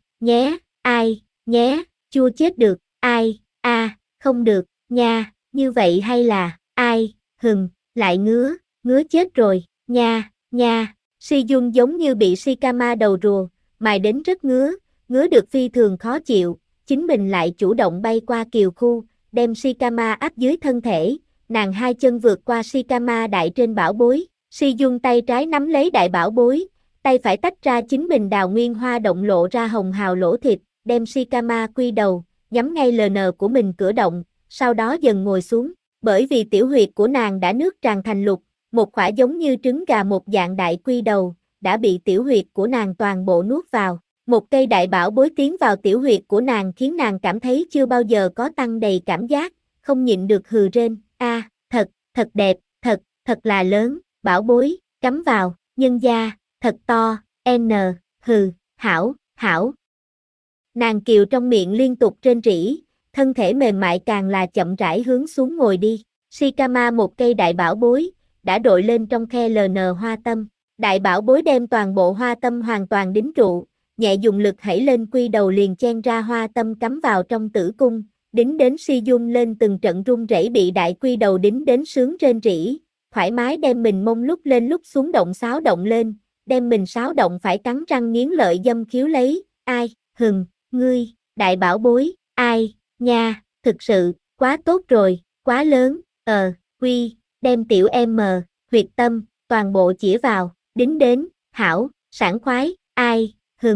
nhé, chua chết được, ai, không được, nha, như vậy hay là, ai, lại ngứa chết rồi, nha, Sejun giống như bị Shikama đầu rùa, mài đến rất ngứa được phi thường khó chịu, chính mình lại chủ động bay qua kiều khu, đem Shikama áp dưới thân thể, nàng hai chân vượt qua Shikama đại trên bảo bối, Sejun tay trái nắm lấy đại bảo bối, tay phải tách ra chính mình đào nguyên hoa động lộ ra hồng hào lỗ thịt, đem Shikama quy đầu, nhắm ngay LN của mình cửa động, sau đó dần ngồi xuống, bởi vì tiểu huyệt của nàng đã nước tràn thành lục, một khỏa giống như trứng gà một dạng đại quy đầu, đã bị tiểu huyệt của nàng toàn bộ nuốt vào. Một cây đại bảo bối tiến vào tiểu huyệt của nàng khiến nàng cảm thấy chưa bao giờ có tăng đầy cảm giác, không nhịn được hừ rên, thật đẹp, thật là lớn, bảo bối, cắm vào, nhân gia, thật to, hảo. Nàng kiều trong miệng liên tục rên rỉ, thân thể mềm mại càng là chậm rãi hướng xuống ngồi đi, Shikama một cây đại bảo bối, đã đội lên trong khe LN hoa tâm, đại bảo bối đem toàn bộ hoa tâm hoàn toàn đính trụ, nhẹ dùng lực hãy lên quy đầu liền chen ra hoa tâm cắm vào trong tử cung, đính đến Sejun lên từng trận run rẩy bị đại quy đầu đính đến sướng rên rỉ, thoải mái đem mình mông lúc lên lúc xuống động xáo động lên, đem mình xáo động phải cắn răng nghiến lợi dâm khiếu lấy, ai, ngươi, đại bảo bối, ai, nha, thực sự, quá tốt rồi, quá lớn, đem tiểu em huyệt tâm, toàn bộ chĩa vào, đính đến, hảo, sảng khoái, ai,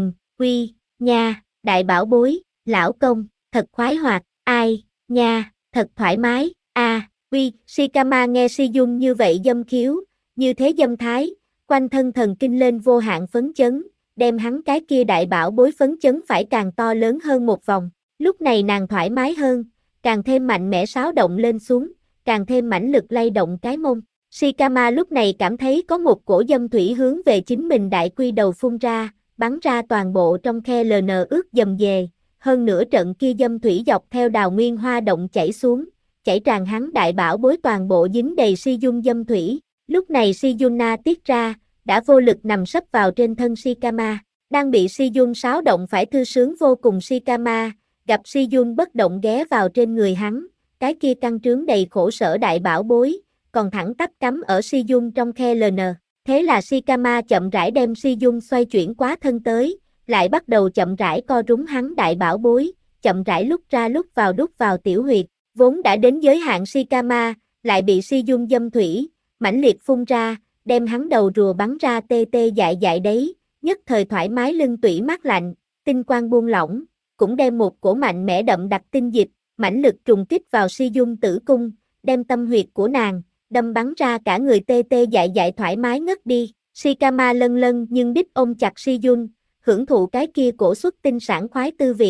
nha, đại bảo bối, lão công, thật khoái hoạt, ai, nha, thật thoải mái, Shikama nghe Sejun như vậy dâm khiếu, như thế dâm thái, quanh thân thần kinh lên vô hạn phấn chấn, đem hắn cái kia đại bảo bối phấn chấn phải càng to lớn hơn một vòng, lúc này nàng thoải mái hơn, càng thêm mạnh mẽ xáo động lên xuống, càng thêm mãnh lực lay động cái mông. Shikama lúc này cảm thấy có một cổ dâm thủy hướng về chính mình đại quy đầu phun ra, bắn ra toàn bộ trong khe LN ướt dầm dề, hơn nữa trận kia dâm thủy dọc theo đào nguyên hoa động chảy xuống, chảy tràn hắn đại bảo bối toàn bộ dính đầy Sejun dâm thủy, lúc này Sejuna tiết ra, đã vô lực nằm sấp vào trên thân Shikama, đang bị Sejun xáo động phải thư sướng vô cùng Shikama, gặp Sejun bất động ghé vào trên người hắn, cái kia căng trướng đầy khổ sở đại bảo bối, còn thẳng tắp cắm ở Sejun trong khe LN, thế là Shikama chậm rãi đem Sejun xoay chuyển quá thân tới, lại bắt đầu chậm rãi co rúm hắn đại bảo bối, chậm rãi lúc ra lúc vào đút vào tiểu huyệt, vốn đã đến giới hạn Shikama, lại bị Sejun dâm thủy, mãnh liệt phun ra, đem hắn đầu rùa bắn ra tê tê dại dại đấy, nhất thời thoải mái lưng tủy mát lạnh, tinh quang buông lỏng, cũng đem một cổ mạnh mẽ đậm đặc tinh dịch, mãnh lực trùng kích vào Sejun tử cung, đem tâm huyệt của nàng, đâm bắn ra cả người tê tê dại dại thoải mái ngất đi, Shikama lân nhưng đích ôm chặt Sejun, hưởng thụ cái kia cổ xuất tinh sảng khoái tư vị,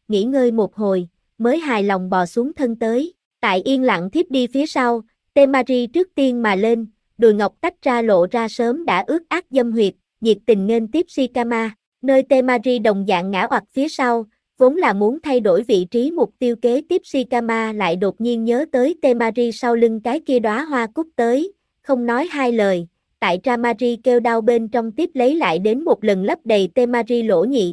nghỉ ngơi một hồi, mới hài lòng bò xuống thân tới. Tại yên lặng thiếp đi phía sau, Temari trước tiên mà lên, đùi ngọc tách ra lộ ra sớm đã ướt át dâm huyệt, nhiệt tình nghênh tiếp Shikama, nơi Temari đồng dạng ngã oặt phía sau, vốn là muốn thay đổi vị trí mục tiêu kế tiếp Shikama lại đột nhiên nhớ tới Temari sau lưng cái kia đóa hoa cúc tới, không nói hai lời, tại Temari kêu đau bên trong tiếp lấy lại đến một lần lấp đầy Temari lỗ nhị.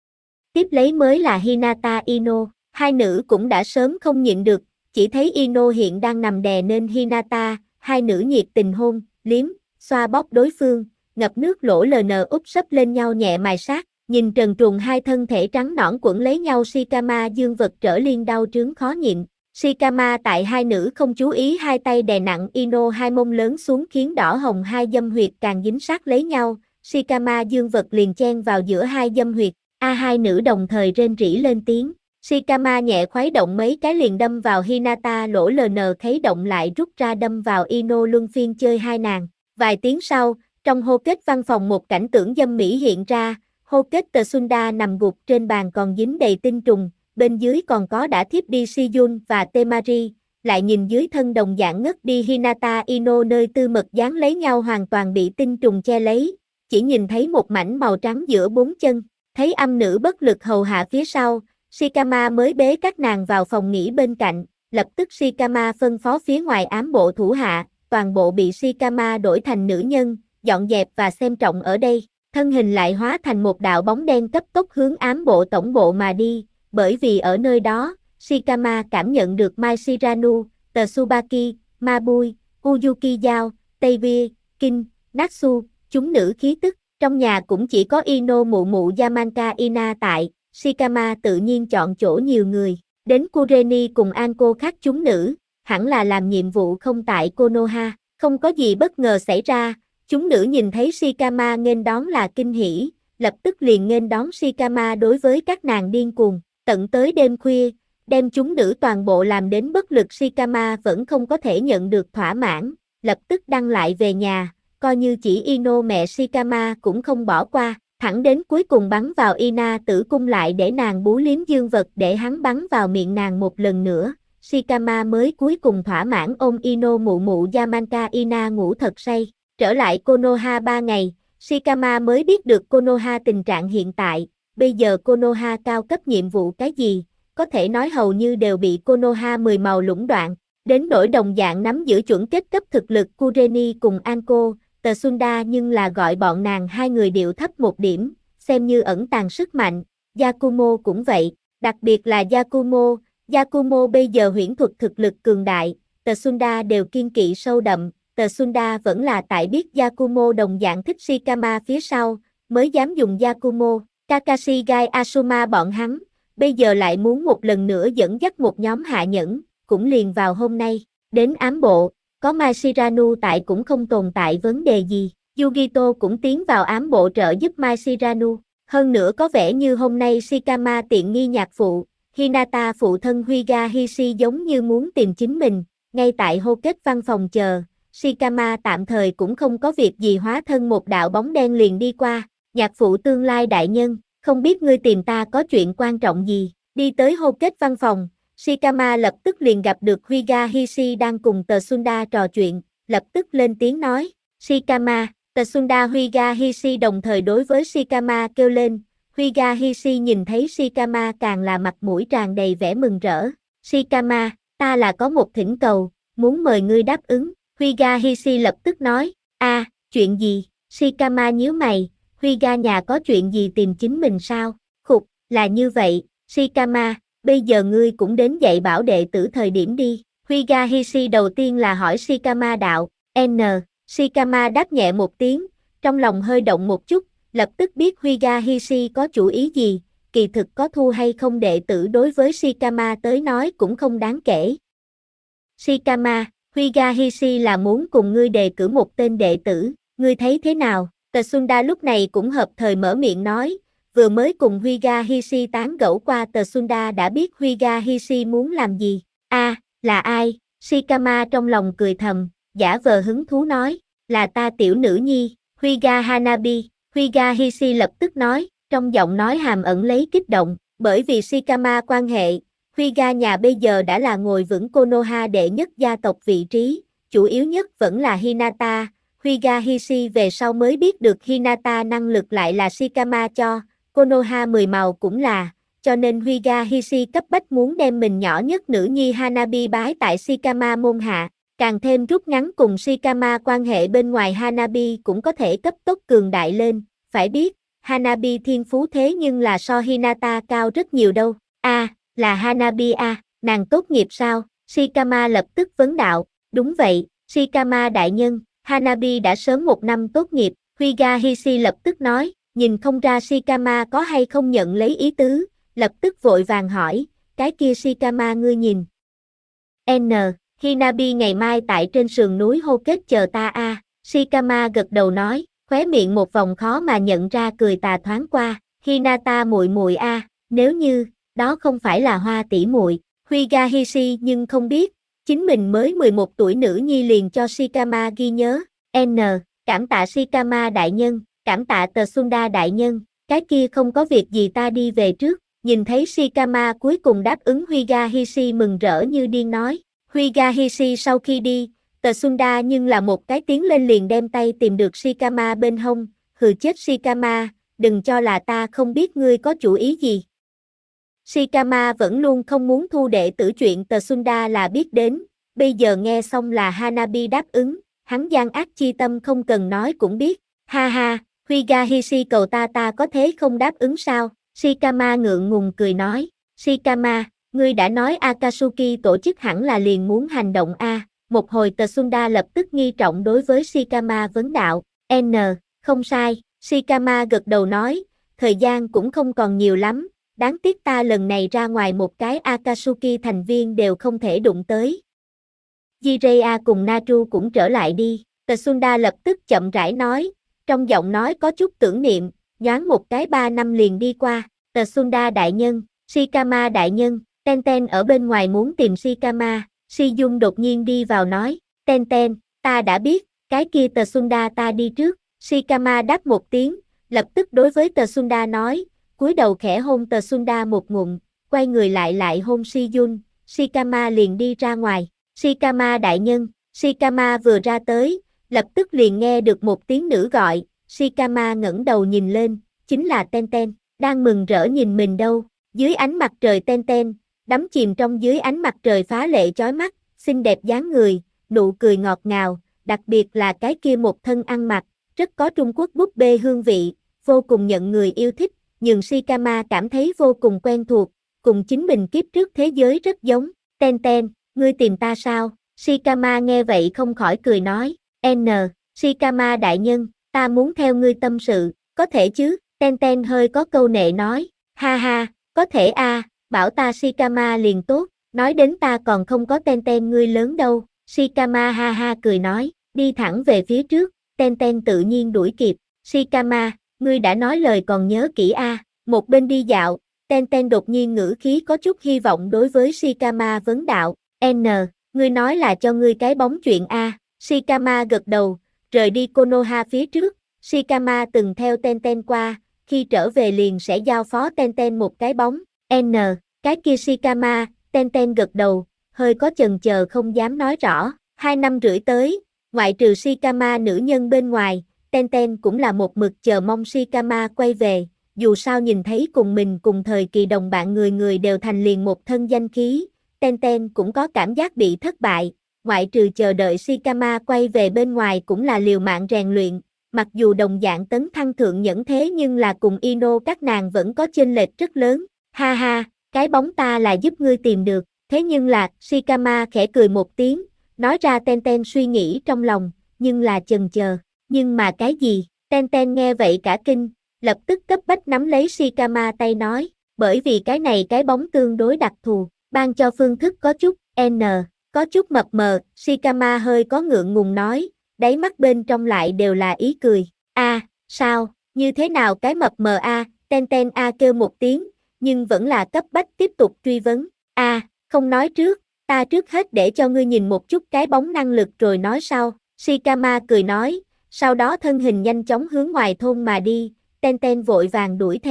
Tiếp lấy mới là Hinata Ino, hai nữ cũng đã sớm không nhịn được, chỉ thấy Ino hiện đang nằm đè nên Hinata, hai nữ nhiệt tình hôn, liếm, xoa bóp đối phương, ngập nước lỗ LN úp sấp lên nhau nhẹ mài sát, nhìn trần truồng hai thân thể trắng nõn quẩn lấy nhau Shikama dương vật trở liên đau trướng khó nhịn. Shikama tại hai nữ không chú ý hai tay đè nặng Ino hai mông lớn xuống khiến đỏ hồng hai dâm huyệt càng dính sát lấy nhau, Shikama dương vật liền chen vào giữa hai dâm huyệt, hai nữ đồng thời rên rỉ lên tiếng. Shikama nhẹ khuấy động mấy cái liền đâm vào Hinata lỗ LN khuấy động lại rút ra đâm vào Ino luân phiên chơi hai nàng. Vài tiếng sau, trong hô kết văn phòng một cảnh tượng dâm mỹ hiện ra, hô kết Tsunda nằm gục trên bàn còn dính đầy tinh trùng, bên dưới còn có đã thiếp đi Shiyun và Temari, lại nhìn dưới thân đồng dạng ngất đi Hinata Ino nơi tư mật dán lấy nhau hoàn toàn bị tinh trùng che lấy, chỉ nhìn thấy một mảnh màu trắng giữa bốn chân, thấy âm nữ bất lực hầu hạ phía sau. Shikama mới bế các nàng vào phòng nghỉ bên cạnh, lập tức Shikama phân phó phía ngoài ám bộ thủ hạ, toàn bộ bị Shikama đổi thành nữ nhân, dọn dẹp và xem trọng ở đây, thân hình lại hóa thành một đạo bóng đen cấp tốc hướng ám bộ tổng bộ mà đi, bởi vì ở nơi đó, Shikama cảm nhận được Mai Shiranu, Tsubaki, Mabui, Uyuki Giao, Teivi, Kin, Natsu, chúng nữ khí tức, trong nhà cũng chỉ có Ino mụ mụ Yamanka Ina tại. Shikama tự nhiên chọn chỗ nhiều người, đến Kureni cùng Anko khác chúng nữ, hẳn là làm nhiệm vụ không tại Konoha, không có gì bất ngờ xảy ra, chúng nữ nhìn thấy Shikama nghênh đón là kinh hỉ, lập tức liền nghênh đón Shikama đối với các nàng điên cuồng, tận tới đêm khuya, đem chúng nữ toàn bộ làm đến bất lực Shikama vẫn không có thể nhận được thỏa mãn, lập tức đăng lại về nhà, coi như chỉ Ino mẹ Shikama cũng không bỏ qua. Thẳng đến cuối cùng bắn vào Ina tử cung lại để nàng bú liếm dương vật để hắn bắn vào miệng nàng một lần nữa, Shikama mới cuối cùng thỏa mãn ôm Ino mụ mụ Yamanka Ina ngủ thật say. Trở lại Konoha 3 ngày, Shikama mới biết được Konoha tình trạng hiện tại, bây giờ Konoha cao cấp nhiệm vụ cái gì, có thể nói hầu như đều bị Konoha 10 màu lũng đoạn, đến nỗi đồng dạng nắm giữ chuẩn kết cấp thực lực Kureni cùng Anko, Tsunda nhưng là gọi bọn nàng hai người điệu thấp một điểm, xem như ẩn tàng sức mạnh, Yakumo cũng vậy, đặc biệt là Yakumo bây giờ huyễn thuật thực lực cường đại, Tsunda đều kiên kỵ sâu đậm, Tsunda vẫn là tại biết Yakumo đồng dạng thích Shikama phía sau, mới dám dùng Yakumo, Kakashi Gai Asuma bọn hắn, bây giờ lại muốn một lần nữa dẫn dắt một nhóm hạ nhẫn, cũng liền vào hôm nay, đến ám bộ. Có Mai Shiranu tại cũng không tồn tại vấn đề gì, Yugito cũng tiến vào ám bộ trợ giúp Mai Shiranu, hơn nữa có vẻ như hôm nay Shikama tiện nghi nhạc phụ, Hinata phụ thân Huiga Hishi giống như muốn tìm chính mình, ngay tại hô kết văn phòng chờ, Shikama tạm thời cũng không có việc gì hóa thân một đạo bóng đen liền đi qua, nhạc phụ tương lai đại nhân, không biết ngươi tìm ta có chuyện quan trọng gì, đi tới hô kết văn phòng. Shikama lập tức liền gặp được Huiga Hishi đang cùng Tsunda trò chuyện, lập tức lên tiếng nói, Shikama, Tsunda Huiga Hishi đồng thời đối với Shikama kêu lên, Huiga Hishi nhìn thấy Shikama càng là mặt mũi tràn đầy vẻ mừng rỡ, Shikama, ta là có một thỉnh cầu, muốn mời ngươi đáp ứng, Huiga Hishi lập tức nói, chuyện gì, Shikama nhíu mày, Huiga nhà có chuyện gì tìm chính mình sao, khục, là như vậy, Shikama, bây giờ ngươi cũng đến dạy bảo đệ tử thời điểm đi. Huiga Hishi đầu tiên là hỏi Shikama đạo, Shikama đáp nhẹ một tiếng, trong lòng hơi động một chút, lập tức biết Huiga Hishi có chủ ý gì, kỳ thực có thu hay không đệ tử đối với Shikama tới nói cũng không đáng kể. Shikama, Huiga Hishi là muốn cùng ngươi đề cử một tên đệ tử, ngươi thấy thế nào? Tsunda lúc này cũng hợp thời mở miệng nói, vừa mới cùng Huiga Hishi tán gẫu qua Tsunda đã biết Huiga Hishi muốn làm gì. Là ai? Shikama trong lòng cười thầm, giả vờ hứng thú nói, là ta tiểu nữ nhi, Huiga Hanabi. Huiga Hishi lập tức nói, trong giọng nói hàm ẩn lấy kích động, Bởi vì Shikama quan hệ, Hyuga nhà bây giờ đã là ngồi vững Konoha đệ nhất gia tộc vị trí, chủ yếu nhất vẫn là Hinata. Hyuga Hishi về sau mới biết được Hinata năng lực lại là Shikama cho, Konoha 10 màu cũng là, cho nên Hyuga Hishi cấp bách muốn đem mình nhỏ nhất nữ nhi Hanabi bái tại Shikama môn hạ, càng thêm rút ngắn cùng Shikama quan hệ bên ngoài. Hanabi cũng có thể cấp tốc cường đại lên, phải biết, Hanabi thiên phú thế nhưng là so Hinata cao rất nhiều đâu. Là Hanabi nàng tốt nghiệp sao? Shikama lập tức vấn đạo, đúng vậy, Shikama đại nhân, Hanabi đã sớm 1 năm tốt nghiệp. Hyuga Hishi lập tức nói, nhìn không ra Shikama có hay không nhận lấy ý tứ, lập tức vội vàng hỏi, cái kia Shikama ngươi nhìn. Hinabi ngày mai tại trên sườn núi hô kết chờ ta Shikama gật đầu nói, khóe miệng một vòng khó mà nhận ra cười tà thoáng qua, Hinata muội muội nếu như, đó không phải là Hoa tỷ muội. Hyuga Hishi nhưng không biết, chính mình mới 11 tuổi nữ nhi liền cho Shikama ghi nhớ, cảm tạ Shikama đại nhân, cảm tạ Tsunda đại nhân, cái kia không có việc gì ta đi về trước. Nhìn thấy Shikama cuối cùng đáp ứng, Hyuga Hishi mừng rỡ như điên nói. Hyuga Hishi sau khi đi, Tsunda nhưng là một cái tiến lên liền đem tay tìm được Shikama bên hông, hừ chết Shikama, đừng cho là ta không biết ngươi có chủ ý gì. Shikama vẫn luôn không muốn thu đệ tử, chuyện Tsunda là biết đến, bây giờ nghe xong là Hanabi đáp ứng, hắn gian ác chi tâm không cần nói cũng biết, ha ha, Hyuga Hishi cầu ta có thế không đáp ứng sao? Shikama ngượng ngùng cười nói, Shikama, ngươi đã nói Akatsuki tổ chức hẳn là liền muốn hành động một hồi. Tsunda lập tức nghi trọng đối với Shikama vấn đạo, không sai, Shikama gật đầu nói, thời gian cũng không còn nhiều lắm, đáng tiếc ta lần này ra ngoài một cái Akatsuki thành viên đều không thể đụng tới. Jiraiya cùng Naru cũng trở lại đi, Tsunda lập tức chậm rãi nói, trong giọng nói có chút tưởng niệm, nhoáng một cái 3 năm liền đi qua, Tsunda đại nhân, Shikama đại nhân, Tenten ở bên ngoài muốn tìm Shikama. Shiyun đột nhiên đi vào nói, Tenten, ta đã biết, cái kia Tsunda ta đi trước. Shikama đáp một tiếng, lập tức đối với Tsunda nói, cúi đầu khẽ hôn Tsunda một ngụm, quay người lại hôn Shiyun. Shikama liền đi ra ngoài, Shikama đại nhân. Shikama vừa ra tới, lập tức liền nghe được một tiếng nữ gọi, Shikama ngẩng đầu nhìn lên, chính là Tenten, đang mừng rỡ nhìn mình đâu. Dưới ánh mặt trời Tenten, đắm chìm trong dưới ánh mặt trời phá lệ chói mắt, xinh đẹp dáng người, nụ cười ngọt ngào, đặc biệt là cái kia một thân ăn mặc, rất có Trung Quốc búp bê hương vị, vô cùng nhận người yêu thích, nhưng Shikama cảm thấy vô cùng quen thuộc, cùng chính mình kiếp trước thế giới rất giống. Tenten, ngươi tìm ta sao? Shikama nghe vậy không khỏi cười nói, Shikama đại nhân, ta muốn theo ngươi tâm sự, có thể chứ? Tenten hơi có câu nệ nói, ha ha, có thể bảo ta Shikama liền tốt, nói đến ta còn không có Tenten ngươi lớn đâu. Shikama ha ha cười nói, đi thẳng về phía trước, Tenten tự nhiên đuổi kịp. Shikama, ngươi đã nói lời còn nhớ kỹ Một bên đi dạo, Tenten đột nhiên ngữ khí có chút hy vọng đối với Shikama vấn đạo, ngươi nói là cho ngươi cái bóng chuyện Shikama gật đầu, rời đi Konoha phía trước, Shikama từng theo Tenten qua, khi trở về liền sẽ giao phó Tenten một cái bóng. Cái kia Shikama, Tenten gật đầu, hơi có chần chờ không dám nói rõ. 2 năm rưỡi tới, ngoại trừ Shikama nữ nhân bên ngoài, Tenten cũng là một mực chờ mong Shikama quay về, dù sao nhìn thấy cùng mình cùng thời kỳ đồng bạn người người đều thành liền một thân danh khí, Tenten cũng có cảm giác bị thất bại, ngoại trừ chờ đợi Shikama quay về bên ngoài cũng là liều mạng rèn luyện, mặc dù đồng dạng tấn thăng thượng nhẫn thế nhưng là cùng Ino các nàng vẫn có chênh lệch rất lớn, ha ha, cái bóng ta là giúp ngươi tìm được, thế nhưng là, Shikama khẽ cười một tiếng, nói ra Tenten suy nghĩ trong lòng, nhưng là chần chờ, nhưng mà cái gì? Tenten nghe vậy cả kinh, lập tức cấp bách nắm lấy Shikama tay nói, bởi vì cái này cái bóng tương đối đặc thù, ban cho phương thức có chút, có chút mập mờ. Shikama hơi có ngượng ngùng nói, đáy mắt bên trong lại đều là ý cười, sao, như thế nào cái mập mờ Tenten kêu một tiếng, nhưng vẫn là cấp bách tiếp tục truy vấn, không nói trước, ta trước hết để cho ngươi nhìn một chút cái bóng năng lực rồi nói sau. Shikama cười nói, sau đó thân hình nhanh chóng hướng ngoài thôn mà đi, Tenten vội vàng đuổi theo.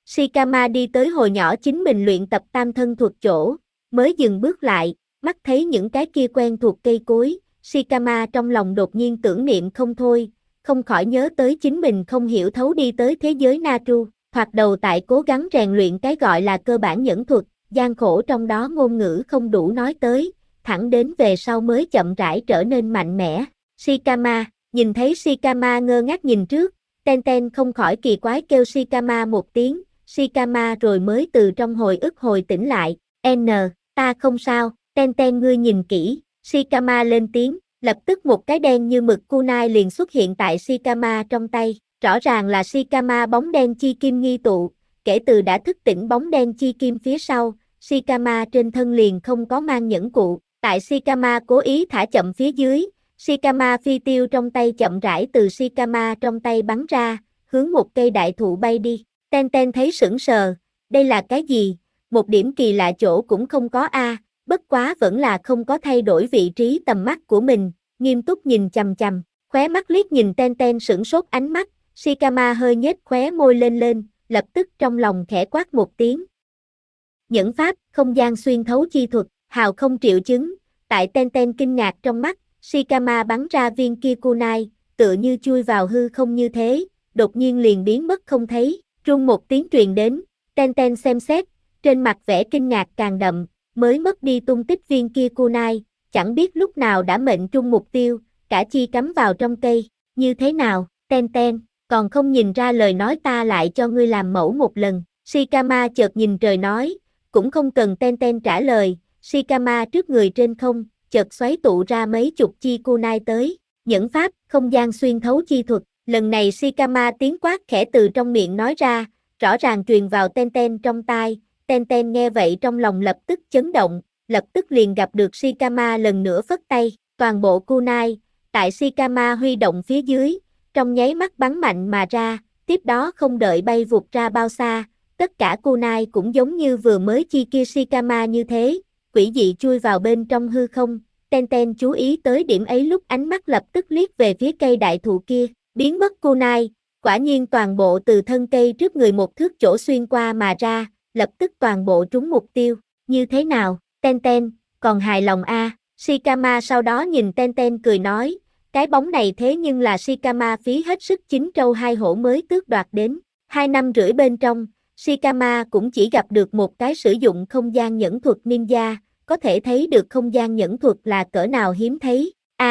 Shikama đi tới hồ nhỏ chính mình luyện tập tam thân thuật chỗ, mới dừng bước lại, mắt thấy những cái kia quen thuộc cây cối, Shikama trong lòng đột nhiên tưởng niệm không thôi, không khỏi nhớ tới chính mình không hiểu thấu đi tới thế giới Naru, thoạt đầu tại cố gắng rèn luyện cái gọi là cơ bản nhẫn thuật, gian khổ trong đó ngôn ngữ không đủ nói tới, thẳng đến về sau mới chậm rãi trở nên mạnh mẽ. Shikama, nhìn thấy Shikama ngơ ngác nhìn trước, Tenten không khỏi kỳ quái kêu Shikama một tiếng, Shikama rồi mới từ trong hồi ức hồi tỉnh lại, ta không sao, Tenten ngươi nhìn kỹ, Shikama lên tiếng, lập tức một cái đen như mực kunai liền xuất hiện tại Shikama trong tay, rõ ràng là Shikama bóng đen chi kim nghi tụ, kể từ đã thức tỉnh bóng đen chi kim phía sau, Shikama trên thân liền không có mang nhẫn cụ, tại Shikama cố ý thả chậm phía dưới, Shikama phi tiêu trong tay chậm rãi từ Shikama trong tay bắn ra, hướng một cây đại thụ bay đi. Tenten thấy sững sờ, đây là cái gì? Một điểm kỳ lạ chỗ cũng không có a, bất quá vẫn là không có thay đổi vị trí tầm mắt của mình, nghiêm túc nhìn chằm chằm, khóe mắt liếc nhìn Tenten sửng sốt ánh mắt, Shikama hơi nhếch khóe môi lên, lập tức trong lòng khẽ quát một tiếng. Nhẫn pháp, không gian xuyên thấu chi thuật, hào không triệu chứng, tại Tenten kinh ngạc trong mắt, Shikama bắn ra viên kia kunai, tựa như chui vào hư không như thế, đột nhiên liền biến mất không thấy, rung một tiếng truyền đến, Tenten xem xét, trên mặt vẻ kinh ngạc càng đậm, mới mất đi tung tích viên kia kunai, chẳng biết lúc nào đã mệnh trung mục tiêu, cả chi cắm vào trong cây, như thế nào, Tenten, còn không nhìn ra lời nói ta lại cho ngươi làm mẫu một lần, Shikama chợt nhìn trời nói, cũng không cần Tenten trả lời, Shikama trước người trên không, chợt xoáy tụ ra mấy chục chi kunai tới, nhẫn pháp, không gian xuyên thấu chi thuật, lần này Shikama tiếng quát khẽ từ trong miệng nói ra, rõ ràng truyền vào Tenten trong tai, Tenten nghe vậy trong lòng lập tức chấn động, lập tức liền gặp được Shikama lần nữa phất tay, toàn bộ kunai, tại Shikama huy động phía dưới, trong nháy mắt bắn mạnh mà ra, tiếp đó không đợi bay vụt ra bao xa, tất cả kunai cũng giống như vừa mới chi kia Shikama như thế, quỷ dị chui vào bên trong hư không, Tenten chú ý tới điểm ấy lúc ánh mắt lập tức liếc về phía cây đại thụ kia, biến mất kunai, quả nhiên toàn bộ từ thân cây trước người một thước chỗ xuyên qua mà ra, lập tức toàn bộ trúng mục tiêu, như thế nào, Tenten, còn hài lòng a? Shikama sau đó nhìn Tenten cười nói, cái bóng này thế nhưng là Shikama phí hết sức chín trâu hai hổ mới tước đoạt đến, 2 năm rưỡi bên trong, Shikama cũng chỉ gặp được một cái sử dụng không gian nhẫn thuật ninja, có thể thấy được không gian nhẫn thuật là cỡ nào hiếm thấy,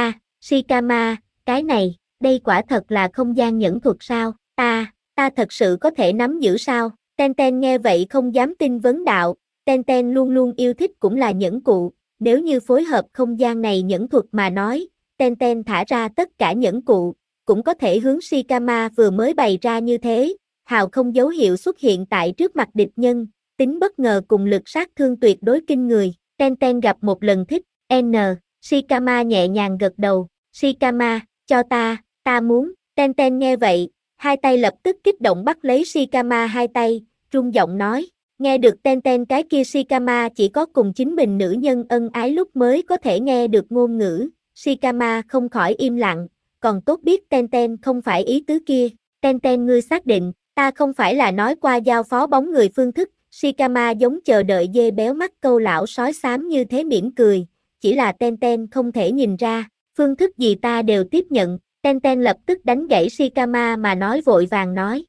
Shikama, cái này, đây quả thật là không gian nhẫn thuật sao, ta thật sự có thể nắm giữ sao, Tenten nghe vậy không dám tin vấn đạo, Tenten luôn luôn yêu thích cũng là nhẫn cụ, nếu như phối hợp không gian này nhẫn thuật mà nói, Tenten thả ra tất cả nhẫn cụ, cũng có thể hướng Shikama vừa mới bày ra như thế, hào không dấu hiệu xuất hiện tại trước mặt địch nhân, tính bất ngờ cùng lực sát thương tuyệt đối kinh người, Tenten gặp một lần thích, Shikama nhẹ nhàng gật đầu, Shikama, cho ta muốn, Tenten nghe vậy, hai tay lập tức kích động bắt lấy Shikama hai tay, rung giọng nói, nghe được Tenten cái kia Shikama chỉ có cùng chính mình nữ nhân ân ái lúc mới có thể nghe được ngôn ngữ, Shikama không khỏi im lặng, còn tốt biết Tenten không phải ý tứ kia, Tenten ngươi xác định, ta không phải là nói qua giao phó bóng người phương thức, Shikama giống chờ đợi dê béo mắt câu lão sói xám như thế mỉm cười, chỉ là Tenten không thể nhìn ra, phương thức gì ta đều tiếp nhận, Tenten lập tức đánh gãy Shikama mà nói vội vàng nói,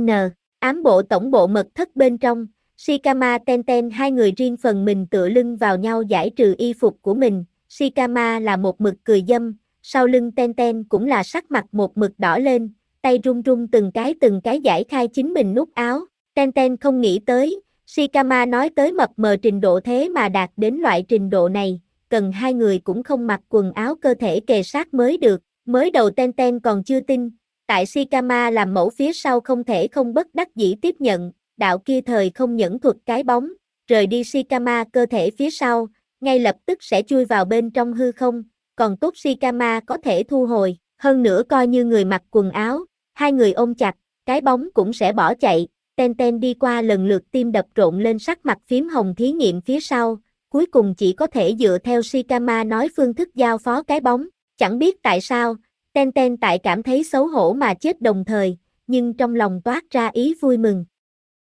ám bộ tổng bộ mật thất bên trong, Shikama Tenten hai người riêng phần mình tựa lưng vào nhau giải trừ y phục của mình, Shikama là một mực cười dâm, sau lưng Tenten cũng là sắc mặt một mực đỏ lên, tay run run từng cái giải khai chính mình nút áo, Tenten không nghĩ tới, Shikama nói tới mập mờ trình độ thế mà đạt đến loại trình độ này, cần hai người cũng không mặc quần áo cơ thể kề sát mới được, mới đầu Tenten còn chưa tin, tại Shikama làm mẫu phía sau không thể không bất đắc dĩ tiếp nhận, đạo kia thời không nhẫn thuật cái bóng, rời đi Shikama cơ thể phía sau, ngay lập tức sẽ chui vào bên trong hư không, còn tốt Shikama có thể thu hồi, hơn nữa coi như người mặc quần áo, hai người ôm chặt, cái bóng cũng sẽ bỏ chạy, Tenten đi qua lần lượt tim đập rộn lên sắc mặt phím hồng thí nghiệm phía sau, cuối cùng chỉ có thể dựa theo Shikama nói phương thức giao phó cái bóng, chẳng biết tại sao, Tenten tại cảm thấy xấu hổ mà chết đồng thời, nhưng trong lòng toát ra ý vui mừng.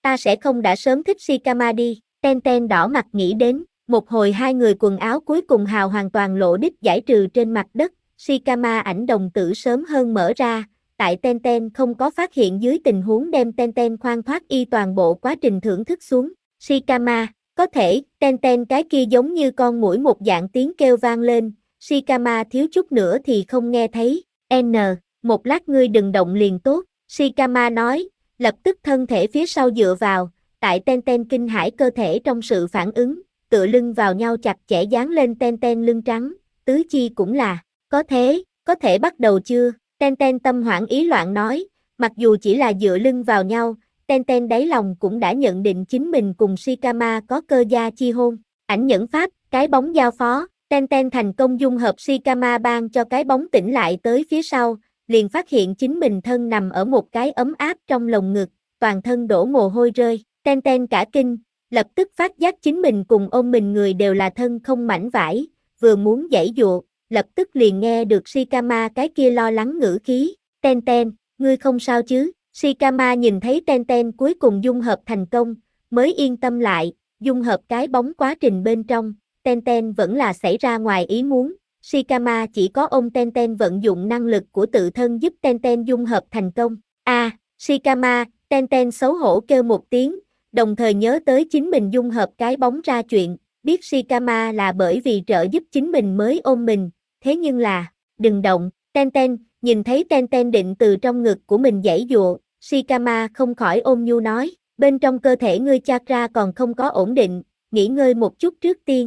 ta sẽ không đã sớm thích Shikama đi, Ten Ten đỏ mặt nghĩ đến, một hồi hai người quần áo cuối cùng hào hoàn toàn lộ đích giải trừ trên mặt đất, Shikama ảnh đồng tử sớm hơn mở ra, tại Ten Ten không có phát hiện dưới tình huống đem Ten Ten khoan thoát y toàn bộ quá trình thưởng thức xuống, Shikama, có thể, Ten Ten cái kia giống như con muỗi một dạng tiếng kêu vang lên, Shikama thiếu chút nữa thì không nghe thấy, một lát ngươi đừng động liền tốt, Shikama nói, lập tức thân thể phía sau dựa vào, tại Ten Ten kinh hãi cơ thể trong sự phản ứng, tựa lưng vào nhau chặt chẽ dán lên Ten Ten lưng trắng, tứ chi cũng là, có thể bắt đầu chưa, Ten Ten tâm hoảng ý loạn nói, mặc dù chỉ là dựa lưng vào nhau, Ten Ten đáy lòng cũng đã nhận định chính mình cùng Shikama có cơ gia chi hôn, ảnh nhẫn pháp, cái bóng giao phó, Ten Ten thành công dung hợp Shikama ban cho cái bóng tỉnh lại tới phía sau, liền phát hiện chính mình thân nằm ở một cái ấm áp trong lồng ngực, toàn thân đổ mồ hôi rơi, Ten Ten cả kinh, lập tức phát giác chính mình cùng ôm mình người đều là thân không mảnh vải, vừa muốn giãy giụa, lập tức liền nghe được Shikama cái kia lo lắng ngữ khí, Ten Ten, ngươi không sao chứ, Shikama nhìn thấy Ten Ten cuối cùng dung hợp thành công, mới yên tâm lại, dung hợp cái bóng quá trình bên trong, Ten Ten vẫn là xảy ra ngoài ý muốn, Shikama chỉ có ôm Ten Ten vận dụng năng lực của tự thân giúp Ten Ten dung hợp thành công, Shikama, Ten Ten xấu hổ kêu một tiếng, đồng thời nhớ tới chính mình dung hợp cái bóng ra chuyện, biết Shikama là bởi vì trợ giúp chính mình mới ôm mình, thế nhưng là, đừng động, Ten Ten, nhìn thấy Ten Ten định từ trong ngực của mình giãy giụa, Shikama không khỏi ôm nhu nói, bên trong cơ thể ngươi chakra còn không có ổn định, nghỉ ngơi một chút trước tiên.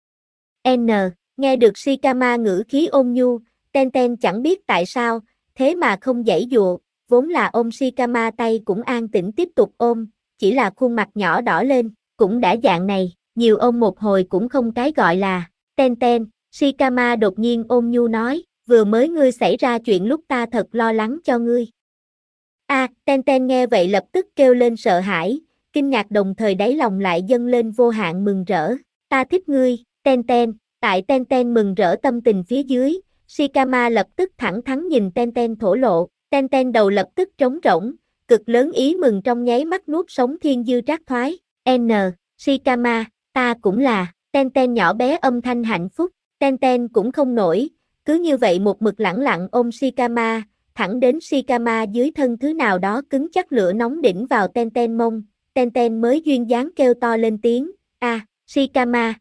Nghe được Shikama ngữ khí ôn nhu, Ten Ten chẳng biết tại sao, thế mà không giãy giụa, vốn là ôm Shikama tay cũng an tĩnh tiếp tục ôm, chỉ là khuôn mặt nhỏ đỏ lên, cũng đã dạng này, nhiều ôm một hồi cũng không cái gọi là, Ten Ten, Shikama đột nhiên ôn nhu nói, vừa mới ngươi xảy ra chuyện lúc ta thật lo lắng cho ngươi. Ten Ten nghe vậy lập tức kêu lên sợ hãi, kinh ngạc đồng thời đáy lòng lại dâng lên vô hạn mừng rỡ, ta thích ngươi, Ten Ten, tại Ten Ten mừng rỡ tâm tình phía dưới, Shikama lập tức thẳng thắn nhìn Ten Ten thổ lộ, Ten Ten đầu lập tức trống rỗng, cực lớn ý mừng trong nháy mắt nuốt sống thiên dư trác thoái, Shikama, ta cũng là, Ten Ten nhỏ bé âm thanh hạnh phúc, Ten Ten cũng không nổi, cứ như vậy một mực lẳng lặng ôm Shikama, thẳng đến Shikama dưới thân thứ nào đó cứng chắc lửa nóng đỉnh vào Ten Ten mông, Ten Ten mới duyên dáng kêu to lên tiếng, Shikama.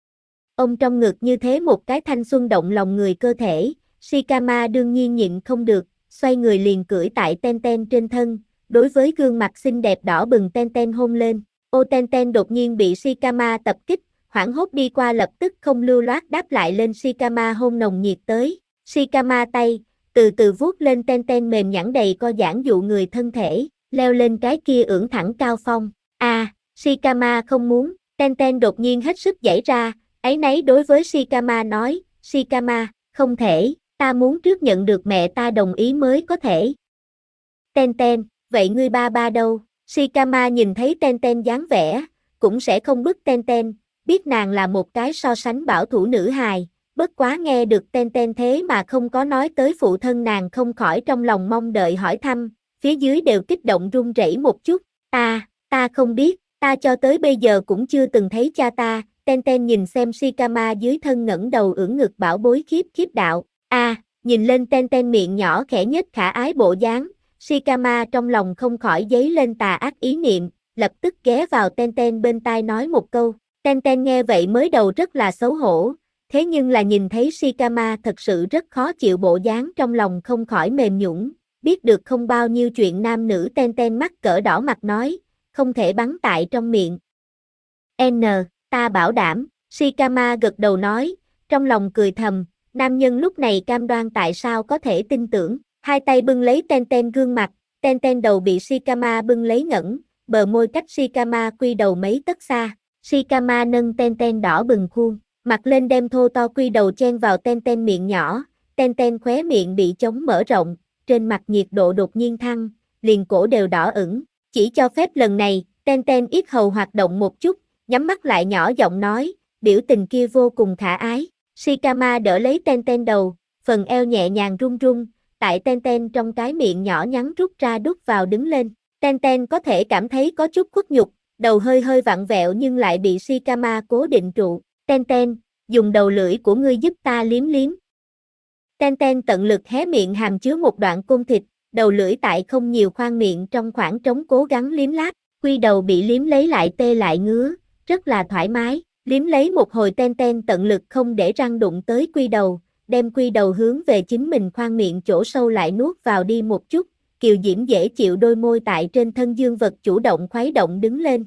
Ôm trong ngực như thế một cái thanh xuân động lòng người cơ thể, Shikama đương nhiên nhịn không được, xoay người liền cưỡi tại Ten Ten trên thân, đối với gương mặt xinh đẹp đỏ bừng Ten Ten hôn lên, Ten Ten đột nhiên bị Shikama tập kích, hoảng hốt đi qua lập tức không lưu loát đáp lại lên Shikama hôn nồng nhiệt tới, Shikama tay, từ từ vuốt lên Ten Ten mềm nhẵn đầy co giãn dụ người thân thể, leo lên cái kia ưỡn thẳng cao phong, Shikama không muốn, Ten Ten đột nhiên hết sức giãy ra, áy náy đối với Shikama nói, Shikama, không thể, ta muốn trước nhận được mẹ ta đồng ý mới có thể. Ten Ten, vậy ngươi ba ba đâu? Shikama nhìn thấy Ten Ten dáng vẻ, cũng sẽ không bức Ten Ten, biết nàng là một cái so sánh bảo thủ nữ hài, bất quá nghe được Ten Ten thế mà không có nói tới phụ thân nàng không khỏi trong lòng mong đợi hỏi thăm, phía dưới đều kích động run rẩy một chút, ta không biết, ta cho tới bây giờ cũng chưa từng thấy cha ta, Ten Ten nhìn xem Shikama dưới thân ngẩng đầu ưỡn ngực bảo bối khiếp đạo, nhìn lên Ten Ten miệng nhỏ khẽ nhếch khả ái bộ dáng, Shikama trong lòng không khỏi dấy lên tà ác ý niệm, lập tức ghé vào Ten Ten bên tai nói một câu, Ten Ten nghe vậy mới đầu rất là xấu hổ, thế nhưng là nhìn thấy Shikama thật sự rất khó chịu bộ dáng trong lòng không khỏi mềm nhũn, biết được không bao nhiêu chuyện nam nữ Ten Ten mắt cỡ đỏ mặt nói, không thể bắn tại trong miệng. Ta bảo đảm, Shikama gật đầu nói, trong lòng cười thầm, nam nhân lúc này cam đoan tại sao có thể tin tưởng, hai tay bưng lấy Ten Ten gương mặt, Ten Ten đầu bị Shikama bưng lấy ngẩng, bờ môi cách Shikama quy đầu mấy tấc xa, Shikama nâng Ten Ten đỏ bừng khuôn, mặt lên đem thô to quy đầu chen vào Ten Ten miệng nhỏ, Ten Ten khóe miệng bị chống mở rộng, trên mặt nhiệt độ đột nhiên thăng, liền cổ đều đỏ ửng, chỉ cho phép lần này, Ten Ten ít hầu hoạt động một chút, nhắm mắt lại nhỏ giọng nói, biểu tình kia vô cùng khả ái, Shikama đỡ lấy Ten Ten đầu, phần eo nhẹ nhàng run run, tại Ten Ten trong cái miệng nhỏ nhắn rút ra đút vào đứng lên, Ten Ten có thể cảm thấy có chút khuất nhục, đầu hơi hơi vặn vẹo nhưng lại bị Shikama cố định trụ. Ten Ten, dùng đầu lưỡi của ngươi giúp ta liếm liếm. Ten Ten tận lực hé miệng hàm chứa một đoạn côn thịt, đầu lưỡi tại không nhiều khoang miệng trong khoảng trống cố gắng liếm láp. Quy đầu bị liếm lấy lại tê lại ngứa, rất là thoải mái. Liếm lấy một hồi Ten Ten tận lực không để răng đụng tới quy đầu, đem quy đầu hướng về chính mình khoang miệng chỗ sâu lại nuốt vào đi một chút. Kiều diễm dễ chịu đôi môi tại trên thân dương vật chủ động khuấy động đứng lên.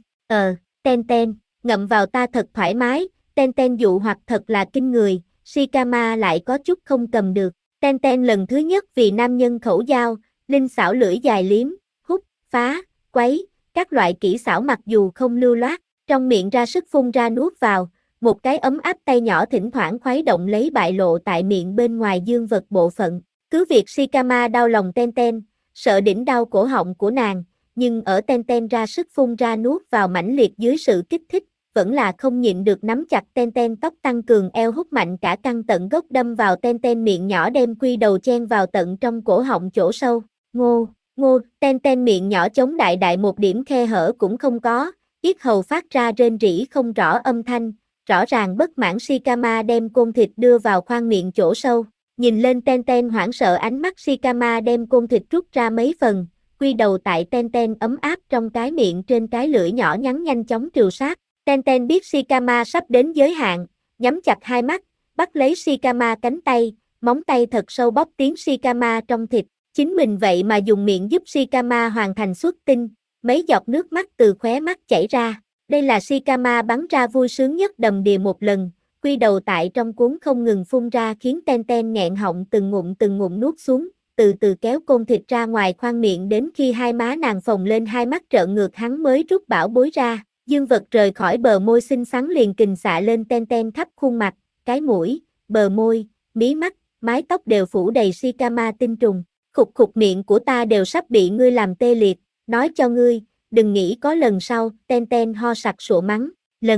Ten Ten, ngậm vào ta thật thoải mái. Ten Ten dụ hoặc thật là kinh người, Shikama lại có chút không cầm được. Ten Ten lần thứ nhất vì nam nhân khẩu giao, linh xảo lưỡi dài liếm, hút, phá, quấy, các loại kỹ xảo mặc dù không lưu loát, trong miệng ra sức phun ra nuốt vào, một cái ấm áp tay nhỏ thỉnh thoảng khuấy động lấy bại lộ tại miệng bên ngoài dương vật bộ phận. Cứ việc Shikama đau lòng Ten Ten, sợ đỉnh đau cổ họng của nàng, nhưng ở Ten Ten ra sức phun ra nuốt vào mãnh liệt dưới sự kích thích, vẫn là không nhịn được nắm chặt Ten Ten tóc tăng cường eo hút mạnh cả căng tận gốc đâm vào Ten Ten miệng nhỏ đem quy đầu chen vào tận trong cổ họng chỗ sâu. Ngô, Ten Ten miệng nhỏ chống đại đại một điểm khe hở cũng không có, yết hầu phát ra rên rỉ không rõ âm thanh, rõ ràng bất mãn Shikama đem côn thịt đưa vào khoang miệng chỗ sâu. Nhìn lên Ten Ten hoảng sợ ánh mắt Shikama đem côn thịt rút ra mấy phần, quy đầu tại Ten Ten ấm áp trong cái miệng trên cái lưỡi nhỏ nhắn nhanh chóng trừu sát. Ten Ten biết Shikama sắp đến giới hạn, nhắm chặt hai mắt, bắt lấy Shikama cánh tay, móng tay thật sâu bóp tiếng Shikama trong thịt. Chính mình vậy mà dùng miệng giúp Shikama hoàn thành xuất tinh, mấy giọt nước mắt từ khóe mắt chảy ra. Đây là Shikama bắn ra vui sướng nhất đầm đìa một lần, quy đầu tại trong cuốn không ngừng phun ra khiến Ten Ten nghẹn họng từng ngụm nuốt xuống, từ từ kéo côn thịt ra ngoài khoang miệng đến khi hai má nàng phồng lên hai mắt trợn ngược hắn mới rút bảo bối ra. Dương vật rời khỏi bờ môi xinh xắn liền kình xạ lên Ten Ten khắp khuôn mặt, cái mũi, bờ môi, mí mắt, mái tóc đều phủ đầy Shikama tinh trùng. Khục miệng của ta đều sắp bị ngươi làm tê liệt, nói cho ngươi, đừng nghĩ có lần sau. Ten Ten ho sặc sụa mắng.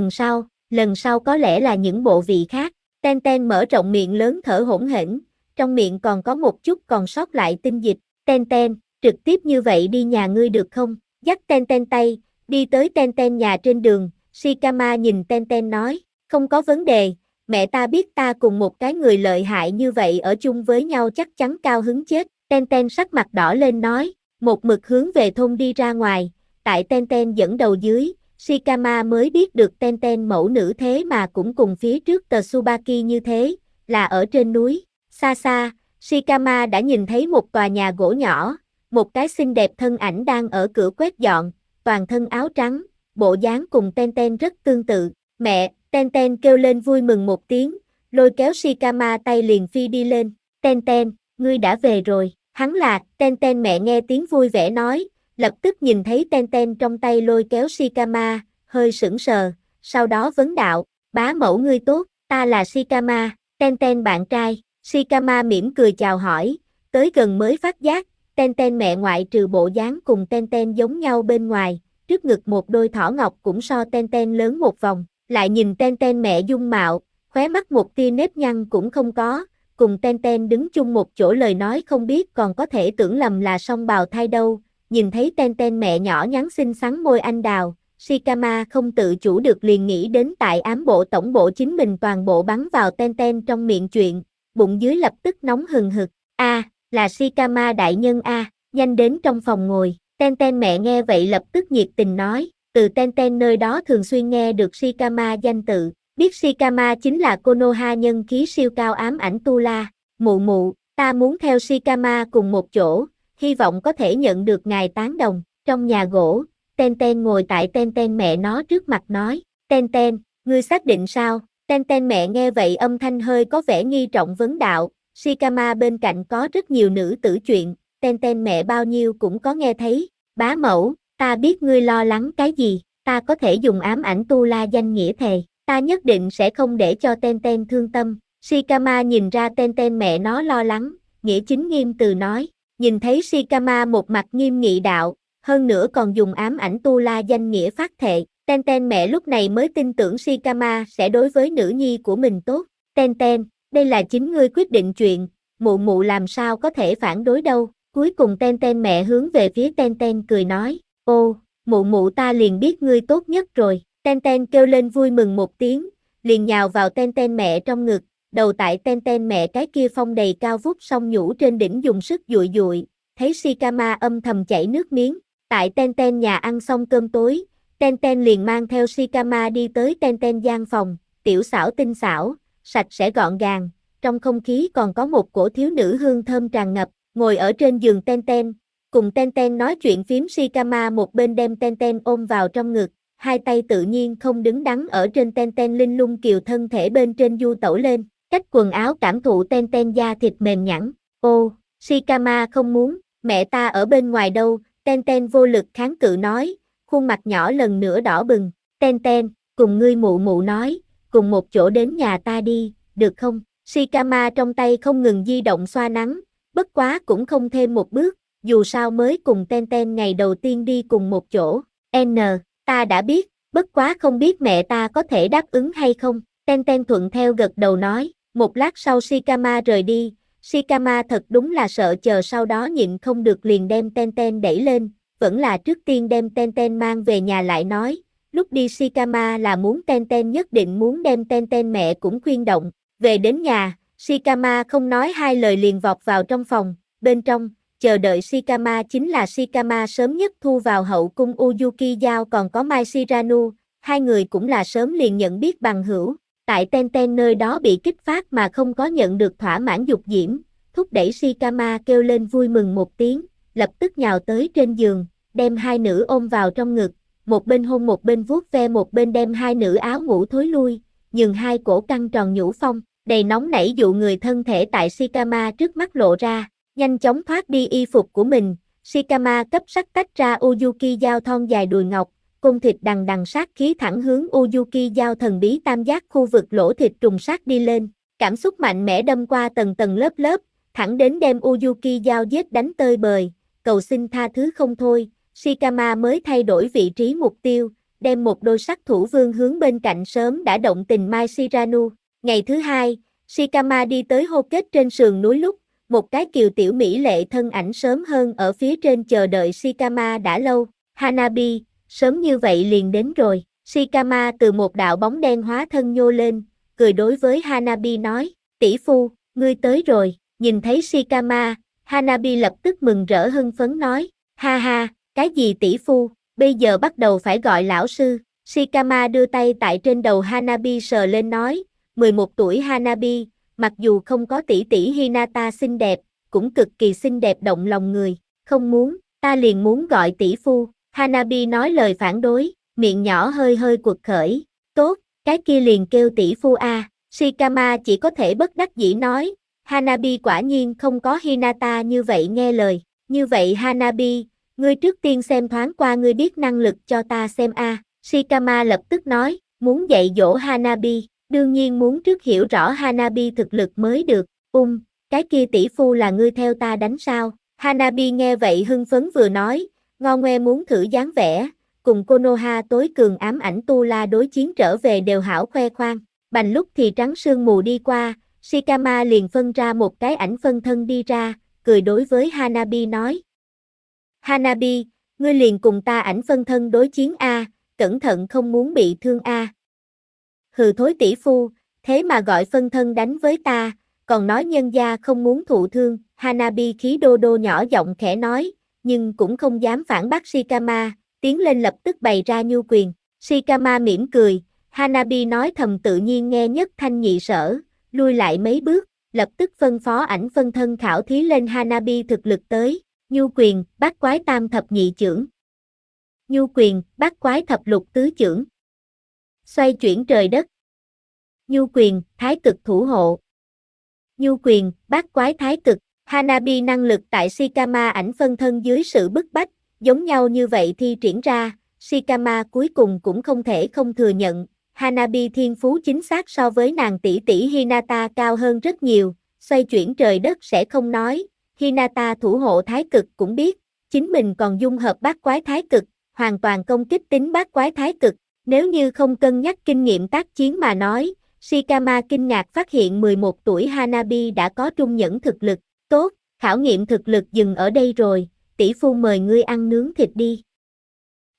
Lần sau có lẽ là những bộ vị khác. Ten Ten mở rộng miệng lớn thở hổn hển, trong miệng còn có một chút còn sót lại tinh dịch. Ten Ten, trực tiếp như vậy đi nhà ngươi được không? Dắt Ten Ten tay, đi tới Ten Ten nhà trên đường, Shikama nhìn Ten Ten nói, không có vấn đề, mẹ ta biết ta cùng một cái người lợi hại như vậy ở chung với nhau chắc chắn cao hứng chết. Ten Ten sắc mặt đỏ lên nói, một mực hướng về thôn đi ra ngoài, tại Ten Ten dẫn đầu dưới, Shikama mới biết được Ten Ten mẫu nữ thế mà cũng cùng phía trước Tsubaki như thế, là ở trên núi. Xa xa, Shikama đã nhìn thấy một tòa nhà gỗ nhỏ, một cái xinh đẹp thân ảnh đang ở cửa quét dọn, toàn thân áo trắng, bộ dáng cùng Ten Ten rất tương tự. Mẹ, Ten Ten kêu lên vui mừng một tiếng, lôi kéo Shikama tay liền phi đi lên. Ten Ten, ngươi đã về rồi. Hắn là, Ten Ten mẹ nghe tiếng vui vẻ nói, lập tức nhìn thấy Ten Ten trong tay lôi kéo Shikama, hơi sững sờ, sau đó vấn đạo, bá mẫu ngươi tốt, ta là Shikama, Ten Ten bạn trai. Shikama mỉm cười chào hỏi, tới gần mới phát giác, Ten Ten mẹ ngoại trừ bộ dáng cùng Ten Ten giống nhau bên ngoài, trước ngực một đôi thỏ ngọc cũng so Ten Ten lớn một vòng, lại nhìn Ten Ten mẹ dung mạo, khóe mắt một tia nếp nhăn cũng không có, cùng Ten Ten đứng chung một chỗ lời nói không biết còn có thể tưởng lầm là song bào thai đâu. Nhìn thấy Ten Ten mẹ nhỏ nhắn xinh xắn môi anh đào, Shikama không tự chủ được liền nghĩ đến tại ám bộ tổng bộ chính mình toàn bộ bắn vào Ten Ten trong miệng chuyện, bụng dưới lập tức nóng hừng hực. Là Shikama đại nhân nhanh đến trong phòng ngồi. Ten Ten mẹ nghe vậy lập tức nhiệt tình nói, từ Ten Ten nơi đó thường xuyên nghe được Shikama danh tự, biết Shikama chính là Konoha nhân khí siêu cao ám ảnh Tu La. Mụ, ta muốn theo Shikama cùng một chỗ, hy vọng có thể nhận được ngài tán đồng. Trong nhà gỗ, Ten Ten ngồi tại Ten Ten mẹ nó trước mặt nói, Ten Ten, ngươi xác định sao? Ten Ten mẹ nghe vậy âm thanh hơi có vẻ nghi trọng vấn đạo, Shikama bên cạnh có rất nhiều nữ tử chuyện, Ten Ten mẹ bao nhiêu cũng có nghe thấy. Bá mẫu, ta biết ngươi lo lắng cái gì, ta có thể dùng ám ảnh Tu La danh nghĩa thề, ta nhất định sẽ không để cho Ten Ten thương tâm. Shikama nhìn ra Ten Ten mẹ nó lo lắng, nghĩa chính nghiêm từ nói, nhìn thấy Shikama một mặt nghiêm nghị đạo, hơn nữa còn dùng ám ảnh Tu La danh nghĩa phát thệ, Ten Ten mẹ lúc này mới tin tưởng Shikama sẽ đối với nữ nhi của mình tốt. Ten Ten, đây là chính ngươi quyết định chuyện, mụ làm sao có thể phản đối đâu. Cuối cùng Ten Ten mẹ hướng về phía Ten Ten cười nói, Ô, mụ mụ ta liền biết ngươi tốt nhất rồi. Ten Ten kêu lên vui mừng một tiếng, liền nhào vào Ten Ten mẹ trong ngực, đầu tại Ten Ten mẹ cái kia phong đầy cao vút song nhũ trên đỉnh dùng sức dụi dụi, thấy Shikama âm thầm chảy nước miếng. Tại Ten Ten nhà ăn xong cơm tối, Ten Ten liền mang theo Shikama đi tới Ten Ten gian phòng, tiểu xảo tinh xảo, sạch sẽ gọn gàng, trong không khí còn có một cổ thiếu nữ hương thơm tràn ngập, ngồi ở trên giường Ten Ten, cùng Ten Ten nói chuyện phím. Shikama một bên đem Ten Ten ôm vào trong ngực, hai tay tự nhiên không đứng đắn ở trên Ten Ten linh lung kiều thân thể bên trên du tẩu lên, cách quần áo cảm thụ Ten Ten da thịt mềm nhẵn. Ô, Shikama không muốn, mẹ ta ở bên ngoài đâu, Ten Ten vô lực kháng cự nói, khuôn mặt nhỏ lần nữa đỏ bừng. Ten Ten, cùng ngươi mụ mụ nói, cùng một chỗ đến nhà ta đi, được không? Shikama trong tay không ngừng di động xoa nắng, bất quá cũng không thêm một bước, dù sao mới cùng Ten Ten ngày đầu tiên đi cùng một chỗ. Ta đã biết, bất quá không biết mẹ ta có thể đáp ứng hay không. Ten Ten thuận theo gật đầu nói. Một lát sau Shikama rời đi, Shikama thật đúng là sợ chờ sau đó nhịn không được liền đem Ten Ten đẩy lên, vẫn là trước tiên đem Ten Ten mang về nhà lại nói. Lúc đi Shikama là muốn Ten Ten nhất định muốn đem Ten Ten mẹ cũng khuyên động. Về đến nhà, Shikama không nói hai lời liền vọt vào trong phòng, bên trong, chờ đợi Shikama chính là Shikama sớm nhất thu vào hậu cung Uyuki Giao còn có Mai Shiranu, hai người cũng là sớm liền nhận biết bằng hữu. Tại Ten Ten nơi đó bị kích phát mà không có nhận được thỏa mãn dục diễm, thúc đẩy Shikama kêu lên vui mừng một tiếng, lập tức nhào tới trên giường, đem hai nữ ôm vào trong ngực, một bên hôn một bên vuốt ve một bên đem hai nữ áo ngủ thối lui, nhường hai cổ căng tròn nhũ phong, đầy nóng nảy dụ người thân thể tại Shikama trước mắt lộ ra, nhanh chóng thoát đi y phục của mình, Shikama cấp sắc tách ra Uyuki Giao thon dài đùi ngọc, cung thịt đằng đằng sát khí thẳng hướng Uyuki Giao thần bí tam giác khu vực lỗ thịt trùng sát đi lên, cảm xúc mạnh mẽ đâm qua tầng tầng lớp lớp, thẳng đến đem Uyuki Giao giết đánh tơi bời, cầu xin tha thứ không thôi, Shikama mới thay đổi vị trí mục tiêu, đem một đôi sát thủ vương hướng bên cạnh sớm đã động tình Mai Shiranu. Ngày thứ hai, Shikama đi tới hô kết trên sườn núi lúc, một cái kiều tiểu mỹ lệ thân ảnh sớm hơn ở phía trên chờ đợi Shikama đã lâu, Hanabi, sớm như vậy liền đến rồi. Shikama từ một đạo bóng đen hóa thân nhô lên, cười đối với Hanabi nói, tỷ phu, ngươi tới rồi, nhìn thấy Shikama, Hanabi lập tức mừng rỡ hưng phấn nói, ha ha, cái gì tỷ phu, bây giờ bắt đầu phải gọi lão sư. Shikama đưa tay tại trên đầu Hanabi sờ lên nói, 11 tuổi Hanabi, mặc dù không có tỷ tỷ Hinata xinh đẹp, cũng cực kỳ xinh đẹp động lòng người, không muốn, ta liền muốn gọi tỷ phu. Hanabi nói lời phản đối, miệng nhỏ hơi hơi quật khởi, tốt, cái kia liền kêu tỷ phu a. Shikama chỉ có thể bất đắc dĩ nói, Hanabi quả nhiên không có Hinata như vậy nghe lời, như vậy Hanabi, ngươi trước tiên xem thoáng qua ngươi biết năng lực cho ta xem a. Shikama lập tức nói, muốn dạy dỗ Hanabi, đương nhiên muốn trước hiểu rõ Hanabi thực lực mới được, cái kia tỷ phu là ngươi theo ta đánh sao? Hanabi nghe vậy hưng phấn vừa nói, ngo ngoe muốn thử dáng vẻ, cùng Konoha tối cường ám ảnh Tu La đối chiến trở về đều hảo khoe khoang. Bành lúc thì trắng sương mù đi qua, Shikama liền phân ra một cái ảnh phân thân đi ra, cười đối với Hanabi nói. Hanabi, ngươi liền cùng ta ảnh phân thân đối chiến a, cẩn thận không muốn bị thương a. Hừ thối tỷ phu, thế mà gọi phân thân đánh với ta, còn nói nhân gia không muốn thụ thương, Hanabi khí đô đô nhỏ giọng khẽ nói, nhưng cũng không dám phản bác Shikama, tiến lên lập tức bày ra nhu quyền. Shikama mỉm cười, Hanabi nói thầm tự nhiên nghe nhất thanh nhị sở, lui lại mấy bước, lập tức phân phó ảnh phân thân khảo thí lên Hanabi thực lực tới, nhu quyền, bát quái tam thập nhị chưởng. Nhu quyền, bát quái thập lục tứ chưởng. Xoay chuyển trời đất. Nhu quyền, thái cực thủ hộ. Nhu quyền, bát quái thái cực. Hanabi năng lực tại Shikama ảnh phân thân dưới sự bức bách, giống nhau như vậy thi triển ra, Shikama cuối cùng cũng không thể không thừa nhận, Hanabi thiên phú chính xác so với nàng tỷ tỷ Hinata cao hơn rất nhiều, xoay chuyển trời đất sẽ không nói, Hinata thủ hộ thái cực cũng biết, chính mình còn dung hợp bát quái thái cực, hoàn toàn công kích tính bát quái thái cực, nếu như không cân nhắc kinh nghiệm tác chiến mà nói, Shikama kinh ngạc phát hiện 11 tuổi Hanabi đã có trung nhẫn thực lực. Tốt, khảo nghiệm thực lực dừng ở đây rồi, tỷ phu mời ngươi ăn nướng thịt đi.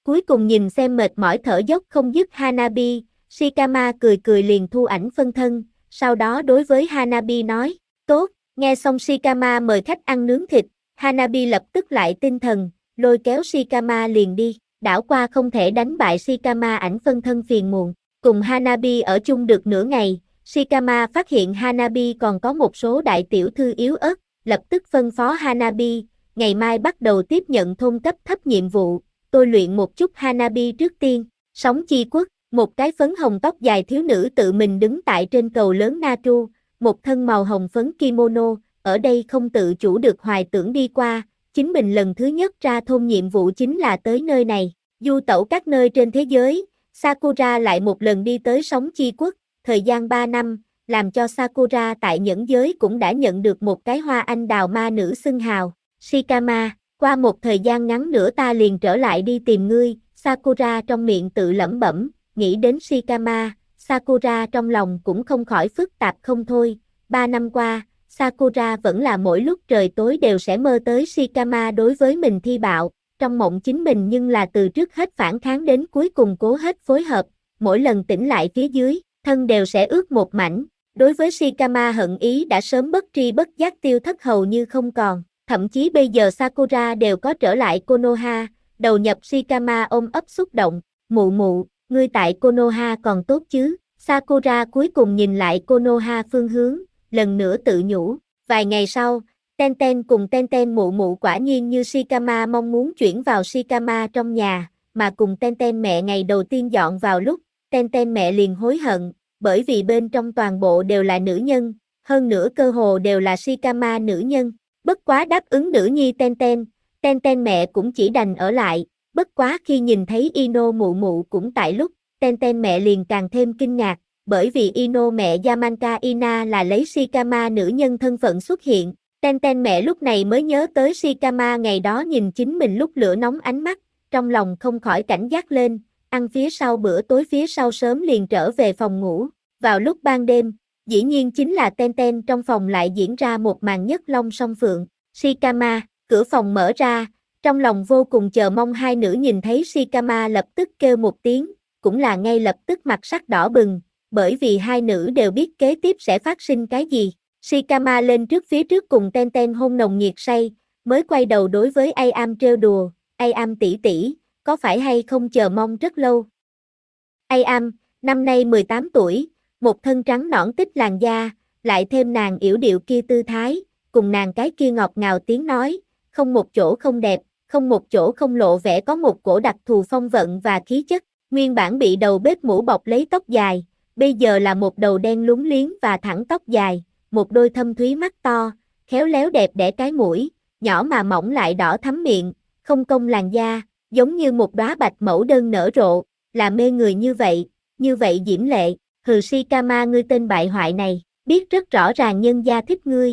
Cuối cùng nhìn xem mệt mỏi thở dốc không dứt Hanabi, Shikama cười cười liền thu ảnh phân thân, sau đó đối với Hanabi nói, tốt, nghe xong Shikama mời khách ăn nướng thịt, Hanabi lập tức lại tinh thần, lôi kéo Shikama liền đi, đảo qua không thể đánh bại Shikama ảnh phân thân phiền muộn, cùng Hanabi ở chung được nửa ngày, Shikama phát hiện Hanabi còn có một số đại tiểu thư yếu ớt, lập tức phân phó Hanabi, ngày mai bắt đầu tiếp nhận thôn cấp thấp nhiệm vụ, tôi luyện một chút Hanabi trước tiên, sóng chi quốc, một cái phấn hồng tóc dài thiếu nữ tự mình đứng tại trên cầu lớn Natru, một thân màu hồng phấn kimono, ở đây không tự chủ được hoài tưởng đi qua, chính mình lần thứ nhất ra thôn nhiệm vụ chính là tới nơi này, du tẩu các nơi trên thế giới, Sakura lại một lần đi tới sóng chi quốc, thời gian 3 năm, làm cho Sakura tại nhẫn giới cũng đã nhận được một cái hoa anh đào ma nữ xưng hào, Shikama, qua một thời gian ngắn nữa ta liền trở lại đi tìm ngươi, Sakura trong miệng tự lẩm bẩm, nghĩ đến Shikama, Sakura trong lòng cũng không khỏi phức tạp không thôi, 3 năm qua, Sakura vẫn là mỗi lúc trời tối đều sẽ mơ tới Shikama đối với mình thi bạo, trong mộng chính mình nhưng là từ trước hết phản kháng đến cuối cùng cố hết phối hợp, mỗi lần tỉnh lại phía dưới, thân đều sẽ ướt một mảnh, đối với Shikama hận ý đã sớm bất tri bất giác tiêu thất hầu như không còn, thậm chí bây giờ Sakura đều có trở lại Konoha, đầu nhập Shikama ôm ấp xúc động, mụ mụ, ngươi tại Konoha còn tốt chứ, Sakura cuối cùng nhìn lại Konoha phương hướng, lần nữa tự nhủ, vài ngày sau, Tenten cùng Tenten mụ mụ quả nhiên như Shikama mong muốn chuyển vào Shikama trong nhà, mà cùng Tenten mẹ ngày đầu tiên dọn vào lúc, Tenten mẹ liền hối hận, bởi vì bên trong toàn bộ đều là nữ nhân, hơn nữa cơ hồ đều là Shikama nữ nhân, bất quá đáp ứng nữ nhi Tenten, Tenten mẹ cũng chỉ đành ở lại, bất quá khi nhìn thấy Ino mụ mụ cũng tại lúc, Tenten mẹ liền càng thêm kinh ngạc, bởi vì Ino mẹ Yamanka Ina là lấy Shikama nữ nhân thân phận xuất hiện, Tenten mẹ lúc này mới nhớ tới Shikama ngày đó nhìn chính mình lúc lửa nóng ánh mắt, trong lòng không khỏi cảnh giác lên, ăn phía sau bữa tối phía sau sớm liền trở về phòng ngủ, vào lúc ban đêm, dĩ nhiên chính là Tenten trong phòng lại diễn ra một màn nhất long song phượng, Shikama, cửa phòng mở ra, trong lòng vô cùng chờ mong hai nữ nhìn thấy Shikama lập tức kêu một tiếng, cũng là ngay lập tức mặt sắc đỏ bừng, bởi vì hai nữ đều biết kế tiếp sẽ phát sinh cái gì. Shikama lên trước phía trước cùng Tenten hôn nồng nhiệt say, mới quay đầu đối với Am trêu đùa, Am tỷ tỷ, có phải hay không chờ mong rất lâu. Am, năm nay 18 tuổi, một thân trắng nõn tích làn da, lại thêm nàng yểu điệu kia tư thái, cùng nàng cái kia ngọt ngào tiếng nói, không một chỗ không đẹp, không một chỗ không lộ vẻ có một cổ đặc thù phong vận và khí chất, nguyên bản bị đầu bếp mũ bọc lấy tóc dài, bây giờ là một đầu đen lúng liếng và thẳng tóc dài, một đôi thâm thúy mắt to, khéo léo đẹp đẽ cái mũi, nhỏ mà mỏng lại đỏ thắm miệng, không cong làn da, giống như một đóa bạch mẫu đơn nở rộ, là mê người như vậy diễm lệ, hừ Shikama ngươi tên bại hoại này, biết rất rõ ràng nhân gia thích ngươi,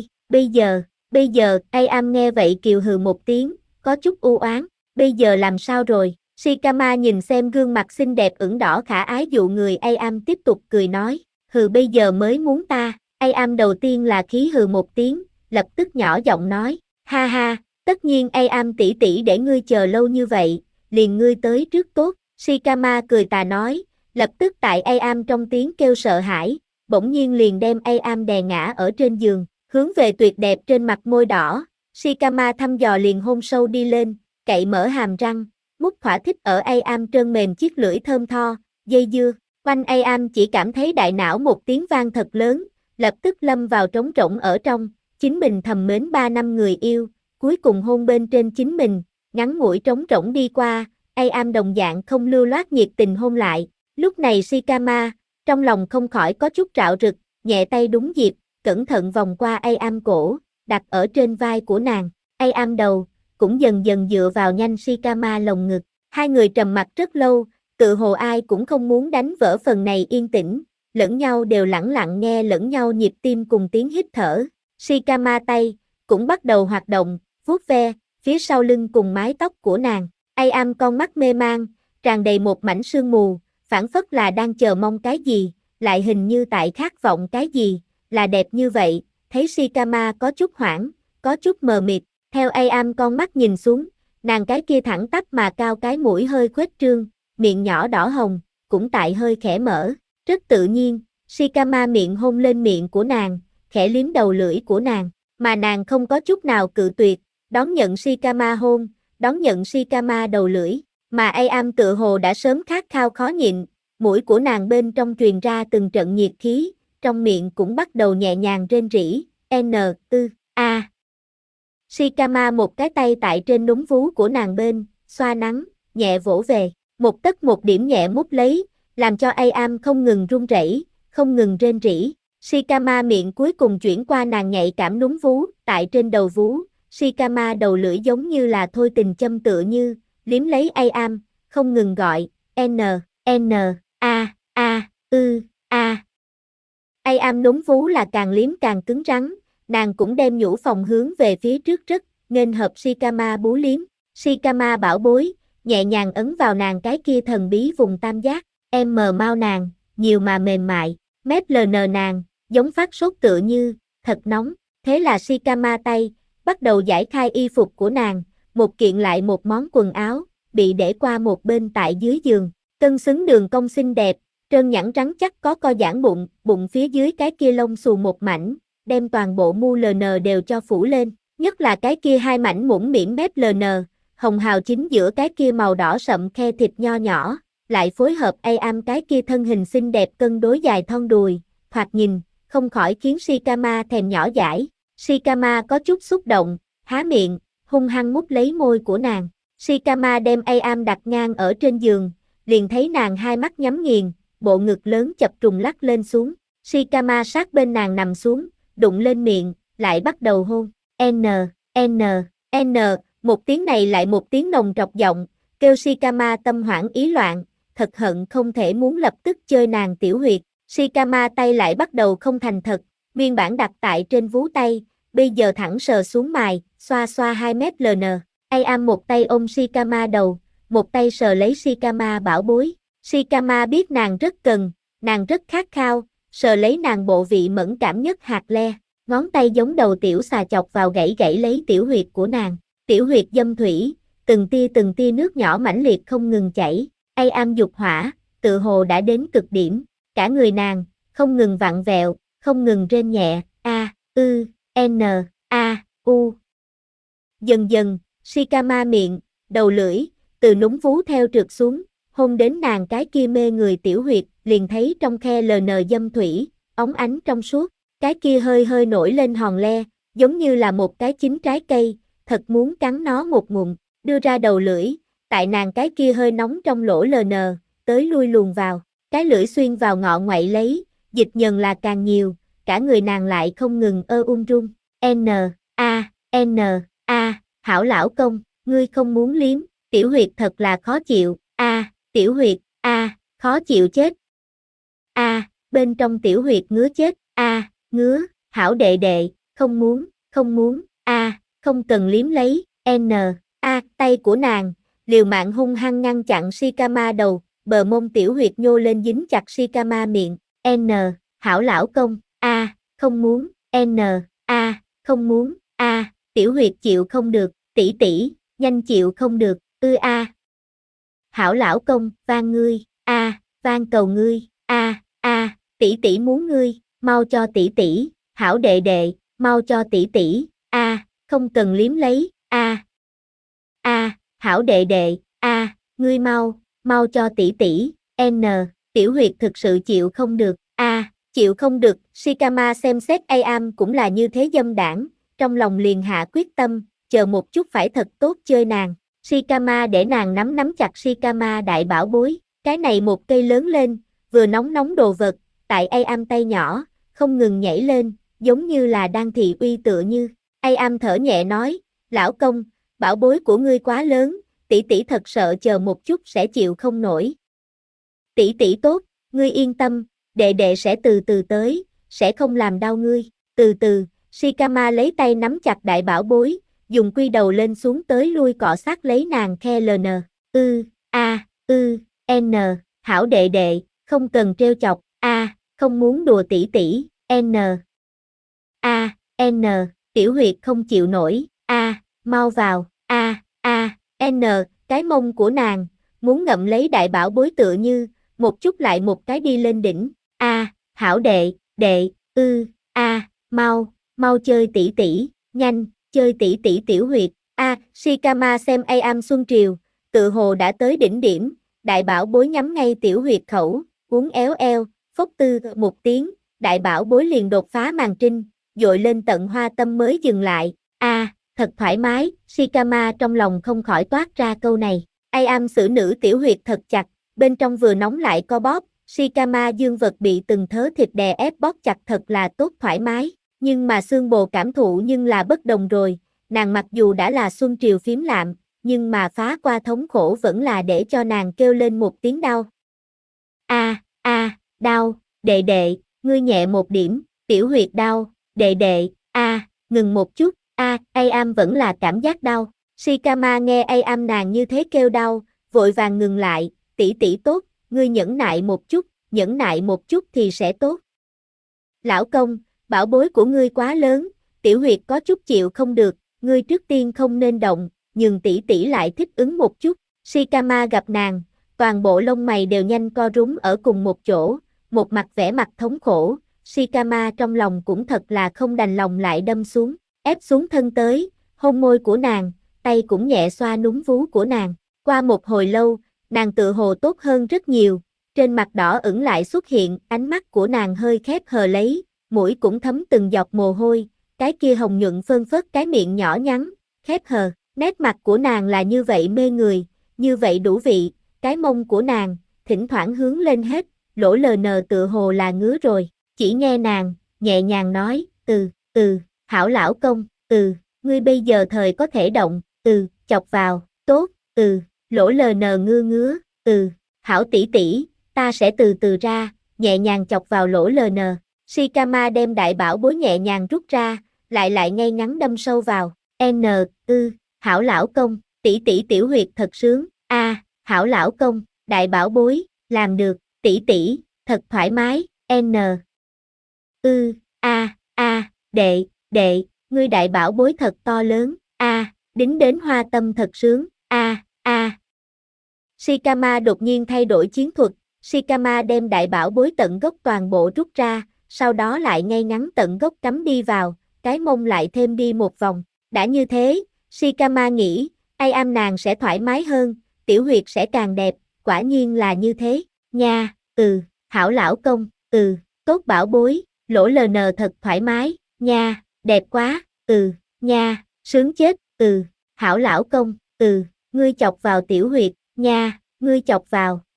bây giờ, Am nghe vậy kiều hừ một tiếng, có chút u oán, bây giờ làm sao rồi, Shikama nhìn xem gương mặt xinh đẹp ửng đỏ khả ái dụ người Am tiếp tục cười nói, hừ bây giờ mới muốn ta, Am đầu tiên là khí hừ một tiếng, lập tức nhỏ giọng nói, ha ha, tất nhiên Am tỷ tỷ để ngươi chờ lâu như vậy, liền ngươi tới trước tốt, Shikama cười tà nói, lập tức tại Am trong tiếng kêu sợ hãi, bỗng nhiên liền đem Am đè ngã ở trên giường, hướng về tuyệt đẹp trên mặt môi đỏ, Shikama thăm dò liền hôn sâu đi lên, cậy mở hàm răng, mút thỏa thích ở Am trơn mềm chiếc lưỡi thơm tho, dây dưa, quanh Am chỉ cảm thấy đại não một tiếng vang thật lớn, lập tức lâm vào trống rỗng ở trong, chính mình thầm mến 3 năm người yêu, cuối cùng hôn bên trên chính mình, ngắn ngủi trống rỗng đi qua, Am đồng dạng không lưu loát nhiệt tình hôn lại, lúc này Shikama, trong lòng không khỏi có chút rạo rực, nhẹ tay đúng dịp, cẩn thận vòng qua Am cổ, đặt ở trên vai của nàng, Am đầu, cũng dần dần dựa vào nhanh Shikama lồng ngực, hai người trầm mặc rất lâu, tự hồ ai cũng không muốn đánh vỡ phần này yên tĩnh, lẫn nhau đều lẳng lặng nghe lẫn nhau nhịp tim cùng tiếng hít thở, Shikama tay, cũng bắt đầu hoạt động, vuốt ve, phía sau lưng cùng mái tóc của nàng, Am con mắt mê mang, tràn đầy một mảnh sương mù, phảng phất là đang chờ mong cái gì, lại hình như tại khát vọng cái gì, là đẹp như vậy, thấy Shikama có chút hoảng, có chút mờ mịt, theo Am con mắt nhìn xuống, Nàng cái kia thẳng tắp mà cao cái mũi hơi khuếch trương, miệng nhỏ đỏ hồng, cũng tại hơi khẽ mở. Rất tự nhiên, Shikama miệng hôn lên miệng của nàng, khẽ liếm đầu lưỡi của nàng, mà nàng không có chút nào cự tuyệt, đón nhận Shikama hôn, đón nhận Shikama đầu lưỡi, mà Am tự hồ đã sớm khát khao khó nhịn, mũi của nàng bên trong truyền ra từng trận nhiệt khí, trong miệng cũng bắt đầu nhẹ nhàng rên rỉ, a. Shikama một cái tay tại trên núm vú của nàng bên, xoa nắng, nhẹ vỗ về, một tấc một điểm nhẹ mút lấy, làm cho Am không ngừng run rẩy, không ngừng rên rỉ. Shikama miệng cuối cùng chuyển qua nàng nhạy cảm núm vú, tại trên đầu vú, Shikama đầu lưỡi giống như là thôi tình châm tựa như, liếm lấy Am, không ngừng gọi, a. Am núm vú là càng liếm càng cứng rắn, nàng cũng đem nhũ phòng hướng về phía trước rất, nghênh hợp Shikama bú liếm. Shikama bảo bối, nhẹ nhàng ấn vào nàng cái kia thần bí vùng tam giác, em mờ mau nàng, nhiều mà mềm mại, mép lờ nờ nàng, giống phát sốt tựa như, thật nóng, thế là Shikama tay, bắt đầu giải khai y phục của nàng, một kiện lại một món quần áo, bị để qua một bên tại dưới giường, cân xứng đường cong xinh đẹp, trơn nhẵn rắn chắc có co giãn bụng, bụng phía dưới cái kia lông xù một mảnh, đem toàn bộ mu LN đều cho phủ lên, nhất là cái kia hai mảnh mũm mĩm mép LN, hồng hào chính giữa cái kia màu đỏ sậm khe thịt nho nhỏ, lại phối hợp Am cái kia thân hình xinh đẹp cân đối dài thon đùi, thoạt nhìn, không khỏi khiến Shikama thèm nhỏ dãi. Shikama có chút xúc động, há miệng, hung hăng mút lấy môi của nàng. Shikama đem Am đặt ngang ở trên giường, liền thấy nàng hai mắt nhắm nghiền, bộ ngực lớn chập trùng lắc lên xuống. Shikama sát bên nàng nằm xuống, đụng lên miệng, lại bắt đầu hôn. N, một tiếng này lại một tiếng nồng trọc giọng, kêu Shikama tâm hoảng ý loạn, thật hận không thể muốn lập tức chơi nàng tiểu huyệt. Shikama tay lại bắt đầu không thành thật, nguyên bản đặt tại trên vú tay, bây giờ thẳng sờ xuống mài, xoa xoa 2 mét LN. Am một tay ôm Shikama đầu, một tay sờ lấy Shikama bảo bối. Shikama biết nàng rất cần, nàng rất khát khao, sờ lấy nàng bộ vị mẫn cảm nhất hạt le, ngón tay giống đầu tiểu xà chọc vào gãy gãy lấy tiểu huyệt của nàng. Tiểu huyệt dâm thủy, từng tia nước nhỏ mãnh liệt không ngừng chảy. Am dục hỏa, tự hồ đã đến cực điểm, cả người nàng, không ngừng vặn vẹo, không ngừng rên nhẹ, Dần dần, Shikama miệng, đầu lưỡi, từ núm vú theo trượt xuống, hôn đến nàng cái kia mê người tiểu huyệt, liền thấy trong khe LN dâm thủy, óng ánh trong suốt, cái kia hơi hơi nổi lên hòn le, giống như là một cái chín trái cây, thật muốn cắn nó một ngụm, đưa ra đầu lưỡi, tại nàng cái kia hơi nóng trong lỗ LN, tới lui luồn vào, cái lưỡi xuyên vào ngọ ngoại lấy, dịch nhần là càng nhiều, cả người nàng lại không ngừng run. Hảo lão công, ngươi không muốn liếm, tiểu huyệt thật là khó chịu, tiểu huyệt, khó chịu chết. Bên trong tiểu huyệt ngứa chết, ngứa, hảo đệ đệ, không muốn, không cần liếm lấy, tay của nàng, liều mạng hung hăng ngăn chặn Shikama đầu, bờ mông tiểu huyệt nhô lên dính chặt Shikama miệng, hảo lão công, không muốn, không muốn, tiểu huyệt chịu không được, tỷ tỷ, nhanh chịu không được, hảo lão công, van ngươi, van cầu ngươi, tỷ tỷ muốn ngươi, mau cho tỷ tỷ, hảo đệ đệ, mau cho tỷ tỷ, không cần liếm lấy, hảo đệ đệ, ngươi mau cho tỷ tỷ, tiểu huyệt thực sự chịu không được, chịu không được, Shikama xem xét Am cũng là như thế dâm đảng, trong lòng liền hạ quyết tâm, chờ một chút phải thật tốt chơi nàng. Shikama để nàng nắm chặt Shikama đại bảo bối, cái này một cây lớn lên, vừa nóng đồ vật, tại Am tay nhỏ, không ngừng nhảy lên, giống như là đang thị uy tựa như. Am thở nhẹ nói, lão công, bảo bối của ngươi quá lớn, tỷ tỷ thật sợ chờ một chút sẽ chịu không nổi. Tỷ tỷ tốt, ngươi yên tâm, đệ đệ sẽ từ từ tới, sẽ không làm đau ngươi, từ từ. Shikama lấy tay nắm chặt đại bảo bối, dùng quy đầu lên xuống tới lui cọ sát lấy nàng khe LN, hảo đệ đệ, không cần trêu chọc, không muốn đùa tỷ tỷ, tiểu huyệt không chịu nổi, mau vào, N, cái mông của nàng, muốn ngậm lấy đại bảo bối tựa như, một chút lại một cái đi lên đỉnh. A, hảo đệ, mau chơi tỷ tỷ, nhanh, chơi tỷ tỷ tiểu huyệt. Shikama xem am Xuân Triều, tự hồ đã tới đỉnh điểm, đại bảo bối nhắm ngay tiểu huyệt khẩu, uốn éo eo, phốc tư một tiếng, đại bảo bối liền đột phá màn trinh, dội lên tận hoa tâm mới dừng lại. Thật thoải mái, Shikama trong lòng không khỏi toát ra câu này. Am xử nữ tiểu huyệt thật chặt, bên trong vừa nóng lại co bóp, Shikama dương vật bị từng thớ thịt đè ép bóp chặt thật là tốt thoải mái, nhưng mà xương bồ cảm thụ nhưng là bất đồng rồi, nàng mặc dù đã là Xuân Triều phím lạm, nhưng mà phá qua thống khổ vẫn là để cho nàng kêu lên một tiếng đau. Đau, đệ đệ, ngươi nhẹ một điểm, tiểu huyệt đau, đệ đệ, ngừng một chút, am vẫn là cảm giác đau. Shikama nghe am nàng như thế kêu đau, vội vàng ngừng lại, tỷ tỷ tốt, ngươi nhẫn nại một chút thì sẽ tốt. Lão công, bảo bối của ngươi quá lớn, tiểu huyệt có chút chịu không được, ngươi trước tiên không nên động, nhường tỷ tỷ lại thích ứng một chút. Shikama gặp nàng, toàn bộ lông mày đều nhanh co rúm ở cùng một chỗ, một mặt vẻ mặt thống khổ, Shikama trong lòng cũng thật là không đành lòng lại đâm xuống, ép xuống thân tới, hôn môi của nàng, tay cũng nhẹ xoa núm vú của nàng. Qua một hồi lâu, nàng tự hồ tốt hơn rất nhiều, trên mặt đỏ ửng lại xuất hiện, ánh mắt của nàng hơi khép hờ lấy, mũi cũng thấm từng giọt mồ hôi, cái kia hồng nhuận phơn phớt cái miệng nhỏ nhắn, khép hờ, nét mặt của nàng là như vậy mê người, như vậy đủ vị, cái mông của nàng, thỉnh thoảng hướng lên hết, lỗ lờ nờ tựa hồ là ngứa rồi, chỉ nghe nàng, nhẹ nhàng nói, hảo lão công, ngươi bây giờ thời có thể động, chọc vào, tốt, lỗ lờ nờ ngứa, hảo tỷ tỷ, ta sẽ từ từ ra, nhẹ nhàng chọc vào lỗ lờ nờ. Shikama đem đại bảo bối nhẹ nhàng rút ra, lại ngay ngắn đâm sâu vào. Hảo lão công, tỷ tỷ tiểu huyệt thật sướng. Hảo lão công, đại bảo bối, làm được, tỷ tỷ, thật thoải mái. Đệ, ngươi đại bảo bối thật to lớn. Đính đến hoa tâm thật sướng. Shikama đột nhiên thay đổi chiến thuật, Shikama đem đại bảo bối tận gốc toàn bộ rút ra, sau đó lại ngay ngắn tận gốc cắm đi vào, cái mông lại thêm đi một vòng. Đã như thế, Shikama nghĩ, am nàng sẽ thoải mái hơn, tiểu huyệt sẽ càng đẹp, quả nhiên là như thế, nha, hảo lão công, tốt bảo bối, lỗ lờ nờ thật thoải mái, nha, đẹp quá, nha, sướng chết, hảo lão công, ngươi chọc vào tiểu huyệt, nha, ngươi chọc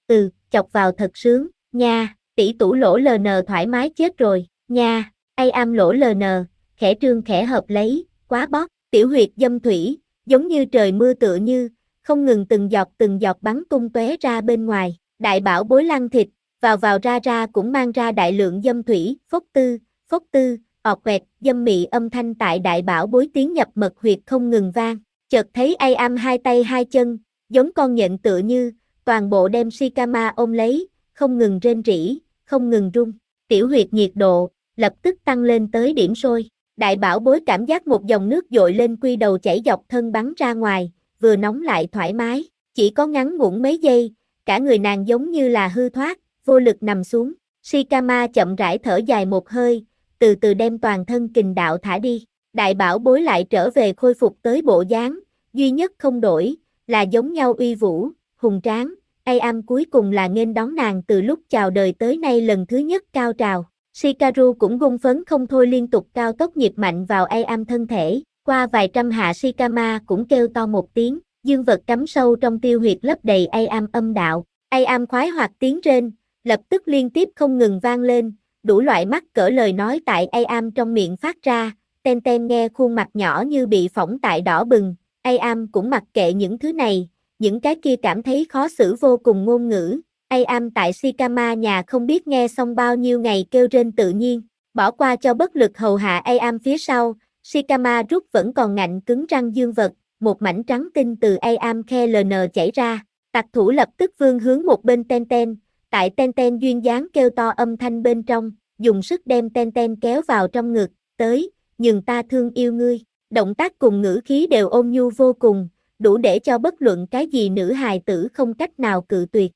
vào thật sướng, nha, tỷ tủ lỗ lờ nờ thoải mái chết rồi, nha, am lỗ lờ nờ, khẽ trương khẽ hợp lấy, quá bóp, tiểu huyệt dâm thủy, giống như trời mưa tựa như, không ngừng từng giọt bắn tung tóe ra bên ngoài, đại bảo bối lăn thịt, vào ra cũng mang ra đại lượng dâm thủy, phốc tư, ọt quẹt, dâm mị âm thanh tại đại bảo bối tiến nhập mật huyệt không ngừng vang, chợt thấy am hai tay hai chân, giống con nhện tựa như, toàn bộ đem Shikama ôm lấy, không ngừng rên rỉ, không ngừng rung, tiểu huyệt nhiệt độ, lập tức tăng lên tới điểm sôi, đại bảo bối cảm giác một dòng nước dội lên quy đầu chảy dọc thân bắn ra ngoài, vừa nóng lại thoải mái, chỉ có ngắn ngủn mấy giây, cả người nàng giống như là hư thoát, vô lực nằm xuống, Shikama chậm rãi thở dài một hơi, từ từ đem toàn thân kình đạo thả đi, đại bảo bối lại trở về khôi phục tới bộ dáng, duy nhất không đổi, là giống nhau uy vũ, hùng tráng, am cuối cùng là nghênh đón nàng từ lúc chào đời tới nay lần thứ nhất cao trào. Shikaru cũng gung phấn không thôi liên tục cao tốc nhịp mạnh vào am thân thể, qua vài trăm hạ Shikama cũng kêu to một tiếng, dương vật cắm sâu trong tiêu huyệt lấp đầy am âm đạo, am khoái hoạt tiếng rên, lập tức liên tiếp không ngừng vang lên, đủ loại mắc cỡ lời nói tại am trong miệng phát ra, ten nghe khuôn mặt nhỏ như bị phỏng tại đỏ bừng, am cũng mặc kệ những thứ này, những cái kia cảm thấy khó xử vô cùng ngôn ngữ. Am tại Shikama nhà không biết nghe xong bao nhiêu ngày kêu rên tự nhiên, bỏ qua cho bất lực hầu hạ am phía sau, Shikama rút vẫn còn ngạnh cứng răng dương vật, một mảnh trắng tinh từ am khe ln chảy ra, tặc thủ lập tức vươn hướng một bên ten, tại ten duyên dáng kêu to âm thanh bên trong, dùng sức đem ten kéo vào trong ngực, tới, nhường ta thương yêu ngươi, động tác cùng ngữ khí đều ôn nhu vô cùng, đủ để cho bất luận cái gì nữ hài tử không cách nào cự tuyệt.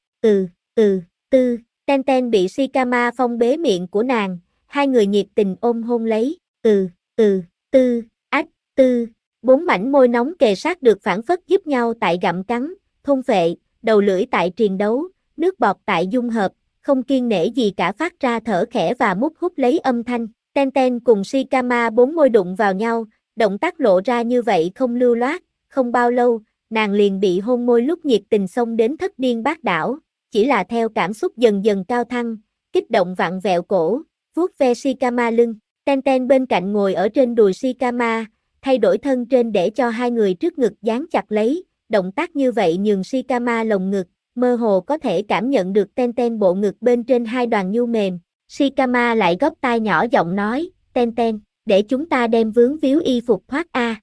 Ten bị Shikama phong bế miệng của nàng, hai người nhiệt tình ôm hôn lấy. Bốn mảnh môi nóng kề sát được phảng phất giúp nhau tại gặm cắn, thôn phệ, đầu lưỡi tại triền đấu, nước bọt tại dung hợp, không kiêng nể gì cả phát ra thở khẽ và mút hút lấy âm thanh. Ten cùng Shikama bốn môi đụng vào nhau, động tác lộ ra như vậy không lưu loát, không bao lâu, nàng liền bị hôn môi lúc nhiệt tình xông đến thất điên bát đảo, chỉ là theo cảm xúc dần dần cao thăng, kích động vặn vẹo cổ, vuốt ve Shikama lưng. Ten bên cạnh ngồi ở trên đùi Shikama, thay đổi thân trên để cho hai người trước ngực dán chặt lấy, động tác như vậy nhường Shikama lồng ngực, mơ hồ có thể cảm nhận được Ten bộ ngực bên trên hai đoàn nhu mềm. Shikama lại góp tai nhỏ giọng nói, Ten, để chúng ta đem vướng víu y phục thoát a.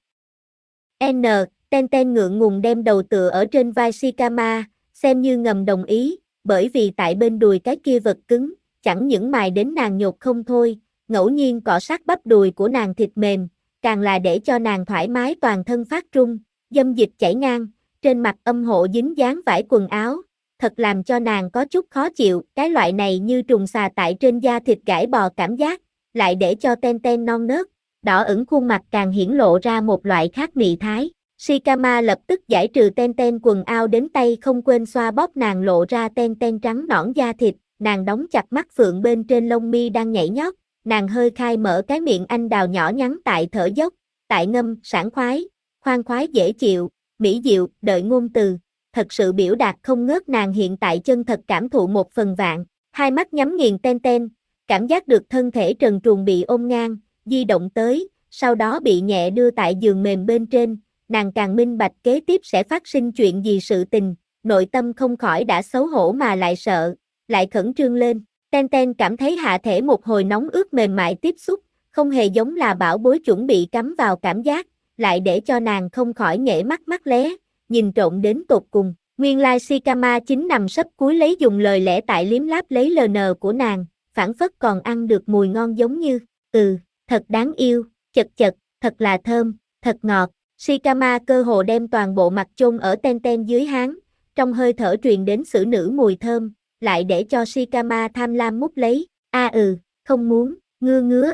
Ten ngượng ngùng đem đầu tựa ở trên vai Shikama, xem như ngầm đồng ý, bởi vì tại bên đùi cái kia vật cứng, chẳng những mài đến nàng nhột không thôi, ngẫu nhiên cọ sát bắp đùi của nàng thịt mềm, càng là để cho nàng thoải mái toàn thân phát trung, dâm dịch chảy ngang, trên mặt âm hộ dính dáng vải quần áo, thật làm cho nàng có chút khó chịu, cái loại này như trùng xà tại trên da thịt gãi bò cảm giác, lại để cho Ten non nớt, đỏ ửng khuôn mặt càng hiển lộ ra một loại khác mị thái. Shikama lập tức giải trừ Ten quần áo đến tay không quên xoa bóp nàng lộ ra Ten trắng nõn da thịt, nàng đóng chặt mắt phượng bên trên lông mi đang nhảy nhót, nàng hơi khai mở cái miệng anh đào nhỏ nhắn tại thở dốc, tại ngâm, sảng khoái, khoan khoái dễ chịu, mỹ diệu, đợi ngôn từ, thật sự biểu đạt không ngớt nàng hiện tại chân thật cảm thụ một phần vạn, hai mắt nhắm nghiền Ten, cảm giác được thân thể trần truồng bị ôm ngang, di động tới, sau đó bị nhẹ đưa tại giường mềm bên trên, nàng càng minh bạch kế tiếp sẽ phát sinh chuyện gì sự tình, nội tâm không khỏi đã xấu hổ mà lại sợ, lại khẩn trương lên. Ten cảm thấy hạ thể một hồi nóng ướt mềm mại tiếp xúc, không hề giống là bảo bối chuẩn bị cắm vào cảm giác, lại để cho nàng không khỏi nhễ mắt mắt lé, nhìn trộn đến tột cùng. Nguyên lai Shikama chính nằm sấp cúi lấy dùng lời lẽ tại liếm láp lấy LN của nàng, phảng phất còn ăn được mùi ngon giống như, thật đáng yêu, chật, thật là thơm, thật ngọt. Shikama cơ hồ đem toàn bộ mặt chôn ở Ten dưới háng, trong hơi thở truyền đến xử nữ mùi thơm, lại để cho Shikama tham lam mút lấy, không muốn, ngứa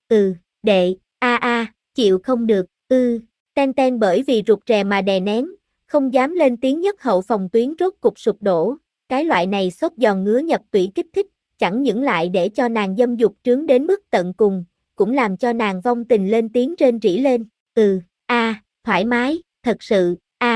đệ, chịu không được, Ten bởi vì rụt rè mà đè nén, không dám lên tiếng nhất hậu phòng tuyến rốt cục sụp đổ, cái loại này xốp giòn ngứa nhập tủy kích thích, chẳng những lại để cho nàng dâm dục trướng đến mức tận cùng, cũng làm cho nàng vong tình lên tiếng rên rỉ lên, thoải mái, thật sự,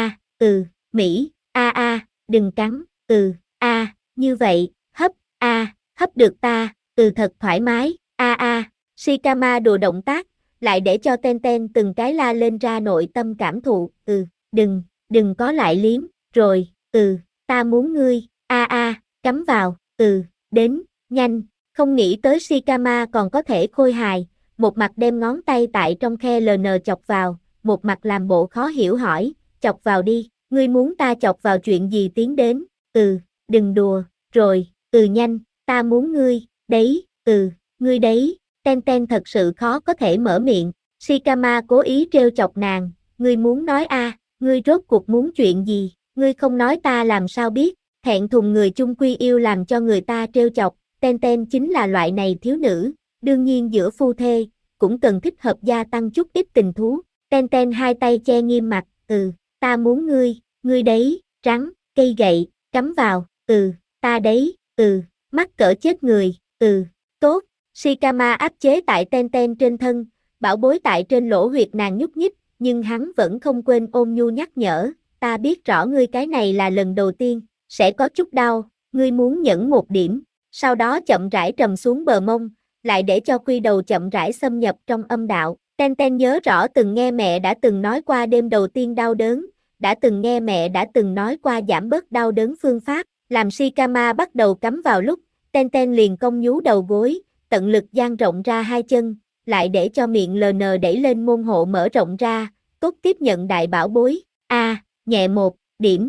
Mỹ, đừng cắn, như vậy, hấp được ta, thật thoải mái, Shikama đồ động tác, lại để cho Ten từng cái la lên ra nội tâm cảm thụ, đừng có lại liếm, rồi, ta muốn ngươi, cắm vào, đến, nhanh, không nghĩ tới Shikama còn có thể khôi hài, một mặt đem ngón tay tại trong khe LN chọc vào, một mặt làm bộ khó hiểu hỏi, chọc vào đi, ngươi muốn ta chọc vào chuyện gì tiến đến, đừng đùa, rồi, nhanh, ta muốn ngươi, đấy, ngươi đấy, Ten thật sự khó có thể mở miệng, Shikama cố ý trêu chọc nàng, ngươi muốn nói ngươi rốt cuộc muốn chuyện gì, ngươi không nói ta làm sao biết, thẹn thùng người chung quy yêu làm cho người ta trêu chọc, Ten chính là loại này thiếu nữ, đương nhiên giữa phu thê, cũng cần thích hợp gia tăng chút ít tình thú, Ten hai tay che nghiêm mặt, ta muốn ngươi đấy, trắng, cây gậy, cắm vào, ta đấy, mắc cỡ chết người, tốt, Shikama áp chế tại Ten trên thân, bảo bối tại trên lỗ huyệt nàng nhúc nhích, nhưng hắn vẫn không quên ôn nhu nhắc nhở, ta biết rõ ngươi cái này là lần đầu tiên, sẽ có chút đau, ngươi muốn nhẫn một điểm, sau đó chậm rãi trầm xuống bờ mông, lại để cho quy đầu chậm rãi xâm nhập trong âm đạo. Ten nhớ rõ từng nghe mẹ đã từng nói qua đêm đầu tiên đau đớn, đã từng nghe mẹ đã từng nói qua giảm bớt đau đớn phương pháp, làm Shikama bắt đầu cắm vào lúc, Ten liền cong nhú đầu gối, tận lực dang rộng ra hai chân, lại để cho miệng LN đẩy lên môn hộ mở rộng ra, tốt tiếp nhận đại bảo bối, nhẹ một, điểm,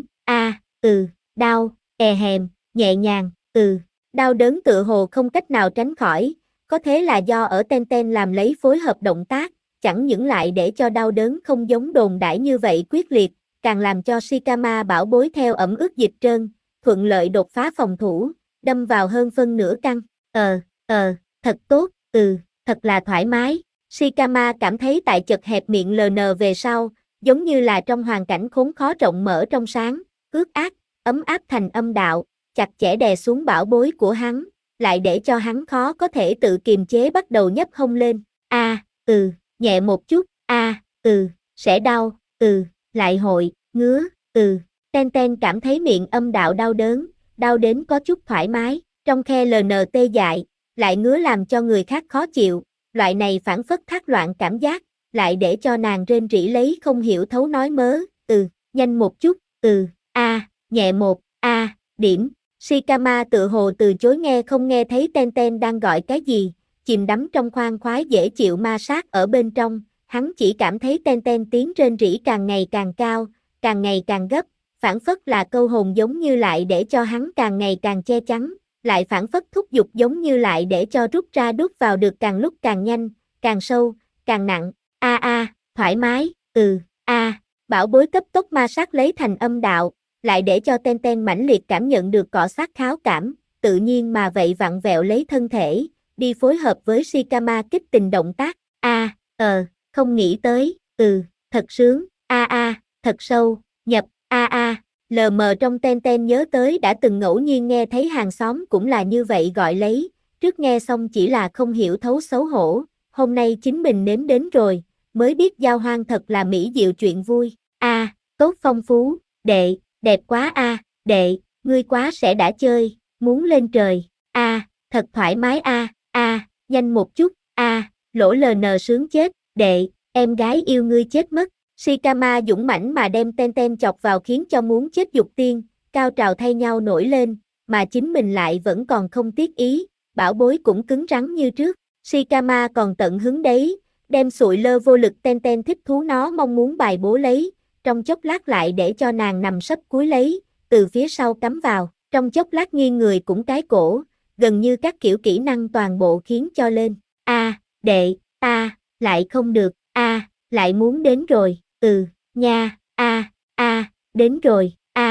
đau, hèm, nhẹ nhàng, đau đớn tựa hồ không cách nào tránh khỏi, có thế là do ở Ten làm lấy phối hợp động tác, chẳng những lại để cho đau đớn không giống đồn đãi như vậy quyết liệt, càng làm cho Shikama bảo bối theo ẩm ướt dịch trơn, thuận lợi đột phá phòng thủ, đâm vào hơn phân nửa căn. Thật tốt, thật là thoải mái. Shikama cảm thấy tại chật hẹp miệng LN về sau, giống như là trong hoàn cảnh khốn khó rộng mở trong sáng, ướt át, ấm áp thành âm đạo, chặt chẽ đè xuống bảo bối của hắn, lại để cho hắn khó có thể tự kiềm chế bắt đầu nhấc hông lên. Nhẹ một chút, sẽ đau, lại hội, ngứa, Ten Ten cảm thấy miệng âm đạo đau đớn, đau đến có chút thoải mái, trong khe LN tê dại, lại ngứa làm cho người khác khó chịu, loại này phản phất thác loạn cảm giác, lại để cho nàng rên rỉ lấy không hiểu thấu nói mớ, nhanh một chút, nhẹ một, điểm. Shikama tự hồ từ chối nghe không nghe thấy Ten Ten đang gọi cái gì, chìm đắm trong khoan khoái dễ chịu ma sát ở bên trong, hắn chỉ cảm thấy Ten Ten tiếng rên rỉ càng ngày càng cao, càng ngày càng gấp, phản phất là câu hồn giống như lại để cho hắn càng ngày càng che chắn, lại phản phất thúc giục giống như lại để cho rút ra đút vào được càng lúc càng nhanh, càng sâu, càng nặng, thoải mái, bảo bối cấp tốc ma sát lấy thành âm đạo, lại để cho Ten Ten mãnh liệt cảm nhận được cọ sát kháo cảm, tự nhiên mà vậy vặn vẹo lấy thân thể, đi phối hợp với Shikama kích tình động tác, không nghĩ tới, thật sướng, thật sâu, nhập, lờ mờ trong Ten Ten nhớ tới đã từng ngẫu nhiên nghe thấy hàng xóm cũng là như vậy gọi lấy, trước nghe xong chỉ là không hiểu thấu xấu hổ, hôm nay chính mình nếm đến rồi, mới biết giao hoang thật là mỹ diệu chuyện vui, tốt phong phú, đệ, đẹp quá đệ, ngươi quá sẽ đã chơi, muốn lên trời, thật thoải mái nhanh một chút, lỗ LN sướng chết, đệ, em gái yêu ngươi chết mất. Shikama dũng mãnh mà đem Ten Ten chọc vào khiến cho muốn chết dục tiên, cao trào thay nhau nổi lên, mà chính mình lại vẫn còn không tiếc ý, bảo bối cũng cứng rắn như trước. Shikama còn tận hứng đấy, đem sụi lơ vô lực Ten Ten thích thú nó mong muốn bài bố lấy, trong chốc lát lại để cho nàng nằm sấp cúi lấy, từ phía sau cắm vào, trong chốc lát nghiêng người cũng cái cổ, gần như các kiểu kỹ năng toàn bộ khiến cho lên. Đệ, lại không được, lại muốn đến rồi, nha, đến rồi,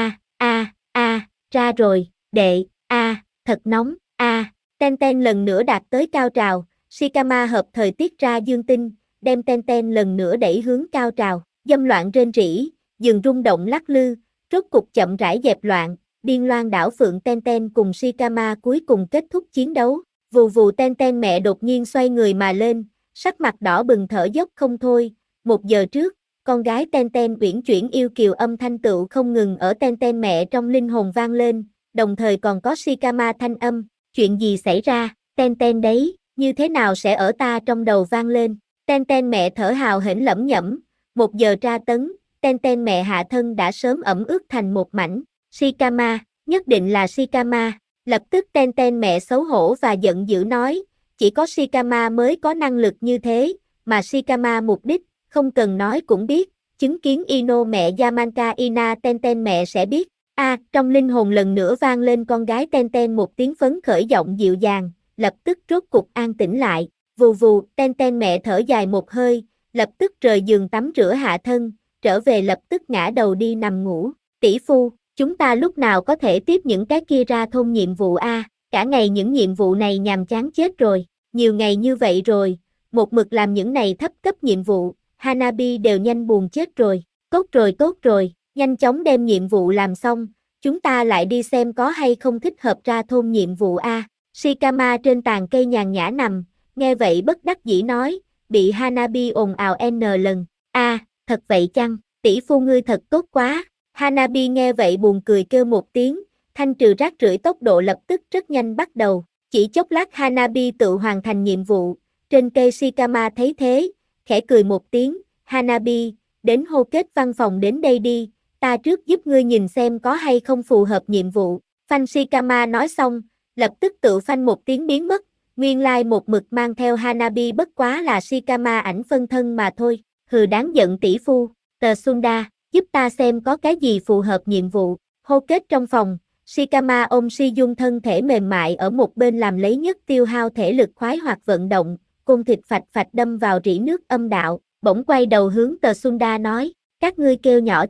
ra rồi, đệ, thật nóng, Ten Ten lần nữa đạt tới cao trào, Shikama hợp thời tiết ra dương tinh, đem Ten Ten lần nữa đẩy hướng cao trào, dâm loạn rên rỉ, giường rung động lắc lư, rốt cục chậm rãi dẹp loạn, điên loan đảo phượng Ten Ten cùng Shikama cuối cùng kết thúc chiến đấu, vù vù Ten Ten mẹ đột nhiên xoay người mà lên, sắc mặt đỏ bừng thở dốc không thôi, 1 giờ trước, con gái Ten Ten uyển chuyển yêu kiều âm thanh tựu không ngừng ở Ten Ten mẹ trong linh hồn vang lên, đồng thời còn có Shikama thanh âm, chuyện gì xảy ra, Ten Ten đấy, như thế nào sẽ ở ta trong đầu vang lên, Ten Ten mẹ thở hào hển lẩm nhẩm, 1 giờ tra tấn, Ten Ten mẹ hạ thân đã sớm ẩm ướt thành một mảnh, Shikama, nhất định là Shikama, lập tức Ten Ten mẹ xấu hổ và giận dữ nói, chỉ có Shikama mới có năng lực như thế, mà Shikama mục đích, không cần nói cũng biết, chứng kiến Ino mẹ Yamanka Ina Ten Ten mẹ sẽ biết, trong linh hồn lần nữa vang lên con gái Ten Ten một tiếng phấn khởi giọng dịu dàng, lập tức rốt cục an tĩnh lại, vù vù, Ten Ten mẹ thở dài một hơi, lập tức rời giường tắm rửa hạ thân, trở về lập tức ngã đầu đi nằm ngủ, tỷ phu, chúng ta lúc nào có thể tiếp những cái kia ra thôn nhiệm vụ cả ngày những nhiệm vụ này nhàm chán chết rồi, nhiều ngày như vậy rồi, một mực làm những này thấp cấp nhiệm vụ, Hanabi đều nhanh buồn chết rồi, tốt rồi, nhanh chóng đem nhiệm vụ làm xong, chúng ta lại đi xem có hay không thích hợp ra thôn nhiệm vụ Shikama trên tàn cây nhàn nhã nằm, nghe vậy bất đắc dĩ nói, bị Hanabi ồn ào n lần, thật vậy chăng, tỷ phu ngươi thật tốt quá, Hanabi nghe vậy buồn cười kêu một tiếng, thanh trừ rác rưởi tốc độ lập tức rất nhanh bắt đầu, chỉ chốc lát Hanabi tự hoàn thành nhiệm vụ, trên cây Shikama thấy thế, khẽ cười một tiếng, Hanabi, đến hô kết văn phòng đến đây đi, ta trước giúp ngươi nhìn xem có hay không phù hợp nhiệm vụ, phanh Shikama nói xong, lập tức tự phanh một tiếng biến mất, nguyên lai một mực mang theo Hanabi bất quá là Shikama ảnh phân thân mà thôi, hừ đáng giận tỷ phu, tờ Sunda, giúp ta xem có cái gì phù hợp nhiệm vụ, hô kết trong phòng, Shikama ôm Shiyun thân thể mềm mại ở một bên làm lấy nhất tiêu hao thể lực khoái hoạt vận động, côn thịt phạch phạch đâm vào rỉ nước âm đạo, bỗng quay đầu hướng tờ Sunda nói, các ngươi kêu nhỏ chút,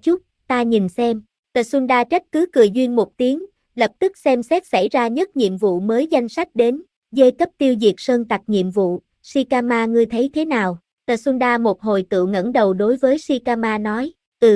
ta nhìn xem. Tsunda trách cứ cười duyên một tiếng, lập tức xem xét xảy ra nhất nhiệm vụ mới danh sách đến. Dê cấp tiêu diệt sơn tặc nhiệm vụ, Shikama ngươi thấy thế nào? Tsunda một hồi tự ngẩng đầu đối với Shikama nói,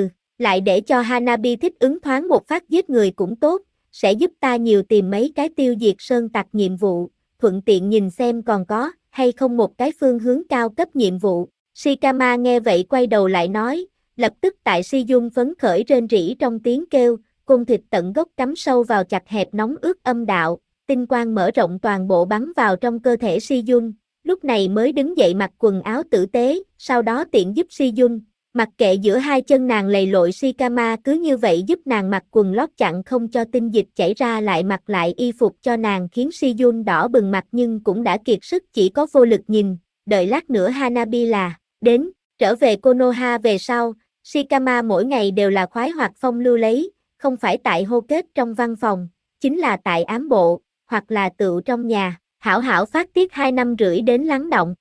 lại để cho Hanabi thích ứng thoáng một phát giết người cũng tốt, sẽ giúp ta nhiều tìm mấy cái tiêu diệt sơn tặc nhiệm vụ, thuận tiện nhìn xem còn có hay không một cái phương hướng cao cấp nhiệm vụ. Shikama nghe vậy quay đầu lại nói, lập tức tại Shizun phấn khởi rên rỉ trong tiếng kêu, côn thịt tận gốc cắm sâu vào chặt hẹp nóng ướt âm đạo, tinh quang mở rộng toàn bộ bắn vào trong cơ thể Shizun, lúc này mới đứng dậy mặc quần áo tử tế, sau đó tiện giúp Shizun. Mặc kệ giữa hai chân nàng lầy lội, Shikama cứ như vậy giúp nàng mặc quần lót chặn không cho tinh dịch chảy ra, lại mặc lại y phục cho nàng khiến Shizun đỏ bừng mặt nhưng cũng đã kiệt sức chỉ có vô lực nhìn, đợi lát nữa Hanabi là đến. Trở về Konoha về sau, Shikama mỗi ngày đều là khoái hoạt phong lưu lấy, không phải tại hô kết trong văn phòng, chính là tại ám bộ, hoặc là tựu trong nhà, hảo hảo phát tiết 2 năm rưỡi đến lắng động.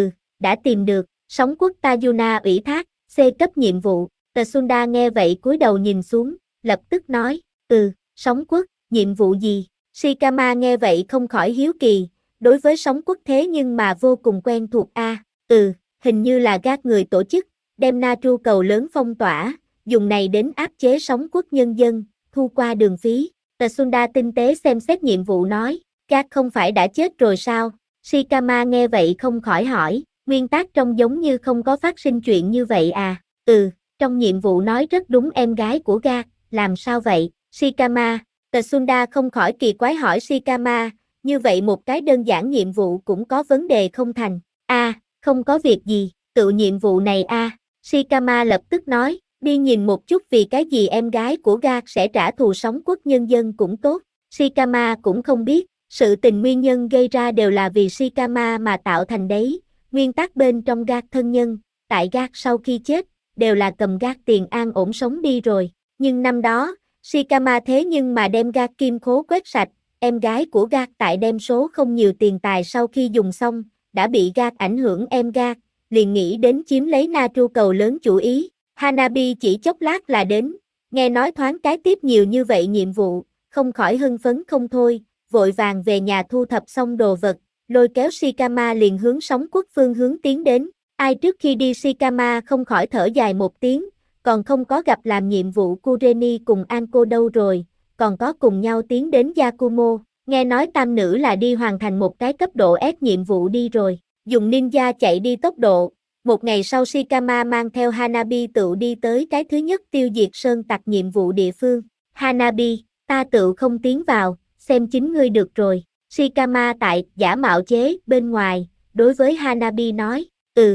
Đã tìm được, sóng quốc Tajuna ủy thác, C cấp nhiệm vụ. Tsunda nghe vậy cúi đầu nhìn xuống, lập tức nói, sóng quốc, nhiệm vụ gì? Shikama nghe vậy không khỏi hiếu kỳ, đối với sóng quốc thế nhưng mà vô cùng quen thuộc hình như là gác người tổ chức, đem Natru cầu lớn phong tỏa, dùng này đến áp chế sóng quốc nhân dân, thu qua đường phí. Tsunda tinh tế xem xét nhiệm vụ nói, gác không phải đã chết rồi sao? Shikama nghe vậy không khỏi hỏi, nguyên tác trong giống như không có phát sinh chuyện như vậy à? Trong nhiệm vụ nói rất đúng em gái của gác, làm sao vậy? Shikama, Tsunda không khỏi kỳ quái hỏi Shikama, như vậy một cái đơn giản nhiệm vụ cũng có vấn đề không thành? Không có việc gì, tự nhiệm vụ này Shikama lập tức nói, đi nhìn một chút vì cái gì em gái của gác sẽ trả thù sóng quốc nhân dân cũng tốt. Shikama cũng không biết, sự tình nguyên nhân gây ra đều là vì Shikama mà tạo thành đấy, nguyên tắc bên trong gác thân nhân, tại gác sau khi chết, đều là cầm gác tiền an ổn sống đi rồi, nhưng năm đó, Shikama thế nhưng mà đem gác kim khố quét sạch, em gái của gác tại đem số không nhiều tiền tài sau khi dùng xong, đã bị gác ảnh hưởng em gác, liền nghĩ đến chiếm lấy Natru cầu lớn chủ ý. Hanabi chỉ chốc lát là đến, nghe nói thoáng cái tiếp nhiều như vậy nhiệm vụ, không khỏi hưng phấn không thôi, vội vàng về nhà thu thập xong đồ vật, lôi kéo Shikama liền hướng sóng quốc phương hướng tiến đến. Ai trước khi đi Shikama không khỏi thở dài một tiếng, còn không có gặp làm nhiệm vụ Kureni cùng Anko đâu rồi, còn có cùng nhau tiến đến Yakumo, nghe nói tam nữ là đi hoàn thành một cái cấp độ S nhiệm vụ đi rồi, dùng ninja chạy đi tốc độ. Một ngày sau Shikama mang theo Hanabi tự đi tới cái thứ nhất tiêu diệt sơn tặc nhiệm vụ địa phương. Hanabi, ta tự không tiến vào, xem chính ngươi được rồi. Shikama tại giả mạo chế bên ngoài, đối với Hanabi nói,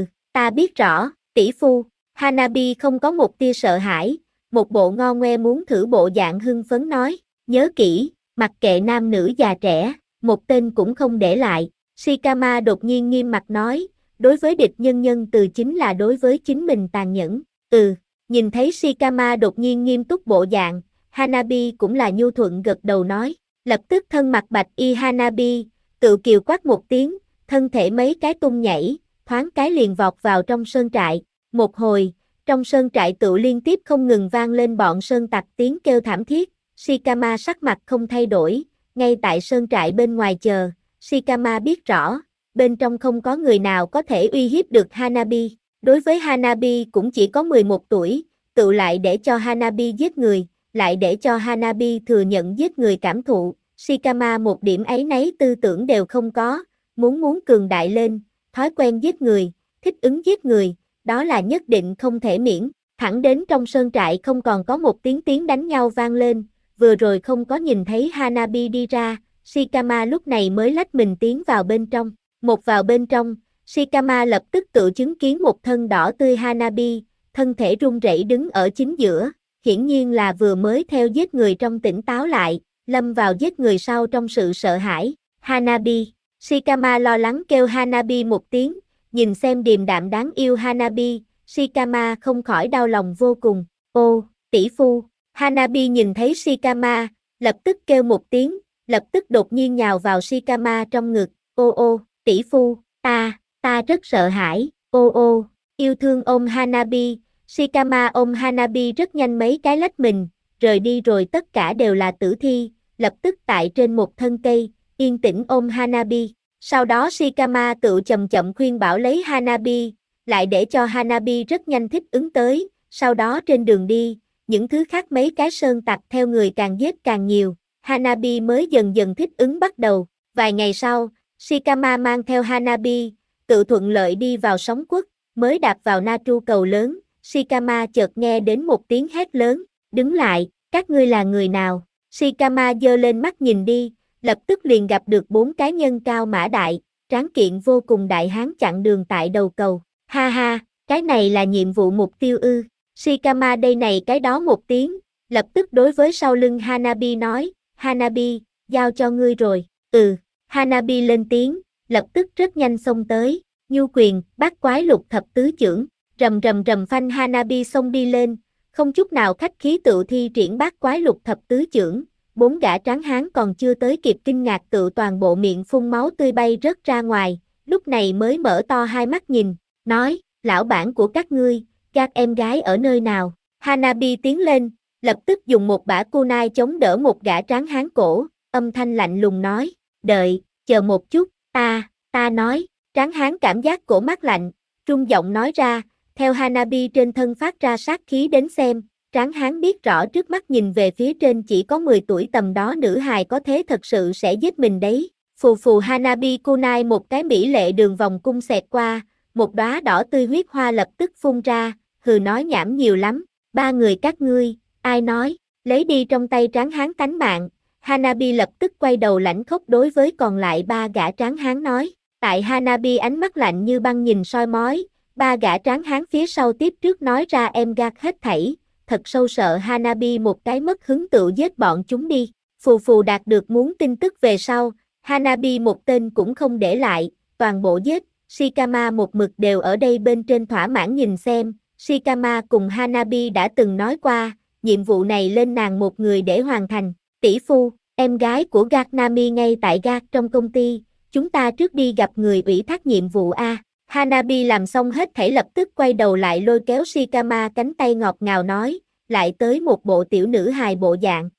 ta biết rõ, tỷ phu. Hanabi không có một tia sợ hãi, một bộ ngo ngoe muốn thử bộ dạng hưng phấn nói, nhớ kỹ, mặc kệ nam nữ già trẻ, một tên cũng không để lại. Shikama đột nhiên nghiêm mặt nói, đối với địch nhân từ chính là đối với chính mình tàn nhẫn. Nhìn thấy Shikama đột nhiên nghiêm túc bộ dạng, Hanabi cũng là nhu thuận gật đầu nói, lập tức thân mặt bạch y Hanabi, tự kiều quát một tiếng, thân thể mấy cái tung nhảy, thoáng cái liền vọt vào trong sơn trại. Một hồi, trong sơn trại tự liên tiếp không ngừng vang lên bọn sơn tặc tiếng kêu thảm thiết. Shikama sắc mặt không thay đổi, ngay tại sơn trại bên ngoài chờ. Shikama biết rõ, bên trong không có người nào có thể uy hiếp được Hanabi. Đối với Hanabi cũng chỉ có 11 tuổi, tự lại để cho Hanabi giết người, lại để cho Hanabi thừa nhận giết người cảm thụ. Shikama một điểm áy náy tư tưởng đều không có, muốn cường đại lên, thói quen giết người, thích ứng giết người, đó là nhất định không thể miễn. Thẳng đến trong sơn trại không còn có một tiếng đánh nhau vang lên, vừa rồi không có nhìn thấy Hanabi đi ra, Shikama lúc này mới lách mình tiến vào bên trong. Một vào bên trong, Shikama lập tức tự chứng kiến một thân đỏ tươi Hanabi, thân thể run rẩy đứng ở chính giữa, hiển nhiên là vừa mới theo giết người trong tỉnh táo lại, lâm vào giết người sau trong sự sợ hãi. Hanabi, Shikama lo lắng kêu Hanabi một tiếng, nhìn xem điềm đạm đáng yêu Hanabi, Shikama không khỏi đau lòng vô cùng. Ô, tỷ phu. Hanabi nhìn thấy Shikama, lập tức kêu một tiếng, lập tức đột nhiên nhào vào Shikama trong ngực. Ô, tỷ phu, ta rất sợ hãi. Ô, yêu thương ôm Hanabi, Shikama ôm Hanabi rất nhanh mấy cái lách mình, rời đi rồi tất cả đều là tử thi, lập tức tại trên một thân cây, yên tĩnh ôm Hanabi. Sau đó Shikama tự chậm chậm khuyên bảo lấy Hanabi, lại để cho Hanabi rất nhanh thích ứng tới, sau đó trên đường đi, những thứ khác mấy cái sơn tặc theo người càng giết càng nhiều, Hanabi mới dần dần thích ứng bắt đầu. Vài ngày sau, Shikama mang theo Hanabi, tự thuận lợi đi vào sóng quất, mới đạp vào Natru cầu lớn, Shikama chợt nghe đến một tiếng hét lớn, đứng lại, các ngươi là người nào? Shikama giơ lên mắt nhìn đi, lập tức liền gặp được 4 cái nhân cao mã đại, tráng kiện vô cùng đại hán chặn đường tại đầu cầu. Ha ha, cái này là nhiệm vụ mục tiêu ư? Shikama đây này cái đó một tiếng, lập tức đối với sau lưng Hanabi nói, Hanabi, giao cho ngươi rồi. Hanabi lên tiếng, lập tức rất nhanh xông tới, nhu quyền, bát quái lục thập tứ chưởng, rầm rầm rầm phanh Hanabi xông đi lên, không chút nào khách khí tự thi triển bát quái lục thập tứ chưởng. 4 gã tráng hán còn chưa tới kịp kinh ngạc tự toàn bộ miệng phun máu tươi bay rớt ra ngoài, lúc này mới mở to hai mắt nhìn, nói, lão bản của các ngươi, các em gái ở nơi nào? Hanabi tiến lên, lập tức dùng một bả kunai chống đỡ một gã tráng hán cổ, âm thanh lạnh lùng nói, đợi, chờ một chút, ta nói, tráng hán cảm giác cổ mát lạnh, trung giọng nói ra, theo Hanabi trên thân phát ra sát khí đến xem, tráng hán biết rõ trước mắt nhìn về phía trên chỉ có 10 tuổi tầm đó nữ hài có thế thật sự sẽ giết mình đấy. Phù phù Hanabi kunai một cái mỹ lệ đường vòng cung xẹt qua, một đóa đỏ tươi huyết hoa lập tức phun ra, hừ nói nhảm nhiều lắm, 3 người các ngươi, ai nói, lấy đi trong tay tráng hán tánh mạng. Hanabi lập tức quay đầu lãnh khốc đối với còn lại 3 gã tráng hán nói, tại Hanabi ánh mắt lạnh như băng nhìn soi mói, 3 gã tráng hán phía sau tiếp trước nói ra em gạt hết thảy, thật sâu sợ Hanabi một cái mất hứng tự giết bọn chúng đi. Phù phù đạt được muốn tin tức về sau, Hanabi một tên cũng không để lại, toàn bộ giết, Shikama một mực đều ở đây bên trên thỏa mãn nhìn xem, Shikama cùng Hanabi đã từng nói qua, nhiệm vụ này lên nàng một người để hoàn thành, tỷ phu, em gái của Gạc Nami ngay tại Gạc trong công ty, chúng ta trước đi gặp người ủy thác nhiệm vụ A. Hanabi làm xong hết thảy lập tức quay đầu lại lôi kéo Shikama cánh tay ngọt ngào nói, lại tới một bộ tiểu nữ hài bộ dạng,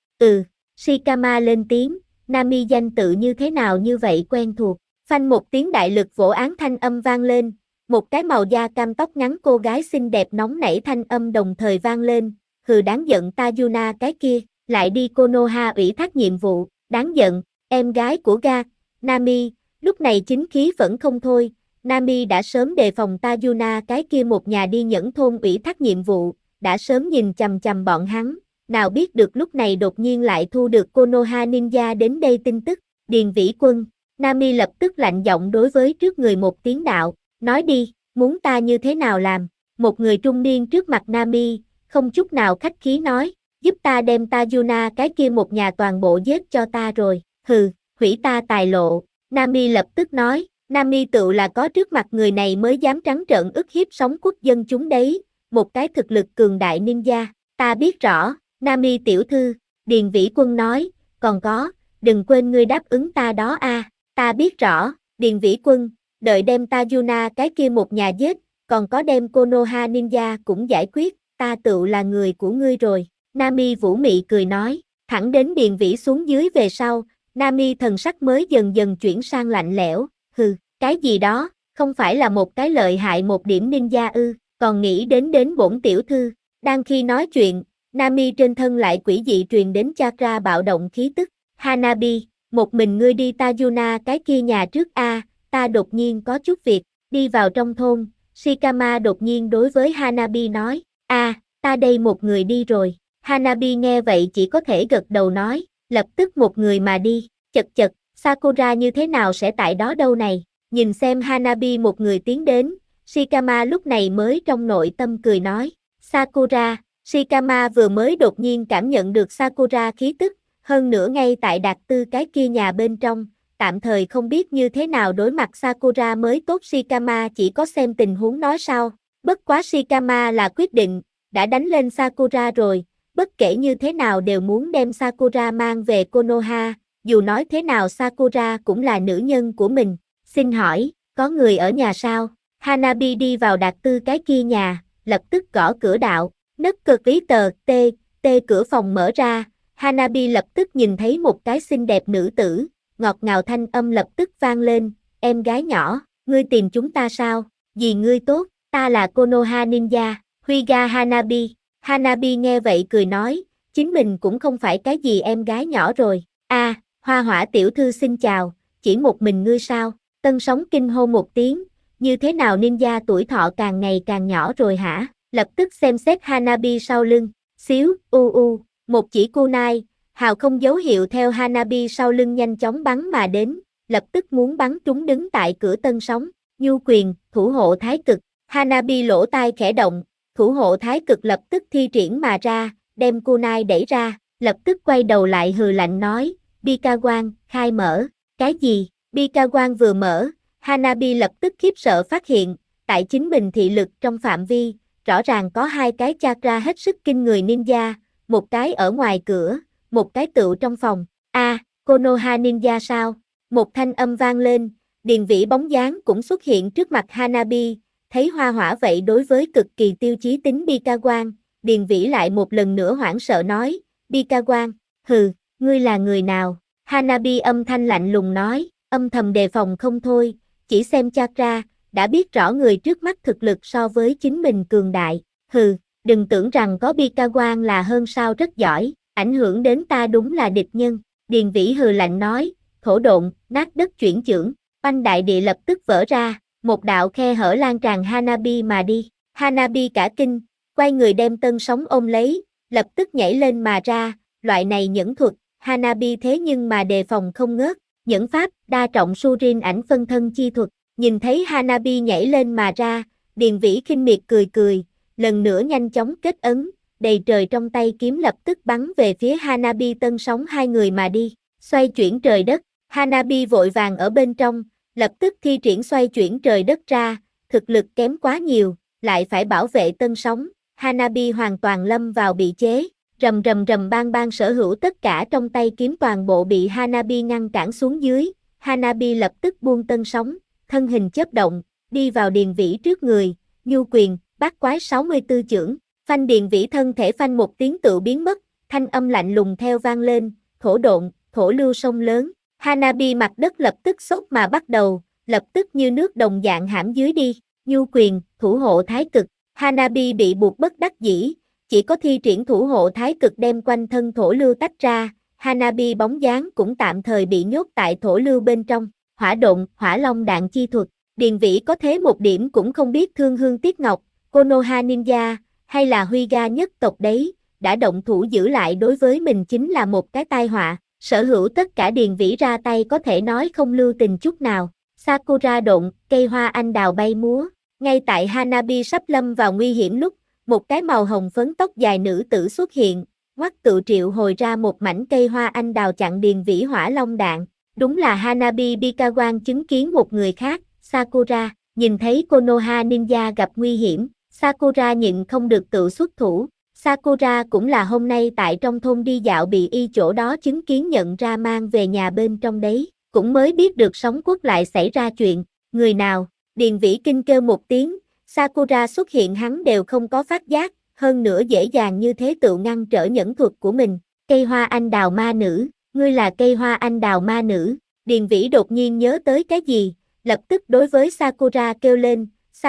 Shikama lên tiếng, Nami danh tự như thế nào như vậy quen thuộc, phanh một tiếng đại lực vỗ án thanh âm vang lên, một cái màu da cam tóc ngắn cô gái xinh đẹp nóng nảy thanh âm đồng thời vang lên, hừ đáng giận Tajuna cái kia, lại đi Konoha ủy thác nhiệm vụ, đáng giận, em gái của Gạc, Nami, lúc này chính khí vẫn không thôi. Nami đã sớm đề phòng Tajuna cái kia một nhà đi nhẫn thôn ủy thác nhiệm vụ, đã sớm nhìn chằm chằm bọn hắn, nào biết được lúc này đột nhiên lại thu được Konoha Ninja đến đây tin tức, Điền Vĩ Quân, Nami lập tức lạnh giọng đối với trước người một tiếng đạo, nói đi, muốn ta như thế nào làm, một người trung niên trước mặt Nami, không chút nào khách khí nói, giúp ta đem Tajuna cái kia một nhà toàn bộ giết cho ta rồi, hừ, hủy ta tài lộ, Nami lập tức nói, Nami tự là có trước mặt người này mới dám trắng trợn ức hiếp sống quốc dân chúng đấy, một cái thực lực cường đại ninja, ta biết rõ, Nami tiểu thư, Điền Vĩ Quân nói, còn có, đừng quên ngươi đáp ứng ta đó a, ta biết rõ, Điền Vĩ Quân, đợi đem Tajuna cái kia một nhà giết, còn có đem Konoha Ninja cũng giải quyết, ta tự là người của ngươi rồi, Nami vũ mị cười nói, thẳng đến Điền Vĩ xuống dưới về sau, Nami thần sắc mới dần dần chuyển sang lạnh lẽo, hừ, cái gì đó, không phải là một cái lợi hại một điểm ninja ư, còn nghĩ đến bổn tiểu thư, đang khi nói chuyện, Nami trên thân lại quỷ dị truyền đến chakra bạo động khí tức, Hanabi, một mình ngươi đi Tajuna cái kia nhà trước a, ta đột nhiên có chút việc, đi vào trong thôn, Shikama đột nhiên đối với Hanabi nói, ta đây một người đi rồi, Hanabi nghe vậy chỉ có thể gật đầu nói, lập tức một người mà đi, chật chật, Sakura như thế nào sẽ tại đó đâu này, nhìn xem Hanabi một người tiến đến, Shikama lúc này mới trong nội tâm cười nói, Sakura, Shikama vừa mới đột nhiên cảm nhận được Sakura khí tức, hơn nữa ngay tại Đạt Tư cái kia nhà bên trong, tạm thời không biết như thế nào đối mặt Sakura mới tốt Shikama chỉ có xem tình huống nói sao, bất quá Shikama là quyết định, đã đánh lên Sakura rồi, bất kể như thế nào đều muốn đem Sakura mang về Konoha, dù nói thế nào Sakura cũng là nữ nhân của mình, xin hỏi, có người ở nhà sao? Hanabi đi vào Đạt Tư cái kia nhà, lập tức gõ cửa đạo, nấc cực ý tờ, cửa phòng mở ra, Hanabi lập tức nhìn thấy một cái xinh đẹp nữ tử, ngọt ngào thanh âm lập tức vang lên, em gái nhỏ, ngươi tìm chúng ta sao, dì ngươi tốt, ta là Konoha Ninja, Huyga Hanabi. Hanabi nghe vậy cười nói, chính mình cũng không phải cái gì em gái nhỏ rồi, Hoa Hỏa tiểu thư xin chào, chỉ một mình ngươi sao, Tân Sóng kinh hô một tiếng, như thế nào ninja tuổi thọ càng ngày càng nhỏ rồi hả, lập tức xem xét Hanabi sau lưng, xíu, một chỉ kunai, hào không dấu hiệu theo Hanabi sau lưng nhanh chóng bắn mà đến, lập tức muốn bắn trúng đứng tại cửa Tân Sóng, Nhu Quyền, thủ hộ thái cực, Hanabi lỗ tai khẽ động, thủ hộ thái cực lập tức thi triển mà ra, đem kunai đẩy ra, lập tức quay đầu lại hừ lạnh nói, Bikawan, khai mở, cái gì, Bikawan vừa mở, Hanabi lập tức khiếp sợ phát hiện, tại chính mình thị lực trong phạm vi, rõ ràng có hai cái chakra hết sức kinh người ninja, một cái ở ngoài cửa, một cái tựu trong phòng, Konoha Ninja sao, một thanh âm vang lên, Điền Vĩ bóng dáng cũng xuất hiện trước mặt Hanabi, thấy Hoa Hỏa vậy đối với cực kỳ tiêu chí tính Bikawan, Điền Vĩ lại một lần nữa hoảng sợ nói, Bikawan, hừ, ngươi là người nào, Hanabi âm thanh lạnh lùng nói, âm thầm đề phòng không thôi, chỉ xem chakra, đã biết rõ người trước mắt thực lực so với chính mình cường đại, hừ, đừng tưởng rằng có Bikawan là hơn sao rất giỏi, ảnh hưởng đến ta đúng là địch nhân, Điền Vĩ hừ lạnh nói, thổ độn, nát đất chuyển chưởng, oanh đại địa lập tức vỡ ra, một đạo khe hở lan tràn Hanabi mà đi, Hanabi cả kinh, quay người đem Tân Sóng ôm lấy, lập tức nhảy lên mà ra, loại này nhẫn thuật, Hanabi thế nhưng mà đề phòng không ngớt, nhẫn pháp, đa trọng Surin ảnh phân thân chi thuật, nhìn thấy Hanabi nhảy lên mà ra, Điền Vĩ khinh miệt cười cười, lần nữa nhanh chóng kết ấn, đầy trời trong tay kiếm lập tức bắn về phía Hanabi Tân Sóng hai người mà đi, xoay chuyển trời đất, Hanabi vội vàng ở bên trong, lập tức thi triển xoay chuyển trời đất ra, thực lực kém quá nhiều, lại phải bảo vệ Tân Sóng, Hanabi hoàn toàn lâm vào bị chế, rầm rầm rầm bang bang sở hữu tất cả trong tay kiếm toàn bộ bị Hanabi ngăn cản xuống dưới, Hanabi lập tức buông Tân Sóng, thân hình chớp động, đi vào Điền Vĩ trước người, Nhu Quyền, bát quái 64 chưởng, phanh Điền Vĩ thân thể phanh một tiếng tựu biến mất, thanh âm lạnh lùng theo vang lên, thổ độn, thổ lưu sông lớn, Hanabi mặt đất lập tức sốt mà bắt đầu, lập tức như nước đồng dạng hãm dưới đi, Nhu Quyền, thủ hộ thái cực, Hanabi bị buộc bất đắc dĩ, chỉ có thi triển thủ hộ thái cực đem quanh thân thổ lưu tách ra, Hanabi bóng dáng cũng tạm thời bị nhốt tại thổ lưu bên trong, hỏa độn, hỏa long đạn chi thuật, Điền Vĩ có thế một điểm cũng không biết thương hương tiếc ngọc, Konoha Ninja, hay là Huyga nhất tộc đấy, đã động thủ giữ lại đối với mình chính là một cái tai họa, sở hữu tất cả Điền Vĩ ra tay có thể nói không lưu tình chút nào, Sakura độn, cây hoa anh đào bay múa, ngay tại Hanabi sắp lâm vào nguy hiểm lúc, một cái màu hồng phấn tóc dài nữ tử xuất hiện, ngoắc tự triệu hồi ra một mảnh cây hoa anh đào chặn Điền Vĩ hỏa long đạn, đúng là Hanabi Bikawan chứng kiến một người khác, Sakura, nhìn thấy Konoha Ninja gặp nguy hiểm, Sakura nhịn không được tự xuất thủ, Sakura cũng là hôm nay tại trong thôn đi dạo bị y chỗ đó chứng kiến nhận ra mang về nhà bên trong đấy, cũng mới biết được Sóng Quốc lại xảy ra chuyện, người nào, Điền Vĩ kinh kêu một tiếng, Sakura xuất hiện hắn đều không có phát giác, hơn nữa dễ dàng như thế tự ngăn trở nhẫn thuật của mình, cây hoa anh đào ma nữ, ngươi là cây hoa anh đào ma nữ, Điền Vĩ đột nhiên nhớ tới cái gì, lập tức đối với Sakura kêu lên,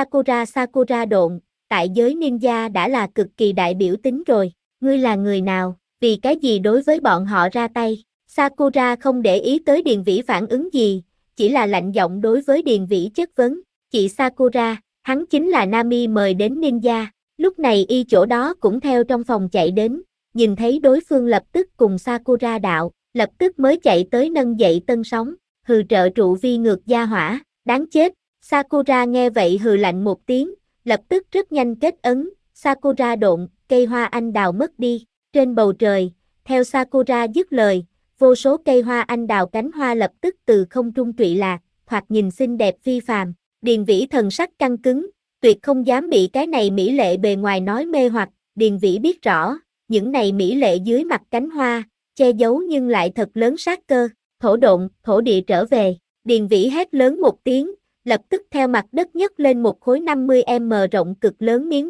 Sakura độn, tại giới ninja đã là cực kỳ đại biểu tính rồi, ngươi là người nào, vì cái gì đối với bọn họ ra tay, Sakura không để ý tới Điền Vĩ phản ứng gì, chỉ là lạnh giọng đối với Điền Vĩ chất vấn, chị Sakura, hắn chính là Nami mời đến ninja, lúc này y chỗ đó cũng theo trong phòng chạy đến, nhìn thấy đối phương lập tức cùng Sakura đạo, lập tức mới chạy tới nâng dậy Tân Sóng, hừ trợ trụ vi ngược gia hỏa, đáng chết, Sakura nghe vậy hừ lạnh một tiếng, lập tức rất nhanh kết ấn, Sakura độn, cây hoa anh đào mất đi, trên bầu trời, theo Sakura dứt lời, vô số cây hoa anh đào cánh hoa lập tức từ không trung trụy lạc, thoạt nhìn xinh đẹp phi phàm, Điền Vĩ thần sắc căng cứng, tuyệt không dám bị cái này mỹ lệ bề ngoài nói mê hoặc, Điền Vĩ biết rõ, những này mỹ lệ dưới mặt cánh hoa, che giấu nhưng lại thật lớn sát cơ, thổ độn, thổ địa trở về, Điền Vĩ hét lớn một tiếng, lập tức theo mặt đất nhấc lên một khối 50m rộng cực lớn miếng đất,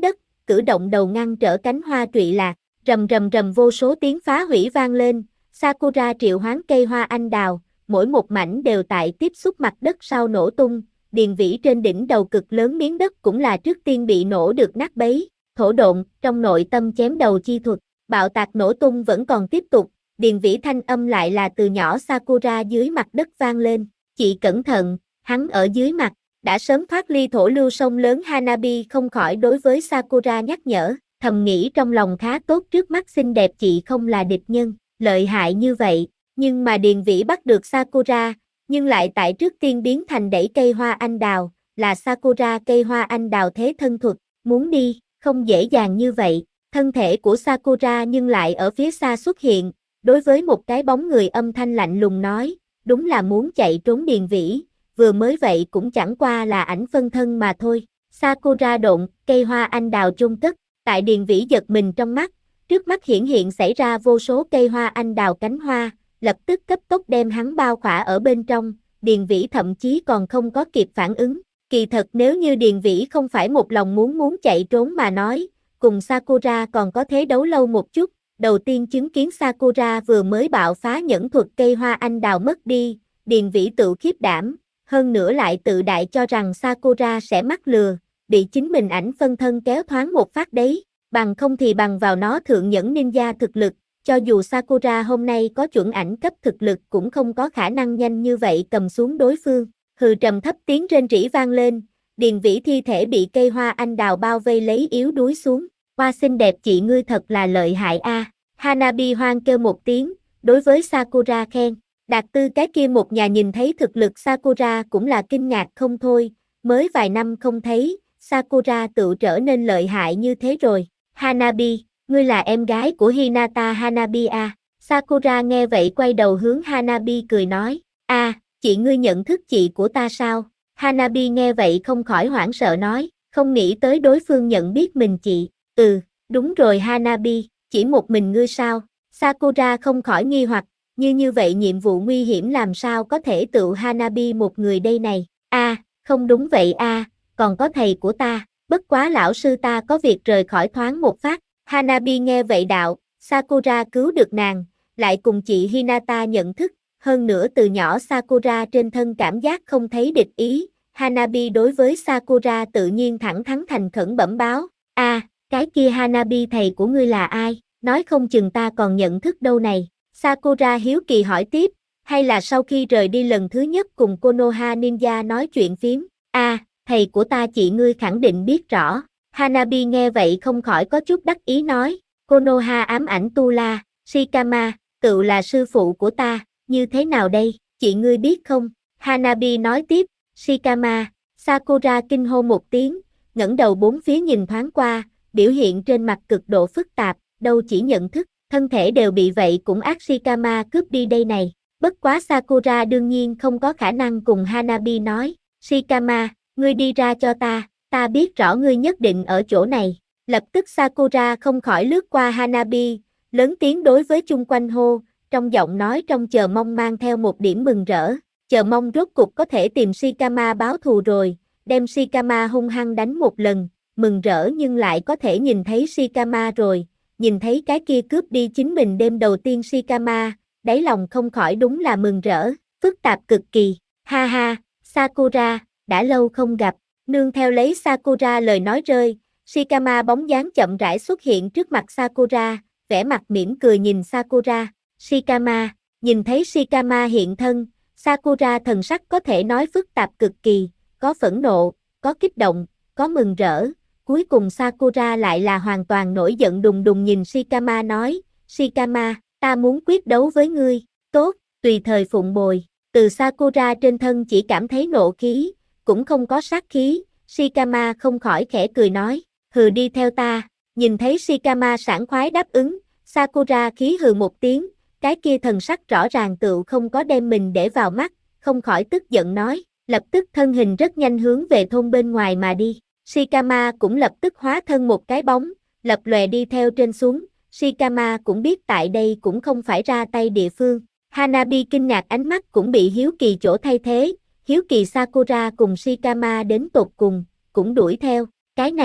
cử động đầu ngăn trở cánh hoa trụy lạc, rầm rầm rầm vô số tiếng phá hủy vang lên, Sakura triệu hoán cây hoa anh đào, mỗi một mảnh đều tại tiếp xúc mặt đất sau nổ tung, điền vĩ trên đỉnh đầu cực lớn miếng đất cũng là trước tiên bị nổ được nát bấy, thổ độn, trong nội tâm chém đầu chi thuật, bạo tạc nổ tung vẫn còn tiếp tục, điền vĩ thanh âm lại là từ nhỏ Sakura dưới mặt đất vang lên, chị cẩn thận, hắn ở dưới mặt, đã sớm thoát ly thổ lưu sông lớn Hanabi không khỏi đối với Sakura nhắc nhở, thầm nghĩ trong lòng khá tốt trước mắt xinh đẹp chị không là địch nhân, lợi hại như vậy, nhưng mà điền vĩ bắt được Sakura, nhưng lại tại trước tiên biến thành đẩy cây hoa anh đào, là Sakura cây hoa anh đào thế thân thuật, muốn đi, không dễ dàng như vậy, thân thể của Sakura nhưng lại ở phía xa xuất hiện, đối với một cái bóng người âm thanh lạnh lùng nói, đúng là muốn chạy trốn điền vĩ, vừa mới vậy cũng chẳng qua là ảnh phân thân mà thôi, Sakura độn, cây hoa anh đào chôn cất, tại điền vĩ giật mình trong mắt, trước mắt hiện xảy ra vô số cây hoa anh đào cánh hoa, lập tức cấp tốc đem hắn bao khỏa ở bên trong, điền vĩ thậm chí còn không có kịp phản ứng. Kỳ thật nếu như điền vĩ không phải một lòng muốn chạy trốn mà nói, cùng Sakura còn có thế đấu lâu một chút, đầu tiên chứng kiến Sakura vừa mới bạo phá nhẫn thuật cây hoa anh đào mất đi, điền vĩ tự khiếp đảm, hơn nữa lại tự đại cho rằng Sakura sẽ mắc lừa, bị chính mình ảnh phân thân kéo thoáng một phát đấy, bằng không thì bằng vào nó thượng nhẫn ninja thực lực, cho dù Sakura hôm nay có chuẩn ảnh cấp thực lực cũng không có khả năng nhanh như vậy cầm xuống đối phương. Hừ trầm thấp tiếng rên rỉ vang lên, điền vĩ thi thể bị cây hoa anh đào bao vây lấy yếu đuối xuống. Hoa xinh đẹp chị ngươi thật là lợi hại a. Hanabi hoang kêu một tiếng, đối với Sakura khen. Đạt tư cái kia một nhà nhìn thấy thực lực Sakura cũng là kinh ngạc không thôi, mới vài năm không thấy, Sakura tự trở nên lợi hại như thế rồi. Hanabi, ngươi là em gái của Hinata Hanabi à? Sakura nghe vậy quay đầu hướng Hanabi cười nói, chị ngươi nhận thức chị của ta sao? Hanabi nghe vậy không khỏi hoảng sợ nói, không nghĩ tới đối phương nhận biết mình chị, đúng rồi Hanabi, chỉ một mình ngươi sao? Sakura không khỏi nghi hoặc, như vậy nhiệm vụ nguy hiểm làm sao có thể tự Hanabi một người đây này, không đúng vậy còn có thầy của ta, bất quá lão sư ta có việc rời khỏi thoáng một phát, Hanabi nghe vậy đạo, Sakura cứu được nàng, lại cùng chị Hinata nhận thức, hơn nữa từ nhỏ Sakura trên thân cảm giác không thấy địch ý, Hanabi đối với Sakura tự nhiên thẳng thắn thành khẩn bẩm báo, cái kia Hanabi thầy của ngươi là ai, nói không chừng ta còn nhận thức đâu này, Sakura hiếu kỳ hỏi tiếp, hay là sau khi rời đi lần thứ nhất cùng Konoha Ninja nói chuyện phiếm, thầy của ta chị ngươi khẳng định biết rõ, Hanabi nghe vậy không khỏi có chút đắc ý nói, Konoha ám ảnh Tu La, Shikama, tự là sư phụ của ta, như thế nào đây, chị ngươi biết không? Hanabi nói tiếp, Shikama, Sakura kinh hô một tiếng, ngẩng đầu bốn phía nhìn thoáng qua, biểu hiện trên mặt cực độ phức tạp, đâu chỉ nhận thức, thân thể đều bị vậy cũng ác Shikama cướp đi đây này. Bất quá Sakura đương nhiên không có khả năng cùng Hanabi nói, Shikama, ngươi đi ra cho ta biết rõ ngươi nhất định ở chỗ này. Lập tức Sakura không khỏi lướt qua Hanabi, lớn tiếng đối với chung quanh hô, trong giọng nói trong chờ mong mang theo một điểm mừng rỡ, chờ mong rốt cục có thể tìm Shikama báo thù rồi, đem Shikama hung hăng đánh một lần, mừng rỡ nhưng lại có thể nhìn thấy Shikama rồi, nhìn thấy cái kia cướp đi chính mình đêm đầu tiên Shikama, đáy lòng không khỏi đúng là mừng rỡ, phức tạp cực kỳ, ha ha, Sakura, đã lâu không gặp, nương theo lấy Sakura lời nói rơi, Shikama bóng dáng chậm rãi xuất hiện trước mặt Sakura, vẻ mặt mỉm cười nhìn Sakura, Shikama, nhìn thấy Shikama hiện thân, Sakura thần sắc có thể nói phức tạp cực kỳ, có phẫn nộ, có kích động, có mừng rỡ, cuối cùng Sakura lại là hoàn toàn nổi giận đùng đùng nhìn Shikama nói, Shikama, ta muốn quyết đấu với ngươi, tốt, tùy thời phụng bồi, từ Sakura trên thân chỉ cảm thấy nộ khí, cũng không có sát khí, Shikama không khỏi khẽ cười nói, hừ đi theo ta, nhìn thấy Shikama sảng khoái đáp ứng, Sakura khí hừ một tiếng, cái kia thần sắc rõ ràng tựu không có đem mình để vào mắt, không khỏi tức giận nói, lập tức thân hình rất nhanh hướng về thôn bên ngoài mà đi, Shikama cũng lập tức hóa thân một cái bóng, lập lòe đi theo trên xuống, Shikama cũng biết tại đây cũng không phải ra tay địa phương, Hanabi kinh ngạc ánh mắt cũng bị hiếu kỳ chỗ thay thế, hiếu kỳ Sakura cùng Shikama đến tột cùng, cũng đuổi theo, cái này,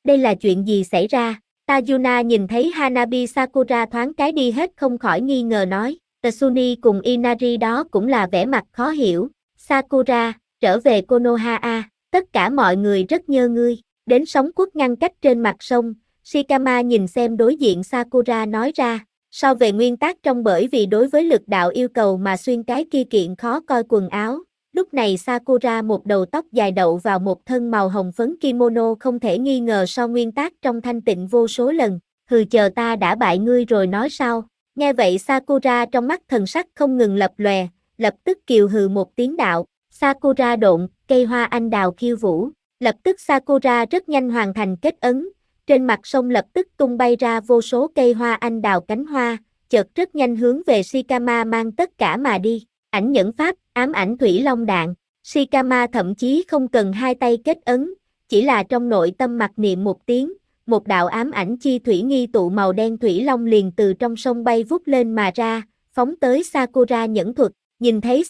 Đây là chuyện gì xảy ra? Tajuna nhìn thấy Hanabi Sakura thoáng cái đi hết không khỏi nghi ngờ nói. Tsuni cùng Inari đó cũng là vẻ mặt khó hiểu. Sakura, trở về Konoha, tất cả mọi người rất nhớ ngươi. Đến sóng quất ngăn cách trên mặt sông, Shikama nhìn xem đối diện Sakura nói ra. So về nguyên tắc trong bởi vì đối với lực đạo yêu cầu mà xuyên cái kia kiện khó coi quần áo. Lúc này Sakura một đầu tóc dài đậu vào một thân màu hồng phấn kimono không thể nghi ngờ so nguyên tắc trong thanh tịnh vô số lần. Hừ, chờ ta đã bại ngươi rồi nói sau. Nghe vậy Sakura trong mắt thần sắc không ngừng lập lòe, lập tức kiều hừ một tiếng đạo. Sakura độn, cây hoa anh đào khiêu vũ. Lập tức Sakura rất nhanh hoàn thành kết ấn. Trên mặt sông lập tức tung bay ra vô số cây hoa anh đào cánh hoa, chợt rất nhanh hướng về Shikama mang tất cả mà đi. Ảnh nhẫn pháp, ám ảnh thủy long đạn. Shikama thậm chí không cần hai tay kết ấn, chỉ là trong nội tâm mặc niệm một tiếng, một đạo ám ảnh chi thủy nghi tụ màu đen thủy long liền từ trong sông bay vút lên mà ra, phóng tới Sakura nhẫn thuật. Nhìn thấy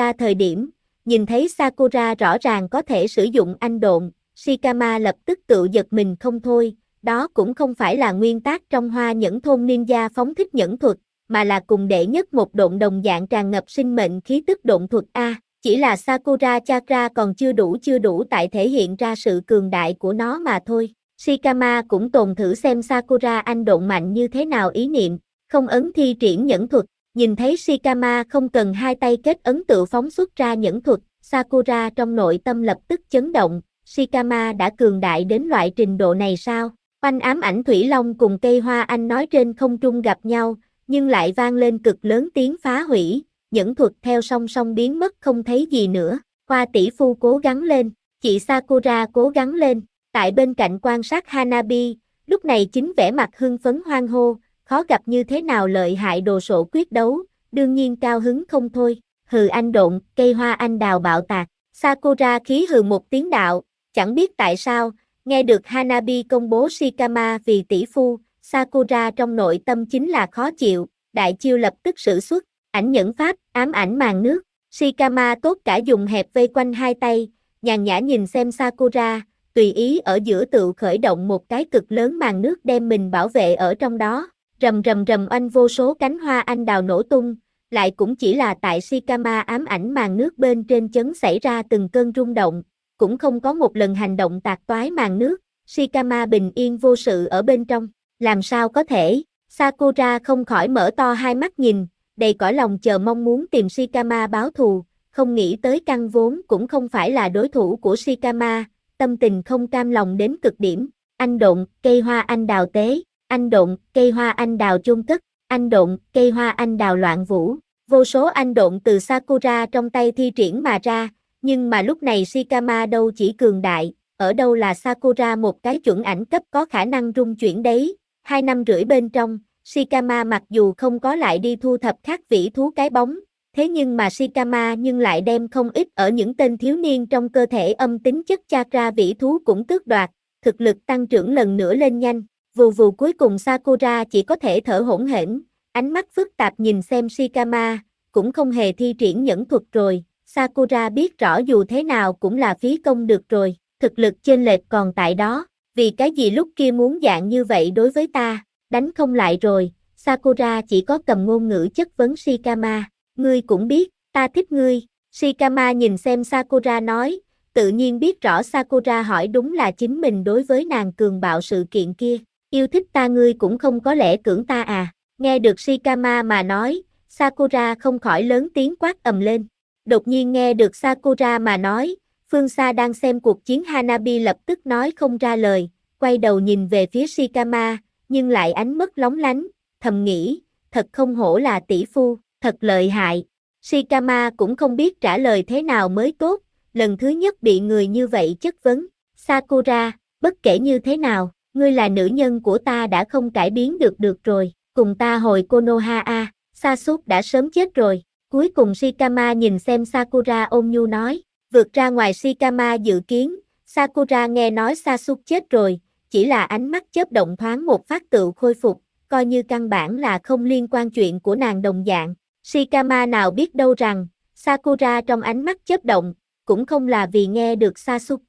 Sakura rõ ràng có thể sử dụng anh độn, Shikama lập tức tự giật mình không thôi, đó cũng không phải là nguyên tắc trong hoa nhẫn thôn ninja phóng thích nhẫn thuật, mà là cùng đệ nhất một độn đồng dạng tràn ngập sinh mệnh khí tức độn thuật A, chỉ là Sakura Chakra còn chưa đủ tại thể hiện ra sự cường đại của nó mà thôi. Shikama cũng tồn thử xem Sakura anh độn mạnh như thế nào ý niệm, không ấn thi triển nhẫn thuật, nhìn thấy Shikama không cần hai tay kết ấn tự phóng xuất ra nhẫn thuật, Sakura trong nội tâm lập tức chấn động, Shikama đã cường đại đến loại trình độ này sao? Oanh ám ảnh thủy long cùng cây hoa anh nói trên không trung gặp nhau, nhưng lại vang lên cực lớn tiếng phá hủy, nhẫn thuật theo song song biến mất không thấy gì nữa. Hoa tỷ phu cố gắng lên, chị Sakura cố gắng lên, tại bên cạnh quan sát Hanabi, lúc này chính vẻ mặt hưng phấn hoan hô, khó gặp như thế nào lợi hại đồ sộ quyết đấu, đương nhiên cao hứng không thôi. Hừ anh độn, cây hoa anh đào bạo tạc, Sakura khí hừ một tiếng đạo, chẳng biết tại sao, nghe được Hanabi công bố Shikama vì tỷ phu, Sakura trong nội tâm chính là khó chịu, đại chiêu lập tức sử xuất, ảnh nhẫn pháp, ám ảnh màn nước, Shikama tốt cả dùng hẹp vây quanh hai tay, nhàn nhã nhìn xem Sakura, tùy ý ở giữa tự khởi động một cái cực lớn màn nước đem mình bảo vệ ở trong đó, rầm rầm rầm oanh vô số cánh hoa anh đào nổ tung, lại cũng chỉ là tại Shikama ám ảnh màn nước bên trên chấn xảy ra từng cơn rung động, cũng không có một lần hành động tạc toái màn nước, Shikama bình yên vô sự ở bên trong, làm sao có thể, Sakura không khỏi mở to hai mắt nhìn, đầy cõi lòng chờ mong muốn tìm Shikama báo thù, không nghĩ tới căn vốn cũng không phải là đối thủ của Shikama, tâm tình không cam lòng đến cực điểm, anh độn, cây hoa anh đào tế, anh độn, cây hoa anh đào chôn cất, anh độn, cây hoa anh đào loạn vũ, vô số anh độn từ Sakura trong tay thi triển mà ra, nhưng mà lúc này Shikama đâu chỉ cường đại, ở đâu là Sakura một cái chuẩn ảnh cấp có khả năng rung chuyển đấy, 2 năm rưỡi bên trong, Shikama mặc dù không có lại đi thu thập khắc vĩ thú cái bóng, thế nhưng mà Shikama nhưng lại đem không ít ở những tên thiếu niên trong cơ thể âm tính chất chakra vĩ thú cũng tước đoạt, thực lực tăng trưởng lần nữa lên nhanh, vù vù cuối cùng Sakura chỉ có thể thở hổn hển, ánh mắt phức tạp nhìn xem Shikama, cũng không hề thi triển nhẫn thuật rồi, Sakura biết rõ dù thế nào cũng là phí công được rồi, thực lực chênh lệch còn tại đó, vì cái gì lúc kia muốn dạng như vậy đối với ta, đánh không lại rồi, Sakura chỉ có cầm ngôn ngữ chất vấn Shikama, ngươi cũng biết, ta thích ngươi, Shikama nhìn xem Sakura nói, tự nhiên biết rõ Sakura hỏi đúng là chính mình đối với nàng cường bạo sự kiện kia, yêu thích ta ngươi cũng không có lẽ cưỡng ta à, nghe được Shikama mà nói, Sakura không khỏi lớn tiếng quát ầm lên, đột nhiên nghe được Sakura mà nói, phương xa đang xem cuộc chiến Hanabi lập tức nói không ra lời, quay đầu nhìn về phía Shikama, nhưng lại ánh mắt lóng lánh, thầm nghĩ, thật không hổ là tỷ phu, thật lợi hại. Shikama cũng không biết trả lời thế nào mới tốt, lần thứ nhất bị người như vậy chất vấn. Sakura, bất kể như thế nào, ngươi là nữ nhân của ta đã không cải biến được rồi, cùng ta hồi Konoha, Sasuke đã sớm chết rồi. Cuối cùng Shikama nhìn xem Sakura ôn nhu nói, vượt ra ngoài Shikama dự kiến, Sakura nghe nói Sasuke chết rồi, chỉ là ánh mắt chớp động thoáng một phát tự khôi phục, coi như căn bản là không liên quan chuyện của nàng đồng dạng. Shikama nào biết đâu rằng, Sakura trong ánh mắt chớp động, cũng không là vì nghe được Sasuke chết,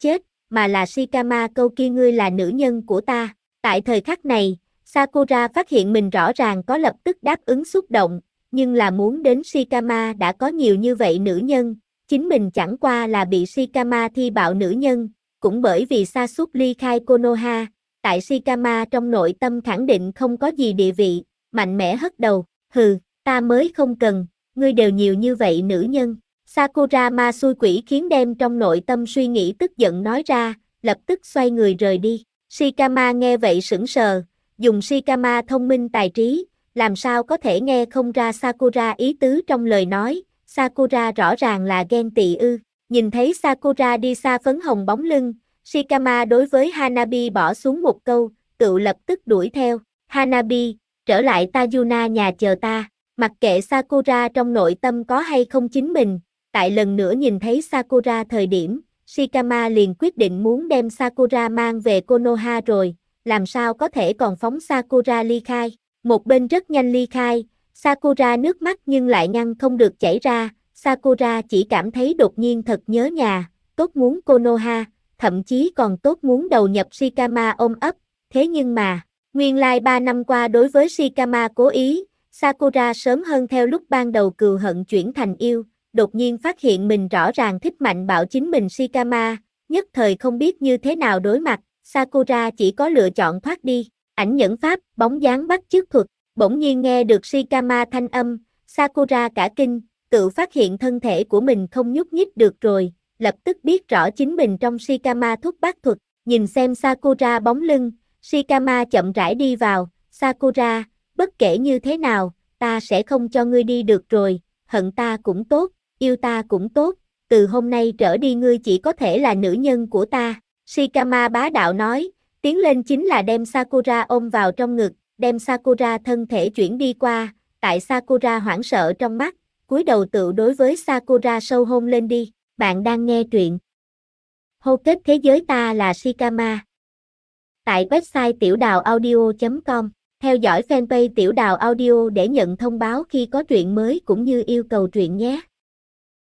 mà là Shikama, câu kia ngươi là nữ nhân của ta. Tại thời khắc này, Sakura phát hiện mình rõ ràng có lập tức đáp ứng xúc động, nhưng là muốn đến Shikama đã có nhiều như vậy nữ nhân, chính mình chẳng qua là bị Shikama thi bạo nữ nhân, cũng bởi vì Sasuke ly khai Konoha, tại Shikama trong nội tâm khẳng định không có gì địa vị, mạnh mẽ hất đầu, hừ, ta mới không cần, ngươi đều nhiều như vậy nữ nhân. Sakura ma xui quỷ khiến đem trong nội tâm suy nghĩ tức giận nói ra, lập tức xoay người rời đi. Shikama nghe vậy sững sờ, dùng Shikama thông minh tài trí, làm sao có thể nghe không ra Sakura ý tứ trong lời nói, Sakura rõ ràng là ghen tị ư. Nhìn thấy Sakura đi xa phấn hồng bóng lưng, Shikama đối với Hanabi bỏ xuống một câu, tự lập tức đuổi theo. Hanabi, trở lại Tajuna nhà chờ ta. Mặc kệ Sakura trong nội tâm có hay không chính mình, tại lần nữa nhìn thấy Sakura thời điểm, Shikama liền quyết định muốn đem Sakura mang về Konoha rồi, làm sao có thể còn phóng Sakura ly khai. Một bên rất nhanh ly khai, Sakura nước mắt nhưng lại ngăn không được chảy ra, Sakura chỉ cảm thấy đột nhiên thật nhớ nhà, tốt muốn Konoha, thậm chí còn tốt muốn đầu nhập Shikama ôm ấp, thế nhưng mà, nguyên lai 3 năm qua đối với Shikama cố ý, Sakura sớm hơn theo lúc ban đầu cừu hận chuyển thành yêu, đột nhiên phát hiện mình rõ ràng thích mạnh bạo chính mình Shikama, nhất thời không biết như thế nào đối mặt, Sakura chỉ có lựa chọn thoát đi. Ảnh nhẫn pháp, bóng dáng bắt chước thuật, bỗng nhiên nghe được Shikama thanh âm, Sakura cả kinh, tự phát hiện thân thể của mình không nhúc nhích được rồi, lập tức biết rõ chính mình trong Shikama thúc bát thuật, nhìn xem Sakura bóng lưng, Shikama chậm rãi đi vào, Sakura, bất kể như thế nào, ta sẽ không cho ngươi đi được rồi, hận ta cũng tốt, yêu ta cũng tốt, từ hôm nay trở đi ngươi chỉ có thể là nữ nhân của ta, Shikama bá đạo nói. Tiến lên chính là đem Sakura ôm vào trong ngực, đem Sakura thân thể chuyển đi qua, tại Sakura hoảng sợ trong mắt, cúi đầu tự đối với Sakura sâu hôn lên đi. Bạn đang nghe truyện Hô kết thế giới ta là Shikama. Tại website tiểu đào audio.com, theo dõi fanpage tiểu đào audio để nhận thông báo khi có truyện mới cũng như yêu cầu truyện nhé.